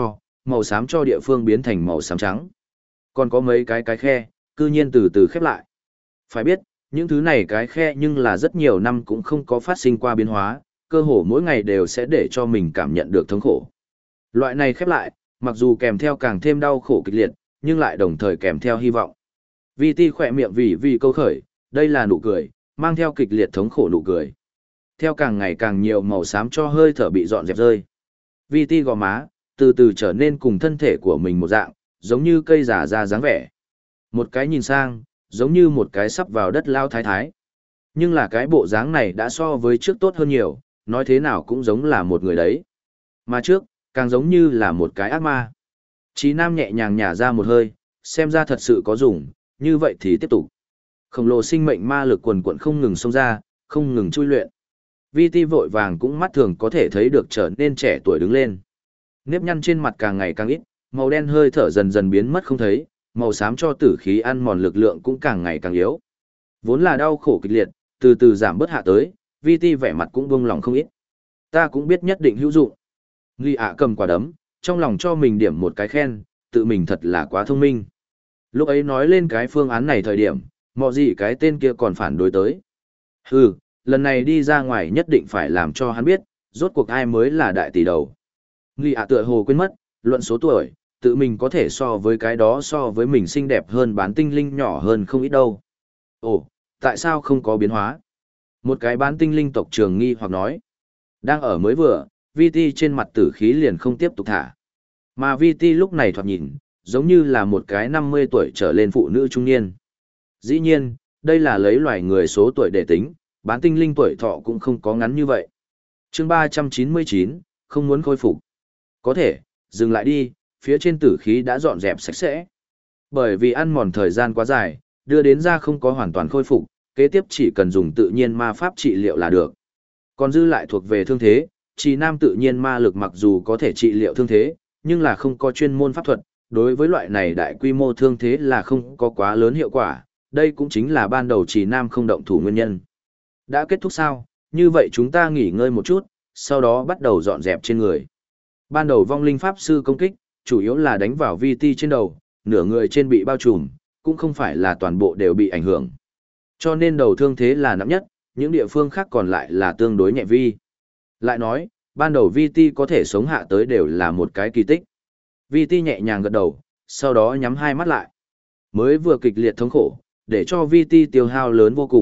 màu xám cho địa phương biến thành màu xám trắng. Còn có mấy cái khe, cư nhiên từ từ khép lại. Phải biết, những thứ này cái khe nhưng là rất nhiều năm cũng không có phát sinh qua biến hóa, cơ hồ mỗi ngày đều sẽ để cho mình cảm nhận được thống khổ. Loại này khép lại, mặc dù kèm theo càng thêm đau khổ kịch liệt, nhưng lại đồng thời kèm theo hy vọng. VT khỏe miệng vì câu khởi, đây là nụ cười, mang theo kịch liệt thống khổ nụ cười. Theo càng ngày càng nhiều màu xám cho hơi thở bị dọn dẹp rơi. VT gò má, từ từ trở nên cùng thân thể của mình một dạng, giống như cây giả ra dáng vẻ. Một cái nhìn sang, giống như một cái sắp vào đất lao thái thái. Nhưng là cái bộ dáng này đã so với trước tốt hơn nhiều, nói thế nào cũng giống là một người đấy. Mà trước, càng giống như là một cái ác ma. Chí Nam nhẹ nhàng nhả ra một hơi, xem ra thật sự có dùng, như vậy thì tiếp tục. Khổng lồ sinh mệnh ma lực quần quận không ngừng xông ra, không ngừng chui luyện. VT vội vàng cũng mắt thường có thể thấy được trở nên trẻ tuổi đứng lên. Nếp nhăn trên mặt càng ngày càng ít, màu đen hơi thở dần dần biến mất không thấy, màu xám cho tử khí ăn mòn lực lượng cũng càng ngày càng yếu. Vốn là đau khổ kịch liệt, từ từ giảm bớt hạ tới, VT vẻ mặt cũng buông lòng không ít. Ta cũng biết nhất định hữu dụng. Nghi ạ cầm quả đấm, trong lòng cho mình điểm một cái khen, tự mình thật là quá thông minh. Lúc ấy nói lên cái phương án này thời điểm, mọi gì cái tên kia còn phản đối tới. Hừ, lần này đi ra ngoài nhất định phải làm cho hắn biết, rốt cuộc ai mới là đại tỷ đầu. Nghi ạ tựa hồ quên mất, luận số tuổi, tự mình có thể so với cái đó so với mình xinh đẹp hơn bán tinh linh nhỏ hơn không ít đâu. Ồ, tại sao không có biến hóa? Một cái bán tinh linh tộc trường nghi hoặc nói. Đang ở mới vừa, VT trên mặt tử khí liền không tiếp tục thả. Mà VT lúc này thoạt nhìn, giống như là một cái 50 tuổi trở lên phụ nữ trung niên. Dĩ nhiên, đây là lấy loài người số tuổi để tính, bán tinh linh tuổi thọ cũng không có ngắn như vậy. Chương 399, không muốn khôi phục. Có thể, dừng lại đi, phía trên tử khí đã dọn dẹp sạch sẽ. Bởi vì ăn mòn thời gian quá dài, đưa đến ra không có hoàn toàn khôi phục, kế tiếp chỉ cần dùng tự nhiên ma pháp trị liệu là được. Còn dư lại thuộc về thương thế, Chí Nam tự nhiên ma lực mặc dù có thể trị liệu thương thế, nhưng là không có chuyên môn pháp thuật, đối với loại này đại quy mô thương thế là không có quá lớn hiệu quả, đây cũng chính là ban đầu Chí Nam không động thủ nguyên nhân. Đã kết thúc sao, như vậy chúng ta nghỉ ngơi một chút, sau đó bắt đầu dọn dẹp trên người. Ban đầu vong linh pháp sư công kích, chủ yếu là đánh vào VT trên đầu, nửa người trên bị bao trùm, cũng không phải là toàn bộ đều bị ảnh hưởng. Cho nên đầu thương thế là nặng nhất, những địa phương khác còn lại là tương đối nhẹ vi. Lại nói, ban đầu VT có thể sống hạ tới đều là một cái kỳ tích. VT nhẹ nhàng gật đầu, sau đó nhắm hai mắt lại. Mới vừa kịch liệt thống khổ, để cho VT tiêu hao lớn vô cùng,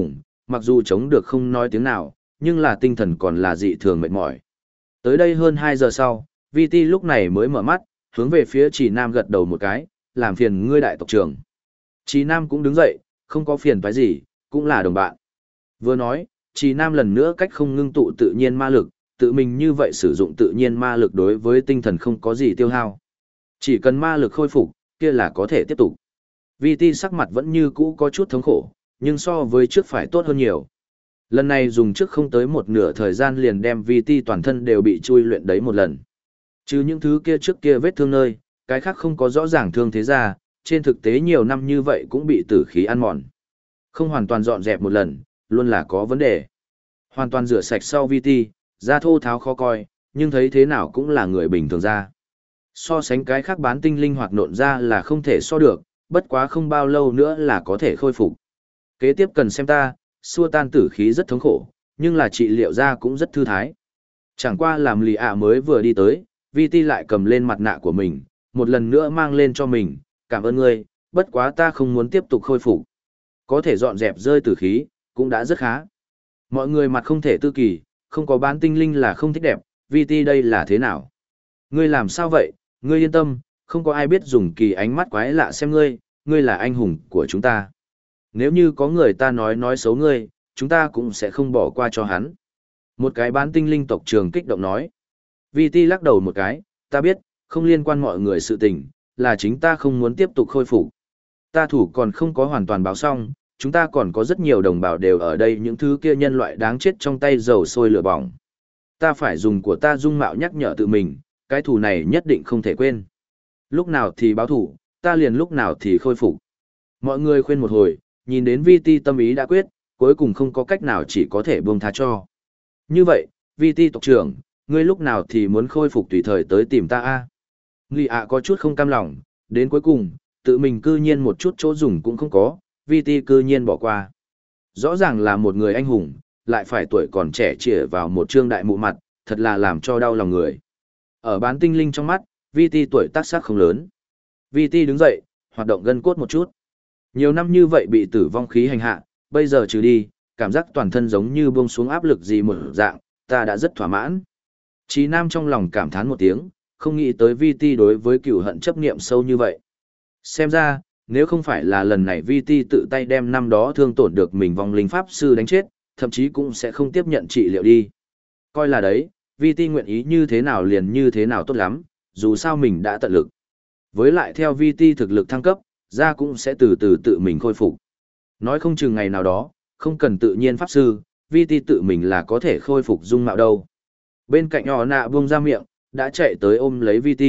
mặc dù chống được không nói tiếng nào, nhưng là tinh thần còn là dị thường mệt mỏi. Tới đây hơn 2 giờ sau, VT lúc này mới mở mắt, hướng về phía Trì Nam gật đầu một cái, làm phiền ngươi đại tộc trưởng. Trì Nam cũng đứng dậy, không có phiền phải gì, cũng là đồng bạn. Vừa nói, Trì Nam lần nữa cách không ngưng tụ tự nhiên ma lực, tự mình như vậy sử dụng tự nhiên ma lực đối với tinh thần không có gì tiêu hao. Chỉ cần ma lực khôi phục, kia là có thể tiếp tục. VT sắc mặt vẫn như cũ có chút thống khổ, nhưng so với trước phải tốt hơn nhiều. Lần này dùng trước không tới một nửa thời gian liền đem VT toàn thân đều bị chui luyện đấy một lần. Chứ những thứ kia trước kia vết thương nơi, cái khác không có rõ ràng thương thế ra, trên thực tế nhiều năm như vậy cũng bị tử khí ăn mòn. Không hoàn toàn dọn dẹp một lần, luôn là có vấn đề. Hoàn toàn rửa sạch sau VT, da thô tháo khó coi, nhưng thấy thế nào cũng là người bình thường ra. So sánh cái khác bán tinh linh hoặc nộn ra là không thể so được, bất quá không bao lâu nữa là có thể khôi phục. Kế tiếp cần xem ta, xua tan tử khí rất thống khổ, nhưng là trị liệu ra cũng rất thư thái. Chẳng qua làm lì ạ mới vừa đi tới, VT lại cầm lên mặt nạ của mình, một lần nữa mang lên cho mình, cảm ơn ngươi, bất quá ta không muốn tiếp tục khôi phục. Có thể dọn dẹp rơi tử khí, cũng đã rất khá. Mọi người mặt không thể tư kỳ, không có bán tinh linh là không thích đẹp, VT đây là thế nào? Ngươi làm sao vậy, ngươi yên tâm, không có ai biết dùng kỳ ánh mắt quái lạ xem ngươi, ngươi là anh hùng của chúng ta. Nếu như có người ta nói xấu ngươi, chúng ta cũng sẽ không bỏ qua cho hắn. Một cái bán tinh linh tộc trường kích động nói. VT lắc đầu một cái, ta biết, không liên quan mọi người sự tình, là chính ta không muốn tiếp tục khôi phục. Ta thủ còn không có hoàn toàn báo xong, chúng ta còn có rất nhiều đồng bào đều ở đây những thứ kia nhân loại đáng chết trong tay dầu sôi lửa bỏng. Ta phải dùng của ta dung mạo nhắc nhở tự mình, cái thủ này nhất định không thể quên. Lúc nào thì báo thủ, ta liền lúc nào thì khôi phục. Mọi người khuyên một hồi, nhìn đến VT tâm ý đã quyết, cuối cùng không có cách nào chỉ có thể buông tha cho. Như vậy, VT tộc trưởng, ngươi lúc nào thì muốn khôi phục tùy thời tới tìm ta a? Nghi ạ có chút không cam lòng, đến cuối cùng, tự mình cư nhiên một chút chỗ dùng cũng không có, VT cư nhiên bỏ qua. Rõ ràng là một người anh hùng, lại phải tuổi còn trẻ chĩa vào một trương đại mụ mặt, thật là làm cho đau lòng người. Ở bán tinh linh trong mắt, VT tuổi tác sắc không lớn. VT đứng dậy, hoạt động gân cốt một chút. Nhiều năm như vậy bị tử vong khí hành hạ, bây giờ trừ đi, cảm giác toàn thân giống như buông xuống áp lực gì một dạng, ta đã rất thỏa mãn. Chí Nam trong lòng cảm thán một tiếng, không nghĩ tới VT đối với cửu hận chấp niệm sâu như vậy. Xem ra, nếu không phải là lần này VT tự tay đem năm đó thương tổn được mình vong linh pháp sư đánh chết, thậm chí cũng sẽ không tiếp nhận trị liệu đi. Coi là đấy, VT nguyện ý như thế nào liền như thế nào tốt lắm, dù sao mình đã tận lực. Với lại theo VT thực lực thăng cấp, ra cũng sẽ từ từ tự mình khôi phục. Nói không chừng ngày nào đó, không cần tự nhiên pháp sư, VT tự mình là có thể khôi phục dung mạo đâu. Bên cạnh họ nạ buông ra miệng, đã chạy tới ôm lấy VT.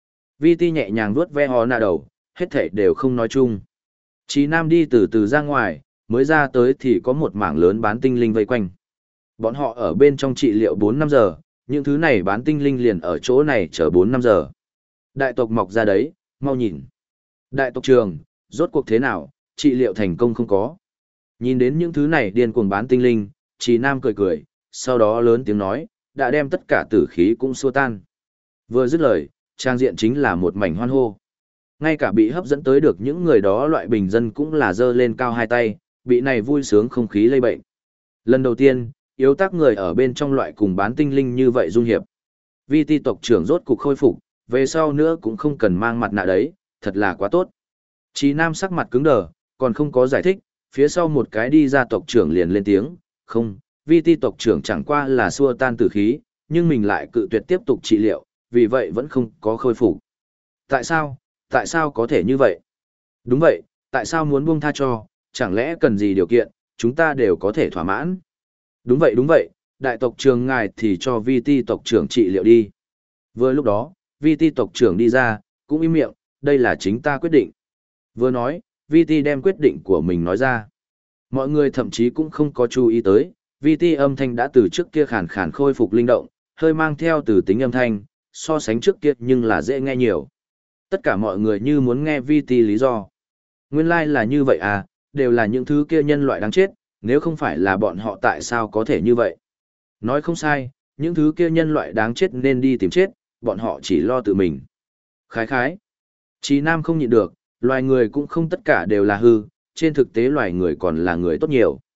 VT nhẹ nhàng vuốt ve họ nạ đầu, hết thảy đều không nói chung. Chí Nam đi từ từ ra ngoài, mới ra tới thì có một mảng lớn bán tinh linh vây quanh. Bọn họ ở bên trong trị liệu 4-5 giờ, những thứ này bán tinh linh liền ở chỗ này chờ 4-5 giờ. Đại tộc mọc ra đấy, mau nhìn. Đại tộc trường, rốt cuộc thế nào, trị liệu thành công không có. Nhìn đến những thứ này điên cuồng bán tinh linh, Chí Nam cười cười, sau đó lớn tiếng nói, đã đem tất cả tử khí cũng xua tan. Vừa dứt lời, trang diện chính là một mảnh hoan hô. Ngay cả bị hấp dẫn tới được những người đó loại bình dân cũng là giơ lên cao hai tay, bị này vui sướng không khí lây bệnh. Lần đầu tiên, yếu tác người ở bên trong loại cùng bán tinh linh như vậy dung hiệp. VT tộc trưởng rốt cục khôi phục, về sau nữa cũng không cần mang mặt nạ đấy, thật là quá tốt. Chí Nam sắc mặt cứng đờ, còn không có giải thích, phía sau một cái đi ra tộc trưởng liền lên tiếng, không, VT tộc trưởng chẳng qua là xua tan tử khí, nhưng mình lại cự tuyệt tiếp tục trị liệu, vì vậy vẫn không có khôi phục. Tại sao có thể như vậy? Đúng vậy, tại sao muốn buông tha cho, chẳng lẽ cần gì điều kiện, chúng ta đều có thể thỏa mãn. Đúng vậy, đại tộc trưởng ngài thì cho VT tộc trưởng trị liệu đi. Vừa lúc đó, VT tộc trưởng đi ra, cũng im miệng, đây là chính ta quyết định. Vừa nói, VT đem quyết định của mình nói ra. Mọi người thậm chí cũng không có chú ý tới, VT âm thanh đã từ trước kia khàn khàn khôi phục linh động, hơi mang theo từ tính âm thanh, so sánh trước kia nhưng là dễ nghe nhiều. Tất cả mọi người như muốn nghe VT lý do. Nguyên lai là như vậy à, đều là những thứ kia nhân loại đáng chết, nếu không phải là bọn họ tại sao có thể như vậy. Nói không sai, những thứ kia nhân loại đáng chết nên đi tìm chết, bọn họ chỉ lo tự mình. Khái. Chí Nam không nhịn được, loài người cũng không tất cả đều là hư, trên thực tế loài người còn là người tốt nhiều.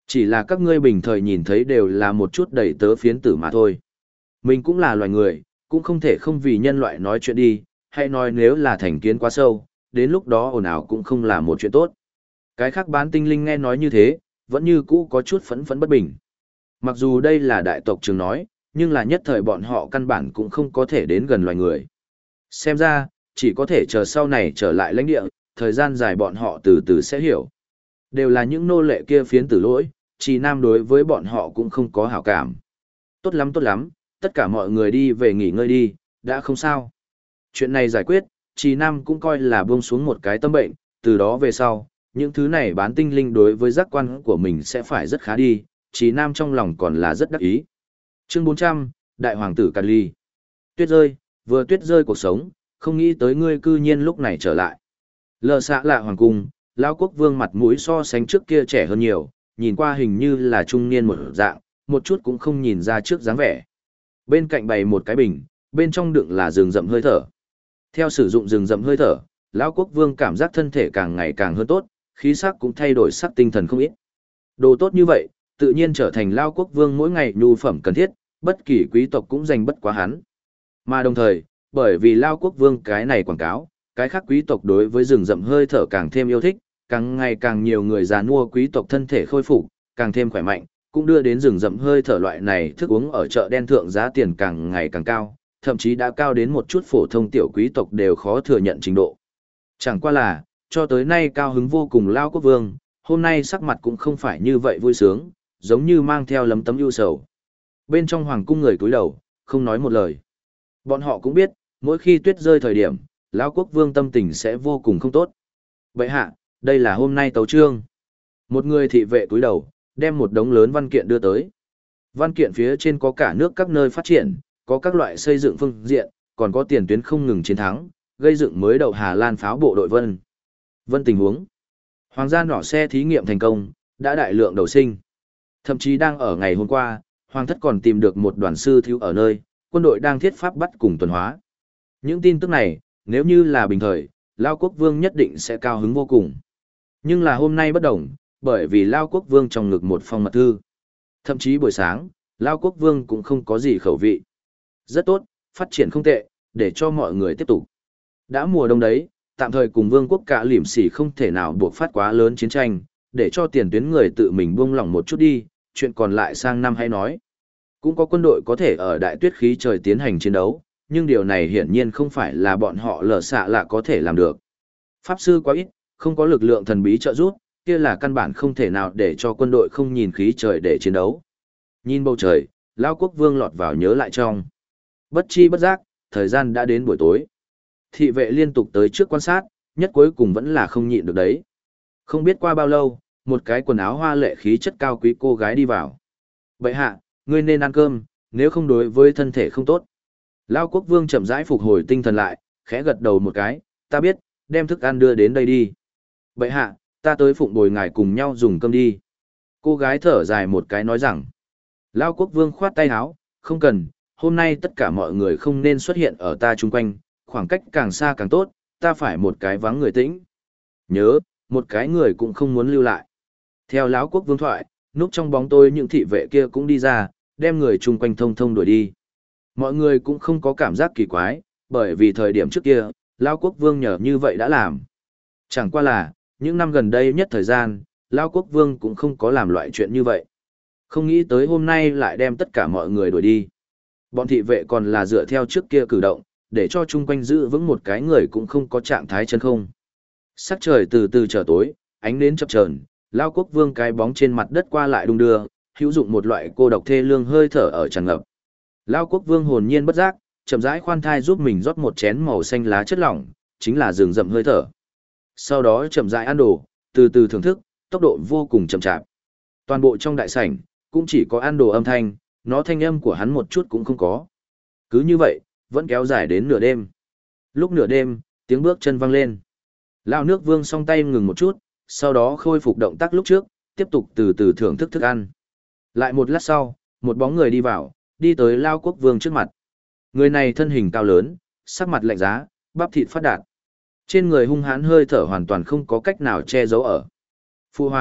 Chỉ là các ngươi bình thời nhìn thấy đều là một chút đầy tớ phiến tử mà thôi. Mình cũng là loài người, cũng không thể không vì nhân loại nói chuyện đi, hay nói nếu là thành kiến quá sâu, đến lúc đó ồn ào cũng không là một chuyện tốt. Cái khác bán tinh linh nghe nói như thế, vẫn như cũ có chút phẫn phẫn bất bình. Mặc dù đây là đại tộc trường nói, nhưng là nhất thời bọn họ căn bản cũng không có thể đến gần loài người. Xem ra, chỉ có thể chờ sau này trở lại lãnh địa, thời gian dài bọn họ từ từ sẽ hiểu. Đều là những nô lệ kia phiến tử lỗi, Trì Nam đối với bọn họ cũng không có hảo cảm. Tốt lắm, tất cả mọi người đi về nghỉ ngơi đi, đã không sao. Chuyện này giải quyết, Trì Nam cũng coi là buông xuống một cái tâm bệnh, từ đó về sau, những thứ này bán tinh linh đối với giác quan của mình sẽ phải rất khá đi, Trì Nam trong lòng còn là rất đắc ý. Chương 400, Đại Hoàng tử Càn Ly. Tuyết rơi, vừa tuyết rơi cuộc sống, không nghĩ tới ngươi cư nhiên lúc này trở lại. Lờ xạ lạ hoàng cung, lão quốc vương mặt mũi so sánh trước kia trẻ hơn nhiều, nhìn qua hình như là trung niên một dạng, một chút cũng không nhìn ra trước dáng vẻ. Bên cạnh bày một cái bình, bên trong đựng là rừng rậm hơi thở. Theo sử dụng rừng rậm hơi thở, lão quốc vương cảm giác thân thể càng ngày càng hơn tốt, khí sắc cũng thay đổi sắc tinh thần không ít. Đồ tốt như vậy, tự nhiên trở thành lão quốc vương mỗi ngày nhu phẩm cần thiết, bất kỳ quý tộc cũng giành bất quá hắn. Mà đồng thời, bởi vì lão quốc vương cái này quảng cáo, cái khác quý tộc đối với rừng rậm hơi thở càng thêm yêu thích, càng ngày càng nhiều người già nua quý tộc thân thể khôi phục, càng thêm khỏe mạnh, cũng đưa đến rừng rậm hơi thở loại này thức uống ở chợ đen thượng giá tiền càng ngày càng cao, thậm chí đã cao đến một chút phổ thông tiểu quý tộc đều khó thừa nhận trình độ. Chẳng qua là, cho tới nay cao hứng vô cùng lao quốc vương, hôm nay sắc mặt cũng không phải như vậy vui sướng, giống như mang theo lấm tấm ưu sầu. Bên trong hoàng cung người cúi đầu, không nói một lời. Bọn họ cũng biết, mỗi khi tuyết rơi thời điểm, lão quốc vương tâm tình sẽ vô cùng không tốt. Vậy hạ, đây là hôm nay tấu chương. Một người thị vệ cúi đầu, đem một đống lớn văn kiện đưa tới. Văn kiện phía trên có cả nước các nơi phát triển, có các loại xây dựng phương diện, còn có tiền tuyến không ngừng chiến thắng, gây dựng mới đầu Hà Lan pháo bộ đội Vân. Vân tình huống. Hoàng gia nỏ xe thí nghiệm thành công, đã đại lượng đầu sinh. Thậm chí đang ở ngày hôm qua, Hoàng thất còn tìm được một đoàn sư thiếu ở nơi, quân đội đang thiết pháp bắt cùng tuần hóa. Những tin tức này, nếu như là bình thời, Lao Quốc Vương nhất định sẽ cao hứng vô cùng. Nhưng là hôm nay bất đồng, bởi vì Lao Quốc Vương trong ngực một phong mật thư. Thậm chí buổi sáng, Lao Quốc Vương cũng không có gì khẩu vị. Rất tốt, phát triển không tệ, để cho mọi người tiếp tục. Đã mùa đông đấy, tạm thời cùng vương quốc cả lỉm xỉ không thể nào buộc phát quá lớn chiến tranh, để cho tiền tuyến người tự mình buông lỏng một chút đi, chuyện còn lại sang năm hay nói. Cũng có quân đội có thể ở đại tuyết khí trời tiến hành chiến đấu, nhưng điều này hiển nhiên không phải là bọn họ lờ xạ là có thể làm được. Pháp sư quá ít, không có lực lượng thần bí trợ giúp, kia là căn bản không thể nào để cho quân đội không nhìn khí trời để chiến đấu. Nhìn bầu trời, Lão Quốc Vương lọt vào nhớ lại trong. Bất chi bất giác, thời gian đã đến buổi tối. Thị vệ liên tục tới trước quan sát, nhất cuối cùng vẫn là không nhịn được đấy. Không biết qua bao lâu, một cái quần áo hoa lệ khí chất cao quý cô gái đi vào. Bệ hạ, ngươi nên ăn cơm, nếu không đối với thân thể không tốt. Lão Quốc Vương chậm rãi phục hồi tinh thần lại, khẽ gật đầu một cái, ta biết, đem thức ăn đưa đến đây đi. Bệ hạ, ta tới phụng bồi ngài cùng nhau dùng cơm đi. Cô gái thở dài một cái nói rằng. Lão Quốc Vương khoát tay áo, không cần, hôm nay tất cả mọi người không nên xuất hiện ở ta chung quanh, khoảng cách càng xa càng tốt, ta phải một cái vắng người tĩnh. Nhớ, một cái người cũng không muốn lưu lại. Theo Lão Quốc Vương thoại, núp trong bóng tối những thị vệ kia cũng đi ra, đem người chung quanh thông thông đuổi đi. Mọi người cũng không có cảm giác kỳ quái, bởi vì thời điểm trước kia, Lão Quốc Vương nhờ như vậy đã làm. Chẳng qua là, những năm gần đây nhất thời gian, Lão Quốc Vương cũng không có làm loại chuyện như vậy. Không nghĩ tới hôm nay lại đem tất cả mọi người đuổi đi. Bọn thị vệ còn là dựa theo trước kia cử động, để cho chung quanh giữ vững một cái người cũng không có trạng thái chân không. Sắc trời từ từ trở tối, ánh nến chập chờn, Lão Quốc Vương cái bóng trên mặt đất qua lại đung đưa, hữu dụng một loại cô độc thê lương hơi thở ở tràn ngập. Lão Quốc Vương hồn nhiên bất giác, chậm rãi khoan thai giúp mình rót một chén màu xanh lá chất lỏng, chính là rừng rậm hơi thở. Sau đó chậm rãi ăn đồ, từ từ thưởng thức, tốc độ vô cùng chậm chạp. Toàn bộ trong đại sảnh, cũng chỉ có ăn đồ âm thanh, nó thanh âm của hắn một chút cũng không có. Cứ như vậy, vẫn kéo dài đến nửa đêm. Lúc nửa đêm, tiếng bước chân vang lên. Lão nước Vương song tay ngừng một chút, sau đó khôi phục động tác lúc trước, tiếp tục từ từ thưởng thức thức ăn. Lại một lát sau, một bóng người đi vào, đi tới Lão Quốc Vương trước mặt. Người này thân hình cao lớn, sắc mặt lạnh giá, bắp thịt phát đạt. Trên người hung hãn hơi thở hoàn toàn không có cách nào che giấu ở. Phu hoàng,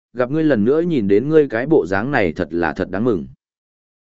gặp ngươi lần nữa nhìn đến ngươi cái bộ dáng này thật là thật đáng mừng.